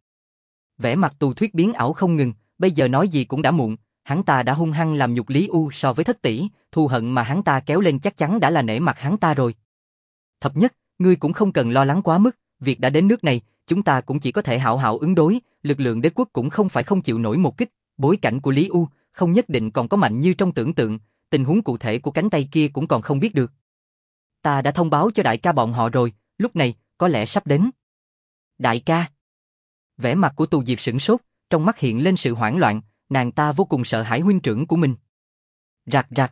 Vẻ mặt Tù Thuyết biến ảo không ngừng, bây giờ nói gì cũng đã muộn, hắn ta đã hung hăng làm nhục Lý U so với thất tỷ, thù hận mà hắn ta kéo lên chắc chắn đã là nể mặt hắn ta rồi. Thập nhất, ngươi cũng không cần lo lắng quá mức, việc đã đến nước này, chúng ta cũng chỉ có thể hảo hảo ứng đối, lực lượng đế quốc cũng không phải không chịu nổi một kích, bối cảnh của Lý U không nhất định còn có mạnh như trong tưởng tượng, tình huống cụ thể của cánh tay kia cũng còn không biết được. Ta đã thông báo cho đại ca bọn họ rồi, lúc này, có lẽ sắp đến. Đại ca. Vẻ mặt của Tù Diệp sửng sốt, trong mắt hiện lên sự hoảng loạn, nàng ta vô cùng sợ hãi huynh trưởng của mình. Rạc rạc.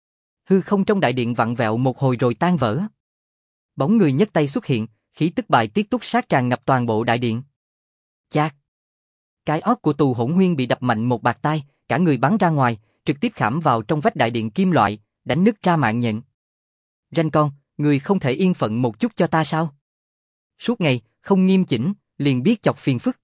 Hư không trong đại điện vặn vẹo một hồi rồi tan vỡ. Bóng người nhấc tay xuất hiện, khí tức bài tiết túc sát tràn ngập toàn bộ đại điện. Chát. Cái óc của Tù Hỗn Huyên bị đập mạnh một bạt tai, cả người bắn ra ngoài, trực tiếp khảm vào trong vách đại điện kim loại, đánh nứt ra mạng nhện. Ranh con, người không thể yên phận một chút cho ta sao? Suốt ngày, không nghiêm chỉnh, liền biết chọc phiền phức.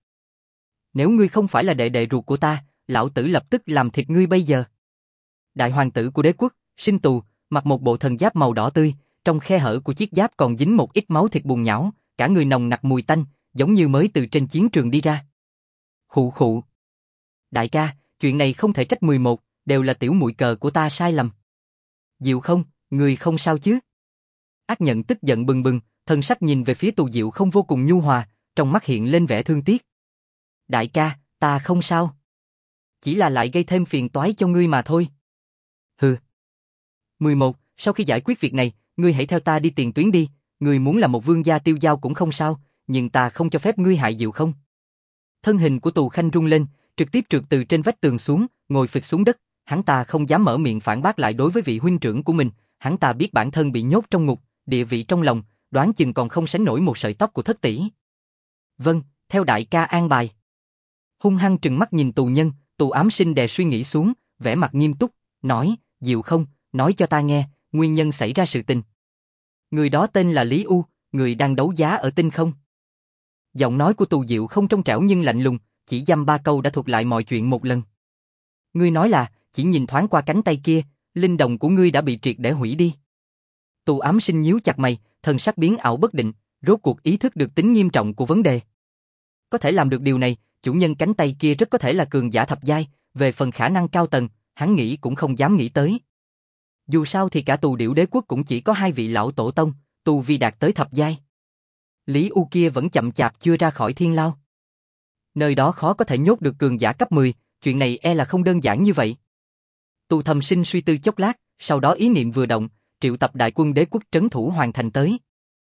Nếu ngươi không phải là đệ đệ ruột của ta, lão tử lập tức làm thịt ngươi bây giờ. Đại hoàng tử của đế quốc, sinh tù, mặc một bộ thần giáp màu đỏ tươi, trong khe hở của chiếc giáp còn dính một ít máu thịt bùn nhão, cả người nồng nặc mùi tanh, giống như mới từ trên chiến trường đi ra. Khụ khụ. Đại ca, chuyện này không thể trách 11, đều là tiểu muội cờ của ta sai lầm. Diệu không, người không sao chứ? Ác Nhận tức giận bừng bừng, thần sắc nhìn về phía Tù Diệu không vô cùng nhu hòa, trong mắt hiện lên vẻ thương tiếc. Đại ca, ta không sao. Chỉ là lại gây thêm phiền toái cho ngươi mà thôi. Hừ. 11, sau khi giải quyết việc này, ngươi hãy theo ta đi tiền tuyến đi, ngươi muốn là một vương gia tiêu dao cũng không sao, nhưng ta không cho phép ngươi hại Diệu không. Thân hình của Tù Khanh rung lên, trực tiếp trượt từ trên vách tường xuống, ngồi phịch xuống đất, hắn ta không dám mở miệng phản bác lại đối với vị huynh trưởng của mình, hắn ta biết bản thân bị nhốt trong ngục, địa vị trong lòng, đoán chừng còn không sánh nổi một sợi tóc của thất tỷ. Vâng, theo đại ca an bài. Hung hăng trừng mắt nhìn tù nhân, Tù Ám Sinh đè suy nghĩ xuống, vẻ mặt nghiêm túc, nói, Diệu không, nói cho ta nghe, nguyên nhân xảy ra sự tình. Người đó tên là Lý U, người đang đấu giá ở Tinh Không. Giọng nói của Tù Diệu không trong trẻo nhưng lạnh lùng, chỉ dăm ba câu đã thuật lại mọi chuyện một lần. Ngươi nói là, chỉ nhìn thoáng qua cánh tay kia, linh đồng của ngươi đã bị triệt để hủy đi. Tù Ám Sinh nhíu chặt mày, thần sắc biến ảo bất định, rốt cuộc ý thức được tính nghiêm trọng của vấn đề. Có thể làm được điều này, chủ nhân cánh tay kia rất có thể là cường giả thập giai, về phần khả năng cao tầng, hắn nghĩ cũng không dám nghĩ tới. Dù sao thì cả Tù Điểu Đế quốc cũng chỉ có 2 vị lão tổ tông, tu vi đạt tới thập giai. Lý U kia vẫn chậm chạp chưa ra khỏi thiên lao. Nơi đó khó có thể nhốt được cường giả cấp 10, chuyện này e là không đơn giản như vậy. Tù Thầm Sinh suy tư chốc lát, sau đó ý niệm vừa động, triệu tập đại quân đế quốc trấn thủ hoàn thành tới.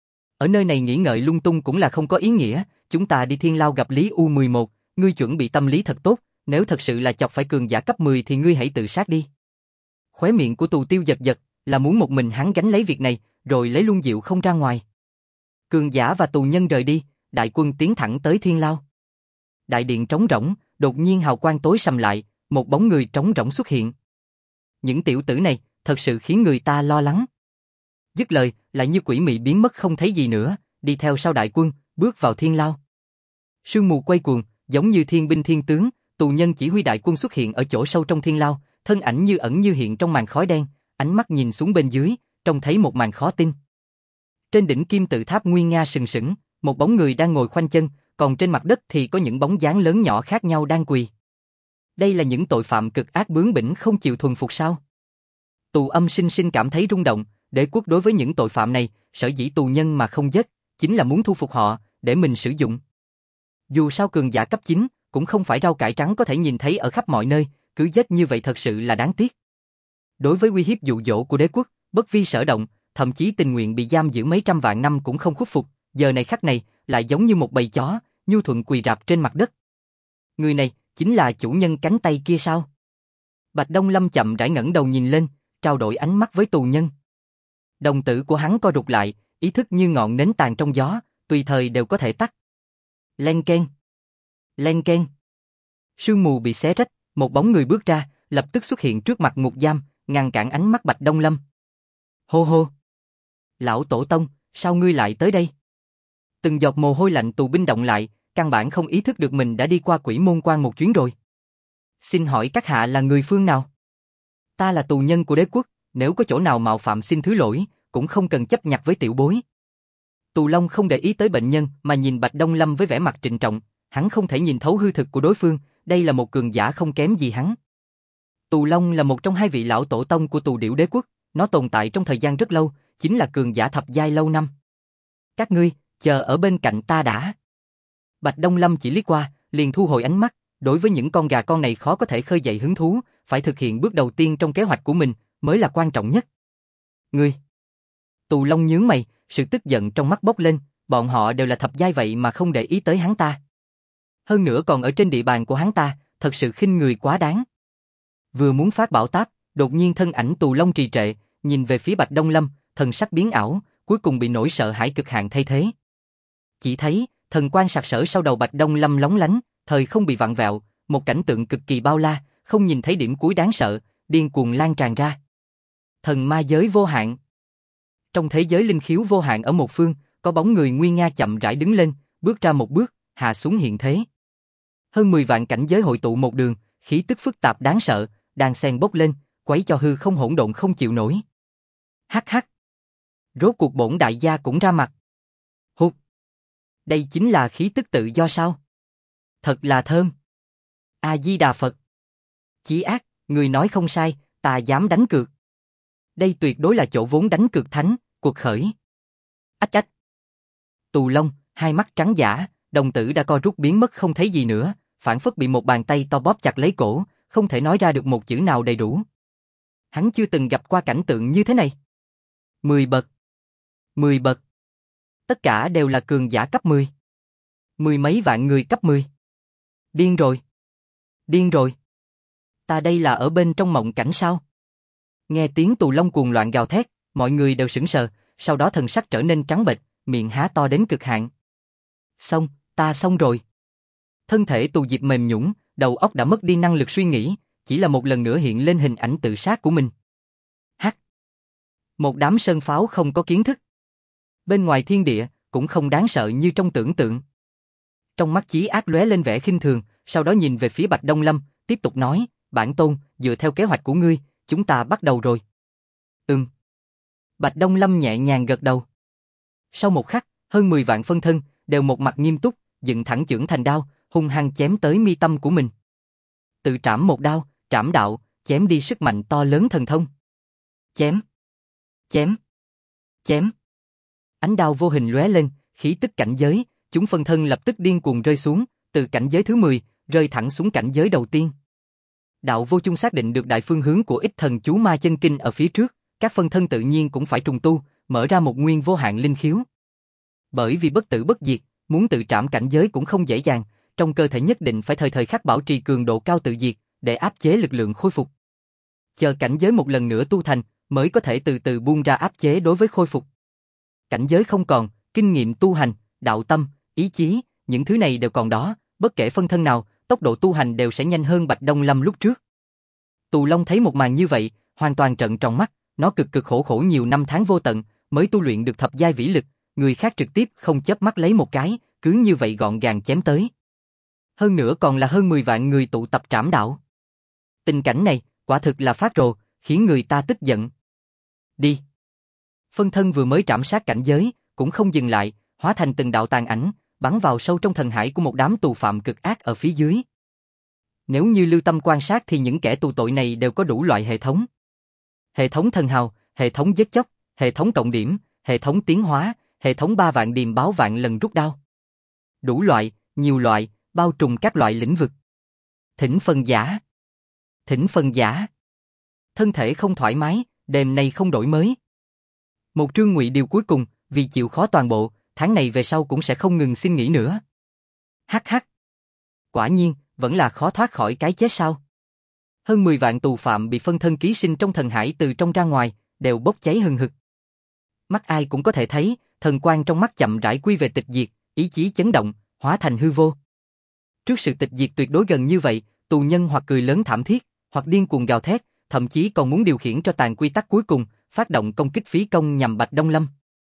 Ở nơi này nghĩ ngợi lung tung cũng là không có ý nghĩa, chúng ta đi thiên lao gặp Lý U11, ngươi chuẩn bị tâm lý thật tốt, nếu thật sự là chọc phải cường giả cấp 10 thì ngươi hãy tự sát đi. Khóe miệng của Tù Tiêu giật giật, là muốn một mình hắn gánh lấy việc này, rồi lấy luôn Diệu không ra ngoài. Cường giả và tù nhân rời đi, đại quân tiến thẳng tới thiên lao. Đại điện trống rỗng, đột nhiên hào quang tối sầm lại, một bóng người trống rỗng xuất hiện. Những tiểu tử này, thật sự khiến người ta lo lắng. Dứt lời, lại như quỷ mị biến mất không thấy gì nữa, đi theo sau đại quân, bước vào thiên lao. Sương mù quay cuồng, giống như thiên binh thiên tướng, tù nhân chỉ huy đại quân xuất hiện ở chỗ sâu trong thiên lao, thân ảnh như ẩn như hiện trong màn khói đen, ánh mắt nhìn xuống bên dưới, trông thấy một màn khó tin. Trên đỉnh kim tự tháp nguy nga sừng sững, một bóng người đang ngồi khoanh chân, còn trên mặt đất thì có những bóng dáng lớn nhỏ khác nhau đang quỳ. Đây là những tội phạm cực ác bướng bỉnh không chịu thuần phục sao? Tù Âm Sinh sinh cảm thấy rung động, đế quốc đối với những tội phạm này, sở dĩ tù nhân mà không giết, chính là muốn thu phục họ, để mình sử dụng. Dù sao cường giả cấp 9, cũng không phải rau cải trắng có thể nhìn thấy ở khắp mọi nơi, cứ giết như vậy thật sự là đáng tiếc. Đối với uy hiếp dụ dỗ của đế quốc, bất vi sở động, thậm chí tình nguyện bị giam giữ mấy trăm vạn năm cũng không khuất phục, giờ này khắc này, lại giống như một bầy chó, nhu thuận quỳ rạp trên mặt đất. Người này, chính là chủ nhân cánh tay kia sao? Bạch Đông Lâm chậm rãi ngẩng đầu nhìn lên, trao đổi ánh mắt với tù nhân. Đồng tử của hắn co rụt lại, ý thức như ngọn nến tàn trong gió, tùy thời đều có thể tắt. Len keng. Len keng. Sương mù bị xé rách, một bóng người bước ra, lập tức xuất hiện trước mặt ngục giam, ngăn cản ánh mắt Bạch Đông Lâm. Hô hô. Lão Tổ Tông, sao ngươi lại tới đây? Từng giọt mồ hôi lạnh tù binh động lại, căn bản không ý thức được mình đã đi qua Quỷ Môn Quan một chuyến rồi. Xin hỏi các hạ là người phương nào? Ta là tù nhân của đế quốc, nếu có chỗ nào mạo phạm xin thứ lỗi, cũng không cần chấp nhặt với tiểu bối. Tù Long không để ý tới bệnh nhân mà nhìn Bạch Đông Lâm với vẻ mặt trịnh trọng, hắn không thể nhìn thấu hư thực của đối phương, đây là một cường giả không kém gì hắn. Tù Long là một trong 2 vị lão tổ tông của Tù Điểu Đế quốc, nó tồn tại trong thời gian rất lâu, chính là cường giả thập giai lâu năm. Các ngươi, chờ ở bên cạnh ta đã. Bạch Đông Lâm chỉ liếc qua, liền thu hồi ánh mắt, đối với những con gà con này khó có thể khơi dậy hứng thú, phải thực hiện bước đầu tiên trong kế hoạch của mình, mới là quan trọng nhất. Ngươi. Tù Long nhướng mày, sự tức giận trong mắt bốc lên, bọn họ đều là thập giai vậy mà không để ý tới hắn ta. Hơn nữa còn ở trên địa bàn của hắn ta, thật sự khinh người quá đáng. Vừa muốn phát bão táp, đột nhiên thân ảnh Tù Long trì trệ, nhìn về phía Bạch Đông Lâm, thần sắc biến ảo, cuối cùng bị nỗi sợ hãi cực hạn thay thế. Chỉ thấy, thần quang sặc sỡ sau đầu Bạch Đông Lâm lóng lánh, thời không bị vặn vẹo, một cảnh tượng cực kỳ bao la, không nhìn thấy điểm cuối đáng sợ, điên cuồng lan tràn ra. Thần ma giới vô hạn. Trong thế giới linh khiếu vô hạn ở một phương, có bóng người nguy nga chậm rãi đứng lên, bước ra một bước, hạ xuống hiện thế. Hơn 10 vạn cảnh giới hội tụ một đường, khí tức phức tạp đáng sợ, đang xen bốc lên, quấy cho hư không hỗn độn không chịu nổi. Hắc hắc. Rốt cuộc bổn đại gia cũng ra mặt. Hụt. Đây chính là khí tức tự do sao? Thật là thơm. A-di-đà Phật. Chí ác, người nói không sai, ta dám đánh cược. Đây tuyệt đối là chỗ vốn đánh cược thánh, cuộc khởi. Ách ách. Tù Long, hai mắt trắng dã, đồng tử đã co rút biến mất không thấy gì nữa, phảng phất bị một bàn tay to bóp chặt lấy cổ, không thể nói ra được một chữ nào đầy đủ. Hắn chưa từng gặp qua cảnh tượng như thế này. 10 bậc. 10 bậc. Tất cả đều là cường giả cấp 10. Mười mấy vạn người cấp 10. Điên rồi. Điên rồi. Ta đây là ở bên trong mộng cảnh sao? Nghe tiếng Tù Long cuồng loạn gào thét, mọi người đều sững sờ, sau đó thần sắc trở nên trắng bệch, miệng há to đến cực hạn. Xong, ta xong rồi. Thân thể Tù Diệp mềm nhũn, đầu óc đã mất đi năng lực suy nghĩ, chỉ là một lần nữa hiện lên hình ảnh tự sát của mình. Hắc. Một đám sơn pháo không có kiến thức. Bên ngoài thiên địa, cũng không đáng sợ như trong tưởng tượng. Trong mắt Chí Ác lóe lên vẻ khinh thường, sau đó nhìn về phía Bạch Đông Lâm, tiếp tục nói, bản tôn, dựa theo kế hoạch của ngươi, chúng ta bắt đầu rồi. Bạch Đông Lâm nhẹ nhàng gật đầu. Sau một khắc, hơn 10 vạn phân thân, đều một mặt nghiêm túc, dựng thẳng chưởng thành đao, hung hăng chém tới mi tâm của mình. Tự trảm một đao, trảm đạo, chém đi sức mạnh to lớn thần thông. Chém. Chém. Chém. Ánh đao vô hình lóe lên, khí tức cảnh giới, chúng phân thân lập tức điên cuồng rơi xuống, từ cảnh giới thứ 10, rơi thẳng xuống cảnh giới đầu tiên. Đạo Vô Chung xác định được đại phương hướng của Ích Thần Chú Ma Chân Kinh ở phía trước, các phân thân tự nhiên cũng phải trùng tu, mở ra một nguyên vô hạn linh khiếu. Bởi vì bất tử bất diệt, muốn tự trảm cảnh giới cũng không dễ dàng, trong cơ thể nhất định phải thời thời khắc bảo trì cường độ cao tự diệt, để áp chế lực lượng khôi phục. Chờ cảnh giới một lần nữa tu thành, mới có thể từ từ buông ra áp chế đối với khôi phục. Cảnh giới không còn, kinh nghiệm tu hành, đạo tâm, ý chí, những thứ này đều còn đó, bất kể phân thân nào, tốc độ tu hành đều sẽ nhanh hơn Bạch Đông Lâm lúc trước. Tù Long thấy một màn như vậy, hoàn toàn trợn tròn mắt, nó cực khổ nhiều năm tháng vô tận, mới tu luyện được thập giai vĩ lực, người khác trực tiếp không chớp mắt lấy một cái, cứ như vậy gọn gàng chém tới. Hơn nữa còn là hơn 10 vạn người tụ tập trảm đạo. Tình cảnh này, quả thực là phát rồ, khiến người ta tức giận. Đi. Phân thân vừa mới trảm sát cảnh giới, cũng không dừng lại, hóa thành từng đạo tàn ảnh, bắn vào sâu trong thần hải của một đám tù phạm cực ác ở phía dưới. Nếu như lưu tâm quan sát thì những kẻ tù tội này đều có đủ loại hệ thống. Hệ thống thần hào, hệ thống giết chóc, hệ thống cộng điểm, hệ thống tiến hóa, hệ thống 3 vạn điềm báo vạn lần rút đao. Đủ loại, nhiều loại, bao trùm các loại lĩnh vực. Thỉnh phần giả. Thỉnh phần giả. Thân thể không thoải mái, đêm nay không đổi mới. Một trương ngụy điều cuối cùng, vì chịu khó toàn bộ, tháng này về sau cũng sẽ không ngừng xin nghỉ nữa. Hắc hắc. Quả nhiên, vẫn là khó thoát khỏi cái chết sao. Hơn 10 vạn tù phạm bị phân thân ký sinh trong thần hải từ trong ra ngoài, đều bốc cháy hừng hực. Mắt ai cũng có thể thấy, thần quang trong mắt chậm rãi quy về tịch diệt, ý chí chấn động, hóa thành hư vô. Trước sự tịch diệt tuyệt đối gần như vậy, tù nhân hoặc cười lớn thảm thiết, hoặc điên cuồng gào thét, thậm chí còn muốn điều khiển cho tàn quy tắc cuối cùng, phát động công kích phí công nhằm Bạch Đông Lâm.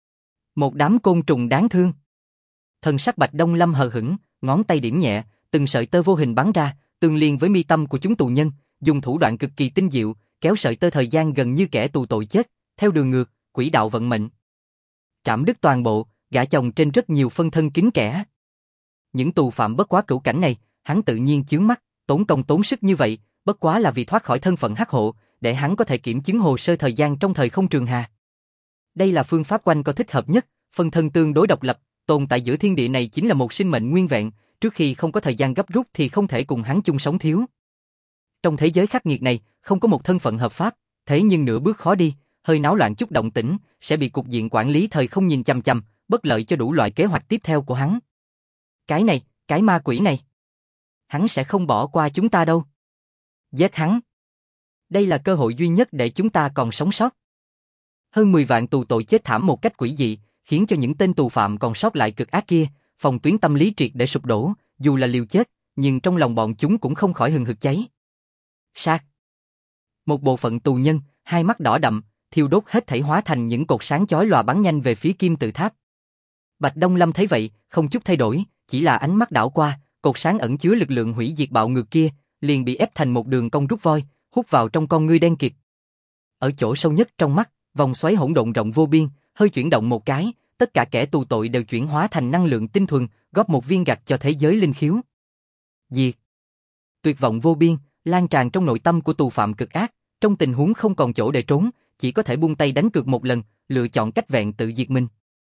Một đám côn trùng đáng thương. Thần sắc Bạch Đông Lâm hờ hững, ngón tay điểm nhẹ, từng sợi tơ vô hình bắn ra, tương liên với mi tâm của chúng tù nhân, dùng thủ đoạn cực kỳ tinh diệu, kéo sợi tơ thời gian gần như kẻ tù tội chết, theo đường ngược, quỹ đạo vận mệnh. Trảm đứt toàn bộ, gã chồng trên rất nhiều phân thân kín kẽ. Những tù phạm bất quá cửu cảnh này, hắn tự nhiên chướng mắt, tốn công tốn sức như vậy, bất quá là vì thoát khỏi thân phận hắc hộ, để hắn có thể kiểm chứng hồ sơ thời gian trong thời không trường hà. Đây là phương pháp quanh co thích hợp nhất, phân thân tương đối độc lập, tồn tại giữa thiên địa này chính là một sinh mệnh nguyên vẹn, trước khi không có thời gian gấp rút thì không thể cùng hắn chung sống thiếu. Trong thế giới khắc nghiệt này, không có một thân phận hợp pháp, thế nhưng nửa bước khó đi, hơi náo loạn chút động tĩnh, sẽ bị cục diện quản lý thời không nhìn chằm chằm, bất lợi cho đủ loại kế hoạch tiếp theo của hắn. Cái này, cái ma quỷ này, hắn sẽ không bỏ qua chúng ta đâu. Giết hắn. Đây là cơ hội duy nhất để chúng ta còn sống sót. Hơn 10 vạn tù tội chết thảm một cách quỷ dị, khiến cho những tên tù phạm còn sót lại cực ác kia, phòng tuyến tâm lý triệt để sụp đổ, dù là liều chết, nhưng trong lòng bọn chúng cũng không khỏi hừng hực cháy. Sát. Một bộ phận tù nhân, hai mắt đỏ đậm, thiêu đốt hết thảy hóa thành những cột sáng chói lòa bắn nhanh về phía kim tự tháp. Bạch Đông Lâm thấy vậy, không chút thay đổi, chỉ là ánh mắt đảo qua, cột sáng ẩn chứa lực lượng hủy diệt bạo ngược kia, liền bị ép thành một đường cong rút voi, hút vào trong con ngươi đen kịt. Ở chỗ sâu nhất trong mắt, Vòng xoáy hỗn độn rộng vô biên, hơi chuyển động một cái, tất cả kẻ tù tội đều chuyển hóa thành năng lượng tinh thuần, góp một viên gạch cho thế giới linh khiếu. Diệt. Tuyệt vọng vô biên, lan tràn trong nội tâm của tù phạm cực ác, trong tình huống không còn chỗ để trốn, chỉ có thể buông tay đánh cược một lần, lựa chọn cách vẹn tự diệt mình.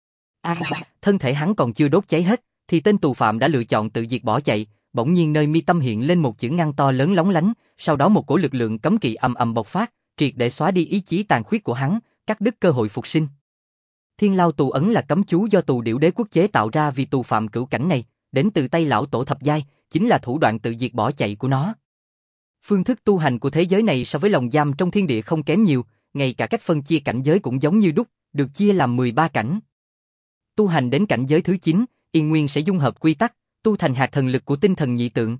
Thân thể hắn còn chưa đốt cháy hết, thì tên tù phạm đã lựa chọn tự diệt bỏ chạy, bỗng nhiên nơi mi tâm hiện lên một chữ ngăn to lớn lóng lánh, sau đó một cổ lực lượng cấm kỵ ầm ầm bộc phát, triệt để xóa đi ý chí tàn khuyết của hắn, cắt đứt cơ hội phục sinh. Thiên Lao tù ấn là cấm chú do tù điểu đế quốc chế tạo ra vì tù phạm cửu cảnh này, đến từ tay lão tổ thập giai, chính là thủ đoạn tự diệt bỏ chạy của nó. Phương thức tu hành của thế giới này so với lồng giam trong thiên địa không kém nhiều, ngay cả cách phân chia cảnh giới cũng giống như đúc, được chia làm 13 cảnh. Tu hành đến cảnh giới thứ 9, Yên Nguyên sẽ dung hợp quy tắc, tu thành hạt thần lực của tinh thần nhị tượng.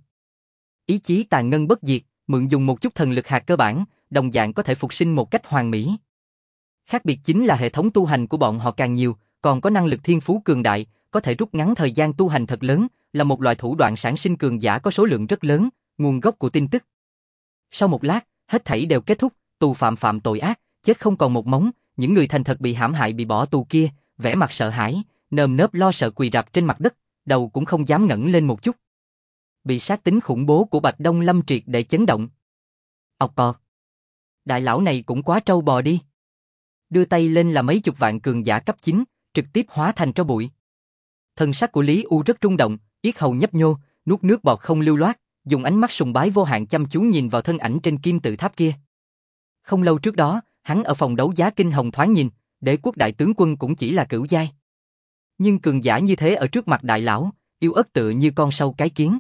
Ý chí tàn ngân bất diệt, mượn dùng một chút thần lực hạt cơ bản, đồng dạng có thể phục sinh một cách hoàn mỹ. Khác biệt chính là hệ thống tu hành của bọn họ càng nhiều, còn có năng lực thiên phú cường đại, có thể rút ngắn thời gian tu hành thật lớn, là một loại thủ đoạn sản sinh cường giả có số lượng rất lớn, nguồn gốc của tin tức. Sau một lát, hết thảy đều kết thúc, tù phạm phạm tội ác, chết không còn một mống, những người thành thật bị hãm hại bị bỏ tù kia, vẻ mặt sợ hãi, nơm nớp lo sợ quỳ rạp trên mặt đất, đầu cũng không dám ngẩng lên một chút. Bị sát tính khủng bố của Bạch Đông Lâm triệt để chấn động. Ọc cọt. Đại lão này cũng quá trâu bò đi. Đưa tay lên là mấy chục vạn cường giả cấp 9, trực tiếp hóa thành tro bụi. Thần sắc của Lý U rất rung động, yết hầu nhấp nhô, nuốt nước bọt không lưu loát, dùng ánh mắt sùng bái vô hạn chăm chú nhìn vào thân ảnh trên kim tự tháp kia. Không lâu trước đó, hắn ở phòng đấu giá kinh hồng thoáng nhìn, đế quốc đại tướng quân cũng chỉ là cửu giai. Nhưng cường giả như thế ở trước mặt đại lão, yếu ớt tựa như con sâu cái kiến.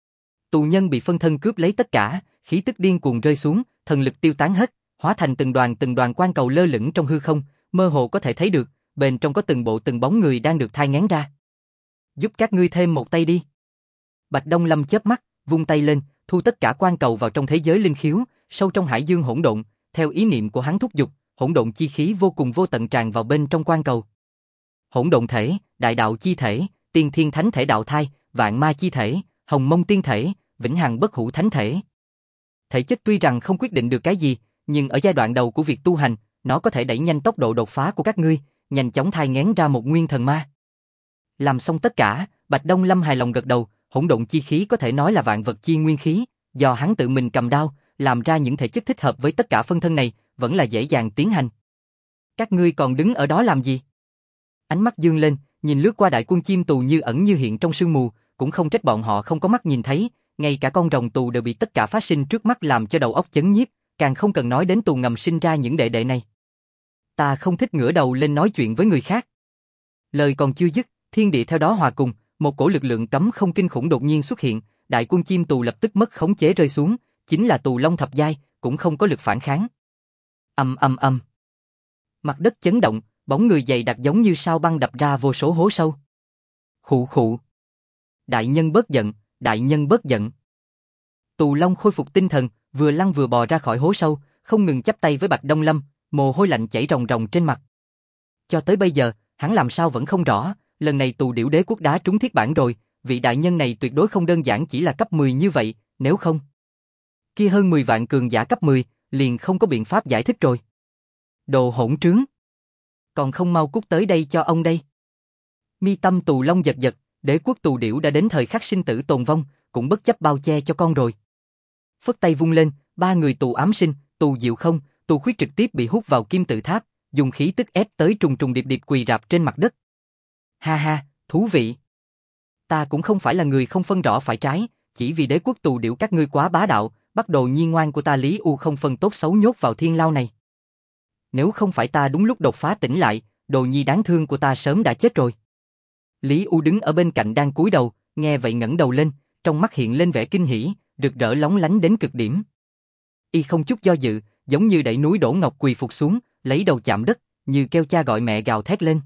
Tù nhân bị phân thân cướp lấy tất cả, khí tức điên cuồng rơi xuống, thần lực tiêu tán hết, hóa thành từng đoàn quang cầu lơ lửng trong hư không, mơ hồ có thể thấy được, bên trong có từng bộ từng bóng người đang được thai nghén ra. Giúp các ngươi thêm một tay đi. Bạch Đông Lâm chớp mắt, vung tay lên, thu tất cả quang cầu vào trong thế giới linh khiếu, sâu trong hải dương hỗn độn, theo ý niệm của hắn thúc giục, hỗn độn chi khí vô cùng vô tận tràn vào bên trong quang cầu. Hỗn độn thể, đại đạo chi thể, tiên thiên thánh thể đạo thai, vạn ma chi thể, hồng mông tiên thể, vĩnh hằng bất hủ thánh thể. Thể chất tuy rằng không quyết định được cái gì, nhưng ở giai đoạn đầu của việc tu hành, nó có thể đẩy nhanh tốc độ đột phá của các ngươi, nhanh chóng thai nghén ra một nguyên thần ma. Làm xong tất cả, Bạch Đông Lâm hài lòng gật đầu, hỗn độn chi khí có thể nói là vạn vật chi nguyên khí, do hắn tự mình cầm đao, làm ra những thể chất thích hợp với tất cả phân thân này, vẫn là dễ dàng tiến hành. Các ngươi còn đứng ở đó làm gì? Ánh mắt dương lên, nhìn lướt qua đại quân chim tù như ẩn như hiện trong sương mù, cũng không trách bọn họ không có mắt nhìn thấy, ngay cả con rồng tù đều bị tất cả phát sinh trước mắt làm cho đầu óc chấn nhiếp, càng không cần nói đến tù ngầm sinh ra những đệ đệ này. Ta không thích ngửa đầu lên nói chuyện với người khác. Lời còn chưa dứt, thiên địa theo đó hòa cùng, một cổ lực lượng cấm không kinh khủng đột nhiên xuất hiện, đại quân chim tù lập tức mất khống chế rơi xuống, chính là tù long thập giai, cũng không có lực phản kháng. Ầm ầm ầm. Mặt đất chấn động, bóng người dày đặc giống như sao băng đập ra vô số hố sâu. Khụ khụ. Đại nhân bớt giận, đại nhân bớt giận. Tù long khôi phục tinh thần, vừa lăn vừa bò ra khỏi hố sâu, không ngừng chắp tay với Bạch Đông Lâm, mồ hôi lạnh chảy ròng ròng trên mặt. Cho tới bây giờ, hắn làm sao vẫn không rõ, lần này tù điểu đế quốc đã trúng thiết bản rồi, vị đại nhân này tuyệt đối không đơn giản chỉ là cấp 10 như vậy, nếu không. Kia hơn 10 vạn cường giả cấp 10, liền không có biện pháp giải thích rồi. Đồ hỗn trướng. Còn không mau cút tới đây cho ông đây. Mi tâm tù long giật giật, đế quốc tù điểu đã đến thời khắc sinh tử tồn vong, cũng bất chấp bao che cho con rồi. Phất tay vung lên, 3 người tù ám sinh, tù diệu không, tù khuyết trực tiếp bị hút vào kim tự tháp, dùng khí tức ép tới trùng trùng điệp điệp quỳ rạp trên mặt đất. Ha ha, thú vị. Ta cũng không phải là người không phân rõ phải trái, chỉ vì đế quốc tù điểu các ngươi quá bá đạo, bắt đồ nhi ngoan của ta Lý U không phân tốt xấu nhốt vào thiên lao này. Nếu không phải ta đúng lúc đột phá tỉnh lại, đồ nhi đáng thương của ta sớm đã chết rồi. Lý U đứng ở bên cạnh đang cúi đầu, nghe vậy ngẩng đầu lên, trong mắt hiện lên vẻ kinh hỉ, rực rỡ lóng lánh đến cực điểm. Y không chút do dự, giống như đẩy núi đổ ngọc quỳ phục xuống, lấy đầu chạm đất, như kêu cha gọi mẹ gào thét lên.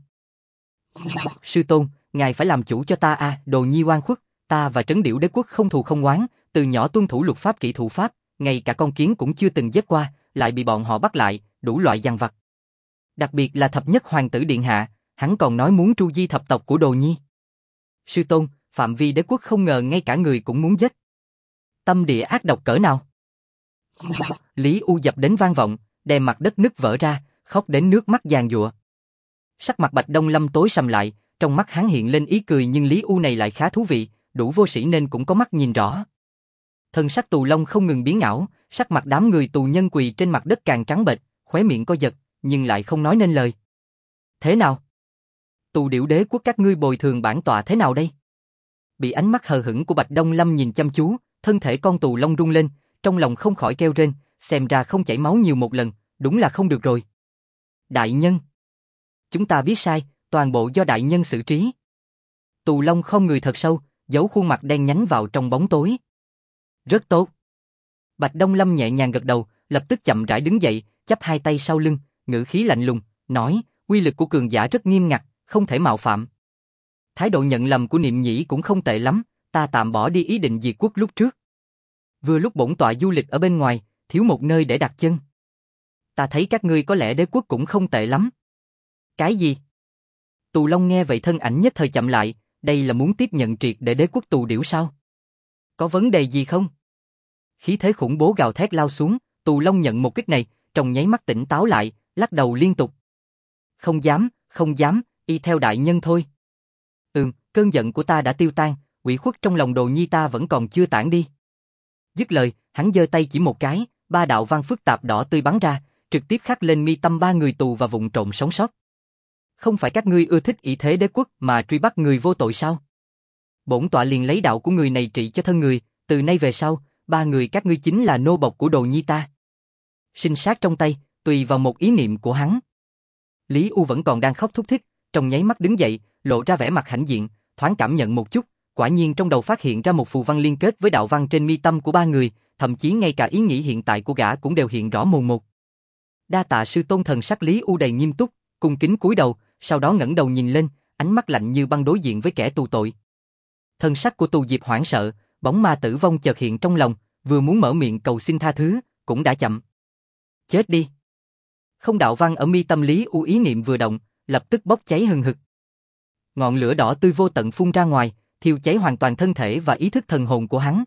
Sư tôn, ngài phải làm chủ cho ta a, đồ nhi oan khuất, ta và Trấn Điểu đế quốc không thù không oán, từ nhỏ tuân thủ luật pháp kỹ thủ pháp, ngay cả con kiến cũng chưa từng giết qua, lại bị bọn họ bắt lại, đủ loại giằng vặt. Đặc biệt là thập nhất hoàng tử điện hạ, hắn còn nói muốn tru di thập tộc của đồ nhi. Sư tôn, phạm vi đế quốc không ngờ ngay cả người cũng muốn giết. Tâm địa ác độc cỡ nào? Lý U dập đến vang vọng, đem mặt đất nứt vỡ ra, khóc đến nước mắt giàn giụa. Sắc mặt Bạch Đông Lâm tối sầm lại, trong mắt hắn hiện lên ý cười nhưng Lý U này lại khá thú vị, đủ vô sĩ nên cũng có mắt nhìn rõ. Thân sắc Tù Long không ngừng biến ảo, sắc mặt đám người tù nhân quỳ trên mặt đất càng trắng bệch, khóe miệng co giật, nhưng lại không nói nên lời. Thế nào? Tù Điểu Đế Quốc các ngươi bồi thường bản tọa thế nào đây? Bị ánh mắt hờ hững của Bạch Đông Lâm nhìn chăm chú, thân thể con Tù Long rung lên, trong lòng không khỏi kêu rên, xem ra không chảy máu nhiều một lần, đúng là không được rồi. Đại nhân, chúng ta biết sai, toàn bộ do đại nhân xử trí. Tù Long khom người thật sâu, giấu khuôn mặt đen nhánh vào trong bóng tối. Rất tốt. Bạch Đông Lâm nhẹ nhàng gật đầu, lập tức chậm rãi đứng dậy, chắp hai tay sau lưng, ngữ khí lạnh lùng, nói, uy lực của cường giả rất nghiêm ngặt, không thể mạo phạm. Thái độ nhận lầm của Niệm Nhĩ cũng không tệ lắm, ta tạm bỏ đi ý định diệt quốc lúc trước. Vừa lúc bổn tọa du lịch ở bên ngoài, thiếu một nơi để đặt chân. Ta thấy các ngươi có lẽ đế quốc cũng không tệ lắm. Cái gì? Tù Long nghe vậy thân ảnh nhất thời chậm lại, đây là muốn tiếp nhận triệt để đế quốc Tù Điểu sao? Có vấn đề gì không? Khí thế khủng bố gào thét lao xuống, Tù Long nhận một kích này, trong nháy mắt tỉnh táo lại, lắc đầu liên tục. Không dám, y theo đại nhân thôi. Cơn giận của ta đã tiêu tan, ủy khuất trong lòng Đồ Nhi ta vẫn còn chưa tản đi. Dứt lời, hắn giơ tay chỉ một cái, ba đạo văn phức tạp đỏ tươi bắn ra, trực tiếp khắc lên mi tâm ba người tù và vụn trộm sống sót. Không phải các ngươi ưa thích ỷ thế đế quốc mà truy bắt người vô tội sao? Bổn tọa liền lấy đạo của người này trị cho thân người, từ nay về sau, ba người các ngươi chính là nô bộc của Đồ Nhi ta. Sinh sát trong tay, tùy vào một ý niệm của hắn. Lý U vẫn còn đang khóc thút thít, trong nháy mắt đứng dậy, lộ ra vẻ mặt hãnh diện, thoáng cảm nhận một chút, quả nhiên trong đầu phát hiện ra một phù văn liên kết với đạo văn trên mi tâm của ba người, thậm chí ngay cả ý nghĩ hiện tại của gã cũng đều hiện rõ mồn một. Đa tạ sư tôn. Thần sắc Lý U đầy nghiêm túc, cung kính cúi đầu, sau đó ngẩng đầu nhìn lên, ánh mắt lạnh như băng đối diện với kẻ tù tội. Thân sắc của Tù Diệp hoảng sợ, bóng ma tử vong chợt hiện trong lòng, vừa muốn mở miệng cầu xin tha thứ, cũng đã chậm. Chết đi. Không đạo văn ở mi tâm Lý U ý niệm vừa động, lập tức bốc cháy hừng hực. Ngọn lửa đỏ tươi vô tận phun ra ngoài, thiêu cháy hoàn toàn thân thể và ý thức thần hồn của hắn.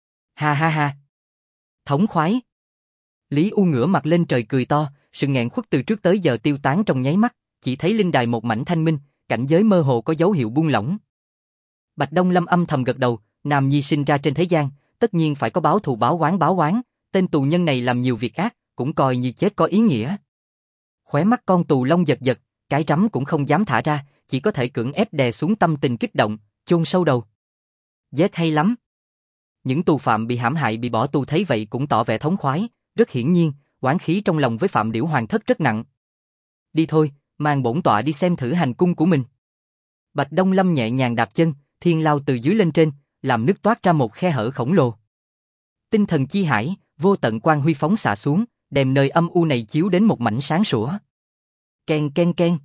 Ha ha ha. Thống khoái. Lý U ngửa mặt lên trời cười to, sự nghẹn khuất từ trước tới giờ tiêu tán trong nháy mắt, chỉ thấy linh đài một mảnh thanh minh, cảnh giới mơ hồ có dấu hiệu buông lỏng. Bạch Đông Lâm âm thầm gật đầu, nam nhi sinh ra trên thế gian, tất nhiên phải có báo thù báo oán, tên tù nhân này làm nhiều việc ác, cũng coi như chết có ý nghĩa. Khóe mắt con Tù Long giật giật, cái rắm cũng không dám thả ra, chỉ có thể cưỡng ép đè xuống tâm tình kích động, chôn sâu đầu. Giết hay lắm. Những tù phạm bị hãm hại bị bỏ tù thấy vậy cũng tỏ vẻ thống khoái, rất hiển nhiên, oán khí trong lòng với Phạm Điểu Hoàng thất rất nặng. Đi thôi, mang bổn tọa đi xem thử hành cung của mình. Bạch Đông Lâm nhẹ nhàng đạp chân, thiên lao từ dưới lên trên, làm nứt toát ra một khe hở khổng lồ. Tinh thần chi hải, vô tận quang huy phóng xạ xuống, đem nơi âm u này chiếu đến một mảnh sáng sủa. Ken ken ken.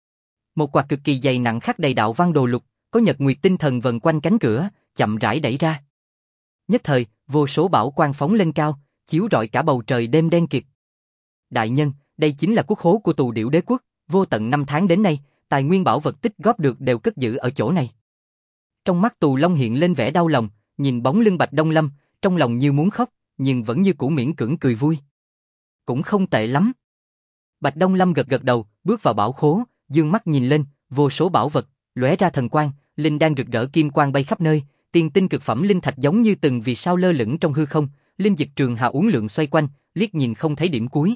Một quạt cực kỳ dày nặng khắc đầy đạo văn đồ lục, có nhật nguyệt tinh thần vần quanh cánh cửa, chậm rãi đẩy ra. Nhất thời, vô số bảo quang phóng lên cao, chiếu rọi cả bầu trời đêm đen kịt. Đại nhân, đây chính là quốc khố của Tù Điểu Đế Quốc, vô tận năm tháng đến nay, tài nguyên bảo vật tích góp được đều cất giữ ở chỗ này. Trong mắt Tù Long hiện lên vẻ đau lòng, nhìn bóng lưng Bạch Đông Lâm, trong lòng như muốn khóc, nhưng vẫn như cũ miễn cưỡng cười vui. Cũng không tệ lắm. Bạch Đông Lâm gật gật đầu, bước vào bảo khố, dương mắt nhìn lên, vô số bảo vật, lóe ra thần quang, linh đan rực rỡ kim quang bay khắp nơi, tiền tinh cực phẩm linh thạch giống như từng vì sao lơ lửng trong hư không, linh dịch trường hà uốn lượn xoay quanh, liếc nhìn không thấy điểm cuối.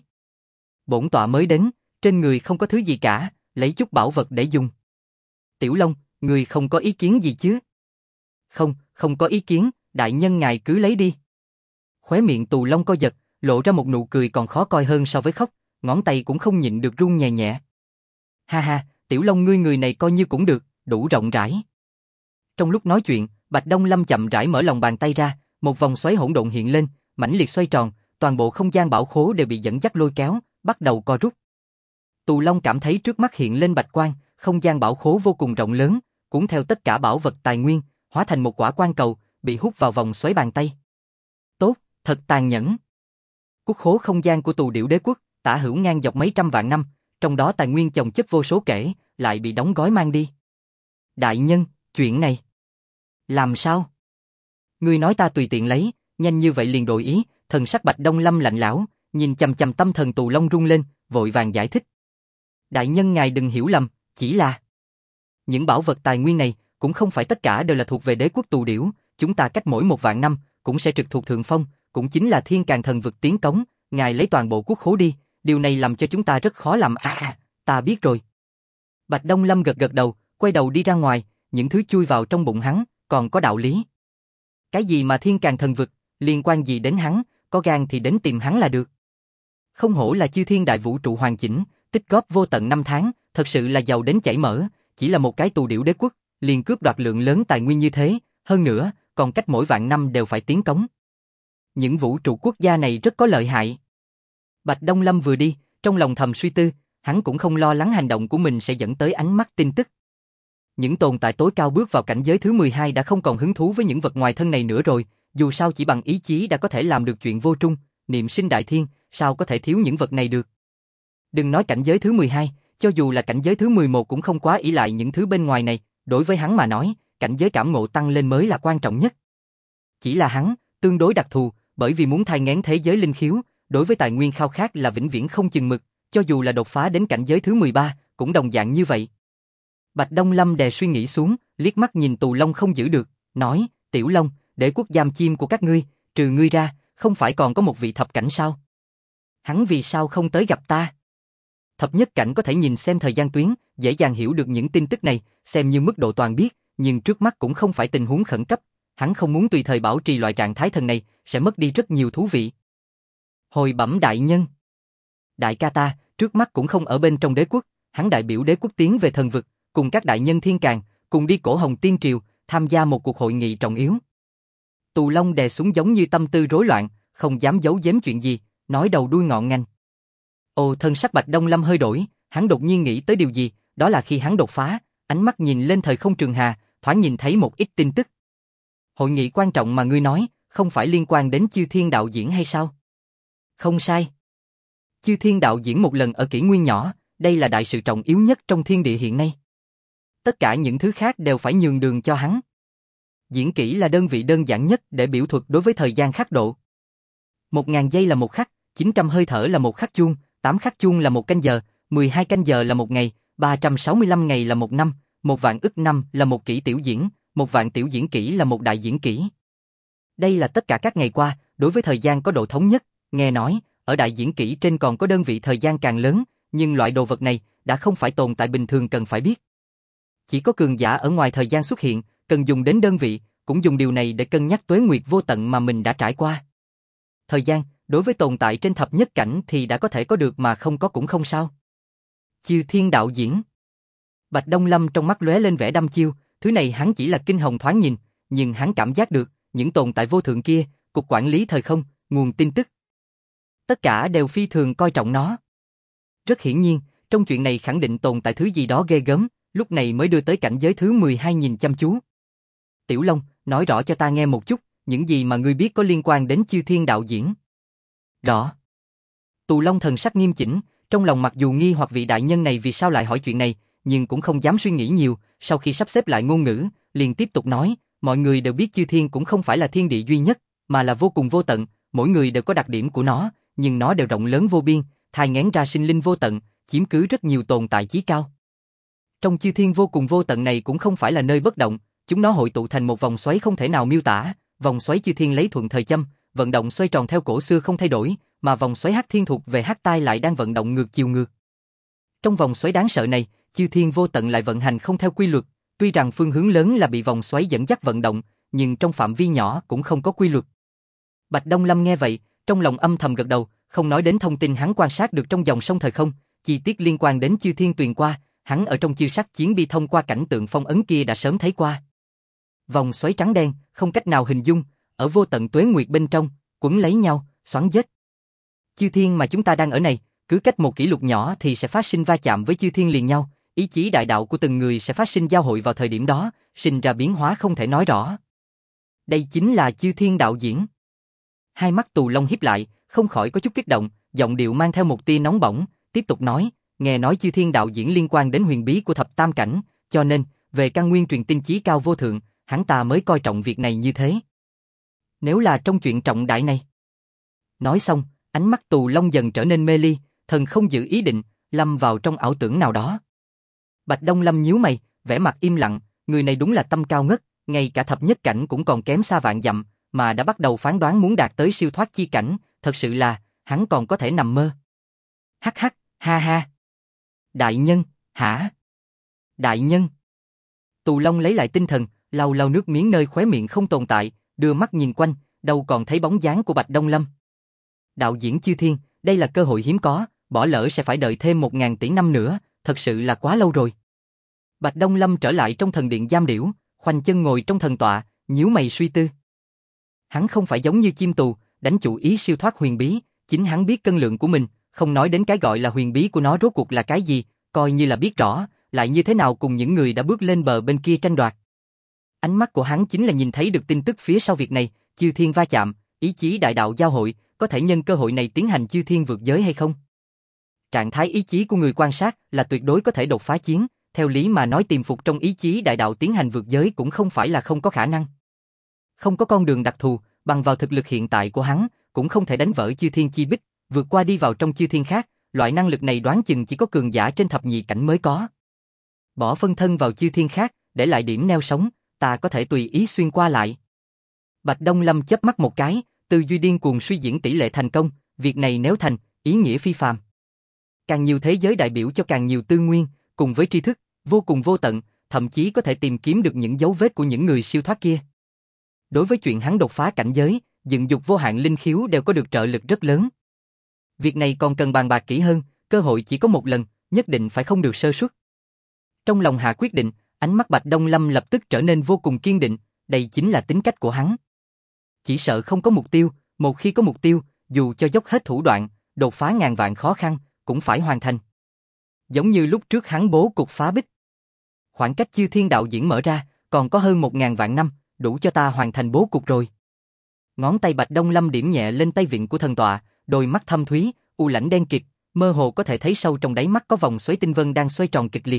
Bổn tọa mới đến, trên người không có thứ gì cả, lấy chút bảo vật để dùng. Tiểu Long, người không có ý kiến gì chứ? Không có ý kiến, đại nhân ngài cứ lấy đi. Khóe miệng Tù Long co giật, lộ ra một nụ cười còn khó coi hơn so với khóc, ngón tay cũng không nhịn được run nhẹ nhẹ. Ha ha, Tiểu Long ngươi người này coi như cũng được, đủ rộng rãi. Trong lúc nói chuyện, Bạch Đông Lâm chậm rãi mở lòng bàn tay ra, một vòng xoáy hỗn độn hiện lên, mãnh liệt xoay tròn, toàn bộ không gian bảo khố đều bị dẫn dắt lôi kéo, bắt đầu co rút. Tù Long cảm thấy trước mắt hiện lên bạch quang, không gian bảo khố vô cùng rộng lớn, cuốn theo tất cả bảo vật tài nguyên, hóa thành một quả quang cầu, bị hút vào vòng xoáy bàn tay. Tốt, thật tàn nhẫn. Quốc khố không gian của Tù Điểu Đế Quốc, tả hữu ngang dọc mấy trăm vạn năm, trong đó tài nguyên chồng chất vô số kể, lại bị đóng gói mang đi. Đại nhân, chuyện này làm sao? Ngươi nói ta tùy tiện lấy, nhanh như vậy liền đổi ý. Thần sắc Bạch Đông Lâm lạnh lẽo, nhìn chằm chằm tâm thần Tù Long rung lên, vội vàng giải thích. Đại nhân ngài đừng hiểu lầm, chỉ là những bảo vật tài nguyên này cũng không phải tất cả đều là thuộc về đế quốc Tù Điểu, chúng ta cách mỗi 1 vạn năm cũng sẽ trực thuộc thượng phong, cũng chính là Thiên Càn Thần Vực tiến cống, ngài lấy toàn bộ quốc khố đi, điều này làm cho chúng ta rất khó làm. Ta biết rồi. Bạch Đông Lâm gật gật đầu, quay đầu đi ra ngoài, những thứ chui vào trong bụng hắn, còn có đạo lý. Cái gì mà Thiên Càn Thần Vực, liên quan gì đến hắn, có gan thì đến tìm hắn là được. Không hổ là chư thiên đại vũ trụ hoàn chỉnh, tích góp vô tận 5 tháng, thật sự là giàu đến chảy mỡ, chỉ là một cái Tù Điểu đế quốc, liền cướp đoạt lượng lớn tài nguyên như thế, hơn nữa, còn cách mỗi vạn năm đều phải tiến cống. Những vũ trụ quốc gia này rất có lợi hại. Bạch Đông Lâm vừa đi, trong lòng thầm suy tư, hắn cũng không lo lắng hành động của mình sẽ dẫn tới ánh mắt tin tức. Những tồn tại tối cao bước vào cảnh giới thứ 12 đã không còn hứng thú với những vật ngoài thân này nữa rồi, dù sao chỉ bằng ý chí đã có thể làm được chuyện vô trung, niệm sinh đại thiên, sao có thể thiếu những vật này được. Đừng nói cảnh giới thứ 12, cho dù là cảnh giới thứ 11 cũng không quá ỷ lại những thứ bên ngoài này, đối với hắn mà nói, cảnh giới cảm ngộ tăng lên mới là quan trọng nhất. Chỉ là hắn, tương đối đặc thù, bởi vì muốn thai nghén thế giới linh khiếu, đối với tài nguyên khao khát là vĩnh viễn không chừng mực, cho dù là đột phá đến cảnh giới thứ 13, cũng đồng dạng như vậy. Bạch Đông Lâm đè suy nghĩ xuống, liếc mắt nhìn Tù Long không giữ được, nói, Tiểu Long, đế quốc giam chim của các ngươi, trừ ngươi ra, không phải còn có một vị thập cảnh sao? Hắn vì sao không tới gặp ta? Thập nhất cảnh có thể nhìn xem thời gian tuyến, dễ dàng hiểu được những tin tức này, xem như mức độ toàn biết, nhưng trước mắt cũng không phải tình huống khẩn cấp, hắn không muốn tùy thời bảo trì loại trạng thái thần này, sẽ mất đi rất nhiều thú vị. Hồi bẩm đại nhân. Đại ca ta, trước mắt cũng không ở bên trong đế quốc, hắn đại biểu đế quốc tiến về thần vực, cùng các đại nhân thiên càn, cùng đi cổ Hồng Tiên Triều, tham gia một cuộc hội nghị trọng yếu. Tù Long đè xuống giống như tâm tư rối loạn, không dám giấu giếm chuyện gì, nói đầu đuôi ngọn ngành. Ồ, thân sắc Bạch Đông Lâm hơi đổi, hắn đột nhiên nghĩ tới điều gì, đó là khi hắn đột phá, ánh mắt nhìn lên thời không trường hà, thoáng nhìn thấy một ít tin tức. Hội nghị quan trọng mà ngươi nói, không phải liên quan đến Chư Thiên đạo diễn hay sao? Không sai. Chư Thiên đạo diễn một lần ở kỷ nguyên nhỏ, đây là đại sự trọng yếu nhất trong thiên địa hiện nay. Tất cả những thứ khác đều phải nhường đường cho hắn. Diễn kỹ là đơn vị đơn giản nhất để biểu thuật đối với thời gian khắc độ. 1000 giây là một khắc, 900 hơi thở là một khắc chuông, 8 khắc chuông là một canh giờ, 12 canh giờ là một ngày, 365 ngày là một năm, 1.000.000 ức năm là một kỷ tiểu diễn, 1.000.000 tiểu diễn kỷ là một đại diễn kỷ. Đây là tất cả các ngày qua, đối với thời gian có độ thống nhất, nghe nói, ở đại diễn kỷ trên còn có đơn vị thời gian càng lớn, nhưng loại đồ vật này đã không phải tồn tại bình thường cần phải biết. Chỉ có cường giả ở ngoài thời gian xuất hiện, cần dùng đến đơn vị, cũng dùng điều này để cân nhắc tuế nguyệt vô tận mà mình đã trải qua. Thời gian, đối với tồn tại trên thập nhất cảnh thì đã có thể có được mà không có cũng không sao. Chư Thiên đạo diễn. Bạch Đông Lâm trong mắt lóe lên vẻ đăm chiêu, thứ này hắn chỉ là kinh hồng thoáng nhìn, nhưng hắn cảm giác được, những tồn tại vô thượng kia, cục quản lý thời không, nguồn tin tức. Tất cả đều phi thường coi trọng nó. Rất hiển nhiên, trong chuyện này khẳng định tồn tại thứ gì đó ghê gớm, lúc này mới đưa tới cảnh giới thứ 12 nhìn chăm chú. Tiểu Long, nói rõ cho ta nghe một chút, những gì mà ngươi biết có liên quan đến Chư Thiên đạo diễn. Rõ. Tù Long thần sắc nghiêm chỉnh, trong lòng mặc dù nghi hoặc vị đại nhân này vì sao lại hỏi chuyện này, nhưng cũng không dám suy nghĩ nhiều, sau khi sắp xếp lại ngôn ngữ, liền tiếp tục nói, mọi người đều biết Chư Thiên cũng không phải là thiên địa duy nhất, mà là vô cùng vô tận, mỗi người đều có đặc điểm của nó, nhưng nó đều rộng lớn vô biên, thai nghén ra sinh linh vô tận, chiếm cứ rất nhiều tồn tại chí cao. Trong Chư Thiên vô cùng vô tận này cũng không phải là nơi bất động, chúng nó hội tụ thành một vòng xoáy không thể nào miêu tả, vòng xoáy Chư Thiên lấy thuận thời châm, vận động xoay tròn theo cổ xưa không thay đổi, mà vòng xoáy Hắc Thiên thuộc về Hắc Tai lại đang vận động ngược chiều ngược. Trong vòng xoáy đáng sợ này, Chư Thiên vô tận lại vận hành không theo quy luật, tuy rằng phương hướng lớn là bị vòng xoáy dẫn dắt vận động, nhưng trong phạm vi nhỏ cũng không có quy luật. Bạch Đông Lâm nghe vậy, trong lòng âm thầm gật đầu, không nói đến thông tin hắn quan sát được trong dòng sông thời không, chi tiết liên quan đến Chư Thiên tuyền qua, hắn ở trong Chư Sắc chiến bi thông qua cảnh tượng phong ấn kia đã sớm thấy qua. Vòng xoáy trắng đen, không cách nào hình dung, ở vô tận tuế nguyệt bên trong, quấn lấy nhau, xoắn giết. Chư Thiên mà chúng ta đang ở này, cứ cách một kỷ lục nhỏ thì sẽ phát sinh va chạm với Chư Thiên liền nhau, ý chí đại đạo của từng người sẽ phát sinh giao hội vào thời điểm đó, sinh ra biến hóa không thể nói rõ. Đây chính là Chư Thiên đạo diễn. Hai mắt Tù Long híp lại, không khỏi có chút kích động, giọng điệu mang theo một tia nóng bỏng, tiếp tục nói, nghe nói Chư Thiên đạo diễn liên quan đến huyền bí của thập tam cảnh, cho nên, về căn nguyên truyền tin chí cao vô thượng, hắn ta mới coi trọng việc này như thế. Nếu là trong chuyện trọng đại này. Nói xong, ánh mắt Tù Long dần trở nên mê ly, thần không giữ ý định, lâm vào trong ảo tưởng nào đó. Bạch Đông Lâm nhíu mày, vẻ mặt im lặng, người này đúng là tâm cao ngất, ngay cả thập nhất cảnh cũng còn kém xa vạn dặm, mà đã bắt đầu phán đoán muốn đạt tới siêu thoát chi cảnh, thật sự là, hắn còn có thể nằm mơ. Hắc hắc, ha ha. Đại nhân, hả? Đại nhân. Tù Long lấy lại tinh thần, lau lau nước miếng nơi khóe miệng không tồn tại, đưa mắt nhìn quanh, đâu còn thấy bóng dáng của Bạch Đông Lâm. Đạo diễn chư thiên, đây là cơ hội hiếm có, bỏ lỡ sẽ phải đợi thêm 1.000 tỷ năm nữa, thật sự là quá lâu rồi. Bạch Đông Lâm trở lại trong thần điện giam điểu, khoanh chân ngồi trong thần tọa, nhíu mày suy tư. Hắn không phải giống như chim tù, đánh chủ ý siêu thoát huyền bí, chính hắn biết cân lượng của mình, không nói đến cái gọi là huyền bí của nó rốt cuộc là cái gì, coi như là biết rõ, lại như thế nào cùng những người đã bước lên bờ bên kia tranh đoạt. Ánh mắt của hắn chính là nhìn thấy được tin tức phía sau việc này, chư thiên va chạm, ý chí đại đạo giao hội, có thể nhân cơ hội này tiến hành chư thiên vượt giới hay không? Trạng thái ý chí của người quan sát là tuyệt đối có thể đột phá chiến, theo lý mà nói tiềm phục trong ý chí đại đạo tiến hành vượt giới cũng không phải là không có khả năng. Không có con đường đặc thù, bằng vào thực lực hiện tại của hắn, cũng không thể đánh vỡ chư thiên chi bích, vượt qua đi vào trong chư thiên khác, loại năng lực này đoán chừng chỉ có cường giả trên thập nhị cảnh mới có. Bỏ phân thân vào chư thiên khác, để lại điểm neo sống, ta có thể tùy ý xuyên qua lại. Bạch Đông Lâm chớp mắt một cái, tư duy điên cuồng suy diễn tỷ lệ thành công, việc này nếu thành, ý nghĩa phi phàm. Càng nhiều thế giới đại biểu cho càng nhiều tư nguyên, cùng với tri thức, vô cùng vô tận, thậm chí có thể tìm kiếm được những dấu vết của những người siêu thoát kia. Đối với chuyện hắn đột phá cảnh giới, dựng dục vô hạn linh khiếu đều có được trợ lực rất lớn. Việc này còn cần bàn bạc kỹ hơn, cơ hội chỉ có một lần, nhất định phải không được sơ suất. Trong lòng hạ quyết định, ánh mắt Bạch Đông Lâm lập tức trở nên vô cùng kiên định, đây chính là tính cách của hắn. Chỉ sợ không có mục tiêu, một khi có mục tiêu, dù cho dốc hết thủ đoạn, đột phá ngàn vạn khó khăn, cũng phải hoàn thành. Giống như lúc trước hắn bố cục phá bích. Khoảng cách chư thiên đạo diễn mở ra, còn có hơn 1.000 vạn năm, đủ cho ta hoàn thành bố cục rồi. Ngón tay Bạch Đông Lâm điểm nhẹ lên tay vịn của thần tọa, đôi mắt thâm thúy, u lãnh đen kịt, mơ hồ có thể thấy sâu trong đáy mắt có vòng xoáy tinh vân đang xoay tròn kịch liệt.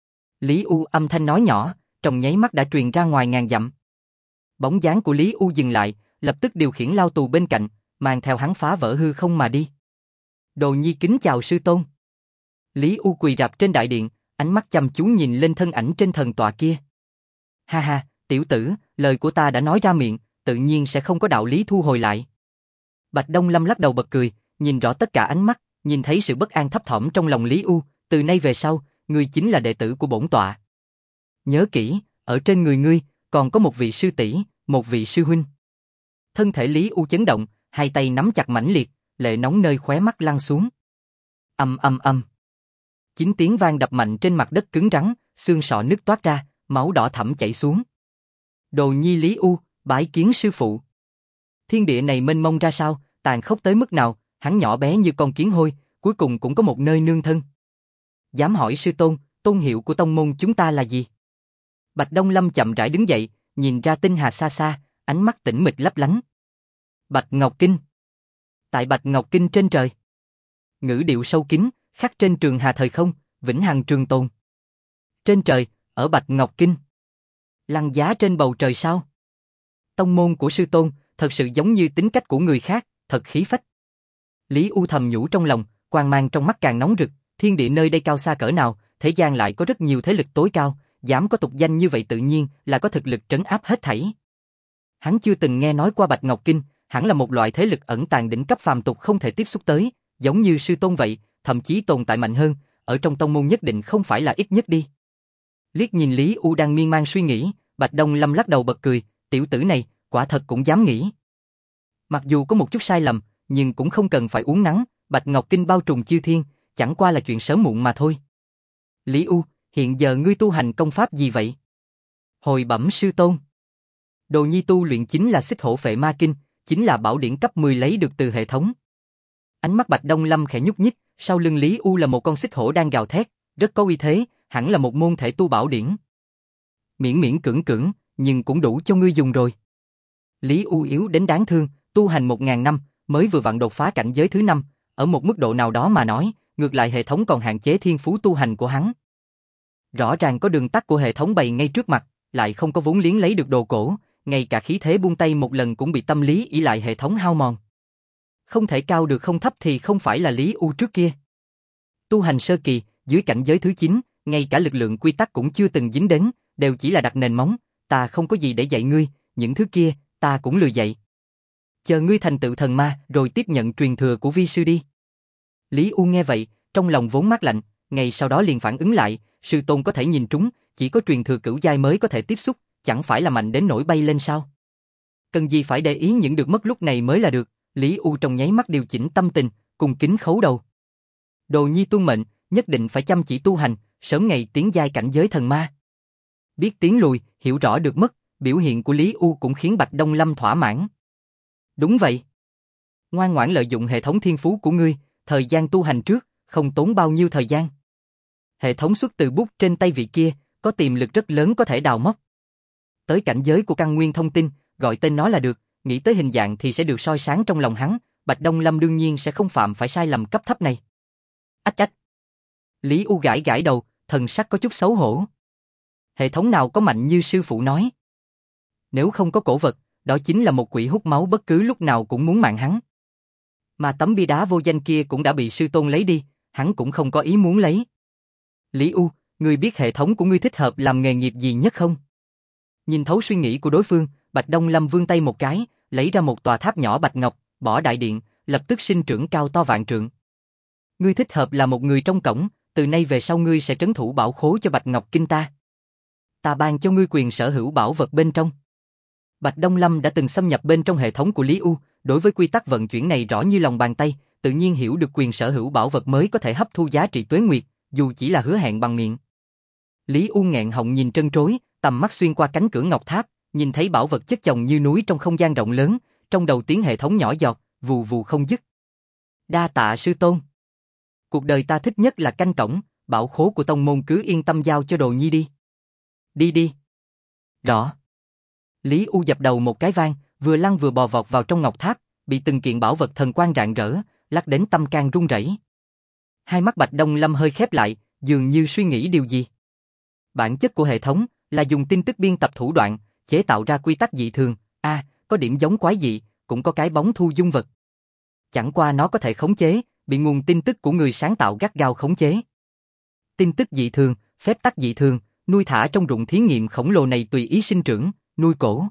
Lý U âm thanh nói nhỏ, trong nháy mắt đã truyền ra ngoài ngàn dặm. Bóng dáng của Lý U dừng lại, lập tức điều khiển lao tù bên cạnh, mang theo hắn phá vỡ hư không mà đi. Đồ Nhi kính chào sư tôn. Lý U quỳ rạp trên đại điện, ánh mắt chăm chú nhìn lên thân ảnh trên thần tọa kia. Ha ha, tiểu tử, lời của ta đã nói ra miệng, tự nhiên sẽ không có đạo lý thu hồi lại. Bạch Đông Lâm lắc đầu bật cười, nhìn rõ tất cả ánh mắt, nhìn thấy sự bất an thấp thỏm trong lòng Lý U, từ nay về sau, ngươi chính là đệ tử của bổn tọa. Nhớ kỹ, ở trên người ngươi, còn có một vị sư tỷ, một vị sư huynh. Thân thể Lý U chấn động, hai tay nắm chặt mãnh liệt, lệ nóng nơi khóe mắt lăn xuống. Ầm ầm ầm. 9 tiếng vang đập mạnh trên mặt đất cứng rắn, xương sọ nứt toát ra, máu đỏ thẫm chảy xuống. Đồ Nhi Lý U, bái kiến sư phụ. Thiên địa này mênh mông ra sao, tàn khốc tới mức nào, hắn nhỏ bé như con kiến hôi, cuối cùng cũng có một nơi nương thân. Dám hỏi sư tôn, tôn hiệu của tông môn chúng ta là gì? Bạch Đông Lâm chậm rãi đứng dậy, nhìn ra tinh hà xa xa, ánh mắt tĩnh mịch lấp lánh. Bạch Ngọc Kinh. Tại Bạch Ngọc Kinh trên trời. Ngữ điệu sâu kín, khắc trên trường hà thời không, vĩnh hằng trường tồn. Trên trời, ở Bạch Ngọc Kinh. Lăng giá trên bầu trời sao? Tông môn của sư tôn, thật sự giống như tính cách của người khác, thật khí phách. Lý U thầm nhủ trong lòng, quang mang trong mắt càng nóng rực, thiên địa nơi đây cao xa cỡ nào, thế gian lại có rất nhiều thế lực tối cao, dám có tục danh như vậy tự nhiên là có thực lực trấn áp hết thảy. Hắn chưa từng nghe nói qua Bạch Ngọc Kinh, hẳn là một loại thế lực ẩn tàng đỉnh cấp phàm tục không thể tiếp xúc tới, giống như sư tôn vậy, thậm chí tồn tại mạnh hơn, ở trong tông môn nhất định không phải là ít nhất đi. Liếc nhìn Lý U đang miên man suy nghĩ, Bạch Đông Lâm lắc đầu bật cười, tiểu tử này, quả thật cũng dám nghĩ. Mặc dù có một chút sai lầm, nhưng cũng không cần phải uốn nắn, Bạch Ngọc Kinh bao trùm chư thiên, chẳng qua là chuyện sớm muộn mà thôi. Lý U, hiện giờ ngươi tu hành công pháp gì vậy? Hồi bẩm sư tôn. Đồ Nhi tu luyện chính là Xích Hổ Phệ Ma Kinh, chính là bảo điển cấp 10 lấy được từ hệ thống. Ánh mắt Bạch Đông Lâm khẽ nhúc nhích, sau lưng Lý U là một con xích hổ đang gào thét, rất có uy thế, hẳn là một môn thể tu bảo điển. Miễn miễn cưỡng cưỡng, nhưng cũng đủ cho ngươi dùng rồi. Lý U yếu đến đáng thương, tu hành 1.000 năm, mới vừa vặn đột phá cảnh giới thứ 5, ở một mức độ nào đó mà nói, ngược lại hệ thống còn hạn chế thiên phú tu hành của hắn. Rõ ràng có đường tắt của hệ thống bày ngay trước mặt, lại không có vốn liếng lấy được đồ cổ, ngay cả khí thế buông tay một lần cũng bị tâm lý ỷ lại hệ thống hao mòn. Không thể cao được không thấp thì không phải là Lý U trước kia. Tu hành sơ kỳ, dưới cảnh giới thứ 9, ngay cả lực lượng quy tắc cũng chưa từng dính đến, đều chỉ là đặt nền móng, ta không có gì để dạy ngươi, những thứ kia, ta cũng lười dạy. Chờ ngươi thành tựu thần ma, rồi tiếp nhận truyền thừa của vi sư đi. Lý U nghe vậy, trong lòng vốn mát lạnh, ngay sau đó liền phản ứng lại, sư tôn có thể nhìn trúng, chỉ có truyền thừa cửu giai mới có thể tiếp xúc, chẳng phải là mạnh đến nỗi bay lên sao? Cần gì phải để ý những được mất lúc này mới là được, Lý U trong nháy mắt điều chỉnh tâm tình, cung kính khấu đầu. Đồ nhi tuân mệnh, nhất định phải chăm chỉ tu hành, sớm ngày tiến giai cảnh giới thần ma. Biết tiến lùi, hiểu rõ được mất, biểu hiện của Lý U cũng khiến Bạch Đông Lâm thỏa mãn. Đúng vậy. Ngoan ngoãn lợi dụng hệ thống thiên phú của ngươi, thời gian tu hành trước, không tốn bao nhiêu thời gian. Hệ thống xuất từ bút trên tay vị kia, có tiềm lực rất lớn có thể đào móc. Tới cảnh giới của căn nguyên thông tin, gọi tên nó là được, nghĩ tới hình dạng thì sẽ được soi sáng trong lòng hắn, Bạch Đông Lâm đương nhiên sẽ không phạm phải sai lầm cấp thấp này. Ách ách. Lý U gãi gãi đầu, thần sắc có chút xấu hổ. Hệ thống nào có mạnh như sư phụ nói. Nếu không có cổ vật, đó chính là một quỷ hút máu bất cứ lúc nào cũng muốn mạng hắn. Mà tấm bia đá vô danh kia cũng đã bị sư tôn lấy đi, hắn cũng không có ý muốn lấy. Lý U, ngươi biết hệ thống của ngươi thích hợp làm nghề nghiệp gì nhất không? Nhìn thấu suy nghĩ của đối phương, Bạch Đông Lâm vươn tay một cái, lấy ra một tòa tháp nhỏ bạch ngọc, bỏ đại điện, lập tức sinh trưởng cao to vạn trượng. Ngươi thích hợp là một người trong cổng, từ nay về sau ngươi sẽ trấn thủ bảo khố cho Bạch Ngọc Kinh ta. Ta ban cho ngươi quyền sở hữu bảo vật bên trong. Bạch Đông Lâm đã từng xâm nhập bên trong hệ thống của Lý U, đối với quy tắc vận chuyển này rõ như lòng bàn tay, tự nhiên hiểu được quyền sở hữu bảo vật mới có thể hấp thu giá trị tuế nguyệt, dù chỉ là hứa hẹn bằng miệng. Lý U nghẹn họng nhìn trân trối, tầm mắt xuyên qua cánh cửa ngọc tháp, nhìn thấy bảo vật chất chồng như núi trong không gian rộng lớn, trong đầu tiếng hệ thống nhỏ giọt, vù vù không dứt. Đa tạ sư tôn. Cuộc đời ta thích nhất là canh cổng, bảo khố của tông môn cứ yên tâm giao cho đồ nhi đi. Đi đi. Rõ. Lý U dập đầu một cái vang, vừa lăn vừa bò vọt vào trong ngọc tháp, bị từng kiện bảo vật thần quang rạng rỡ, lắc đến tâm can run rẩy. Hai mắt Bạch Đông Lâm hơi khép lại, dường như suy nghĩ điều gì. Bản chất của hệ thống là dùng tin tức biên tập thủ đoạn, chế tạo ra quy tắc dị thường, có điểm giống quái dị, cũng có cái bóng thu dung vật. Chẳng qua nó có thể khống chế, bị nguồn tin tức của người sáng tạo gắt gao khống chế. Tin tức dị thường, phép tắc dị thường, nuôi thả trong ruộng thí nghiệm khổng lồ này tùy ý sinh trưởng, nuôi cổ.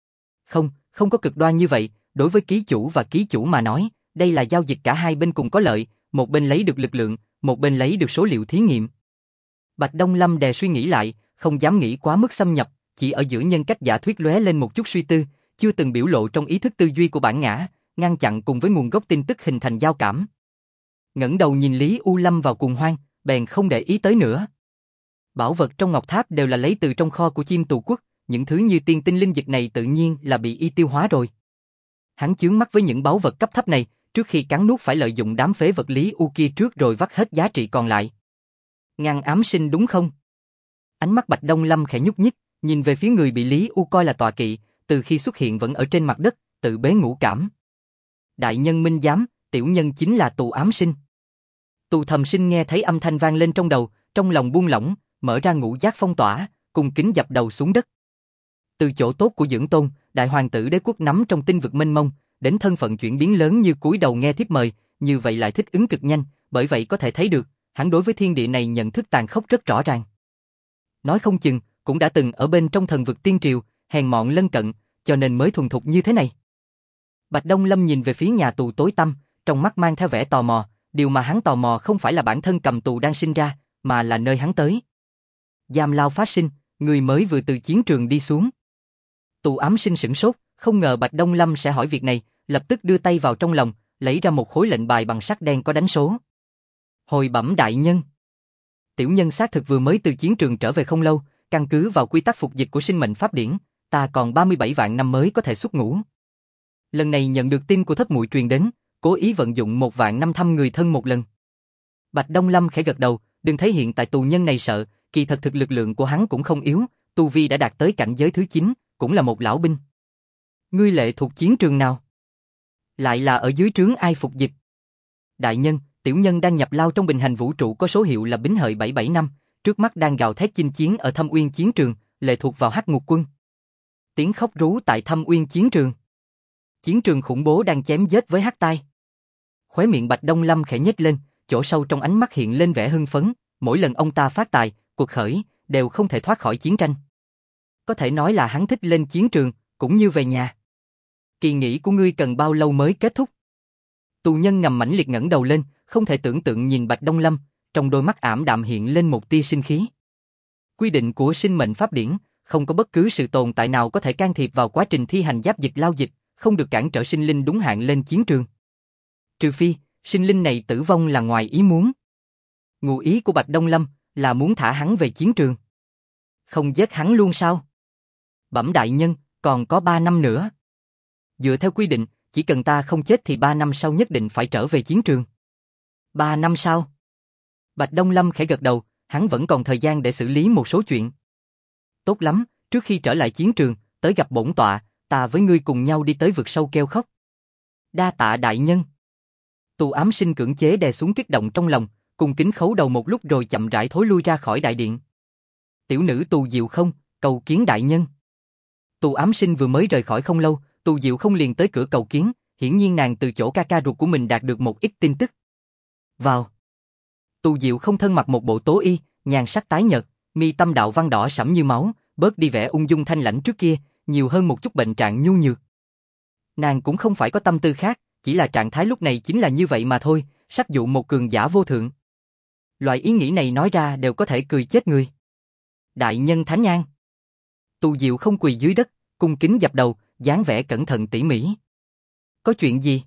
Không có cực đoan như vậy, đối với ký chủ và ký chủ mà nói, đây là giao dịch cả hai bên cùng có lợi, một bên lấy được lực lượng, một bên lấy được số liệu thí nghiệm. Bạch Đông Lâm đè suy nghĩ lại, không dám nghĩ quá mức xâm nhập, chỉ ở giữa nhân cách giả thuyết lóe lên một chút suy tư, chưa từng biểu lộ trong ý thức tư duy của bản ngã, ngăn chặn cùng với nguồn gốc tin tức hình thành giao cảm. Ngẩng đầu nhìn Lý U lâm vào cuồng hoang, bèn không để ý tới nữa. Bảo vật trong ngọc tháp đều là lấy từ trong kho của chim tù quốc, những thứ như tiên tinh linh dịch này tự nhiên là bị y tiêu hóa rồi. Hắn chướng mắt với những báu vật cấp thấp này, trước khi cắn nuốt phải lợi dụng đám phế vật Lý U kia trước rồi vắt hết giá trị còn lại. Ngăn ám sinh đúng không? Ánh mắt Bạch Đông Lâm khẽ nhúc nhích, nhìn về phía người bị Lý U coi là tọa kỵ, từ khi xuất hiện vẫn ở trên mặt đất, tự bế ngũ cảm. Đại nhân minh giám, tiểu nhân chính là Tù ám sinh. Tù thầm sinh nghe thấy âm thanh vang lên trong đầu, trong lòng buông lỏng, mở ra ngũ giác phong tỏa, cùng kính dập đầu xuống đất. Từ chỗ tốt của dưỡng tôn, đại hoàng tử đế quốc nắm trong tinh vực mênh mông, đến thân phận chuyển biến lớn như cúi đầu nghe thiếp mời, như vậy lại thích ứng cực nhanh, bởi vậy có thể thấy được, hắn đối với thiên địa này nhận thức tàn khốc rất rõ ràng. Nói không chừng, cũng đã từng ở bên trong thần vực tiên triều, hèn mọn lân cận, cho nên mới thuần thục như thế này. Bạch Đông Lâm nhìn về phía nhà tù tối tăm, trong mắt mang theo vẻ tò mò, điều mà hắn tò mò không phải là bản thân cầm tù đang sinh ra, mà là nơi hắn tới. Giam lao phát sinh, người mới vừa từ chiến trường đi xuống. Tù ám sinh sửng sốt, không ngờ Bạch Đông Lâm sẽ hỏi việc này, lập tức đưa tay vào trong lòng, lấy ra một khối lệnh bài bằng sắt đen có đánh số. Hồi bẩm đại nhân. Tiểu nhân xác thực vừa mới từ chiến trường trở về không lâu, căn cứ vào quy tắc phục dịch của sinh mệnh pháp điển, ta còn 37 vạn năm mới có thể xuất ngũ. Lần này nhận được tin của thất muội truyền đến, cố ý vận dụng 1 vạn năm thăm người thân một lần. Bạch Đông Lâm khẽ gật đầu, đừng thấy hiện tại tù nhân này sợ, kỳ thật thực lực lượng của hắn cũng không yếu, tu vi đã đạt tới cảnh giới thứ 9, cũng là một lão binh. Ngươi lệ thuộc chiến trường nào? Lại là ở dưới trướng ai phục dịch? Đại nhân, tiểu nhân đang nhập lao trong bình hành vũ trụ có số hiệu là Bính Hợi 775, trước mắt đang gào thét chinh chiến ở Thâm Uyên chiến trường, lệ thuộc vào Hắc Ngục quân. Tiếng khóc rú tại Thâm Uyên chiến trường. Chiến trường khủng bố đang chém giết với Hắc Tai. Khóe miệng Bạch Đông Lâm khẽ nhếch lên, chỗ sâu trong ánh mắt hiện lên vẻ hưng phấn, mỗi lần ông ta phát tài, cuộc khởi, đều không thể thoát khỏi chiến tranh. Có thể nói là hắn thích lên chiến trường, cũng như về nhà. Kỳ nghỉ của ngươi cần bao lâu mới kết thúc? Tù nhân ngầm mãnh liệt ngẩng đầu lên, không thể tưởng tượng nhìn Bạch Đông Lâm, trong đôi mắt ảm đạm hiện lên một tia sinh khí. Quy định của sinh mệnh pháp điển, không có bất cứ sự tồn tại nào có thể can thiệp vào quá trình thi hành giáp dịch lao dịch, không được cản trở sinh linh đúng hạn lên chiến trường. Trừ phi, sinh linh này tử vong là ngoài ý muốn. Ngụ ý của Bạch Đông Lâm là muốn thả hắn về chiến trường. Không giết hắn luôn sao? Bẩm đại nhân, còn có 3 năm nữa. Dựa theo quy định, chỉ cần ta không chết thì 3 năm sau nhất định phải trở về chiến trường. 3 năm sau? Bạch Đông Lâm khẽ gật đầu, hắn vẫn còn thời gian để xử lý một số chuyện. Tốt lắm, trước khi trở lại chiến trường, tới gặp bổn tọa, ta với ngươi cùng nhau đi tới vực sâu kêu khóc. Đa tạ đại nhân. Tù ám sinh cưỡng chế đè xuống kích động trong lòng, cùng kính khấu đầu một lúc rồi chậm rãi thối lui ra khỏi đại điện. Tiểu nữ Tù Diệu Không, cầu kiến đại nhân. Tù ám sinh vừa mới rời khỏi không lâu, Tù Diệu Không liền tới cửa cầu kiến, hiển nhiên nàng từ chỗ ca ca ruột của mình đạt được một ít tin tức. Vào. Tù Diệu Không thân mặc một bộ tố y, nhan sắc tái nhợt, mi tâm đạo văn đỏ sẫm như máu, bớt đi vẻ ung dung thanh lãnh trước kia, nhiều hơn một chút bệnh trạng nhu nhược. Nàng cũng không phải có tâm tư khác, chỉ là trạng thái lúc này chính là như vậy mà thôi, sắc dụ một cường giả vô thượng. Loại ý nghĩ này nói ra đều có thể cười chết người. Đại nhân Thánh An. Tù Diệu Không quỳ dưới đất, cung kính dập đầu, dáng vẻ cẩn thận tỉ mỉ. Có chuyện gì?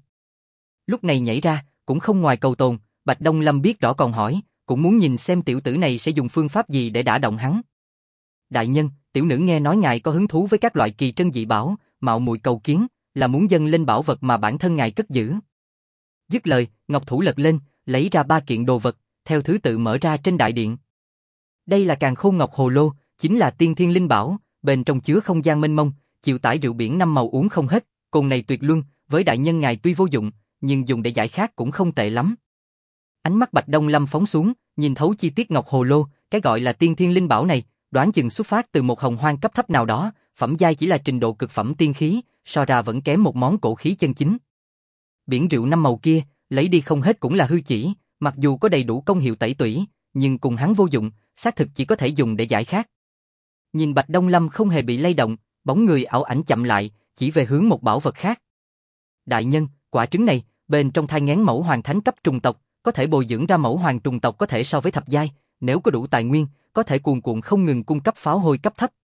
Lúc này nhảy ra, cũng không ngoài cầu tồn, Bạch Đông Lâm biết rõ còn hỏi, cũng muốn nhìn xem tiểu tử này sẽ dùng phương pháp gì để đả động hắn. Đại nhân, tiểu nữ nghe nói ngài có hứng thú với các loại kỳ trân dị bảo, mạo muội cầu kiến, là muốn dâng lên bảo vật mà bản thân ngài cất giữ. Dứt lời, ngọc thủ lật lên, lấy ra 3 kiện đồ vật, theo thứ tự mở ra trên đại điện. Đây là Càn Khôn Ngọc Hồ Lô, chính là tiên thiên linh bảo, bên trong chứa không gian mênh mông, chịu tải rượu biển 5 màu uống không hết, cồn này tuyệt luân, với đại nhân ngài tuy vô dụng, nhưng dùng để giải khát cũng không tệ lắm. Ánh mắt Bạch Đông Lâm phóng xuống, nhìn thấu chi tiết Ngọc Hồ Lô, cái gọi là tiên thiên linh bảo này, đoán chừng xuất phát từ một hồng hoang cấp thấp nào đó, phẩm giai chỉ là trình độ cực phẩm tiên khí, so ra vẫn kém một món cổ khí chân chính. Biển rượu 5 màu kia, lấy đi không hết cũng là hư chỉ, mặc dù có đầy đủ công hiệu tẩy tủy, nhưng cùng hắn vô dụng, xác thực chỉ có thể dùng để giải khát. Nhìn Bạch Đông Lâm không hề bị lay động, bóng người ảo ảnh chậm lại, chỉ về hướng một bảo vật khác. Đại nhân, quả trứng này, bên trong thai nghén mẫu hoàng thánh cấp trùng tộc, có thể bồi dưỡng ra mẫu hoàng trùng tộc có thể so với thập giai, nếu có đủ tài nguyên, có thể cuồn cuộn không ngừng cung cấp pháo hôi cấp thấp.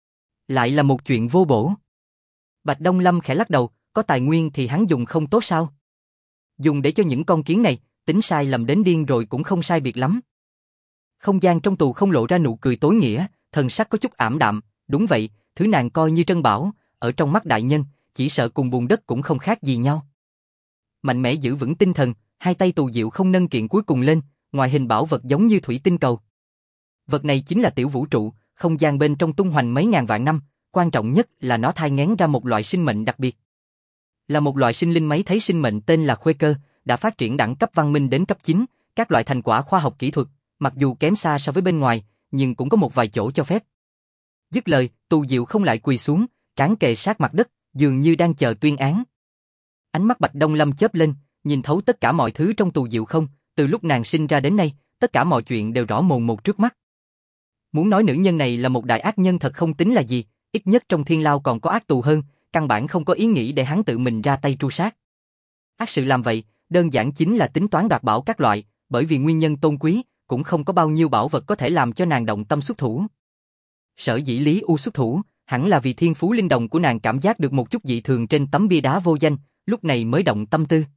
Lại là một chuyện vô bổ. Bạch Đông Lâm khẽ lắc đầu, có tài nguyên thì hắn dùng không tốt sao? Dùng để cho những con kiến này, tính sai lầm đến điên rồi cũng không sai biệt lắm. Không gian trong tù không lộ ra nụ cười tối nghĩa, thần sắc có chút ảm đạm, đúng vậy, thứ nàng coi như trân bảo, ở trong mắt đại nhân, chỉ sợ cùng bùn đất cũng không khác gì nhau. Mạnh mẽ giữ vững tinh thần, hai tay Tù Diệu Không nâng kiện cuối cùng lên, ngoại hình bảo vật giống như thủy tinh cầu. Vật này chính là tiểu vũ trụ, không gian bên trong tung hoành mấy ngàn vạn năm, quan trọng nhất là nó thai nghén ra một loại sinh mệnh đặc biệt. Là một loại sinh linh máy thấy sinh mệnh tên là Khuê Cơ, đã phát triển đẳng cấp văn minh đến cấp 9, các loại thành quả khoa học kỹ thuật, mặc dù kém xa so với bên ngoài, nhưng cũng có một vài chỗ cho phép. Dứt lời, Tù Diệu Không lại quỳ xuống, trán kề sát mặt đất, dường như đang chờ tuyên án. Ánh mắt Bạch Đông Lâm chớp lên, nhìn thấu tất cả mọi thứ trong Tù Diệu Không, từ lúc nàng sinh ra đến nay, tất cả mọi chuyện đều rõ mồn một trước mắt. Muốn nói nữ nhân này là một đại ác nhân thật không tính là gì, ít nhất trong thiên lao còn có ác tù hơn, căn bản không có ý nghĩ để hắn tự mình ra tay tru sát. Ác sự làm vậy, đơn giản chính là tính toán đoạt bảo các loại, bởi vì nguyên nhân tôn quý, cũng không có bao nhiêu bảo vật có thể làm cho nàng động tâm xuất thủ. Sở dĩ Lý U xuất thủ, hẳn là vì thiên phú linh đồng của nàng cảm giác được một chút dị thường trên tấm bia đá vô danh, lúc này mới động tâm tư.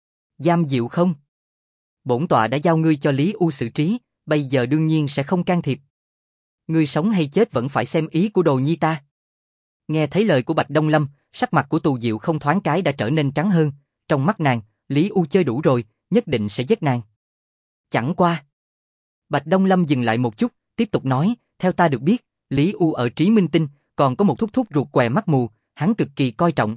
Giam Diệu Không, bổn tọa đã giao ngươi cho Lý U xử trí, bây giờ đương nhiên sẽ không can thiệp. Ngươi sống hay chết vẫn phải xem ý của đồ nhi ta. Nghe thấy lời của Bạch Đông Lâm, sắc mặt của Tù Diệu Không thoáng cái đã trở nên trắng hơn, trong mắt nàng, Lý U chơi đủ rồi, nhất định sẽ giết nàng. Chẳng qua. Bạch Đông Lâm dừng lại một chút, tiếp tục nói, theo ta được biết, Lý U ở Trí Minh Tinh, còn có một thúc thúc ruột què mắt mù, hắn cực kỳ coi trọng.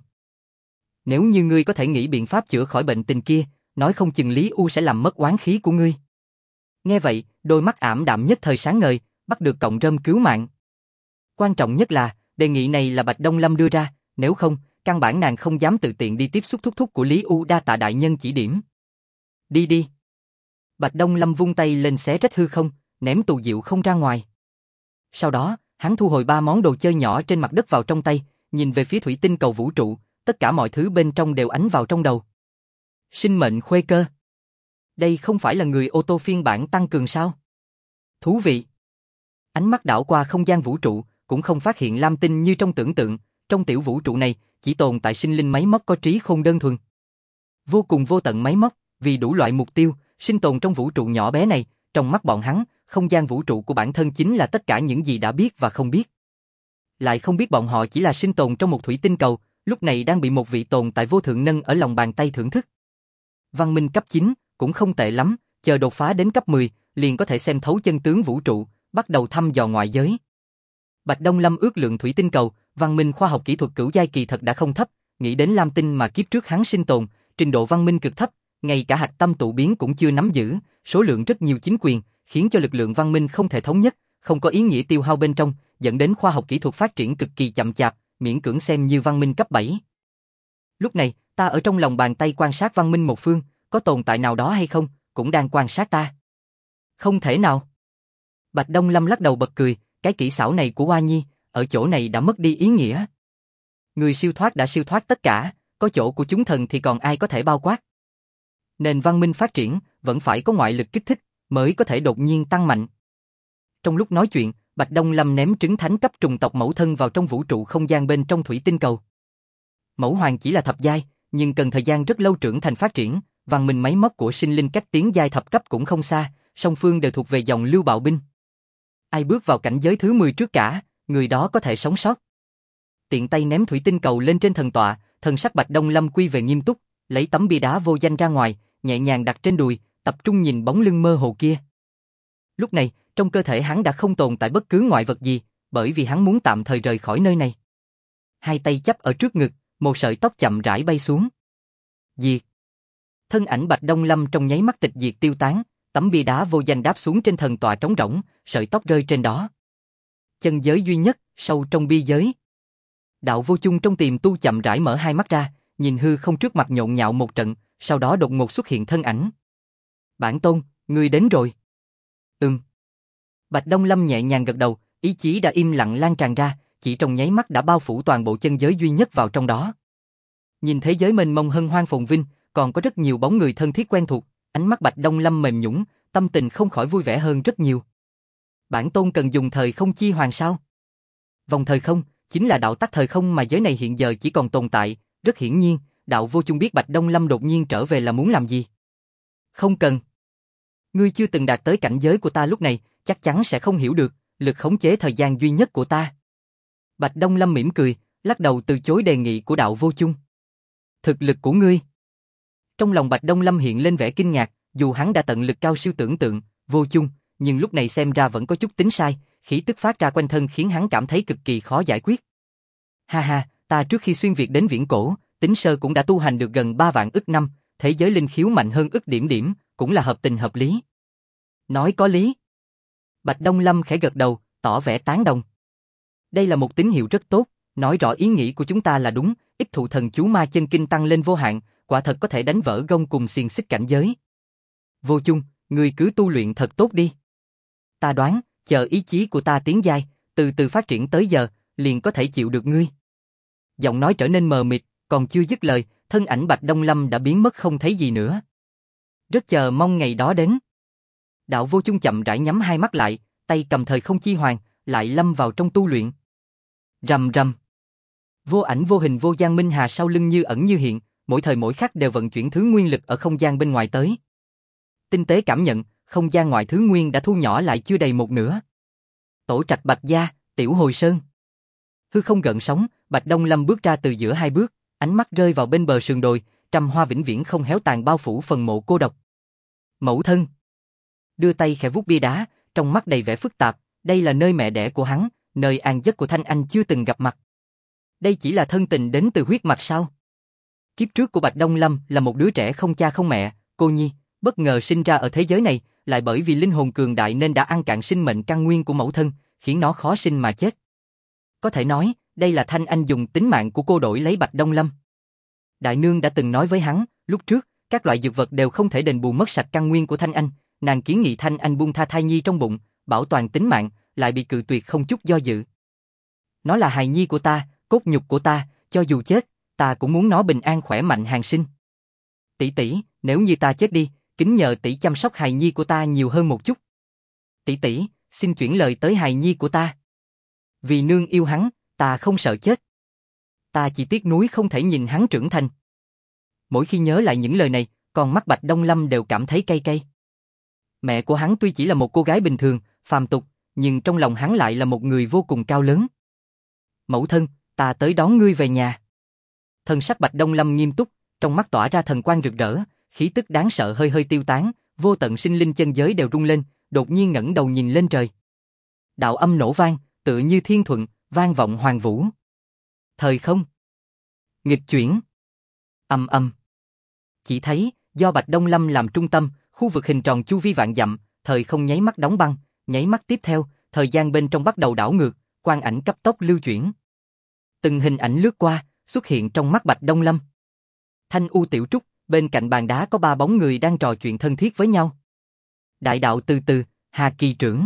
Nếu như ngươi có thể nghĩ biện pháp chữa khỏi bệnh tình kia, nói không chừng Lý U sẽ làm mất oán khí của ngươi. Nghe vậy, đôi mắt ảm đạm nhất thời sáng ngời, bắt được cọng rơm cứu mạng. Quan trọng nhất là, đề nghị này là Bạch Đông Lâm đưa ra, nếu không, căn bản nàng không dám tự tiện đi tiếp xúc thúc thúc của Lý U, đa tạ đại nhân chỉ điểm. Đi đi. Bạch Đông Lâm vung tay lên xé rách hư không, ném tù diệu không ra ngoài. Sau đó, hắn thu hồi 3 món đồ chơi nhỏ trên mặt đất vào trong tay, nhìn về phía thủy tinh cầu vũ trụ, tất cả mọi thứ bên trong đều ánh vào trong đầu. Sinh mệnh khuê cơ. Đây không phải là người ô tô phiên bản tăng cường sao? Thú vị. Ánh mắt đảo qua không gian vũ trụ, cũng không phát hiện lam tinh như trong tưởng tượng, trong tiểu vũ trụ này, chỉ tồn tại sinh linh máy móc có trí khôn đơn thuần. Vô cùng vô tận máy móc, vì đủ loại mục tiêu, sinh tồn trong vũ trụ nhỏ bé này, trong mắt bọn hắn, không gian vũ trụ của bản thân chính là tất cả những gì đã biết và không biết. Lại không biết bọn họ chỉ là sinh tồn trong một thủy tinh cầu, lúc này đang bị một vị tồn tại vô thượng nâng ở lòng bàn tay thưởng thức. Văn minh cấp 9, cũng không tệ lắm, chờ đột phá đến cấp 10, liền có thể xem thấu chân tướng vũ trụ, bắt đầu thăm dò ngoại giới. Bạch Đông Lâm ước lượng thủy tinh cầu, văn minh khoa học kỹ thuật cửu giai kỳ thật đã không thấp, nghĩ đến lam tinh mà kiếp trước hắn sinh tồn, trình độ văn minh cực thấp, ngay cả hạch tâm tụ biến cũng chưa nắm giữ, số lượng rất nhiều chính quyền, khiến cho lực lượng văn minh không thể thống nhất, không có ý nghĩa tiêu hao bên trong, dẫn đến khoa học kỹ thuật phát triển cực kỳ chậm chạp, miễn cưỡng xem như văn minh cấp 7. Lúc này, ta ở trong lòng bàn tay quan sát văn minh một phương, có tồn tại nào đó hay không, cũng đang quan sát ta. Không thể nào. Bạch Đông Lâm lắc đầu bật cười, cái kỹ xảo này của Hoa Nhi, ở chỗ này đã mất đi ý nghĩa. Người siêu thoát đã siêu thoát tất cả, có chỗ của chúng thần thì còn ai có thể bao quát. Nền văn minh phát triển, vẫn phải có ngoại lực kích thích, mới có thể đột nhiên tăng mạnh. Trong lúc nói chuyện, Bạch Đông Lâm ném trứng thánh cấp trùng tộc mẫu thân vào trong vũ trụ không gian bên trong thủy tinh cầu. Mẫu hoàng chỉ là thập giai, nhưng cần thời gian rất lâu trưởng thành phát triển, văn minh máy móc của sinh linh cách tiến giai thập cấp cũng không xa, song phương đều thuộc về dòng lưu bạo binh. Ai bước vào cảnh giới thứ 10 trước cả, người đó có thể sống sót. Tiện tay ném thủy tinh cầu lên trên thần tọa, thần sắc Bạch Đông Lâm quy về nghiêm túc, lấy tấm bia đá vô danh ra ngoài, nhẹ nhàng đặt trên đùi, tập trung nhìn bóng lưng mơ hồ kia. Lúc này, trong cơ thể hắn đã không tồn tại bất cứ ngoại vật gì, bởi vì hắn muốn tạm thời rời khỏi nơi này. Hai tay chắp ở trước ngực, một sợi tóc chậm rãi bay xuống. Diệt. Thân ảnh Bạch Đông Lâm trong nháy mắt tịch diệt tiêu tán, tấm bia đá vô danh đáp xuống trên thần tọa trống rỗng, sợi tóc rơi trên đó. Chân giới duy nhất, sâu trong bi giới. Đạo Vô Chung trong tiềm tu chậm rãi mở hai mắt ra, nhìn hư không trước mặt nhộn nhạo một trận, sau đó đột ngột xuất hiện thân ảnh. Bản tôn, ngươi đến rồi. Bạch Đông Lâm nhẹ nhàng gật đầu, ý chí đã im lặng lan tràn ra, chỉ trong nháy mắt đã bao phủ toàn bộ chân giới duy nhất vào trong đó. Nhìn thế giới mênh mông hân hoan phồn vinh, còn có rất nhiều bóng người thân thiết quen thuộc, ánh mắt Bạch Đông Lâm mềm nhũn, tâm tình không khỏi vui vẻ hơn rất nhiều. Bản tôn cần dùng thời không chi hoàn sao? Vòng thời không, chính là đạo tắc thời không mà giới này hiện giờ chỉ còn tồn tại, rất hiển nhiên, đạo Vô Chung biết Bạch Đông Lâm đột nhiên trở về là muốn làm gì. Không cần. Ngươi chưa từng đạt tới cảnh giới của ta lúc này, chắc chắn sẽ không hiểu được, lực khống chế thời gian duy nhất của ta. Bạch Đông Lâm mỉm cười, lắc đầu từ chối đề nghị của đạo Vô Chung. Thực lực của ngươi. Trong lòng Bạch Đông Lâm hiện lên vẻ kinh ngạc, dù hắn đã tận lực cao siêu tưởng tượng, Vô Chung, nhưng lúc này xem ra vẫn có chút tính sai, khí tức phát ra quanh thân khiến hắn cảm thấy cực kỳ khó giải quyết. Ha ha, ta trước khi xuyên việt đến viễn cổ, tính sơ cũng đã tu hành được gần 3 vạn ức năm, thế giới linh khiếu mạnh hơn ức điểm, cũng là hợp tình hợp lý. Nói có lý. Bạch Đông Lâm khẽ gật đầu, tỏ vẻ tán đồng. Đây là một tín hiệu rất tốt, nói rõ ý nghĩ của chúng ta là đúng, ít thụ thần chú ma chân kinh tăng lên vô hạn, quả thật có thể đánh vỡ gông cùng xiềng xích cảnh giới. Vô Chung, ngươi cứ tu luyện thật tốt đi. Ta đoán, chờ ý chí của ta tiến giai, từ từ phát triển tới giờ, liền có thể chịu được ngươi. Giọng nói trở nên mờ mịt, còn chưa dứt lời, thân ảnh Bạch Đông Lâm đã biến mất không thấy gì nữa. Rất chờ mong ngày đó đến. Đạo Vô Chung chậm rãi nhắm hai mắt lại, tay cầm thời không chi hoàn, lại lâm vào trong tu luyện. Rầm rầm. Vô ảnh vô hình vô gian minh hà sau lưng như ẩn như hiện, mỗi thời mỗi khắc đều vận chuyển thứ nguyên lực ở không gian bên ngoài tới. Tinh tế cảm nhận, không gian ngoại thứ nguyên đã thu nhỏ lại chưa đầy một nửa. Tổ trạch Bạch gia, Tiểu Hồi Sơn. Hư không gợn sóng, Bạch Đông Lâm bước ra từ giữa hai bước, ánh mắt rơi vào bên bờ sườn đồi, trăm hoa vĩnh viễn không héo tàn bao phủ phần mộ cô độc. Mẫu thân. Đưa tay khẽ vuốt bia đá, trong mắt đầy vẻ phức tạp, đây là nơi mẹ đẻ của hắn, nơi an giấc của Thanh Anh chưa từng gặp mặt. Đây chỉ là thân tình đến từ huyết mạch sao? Kiếp trước của Bạch Đông Lâm là một đứa trẻ không cha không mẹ, cô nhi, bất ngờ sinh ra ở thế giới này, lại bởi vì linh hồn cường đại nên đã ăn cạn sinh mệnh căn nguyên của mẫu thân, khiến nó khó sinh mà chết. Có thể nói, đây là Thanh Anh dùng tính mạng của cô đổi lấy Bạch Đông Lâm. Đại nương đã từng nói với hắn, lúc trước, các loại dược vật đều không thể đền bù mất sạch căn nguyên của Thanh Anh, nàng kiến nghị Thanh Anh buông tha thai nhi trong bụng, bảo toàn tính mạng, lại bị cự tuyệt không chút do dự. Nó là hài nhi của ta, cốt nhục của ta, cho dù chết, ta cũng muốn nó bình an khỏe mạnh hàng sinh. Tỷ tỷ, nếu như ta chết đi, kính nhờ tỷ chăm sóc hài nhi của ta nhiều hơn một chút. Tỷ tỷ, xin chuyển lời tới hài nhi của ta. Vì nương yêu hắn, ta không sợ chết. Ta chỉ tiếc nuối không thể nhìn hắn trưởng thành. Mỗi khi nhớ lại những lời này, con mắt Bạch Đông Lâm đều cảm thấy cay cay. Mẹ của hắn tuy chỉ là một cô gái bình thường, phàm tục, nhưng trong lòng hắn lại là một người vô cùng cao lớn. Mẫu thân, ta tới đón ngươi về nhà. Thân sắc Bạch Đông Lâm nghiêm túc, trong mắt tỏa ra thần quang rực rỡ, khí tức đáng sợ hơi hơi tiêu tán, vô tận sinh linh chân giới đều rung lên, đột nhiên ngẩng đầu nhìn lên trời. Đạo âm nổ vang, tựa như thiên thuận, vang vọng hoàng vũ. Thời không nghịch chuyển. Ầm ầm. Chỉ thấy, do Bạch Đông Lâm làm trung tâm, khu vực hình tròn chu vi vạn dặm, thời không nháy mắt đóng băng, nháy mắt tiếp theo, thời gian bên trong bắt đầu đảo ngược, quang ảnh cấp tốc lưu chuyển. Từng hình ảnh lướt qua, xuất hiện trong mắt Bạch Đông Lâm. Thanh U Tiểu Trúc, bên cạnh bàn đá có 3 bóng người đang trò chuyện thân thiết với nhau. Đại đạo từ từ, Hà Kỳ trưởng.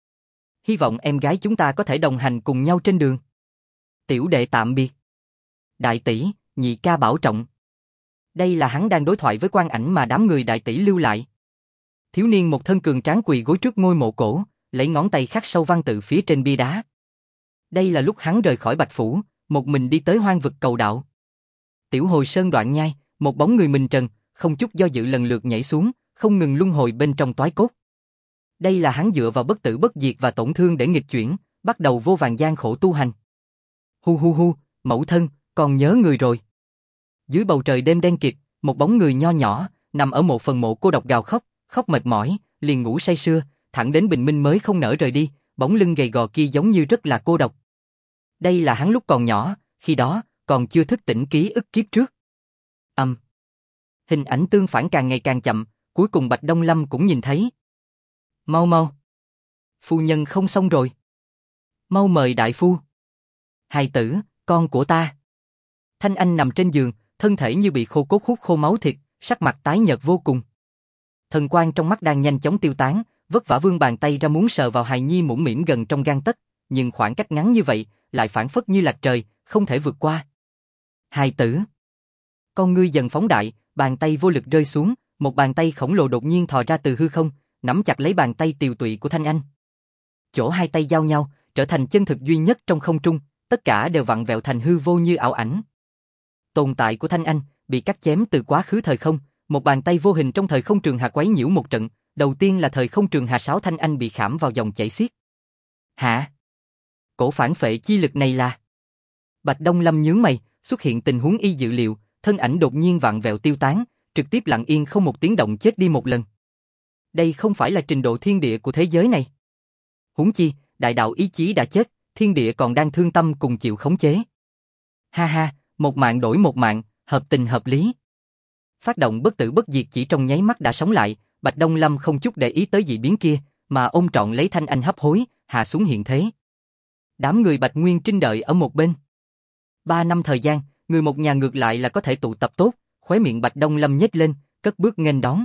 Hy vọng em gái chúng ta có thể đồng hành cùng nhau trên đường. Tiểu đệ tạm biệt. Đại tỷ, nhị ca bảo trọng. Đây là hắn đang đối thoại với quang ảnh mà đám người đại tỷ lưu lại. Thiếu niên một thân cường tráng quỳ gối trước ngôi mộ cổ, lấy ngón tay khắc sâu văn tự phía trên bia đá. Đây là lúc hắn rời khỏi Bạch Phủ, một mình đi tới hoang vực cầu đạo. Tiểu Hồi Sơn đoạn nhai, một bóng người mình trần, không chút do dự lần lượt nhảy xuống, không ngừng luân hồi bên trong toái cốt. Đây là hắn dựa vào bất tử bất diệt và tổn thương để nghịch chuyển, bắt đầu vô vàn gian khổ tu hành. Hu hu hu, mẫu thân, còn nhớ người rồi. Dưới bầu trời đêm đen kịt, một bóng người nho nhỏ, nằm ở một phần mộ cô độc gào khóc, khóc mệt mỏi, liền ngủ say sưa, thẳng đến bình minh mới không nỡ rời đi, bóng lưng gầy gò kia giống như rất là cô độc. Đây là hắn lúc còn nhỏ, khi đó, còn chưa thức tỉnh ký ức kiếp trước. Hình ảnh tương phản càng ngày càng chậm, cuối cùng Bạch Đông Lâm cũng nhìn thấy. Mau mau. Phu nhân không xong rồi. Mau mời đại phu. Hài tử, con của ta. Thanh Anh nằm trên giường, thân thể như bị khô cốt hút khô máu thịt, sắc mặt tái nhợt vô cùng. Thần quang trong mắt đang nhanh chóng tiêu tán, vất vả vươn bàn tay ra muốn sờ vào hài nhi mũm mĩm gần trong gang tấc, nhưng khoảng cách ngắn như vậy, lại phảng phất như lạch trời, không thể vượt qua. Hài tử. Con ngươi dần phóng đại, bàn tay vô lực rơi xuống, một bàn tay khổng lồ đột nhiên thò ra từ hư không, nắm chặt lấy bàn tay tiều tụy của Thanh Anh. Chỗ hai tay giao nhau, trở thành chân thực duy nhất trong không trung, tất cả đều vặn vẹo thành hư vô như ảo ảnh. Tồn tại của Thanh Anh bị cắt chém từ quá khứ thời không, một bàn tay vô hình trong thời không trường hà quấy nhiễu một trận, đầu tiên là thời không trường hà sáo Thanh Anh bị khảm vào dòng chảy xiết. Hả? Cổ phản phệ chi lực này là? Bạch Đông Lâm nhướng mày, xuất hiện tình huống y dự liệu, thân ảnh đột nhiên vặn vẹo tiêu tán, trực tiếp lặng yên không một tiếng động chết đi một lần. Đây không phải là trình độ thiên địa của thế giới này. Huống chi, đại đạo ý chí đã chết, thiên địa còn đang thương tâm cùng chịu khống chế. Ha ha, một mạng đổi một mạng, hợp tình hợp lý. Phát động bất tử bất diệt chỉ trong nháy mắt đã sống lại, Bạch Đông Lâm không chút để ý tới dị biến kia, mà ôm trọn lấy Thanh Anh hấp hối, hạ xuống hiện thế. Đám người Bạch Nguyên Trinh đợi ở một bên. 3 năm thời gian, người một nhà ngược lại là có thể tụ tập tốt, khóe miệng Bạch Đông Lâm nhếch lên, cất bước nghênh đón.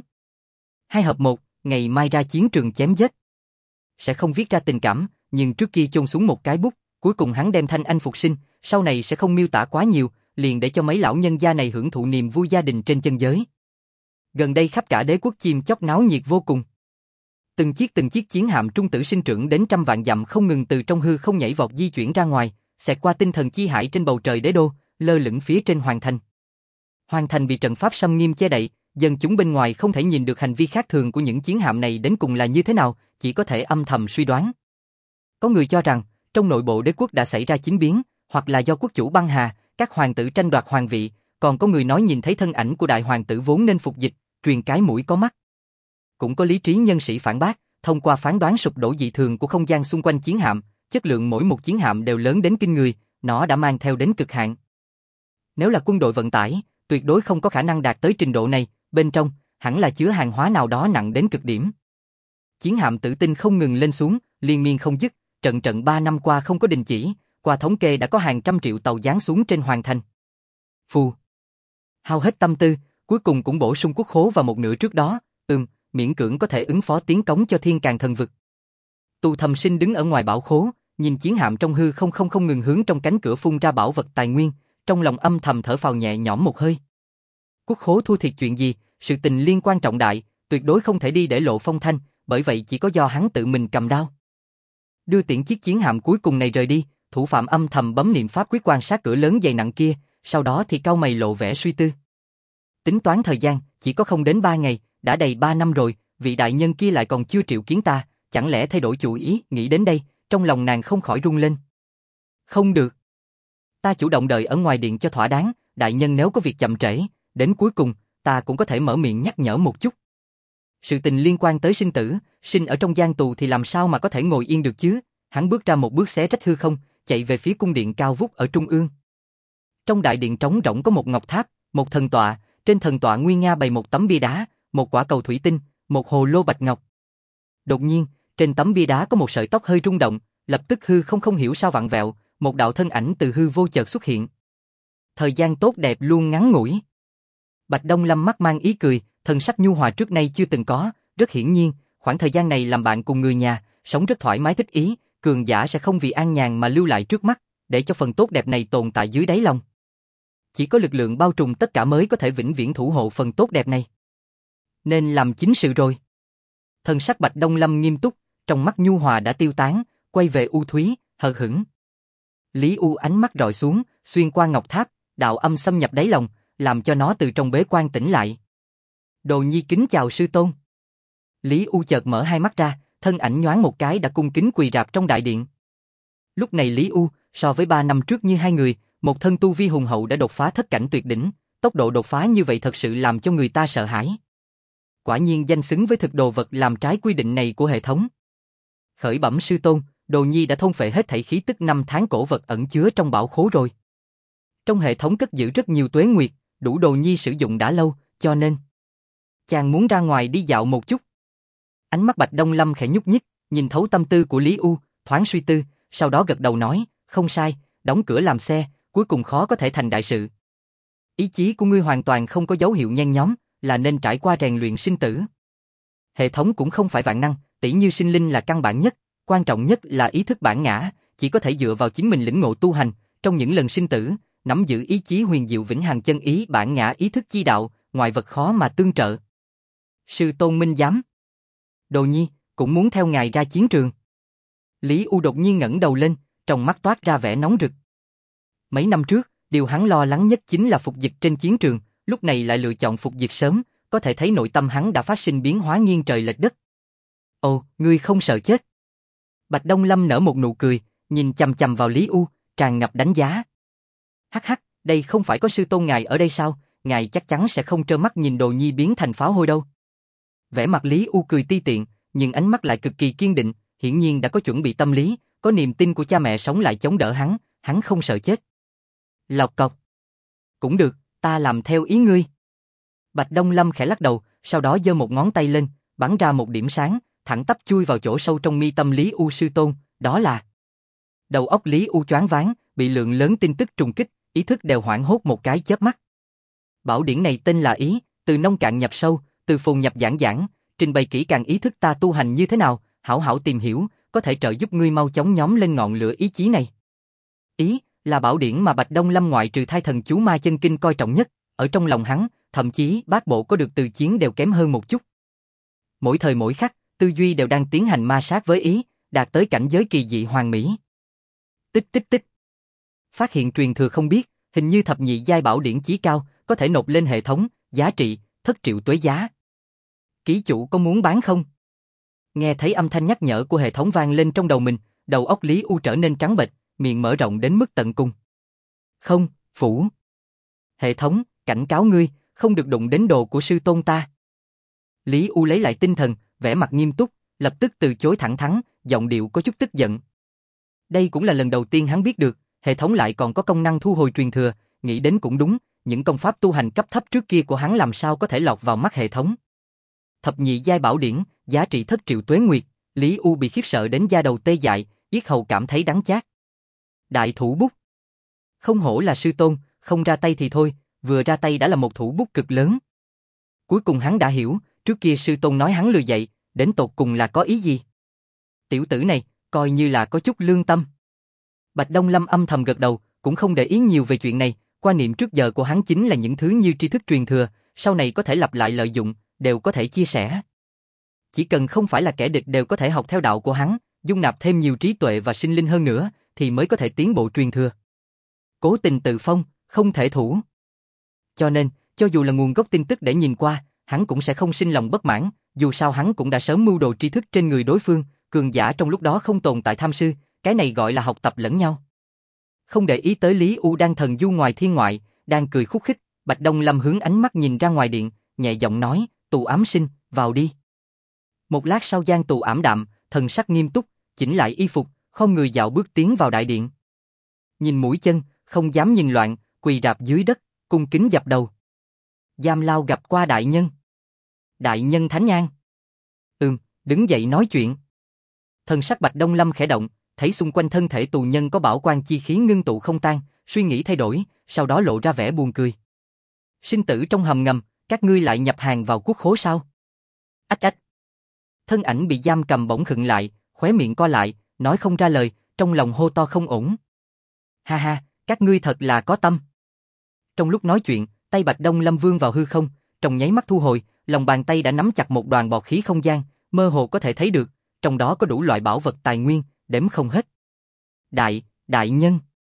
2 hợp 1, ngày mai ra chiến trường chém giết. Sẽ không viết ra tình cảm, nhưng trước kia chôn xuống một cái bút, cuối cùng hắn đem Thanh Anh phục sinh, sau này sẽ không miêu tả quá nhiều, liền để cho mấy lão nhân gia này hưởng thụ niềm vui gia đình trên chân giới. Gần đây khắp cả đế quốc chim chóc náo nhiệt vô cùng. Từng chiếc chiến hạm trung tử sinh trưởng đến trăm vạn dặm không ngừng từ trong hư không nhảy vọt di chuyển ra ngoài, xẹt qua tinh thần chi hải trên bầu trời đế đô, lơ lửng phía trên hoàng thành. Hoàng thành bị trận pháp xâm nghiêm che đậy, dân chúng bên ngoài không thể nhìn được hành vi khác thường của những chiến hạm này đến cùng là như thế nào, chỉ có thể âm thầm suy đoán. Có người cho rằng, trong nội bộ đế quốc đã xảy ra chính biến, hoặc là do quốc chủ băng hà, các hoàng tử tranh đoạt hoàng vị, còn có người nói nhìn thấy thân ảnh của đại hoàng tử vốn nên phục dịch, truyền cái mũi có mắt. Cũng có lý trí nhân sĩ phản bác, thông qua phán đoán sụp đổ dị thường của không gian xung quanh chiến hạm, chất lượng mỗi một chiến hạm đều lớn đến kinh người, nó đã mang theo đến cực hạn. Nếu là quân đội vận tải, tuyệt đối không có khả năng đạt tới trình độ này, bên trong hẳn là chứa hàng hóa nào đó nặng đến cực điểm. Chiến hạm Tử Tinh không ngừng lên xuống, liên miên không dứt, trận 3 năm qua không có đình chỉ, qua thống kê đã có hàng trăm triệu tàu giáng xuống trên hoàng thành. Phù. Hao hết tâm tư, cuối cùng cũng bổ sung quốc khố vào một nửa trước đó, miễn cưỡng có thể ứng phó tiến cống cho Thiên Càn Thần Vực. Tu Thầm Sinh đứng ở ngoài bảo khố, nhìn chiến hạm trong hư không ngừng hướng trong cánh cửa phun ra bảo vật tài nguyên, trong lòng âm thầm thở phào nhẹ nhõm một hơi. Quốc khố thua thiệt chuyện gì, sự tình liên quan trọng đại, tuyệt đối không thể đi để lộ phong thanh, bởi vậy chỉ có do hắn tự mình cầm đao. Đưa tiễn chiếc chiến hạm cuối cùng này rời đi, thủ phạm âm thầm bấm niệm pháp quyết quan sát cửa lớn dày nặng kia, sau đó thì cau mày lộ vẻ suy tư. Tính toán thời gian, chỉ có không đến 3 ngày, đã đầy 3 năm rồi, vị đại nhân kia lại còn chưa triệu kiến ta, chẳng lẽ thay đổi chủ ý, nghĩ đến đây, trong lòng nàng không khỏi rung lên. Không được. Ta chủ động đợi ở ngoài điện cho thỏa đáng, đại nhân nếu có việc chậm trễ, đến cuối cùng, ta cũng có thể mở miệng nhắc nhở một chút. Sự tình liên quan tới sinh tử, sinh ở trong gian tù thì làm sao mà có thể ngồi yên được chứ, hắn bước ra một bước xé rách hư không, chạy về phía cung điện cao vút ở trung ương. Trong đại điện trống rỗng có một ngọc tháp, một thần tọa, trên thần tọa nguy nga bày một tấm bia đá, một quả cầu thủy tinh, một hồ lô bạch ngọc. Đột nhiên, trên tấm bia đá có một sợi tóc hơi rung động, lập tức hư không hiểu sao vặn vẹo, một đạo thân ảnh từ hư vô chợt xuất hiện. Thời gian tốt đẹp luôn ngắn ngủi. Bạch Đông Lâm mắt mang ý cười, thần sắc nhu hòa trước nay chưa từng có, rất hiển nhiên, khoảng thời gian này làm bạn cùng người nhà, sống rất thoải mái thích ý, cường giả sẽ không vì an nhàn mà lưu lại trước mắt, để cho phần tốt đẹp này tồn tại dưới đáy lòng. Chỉ có lực lượng bao trùm tất cả mới có thể vĩnh viễn thủ hộ phần tốt đẹp này. Nên làm chính sự rồi. Thần sắc Bạch Đông Lâm nghiêm túc, trong mắt nhu hòa đã tiêu tán, quay về U Thúy, hờ hững. Lý U ánh mắt rọi xuống, xuyên qua ngọc tháp, đạo âm xâm nhập đáy lòng, làm cho nó từ trong bế quan tỉnh lại. Đồ Nhi kính chào sư tôn. Lý U chợt mở hai mắt ra, thân ảnh nhoáng một cái đã cung kính quỳ rạp trong đại điện. Lúc này Lý U, so với 3 năm trước như hai người, một thân tu vi hùng hậu đã đột phá thất cảnh tuyệt đỉnh, tốc độ đột phá như vậy thật sự làm cho người ta sợ hãi. Quả nhiên danh xứng với thực đồ vật làm trái quy định này của hệ thống. Khởi bẩm sư tôn, Đồ Nhi đã thôn phệ hết thảy khí tức 5 tháng cổ vật ẩn chứa trong bảo khố rồi. Trong hệ thống cất giữ rất nhiều tuế nguyệt, đủ Đồ Nhi sử dụng đã lâu, cho nên chàng muốn ra ngoài đi dạo một chút. Ánh mắt Bạch Đông Lâm khẽ nhúc nhích, nhìn thấu tâm tư của Lý U, thoáng suy tư, sau đó gật đầu nói, không sai, đóng cửa làm xe, cuối cùng khó có thể thành đại sự. Ý chí của ngươi hoàn toàn không có dấu hiệu nhen nhóm, là nên trải qua rèn luyện sinh tử. Hệ thống cũng không phải vạn năng, tỷ như sinh linh là căn bản nhất, quan trọng nhất là ý thức bản ngã, chỉ có thể dựa vào chính mình lĩnh ngộ tu hành, trong những lần sinh tử, nắm giữ ý chí huyền diệu vĩnh hằng chân ý bản ngã ý thức chi đạo, ngoại vật khó mà tương trợ. Sư tôn minh giám. Đồ Nhi, cũng muốn theo ngài ra chiến trường. Lý U đột nhiên ngẩng đầu lên, trong mắt toát ra vẻ nóng rực. Mấy năm trước, điều hắn lo lắng nhất chính là phục dịch trên chiến trường, lúc này lại lựa chọn phục dịch sớm, có thể thấy nội tâm hắn đã phát sinh biến hóa nghiêng trời lệch đất. Ồ, ngươi không sợ chết? Bạch Đông Lâm nở một nụ cười, nhìn chằm chằm vào Lý U, tràn ngập đánh giá. Hắc hắc, đây không phải có sư tôn ngài ở đây sao, ngài chắc chắn sẽ không trơ mắt nhìn Đồ Nhi biến thành pháo hôi đâu. Vẻ mặt Lý U cười ti tiện, nhưng ánh mắt lại cực kỳ kiên định, hiển nhiên đã có chuẩn bị tâm lý, có niềm tin của cha mẹ sống lại chống đỡ hắn không sợ chết. Lọc cọc. Cũng được, ta làm theo ý ngươi. Bạch Đông Lâm khẽ lắc đầu, sau đó giơ một ngón tay lên, bắn ra một điểm sáng, thẳng tắp chui vào chỗ sâu trong mi tâm Lý U sư tôn, đó là... Đầu óc Lý U choáng váng, bị lượng lớn tin tức trùng kích, ý thức đều hoảng hốt một cái chớp mắt. Bảo điển này tên là Ý, từ nông cạn nhập sâu, từ phồn nhập giảng, trình bày kỹ càng ý thức ta tu hành như thế nào, hảo hảo tìm hiểu, có thể trợ giúp ngươi mau chóng nhóm lên ngọn lửa ý chí này. Ý là bảo điển mà Bạch Đông Lâm ngoại trừ Thai Thần Chú Ma Chân Kinh coi trọng nhất, ở trong lòng hắn, thậm chí bát bộ có được từ chiến đều kém hơn một chút. Mỗi thời mỗi khắc, tư duy đều đang tiến hành ma sát với Ý, đạt tới cảnh giới kỳ dị hoàn mỹ. Tích tích tích. Phát hiện truyền thừa không biết, hình như thập nhị giai bảo điển chí cao, có thể nộp lên hệ thống, giá trị, 3 triệu tuế giá. Ký chủ có muốn bán không? Nghe thấy âm thanh nhắc nhở của hệ thống vang lên trong đầu mình, đầu óc Lý U trở nên trắng bệch, miệng mở rộng đến mức tận cùng. Không, phủ. Hệ thống, cảnh cáo ngươi, không được đụng đến đồ của sư tôn ta. Lý U lấy lại tinh thần, vẻ mặt nghiêm túc, lập tức từ chối thẳng thắn, giọng điệu có chút tức giận. Đây cũng là lần đầu tiên hắn biết được, hệ thống lại còn có công năng thu hồi truyền thừa, nghĩ đến cũng đúng, những công pháp tu hành cấp thấp trước kia của hắn làm sao có thể lọt vào mắt hệ thống. Thập nhị giai bảo điển, giá trị 3 triệu tuế nguyệt, Lý U bị khiếp sợ đến da đầu tê dại, yết hầu cảm thấy đắng chát. Đại thủ bút. Không hổ là sư tôn, không ra tay thì thôi, vừa ra tay đã là một thủ bút cực lớn. Cuối cùng hắn đã hiểu, trước kia sư tôn nói hắn lừa dạy, đến tột cùng là có ý gì? Tiểu tử này, coi như là có chút lương tâm. Bạch Đông Lâm âm thầm gật đầu, cũng không để ý nhiều về chuyện này, quan niệm trước giờ của hắn chính là những thứ như tri thức truyền thừa, sau này có thể lặp lại lợi dụng, đều có thể chia sẻ. Chỉ cần không phải là kẻ địch đều có thể học theo đạo của hắn, dung nạp thêm nhiều trí tuệ và sinh linh hơn nữa, thì mới có thể tiến bộ truyền thừa. Cố tình tự phong, không thể thủ. Cho nên, cho dù là nguồn gốc tin tức để nhìn qua, hắn cũng sẽ không sinh lòng bất mãn, dù sao hắn cũng đã sớm mưu đồ tri thức trên người đối phương, cường giả trong lúc đó không tồn tại tham sư, cái này gọi là học tập lẫn nhau. Không để ý tới Lý U đang thần du ngoài thiên ngoại, đang cười khúc khích, Bạch Đông Lâm hướng ánh mắt nhìn ra ngoài điện, nhẹ giọng nói, Tù ám sinh, vào đi. Một lát sau Giang Tù ảm đạm, thần sắc nghiêm túc, chỉnh lại y phục, không người dạo bước tiến vào đại điện. Nhìn mũi chân, không dám nhìn loạn, quỳ rạp dưới đất, cung kính dập đầu. Giam Lao gặp qua đại nhân. Đại nhân thánh an. Đứng dậy nói chuyện. Thần sắc Bạch Đông Lâm khẽ động, thấy xung quanh thân thể tù nhân có bảo quan chi khí ngưng tụ không tan, suy nghĩ thay đổi, sau đó lộ ra vẻ buồn cười. Sinh tử trong hầm ngầm, các ngươi lại nhập hàng vào quốc khố sao? Ách ách. Thân ảnh bị giam cầm bỗng khựng lại, khóe miệng co lại, nói không ra lời, trong lòng hô to không ổn. Ha ha, các ngươi thật là có tâm. Trong lúc nói chuyện, tay Bạch Đông Lâm vươn vào hư không, trong nháy mắt thu hồi, lòng bàn tay đã nắm chặt một đoàn bọt khí không gian, mơ hồ có thể thấy được, trong đó có đủ loại bảo vật tài nguyên, đếm không hết. Đại nhân.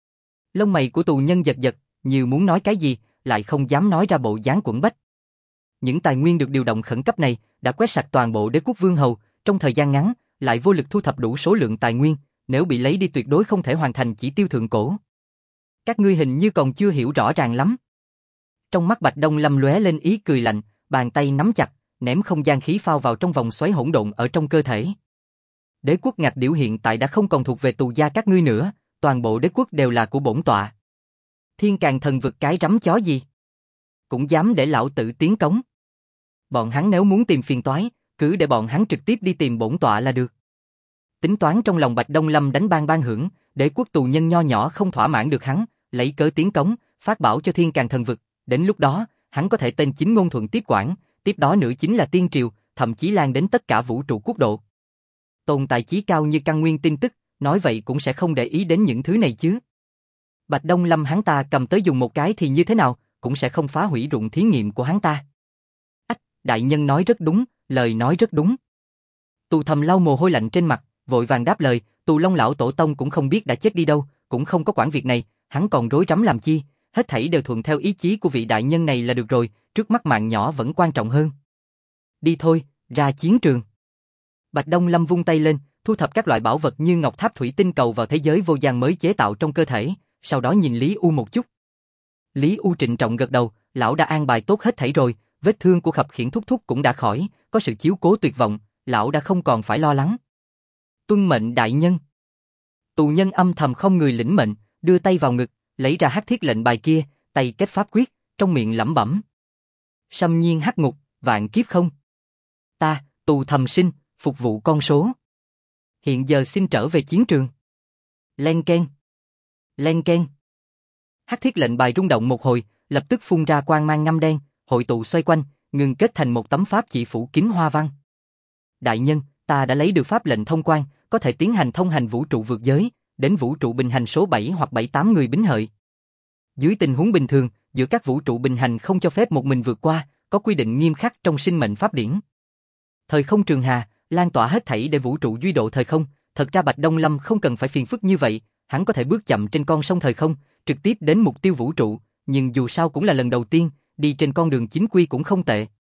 Lông mày của tù nhân giật giật, như muốn nói cái gì, lại không dám nói ra bộ dáng quẫn bách. Những tài nguyên được điều động khẩn cấp này đã quét sạch toàn bộ đế quốc vương hầu, trong thời gian ngắn, lại vô lực thu thập đủ số lượng tài nguyên, nếu bị lấy đi tuyệt đối không thể hoàn thành chỉ tiêu thượng cổ. Các ngươi hình như còn chưa hiểu rõ ràng lắm. Trong mắt Bạch Đông Lâm lóe lên ý cười lạnh, bàn tay nắm chặt, ném không gian khí phao vào trong vòng xoáy hỗn độn ở trong cơ thể. Đế quốc Ngạch Điểu hiện tại đã không còn thuộc về tù gia các ngươi nữa, toàn bộ đế quốc đều là của bổn tọa. Thiên Càn Thần Vực cái rắm chó gì? Cũng dám để lão tử tiến cống. Bọn hắn nếu muốn tìm phiền toái, cứ để bọn hắn trực tiếp đi tìm bổn tọa là được. Tính toán trong lòng Bạch Đông Lâm đánh bang hưởng, đế quốc tù nhân nho nhỏ không thỏa mãn được hắn, lấy cớ tiến cống, phát bảo cho Thiên Càn Thần Vực, đến lúc đó, hắn có thể tên chính ngôn thuận tiếp quản, tiếp đó nữa chính là tiên triều, thậm chí lan đến tất cả vũ trụ quốc độ. Tồn tại chí cao như căn nguyên tin tức, nói vậy cũng sẽ không để ý đến những thứ này chứ. Bạch Đông Lâm hắn ta cầm tới dùng một cái thì như thế nào, cũng sẽ không phá hủy ruộng thí nghiệm của hắn ta. Ách, đại nhân nói rất đúng, lời nói rất đúng. Tù Thầm lau mồ hôi lạnh trên mặt, vội vàng đáp lời, Tù Long lão tổ tông cũng không biết đã chết đi đâu, cũng không có quản việc này, hắn còn rối rắm làm chi, hết thảy đều thuận theo ý chí của vị đại nhân này là được rồi, trước mắt mạng nhỏ vẫn quan trọng hơn. Đi thôi, ra chiến trường. Bạch Đông Lâm vung tay lên, thu thập các loại bảo vật như ngọc tháp thủy tinh cầu vào thế giới vô gian mới chế tạo trong cơ thể, sau đó nhìn Lý U một chút. Lý U trịnh trọng gật đầu, lão đã an bài tốt hết thảy rồi, vết thương của Khập Khiễng thúc thúc cũng đã khỏi, có sự chiếu cố tuyệt vọng, lão đã không còn phải lo lắng. Tuân mệnh đại nhân. Tù nhân âm thầm không người lĩnh mệnh, đưa tay vào ngực, lấy ra hắc thiết lệnh bài kia, tay kết pháp quyết, trong miệng lẩm bẩm. Xâm nhiên hắc ngục, vạn kiếp không. Ta, Tù Thầm sinh, phục vụ con số. Hiện giờ xin trở về chiến trường. Len keng. Len keng. Hắc thiết lệnh bài rung động một hồi, lập tức phun ra quang mang ngăm đen, hội tụ xoay quanh, ngừng kết thành một tấm pháp chỉ phủ kín hoa văn. Đại nhân, ta đã lấy được pháp lệnh thông quan, có thể tiến hành thông hành vũ trụ vượt giới, đến vũ trụ bình hành số 7 hoặc 78 người bính hợi. Dưới tình huống bình thường, giữa các vũ trụ bình hành không cho phép một mình vượt qua, có quy định nghiêm khắc trong sinh mệnh pháp điển. Thời không trường hà, lan tỏa hết thảy để vũ trụ duy độ thời không, thật ra Bạch Đông Lâm không cần phải phiền phức như vậy, hắn có thể bước chậm trên con sông thời không, trực tiếp đến mục tiêu vũ trụ, nhưng dù sao cũng là lần đầu tiên, đi trên con đường chính quy cũng không tệ.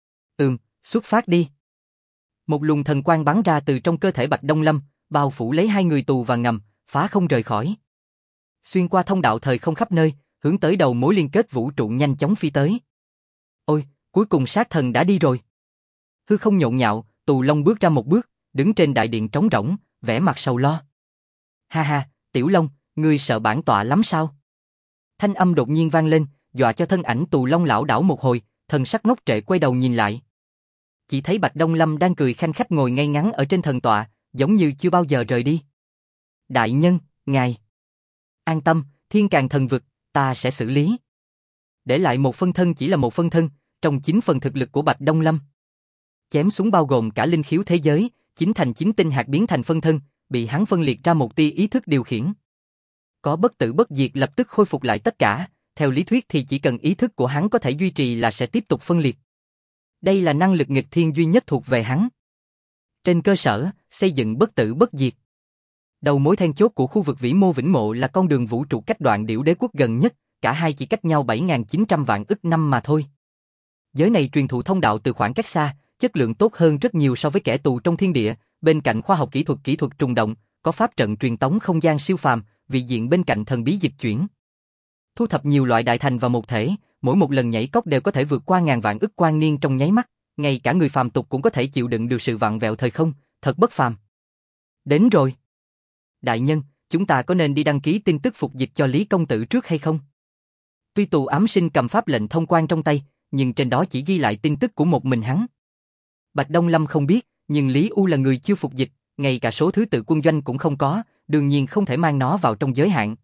Xuất phát đi. Một luồng thần quang bắn ra từ trong cơ thể Bạch Đông Lâm, bao phủ lấy hai người tù và ngầm, phá không rời khỏi. Xuyên qua thông đạo thời không khắp nơi, hướng tới đầu mối liên kết vũ trụ nhanh chóng phi tới. Ôi, cuối cùng sát thần đã đi rồi. Hư không nhộn nhạo, Tù Long bước ra một bước, đứng trên đại điện trống rỗng, vẻ mặt sầu lo. Ha ha, Tiểu Long, ngươi sợ bản tọa lắm sao? Thanh âm đột nhiên vang lên, dọa cho thân ảnh Tù Long lảo đảo một hồi, thần sắc ngốc trệ quay đầu nhìn lại. Chỉ thấy Bạch Đông Lâm đang cười khanh khách ngồi ngay ngắn ở trên thần tọa, giống như chưa bao giờ rời đi. Đại nhân, ngài an tâm, Thiên Càn Thần Vực, ta sẽ xử lý. Để lại một phân thân chỉ là một phân thân, trong 9 phần thực lực của Bạch Đông Lâm. Chém xuống bao gồm cả linh khiếu thế giới, 9 tinh hạt biến thành phân thân, bị hắn phân liệt ra một tia ý thức điều khiển. Có bất tử bất diệt lập tức khôi phục lại tất cả, theo lý thuyết thì chỉ cần ý thức của hắn có thể duy trì là sẽ tiếp tục phân liệt. Đây là năng lực nghịch thiên duy nhất thuộc về hắn. Trên cơ sở, xây dựng bất tử bất diệt. Đầu mối then chốt của khu vực vĩ mô Vĩnh Mộ là con đường vũ trụ cách Đoạn Điểu Đế quốc gần nhất, cả hai chỉ cách nhau 7.900 vạn ức năm mà thôi. Giới này truyền thụ thông đạo từ khoảng cách xa, chất lượng tốt hơn rất nhiều so với kẻ tù trong thiên địa, bên cạnh khoa học kỹ thuật trùng động, có pháp trận truyền tống không gian siêu phàm, vị diện bên cạnh thần bí dịch chuyển. Thu thập nhiều loại đại thành vào một thể, mỗi một lần nhảy cốc đều có thể vượt qua ngàn vạn ức quang niên trong nháy mắt, ngay cả người phàm tục cũng có thể chịu đựng được sự vặn vẹo thời không, thật bất phàm. Đến rồi. Đại nhân, chúng ta có nên đi đăng ký tin tức phục dịch cho Lý công tử trước hay không? Tuy tù ám sinh cầm pháp lệnh thông quan trong tay, nhưng trên đó chỉ ghi lại tin tức của một mình hắn. Bạch Đông Lâm không biết, nhưng Lý U là người chưa phục dịch, ngay cả số thứ tự quân doanh cũng không có, đương nhiên không thể mang nó vào trong giới hạn.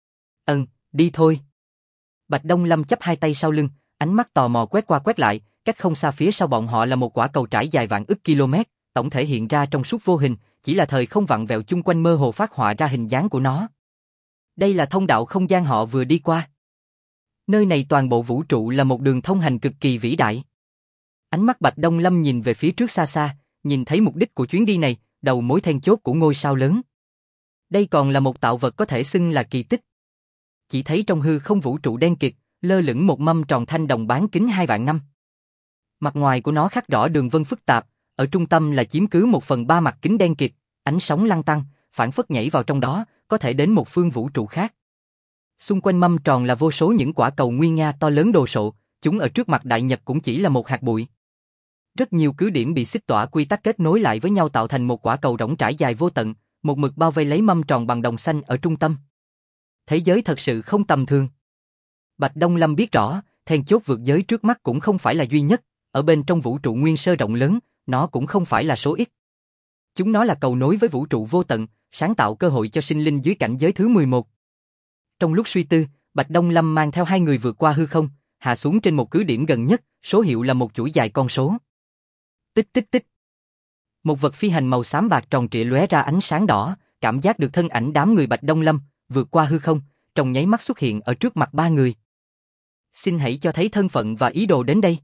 Đi thôi. Bạch Đông Lâm chắp hai tay sau lưng, ánh mắt tò mò quét qua quét lại, cách không xa phía sau bọn họ là một quả cầu trải dài vạn ức km, tổng thể hiện ra trong suốt vô hình, chỉ là thời không vặn vẹo chung quanh mơ hồ phát họa ra hình dáng của nó. Đây là thông đạo không gian họ vừa đi qua. Nơi này toàn bộ vũ trụ là một đường thông hành cực kỳ vĩ đại. Ánh mắt Bạch Đông Lâm nhìn về phía trước xa xa, nhìn thấy mục đích của chuyến đi này, đầu mối then chốt của ngôi sao lớn. Đây còn là một tạo vật có thể xưng là kỳ tích. Chỉ thấy trong hư không vũ trụ đen kịt, lơ lửng một mâm tròn thanh đồng bán kính 2 vạn năm. Mặt ngoài của nó khắc rõ đường vân phức tạp, ở trung tâm là chiếm cứ 1/3 mặt kính đen kịt, ánh sóng lăn tăn, phảng phất nhảy vào trong đó, có thể đến một phương vũ trụ khác. Xung quanh mâm tròn là vô số những quả cầu nguyên nga to lớn đồ sộ, chúng ở trước mặt đại nhật cũng chỉ là một hạt bụi. Rất nhiều cứ điểm bị xích tỏa quy tắc kết nối lại với nhau tạo thành một quả cầu rỗng trải dài vô tận, một mực bao vây lấy mâm tròn bằng đồng xanh ở trung tâm. Thế giới thật sự không tầm thường. Bạch Đông Lâm biết rõ, then chốt vượt giới trước mắt cũng không phải là duy nhất, ở bên trong vũ trụ nguyên sơ rộng lớn, nó cũng không phải là số ít. Chúng nó là cầu nối với vũ trụ vô tận, sáng tạo cơ hội cho sinh linh dưới cảnh giới thứ 11. Trong lúc suy tư, Bạch Đông Lâm mang theo hai người vượt qua hư không, hạ xuống trên một cứ điểm gần nhất, số hiệu là một chuỗi dài con số. Tích tích tích. Một vật phi hành màu xám bạc tròn trịa lóe ra ánh sáng đỏ, cảm giác được thân ảnh đám người Bạch Đông Lâm, vượt qua hư không, trong nháy mắt xuất hiện ở trước mặt ba người. Xin hãy cho thấy thân phận và ý đồ đến đây.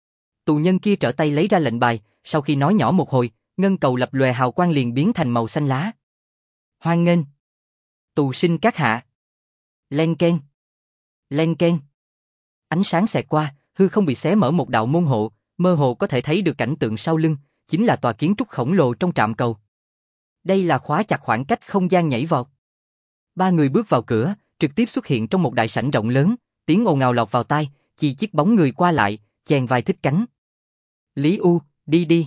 Tù nhân kia trở tay lấy ra lệnh bài, sau khi nói nhỏ một hồi, ngân cầu lập lòe hào quang liền biến thành màu xanh lá. Hoan nghênh. Tù sinh các hạ. Len keng. Len keng. Ánh sáng xẹt qua, hư không bị xé mở một đạo môn hộ, mơ hồ có thể thấy được cảnh tượng sau lưng, chính là tòa kiến trúc khổng lồ trong trạm cầu. Đây là khóa chặt khoảng cách không gian nhảy vọt. Ba người bước vào cửa, trực tiếp xuất hiện trong một đại sảnh rộng lớn, tiếng ồn ào lọt vào tai, chi chiếc bóng người qua lại, chèn vai thích cánh. Lý U, đi đi.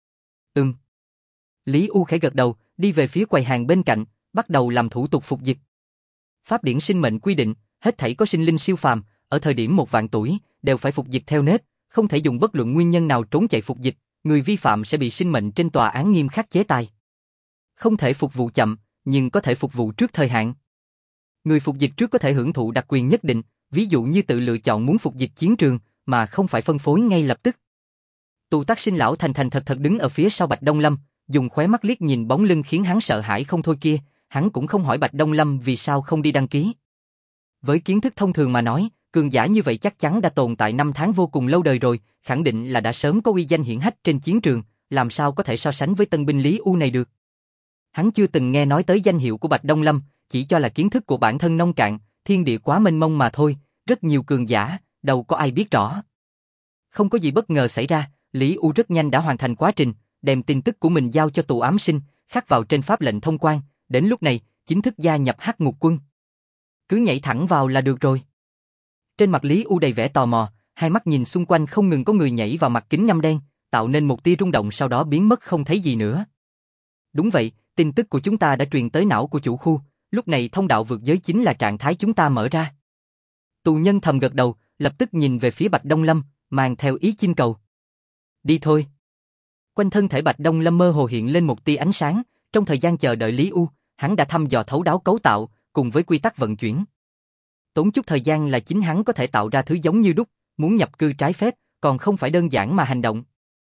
Lý U khẽ gật đầu, đi về phía quầy hàng bên cạnh, bắt đầu làm thủ tục phục dịch. Pháp điển sinh mệnh quy định, hết thảy có sinh linh siêu phàm, ở thời điểm 1 vạn tuổi, đều phải phục dịch theo nếp, không thể dùng bất luận nguyên nhân nào trốn chạy phục dịch, người vi phạm sẽ bị sinh mệnh trên tòa án nghiêm khắc chế tài. Không thể phục vụ chậm, nhưng có thể phục vụ trước thời hạn. Người phục dịch trước có thể hưởng thụ đặc quyền nhất định, ví dụ như tự lựa chọn muốn phục dịch chiến trường, mà không phải phân phối ngay lập tức. Tù Tác Sinh lão thành thành thật thật đứng ở phía sau Bạch Đông Lâm, dùng khóe mắt liếc nhìn bóng lưng khiến hắn sợ hãi không thôi kia, hắn cũng không hỏi Bạch Đông Lâm vì sao không đi đăng ký. Với kiến thức thông thường mà nói, cường giả như vậy chắc chắn đã tồn tại 5 tháng vô cùng lâu đời rồi, khẳng định là đã sớm có uy danh hiển hách trên chiến trường, làm sao có thể so sánh với tân binh Lý U này được. Hắn chưa từng nghe nói tới danh hiệu của Bạch Đông Lâm, chỉ cho là kiến thức của bản thân nông cạn, thiên địa quá mênh mông mà thôi, rất nhiều cường giả, đâu có ai biết rõ. Không có gì bất ngờ xảy ra, Lý U rất nhanh đã hoàn thành quá trình, đem tin tức của mình giao cho tù ám sinh, khắc vào trên pháp lệnh thông quan, đến lúc này, chính thức gia nhập Hắc Ngục Quân. Cứ nhảy thẳng vào là được rồi. Trên mặt Lý U đầy vẻ tò mò, hai mắt nhìn xung quanh không ngừng có người nhảy vào mặt kính ngăm đen, tạo nên một tia rung động sau đó biến mất không thấy gì nữa. Đúng vậy, tin tức của chúng ta đã truyền tới não của chủ khu, lúc này thông đạo vượt giới chính là trạng thái chúng ta mở ra. Tù nhân thầm gật đầu, lập tức nhìn về phía Bạch Đông Lâm, mang theo ý chinh cầu. Đi thôi. Quanh thân thể Bạch Đông Lâm mơ hồ hiện lên một tia ánh sáng, trong thời gian chờ đợi Lý U, hắn đã thăm dò thấu đáo cấu tạo, cùng với quy tắc vận chuyển. Tốn chút thời gian là chính hắn có thể tạo ra thứ giống như đúc, muốn nhập cư trái phép, còn không phải đơn giản mà hành động.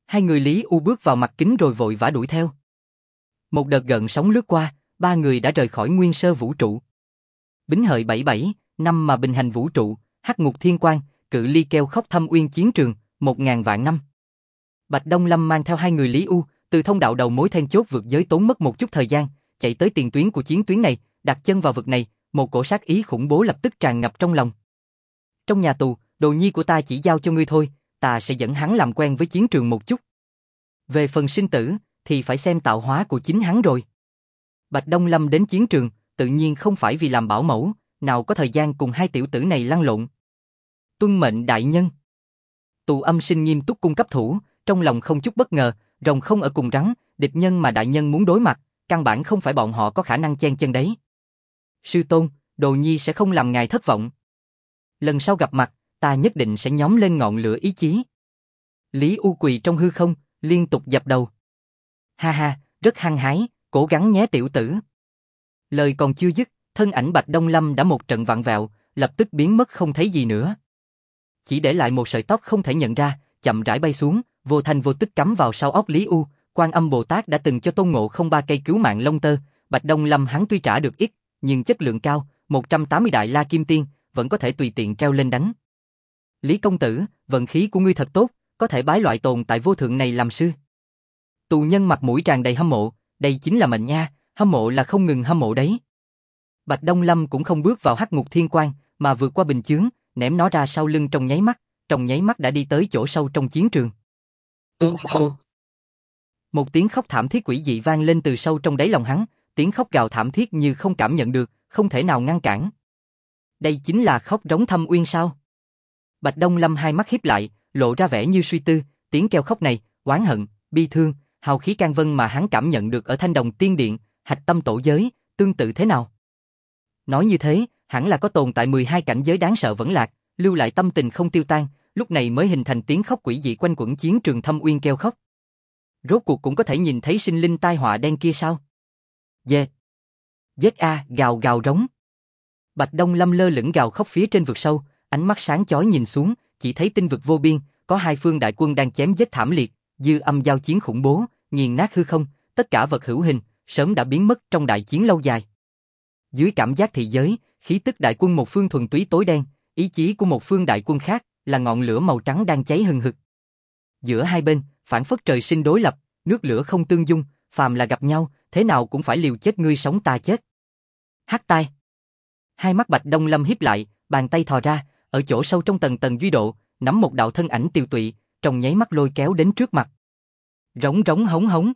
Hai người Lý U bước vào mặt kính rồi vội vã đuổi theo. Một đợt gợn sóng lướt qua, ba người đã rời khỏi nguyên sơ vũ trụ. Bính Hợi 77, năm mà bình hành vũ trụ, hắc ngục thiên quang, cự ly keo khóc thâm uyên chiến trường, 1000 vạn năm. Bạch Đông Lâm mang theo hai người Lý U, từ thông đạo đầu mối then chốt vượt giới tốn mất một chút thời gian, chạy tới tiền tuyến của chiến tuyến này, đặt chân vào vực này, một cổ sát ý khủng bố lập tức tràn ngập trong lòng. Trong nhà tù, đồ nhi của ta chỉ giao cho ngươi thôi, ta sẽ dẫn hắn làm quen với chiến trường một chút. Về phần sinh tử, thì phải xem tạo hóa của chính hắn rồi. Bạch Đông Lâm đến chiến trường, tự nhiên không phải vì làm bảo mẫu, nào có thời gian cùng hai tiểu tử này lăn lộn. Tuân mệnh đại nhân. Tù Âm Sinh nghiêm túc cung cấp thủ, trong lòng không chút bất ngờ, rồng không ở cùng rắn, địch nhân mà đại nhân muốn đối mặt, căn bản không phải bọn họ có khả năng chen chân đấy. Sư tôn, đồ nhi sẽ không làm ngài thất vọng. Lần sau gặp mặt, ta nhất định sẽ nhóm lên ngọn lửa ý chí. Lý U quỳ trong hư không, liên tục dập đầu. Ha ha, rất hăng hái, cố gắng nhé tiểu tử. Lời còn chưa dứt, thân ảnh Bạch Đông Lâm đã một trận vặn vẹo, lập tức biến mất không thấy gì nữa. Chỉ để lại một sợi tóc không thể nhận ra, chậm rãi bay xuống, vô thanh vô tức cắm vào sau óc Lý U. Quan Âm Bồ Tát đã từng cho Tôn Ngộ Không 3 cây cứu mạng lông tơ, Bạch Đông Lâm hắn tuy trả được ít, nhưng chất lượng cao, 180 đại la kim tiên, vẫn có thể tùy tiện treo lên đánh. Lý công tử, vận khí của ngươi thật tốt, có thể bái loại tồn tại vô thượng này làm sư. Tù nhân mặt mũi tràn đầy hâm mộ, đây chính là mệnh nha, hâm mộ là không ngừng hâm mộ đấy. Bạch Đông Lâm cũng không bước vào hắc ngục thiên quang, mà vượt qua bình chướng, ném nó ra sau lưng trong nháy mắt đã đi tới chỗ sâu trong chiến trường. Một tiếng khóc thảm thiết quỷ dị vang lên từ sâu trong đáy lòng hắn, tiếng khóc gào thảm thiết như không cảm nhận được, không thể nào ngăn cản. Đây chính là khóc rống thâm uyên sao? Bạch Đông Lâm hai mắt híp lại, lộ ra vẻ như suy tư, tiếng kêu khóc này, oán hận, bi thương, hào khí can vân mà hắn cảm nhận được ở Thanh Đồng Tiên Điện, Hạch Tâm Tổ Giới, tương tự thế nào? Nói như thế, hẳn là có tồn tại 12 cảnh giới đáng sợ vẫn lạc, lưu lại tâm tình không tiêu tan, lúc này mới hình thành tiếng khóc quỷ dị quanh quẩn chiến trường thâm uyên kêu khóc. Rốt cuộc cũng có thể nhìn thấy sinh linh tai họa đen kia sao? Dê! Giết a, gào gào rống. Bạch Đông Lâm lơ lửng gào khóc phía trên vực sâu, ánh mắt sáng chói nhìn xuống, chỉ thấy tinh vực vô biên, có hai phương đại quân đang chém giết thảm liệt, dư âm giao chiến khủng bố, nghiền nát hư không, tất cả vật hữu hình, sớm đã biến mất trong đại chiến lâu dài. Dưới cảm giác thị giới, khí tức đại quân một phương thuần túy tối đen, ý chí của một phương đại quân khác là ngọn lửa màu trắng đang cháy hừng hực. Giữa hai bên, phản phất trời sinh đối lập, nước lửa không tương dung, phàm là gặp nhau, thế nào cũng phải liều chết ngươi sống ta chết. Hắc tai. Hai mắt Bạch Đông Lâm híp lại, bàn tay thò ra, ở chỗ sâu trong tầng tầng duy độ, nắm một đạo thân ảnh tiều tụy, trong nháy mắt lôi kéo đến trước mặt. Rống rống hống hống.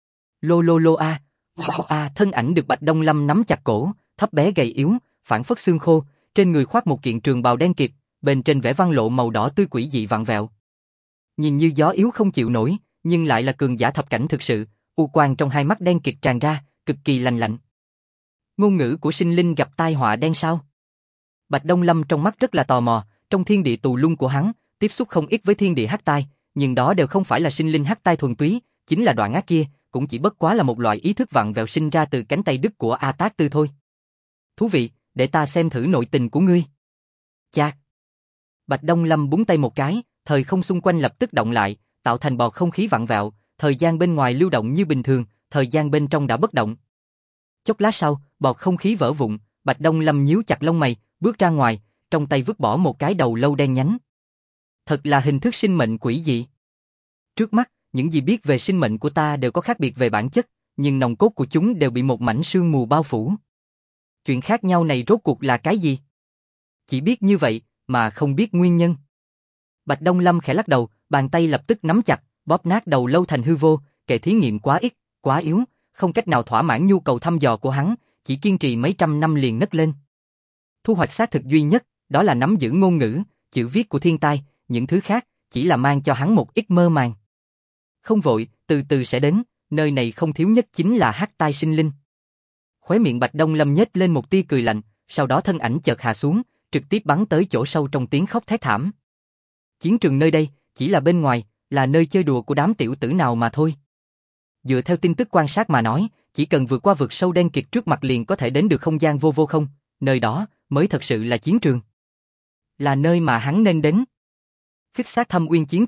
Lô lô lô a. Thân ảnh được Bạch Đông Lâm nắm chặt cổ, thấp bé gầy yếu, phản phất xương khô, trên người khoác một kiện trường bào đen kịt, bên trên vẽ văn lộ màu đỏ tươi quỷ dị vặn vẹo. Nhìn như gió yếu không chịu nổi, nhưng lại là cường giả thập cảnh thực sự, u quang trong hai mắt đen kịt tràn ra, cực kỳ lạnh lạnh. Ngôn ngữ của sinh linh gặp tai họa đen sao? Bạch Đông Lâm trong mắt rất là tò mò, trong thiên địa tù lung của hắn, tiếp xúc không ít với thiên địa hắc tai, nhưng đó đều không phải là sinh linh hắc tai thuần túy, chính là đoạn ác kia, cũng chỉ bất quá là một loại ý thức vặn vẹo sinh ra từ cánh tay đứt của A Tát Tư thôi. Thú vị, để ta xem thử nội tình của ngươi. Chạc. Bạch Đông Lâm búng tay một cái, thời không xung quanh lập tức động lại, tạo thành bọt không khí vặn vẹo, thời gian bên ngoài lưu động như bình thường, thời gian bên trong đã bất động. Chốc lát sau, bọt không khí vỡ vụn, Bạch Đông Lâm nhíu chặt lông mày, bước ra ngoài, trong tay vứt bỏ một cái đầu lâu đen nhánh. Thật là hình thức sinh mệnh quỷ dị. Trước mắt, những gì biết về sinh mệnh của ta đều có khác biệt về bản chất, nhưng nòng cốt của chúng đều bị một mảnh sương mù bao phủ. Chuyện khác nhau này rốt cuộc là cái gì? Chỉ biết như vậy, mà không biết nguyên nhân. Bạch Đông Lâm khẽ lắc đầu, bàn tay lập tức nắm chặt, bóp nát đầu lâu thành hư vô, kệ thí nghiệm quá ít, quá yếu, không cách nào thỏa mãn nhu cầu thăm dò của hắn, chỉ kiên trì mấy trăm năm liền nấc lên. Thu hoạch xác thực duy nhất, đó là nắm giữ ngôn ngữ, chữ viết của thiên tai, những thứ khác, chỉ là mang cho hắn một ít mơ màng. Không vội, từ từ sẽ đến, nơi này không thiếu nhất chính là hắc tai sinh linh. Khóe miệng Bạch Đông Lâm nhếch lên một tia cười lạnh, sau đó thân ảnh chợt hạ xuống, trực tiếp bắn tới chỗ sâu trong tiếng khóc thét thảm. Chiến trường nơi đây, chỉ là bên ngoài, là nơi chơi đùa của đám tiểu tử nào mà thôi. Dựa theo tin tức quan sát mà nói, chỉ cần vượt qua vực sâu đen kịt trước mặt liền có thể đến được không gian vô vô không, nơi đó mới thật sự là chiến trường. Là nơi mà hắn nên đến. Khích sát thâm uyên chiến trường,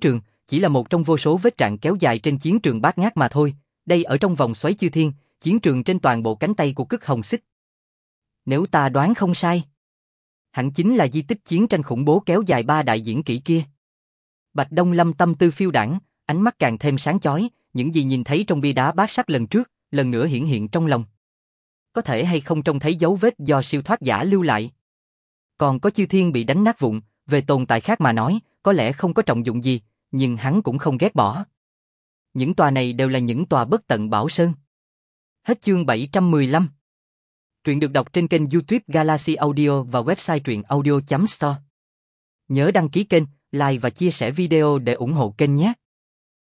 chỉ là một trong vô số vết rạn kéo dài trên chiến trường bát ngát mà thôi, đây ở trong vòng xoáy chư thiên, chiến trường trên toàn bộ cánh tay của Cức Hồng Xích. Nếu ta đoán không sai, hẳn chính là di tích chiến tranh khủng bố kéo dài 3 đại diễn kỷ kia. Bạch Đông Lâm tâm tư phiêu đãng, ánh mắt càng thêm sáng chói, những gì nhìn thấy trong bia đá bát sắc lần trước, lần nữa hiển hiện trong lòng. Có thể hay không trông thấy dấu vết do siêu thoát giả lưu lại. Còn có chư thiên bị đánh nát vụn, về tồn tại khác mà nói, có lẽ không có trọng dụng gì, nhưng hắn cũng không ghét bỏ. Những tòa này đều là những tòa bất tận bảo sơn. Hết chương 715. Truyện được đọc trên kênh YouTube Galaxy Audio và website truyệnaudio.store. Nhớ đăng ký kênh, like và chia sẻ video để ủng hộ kênh nhé.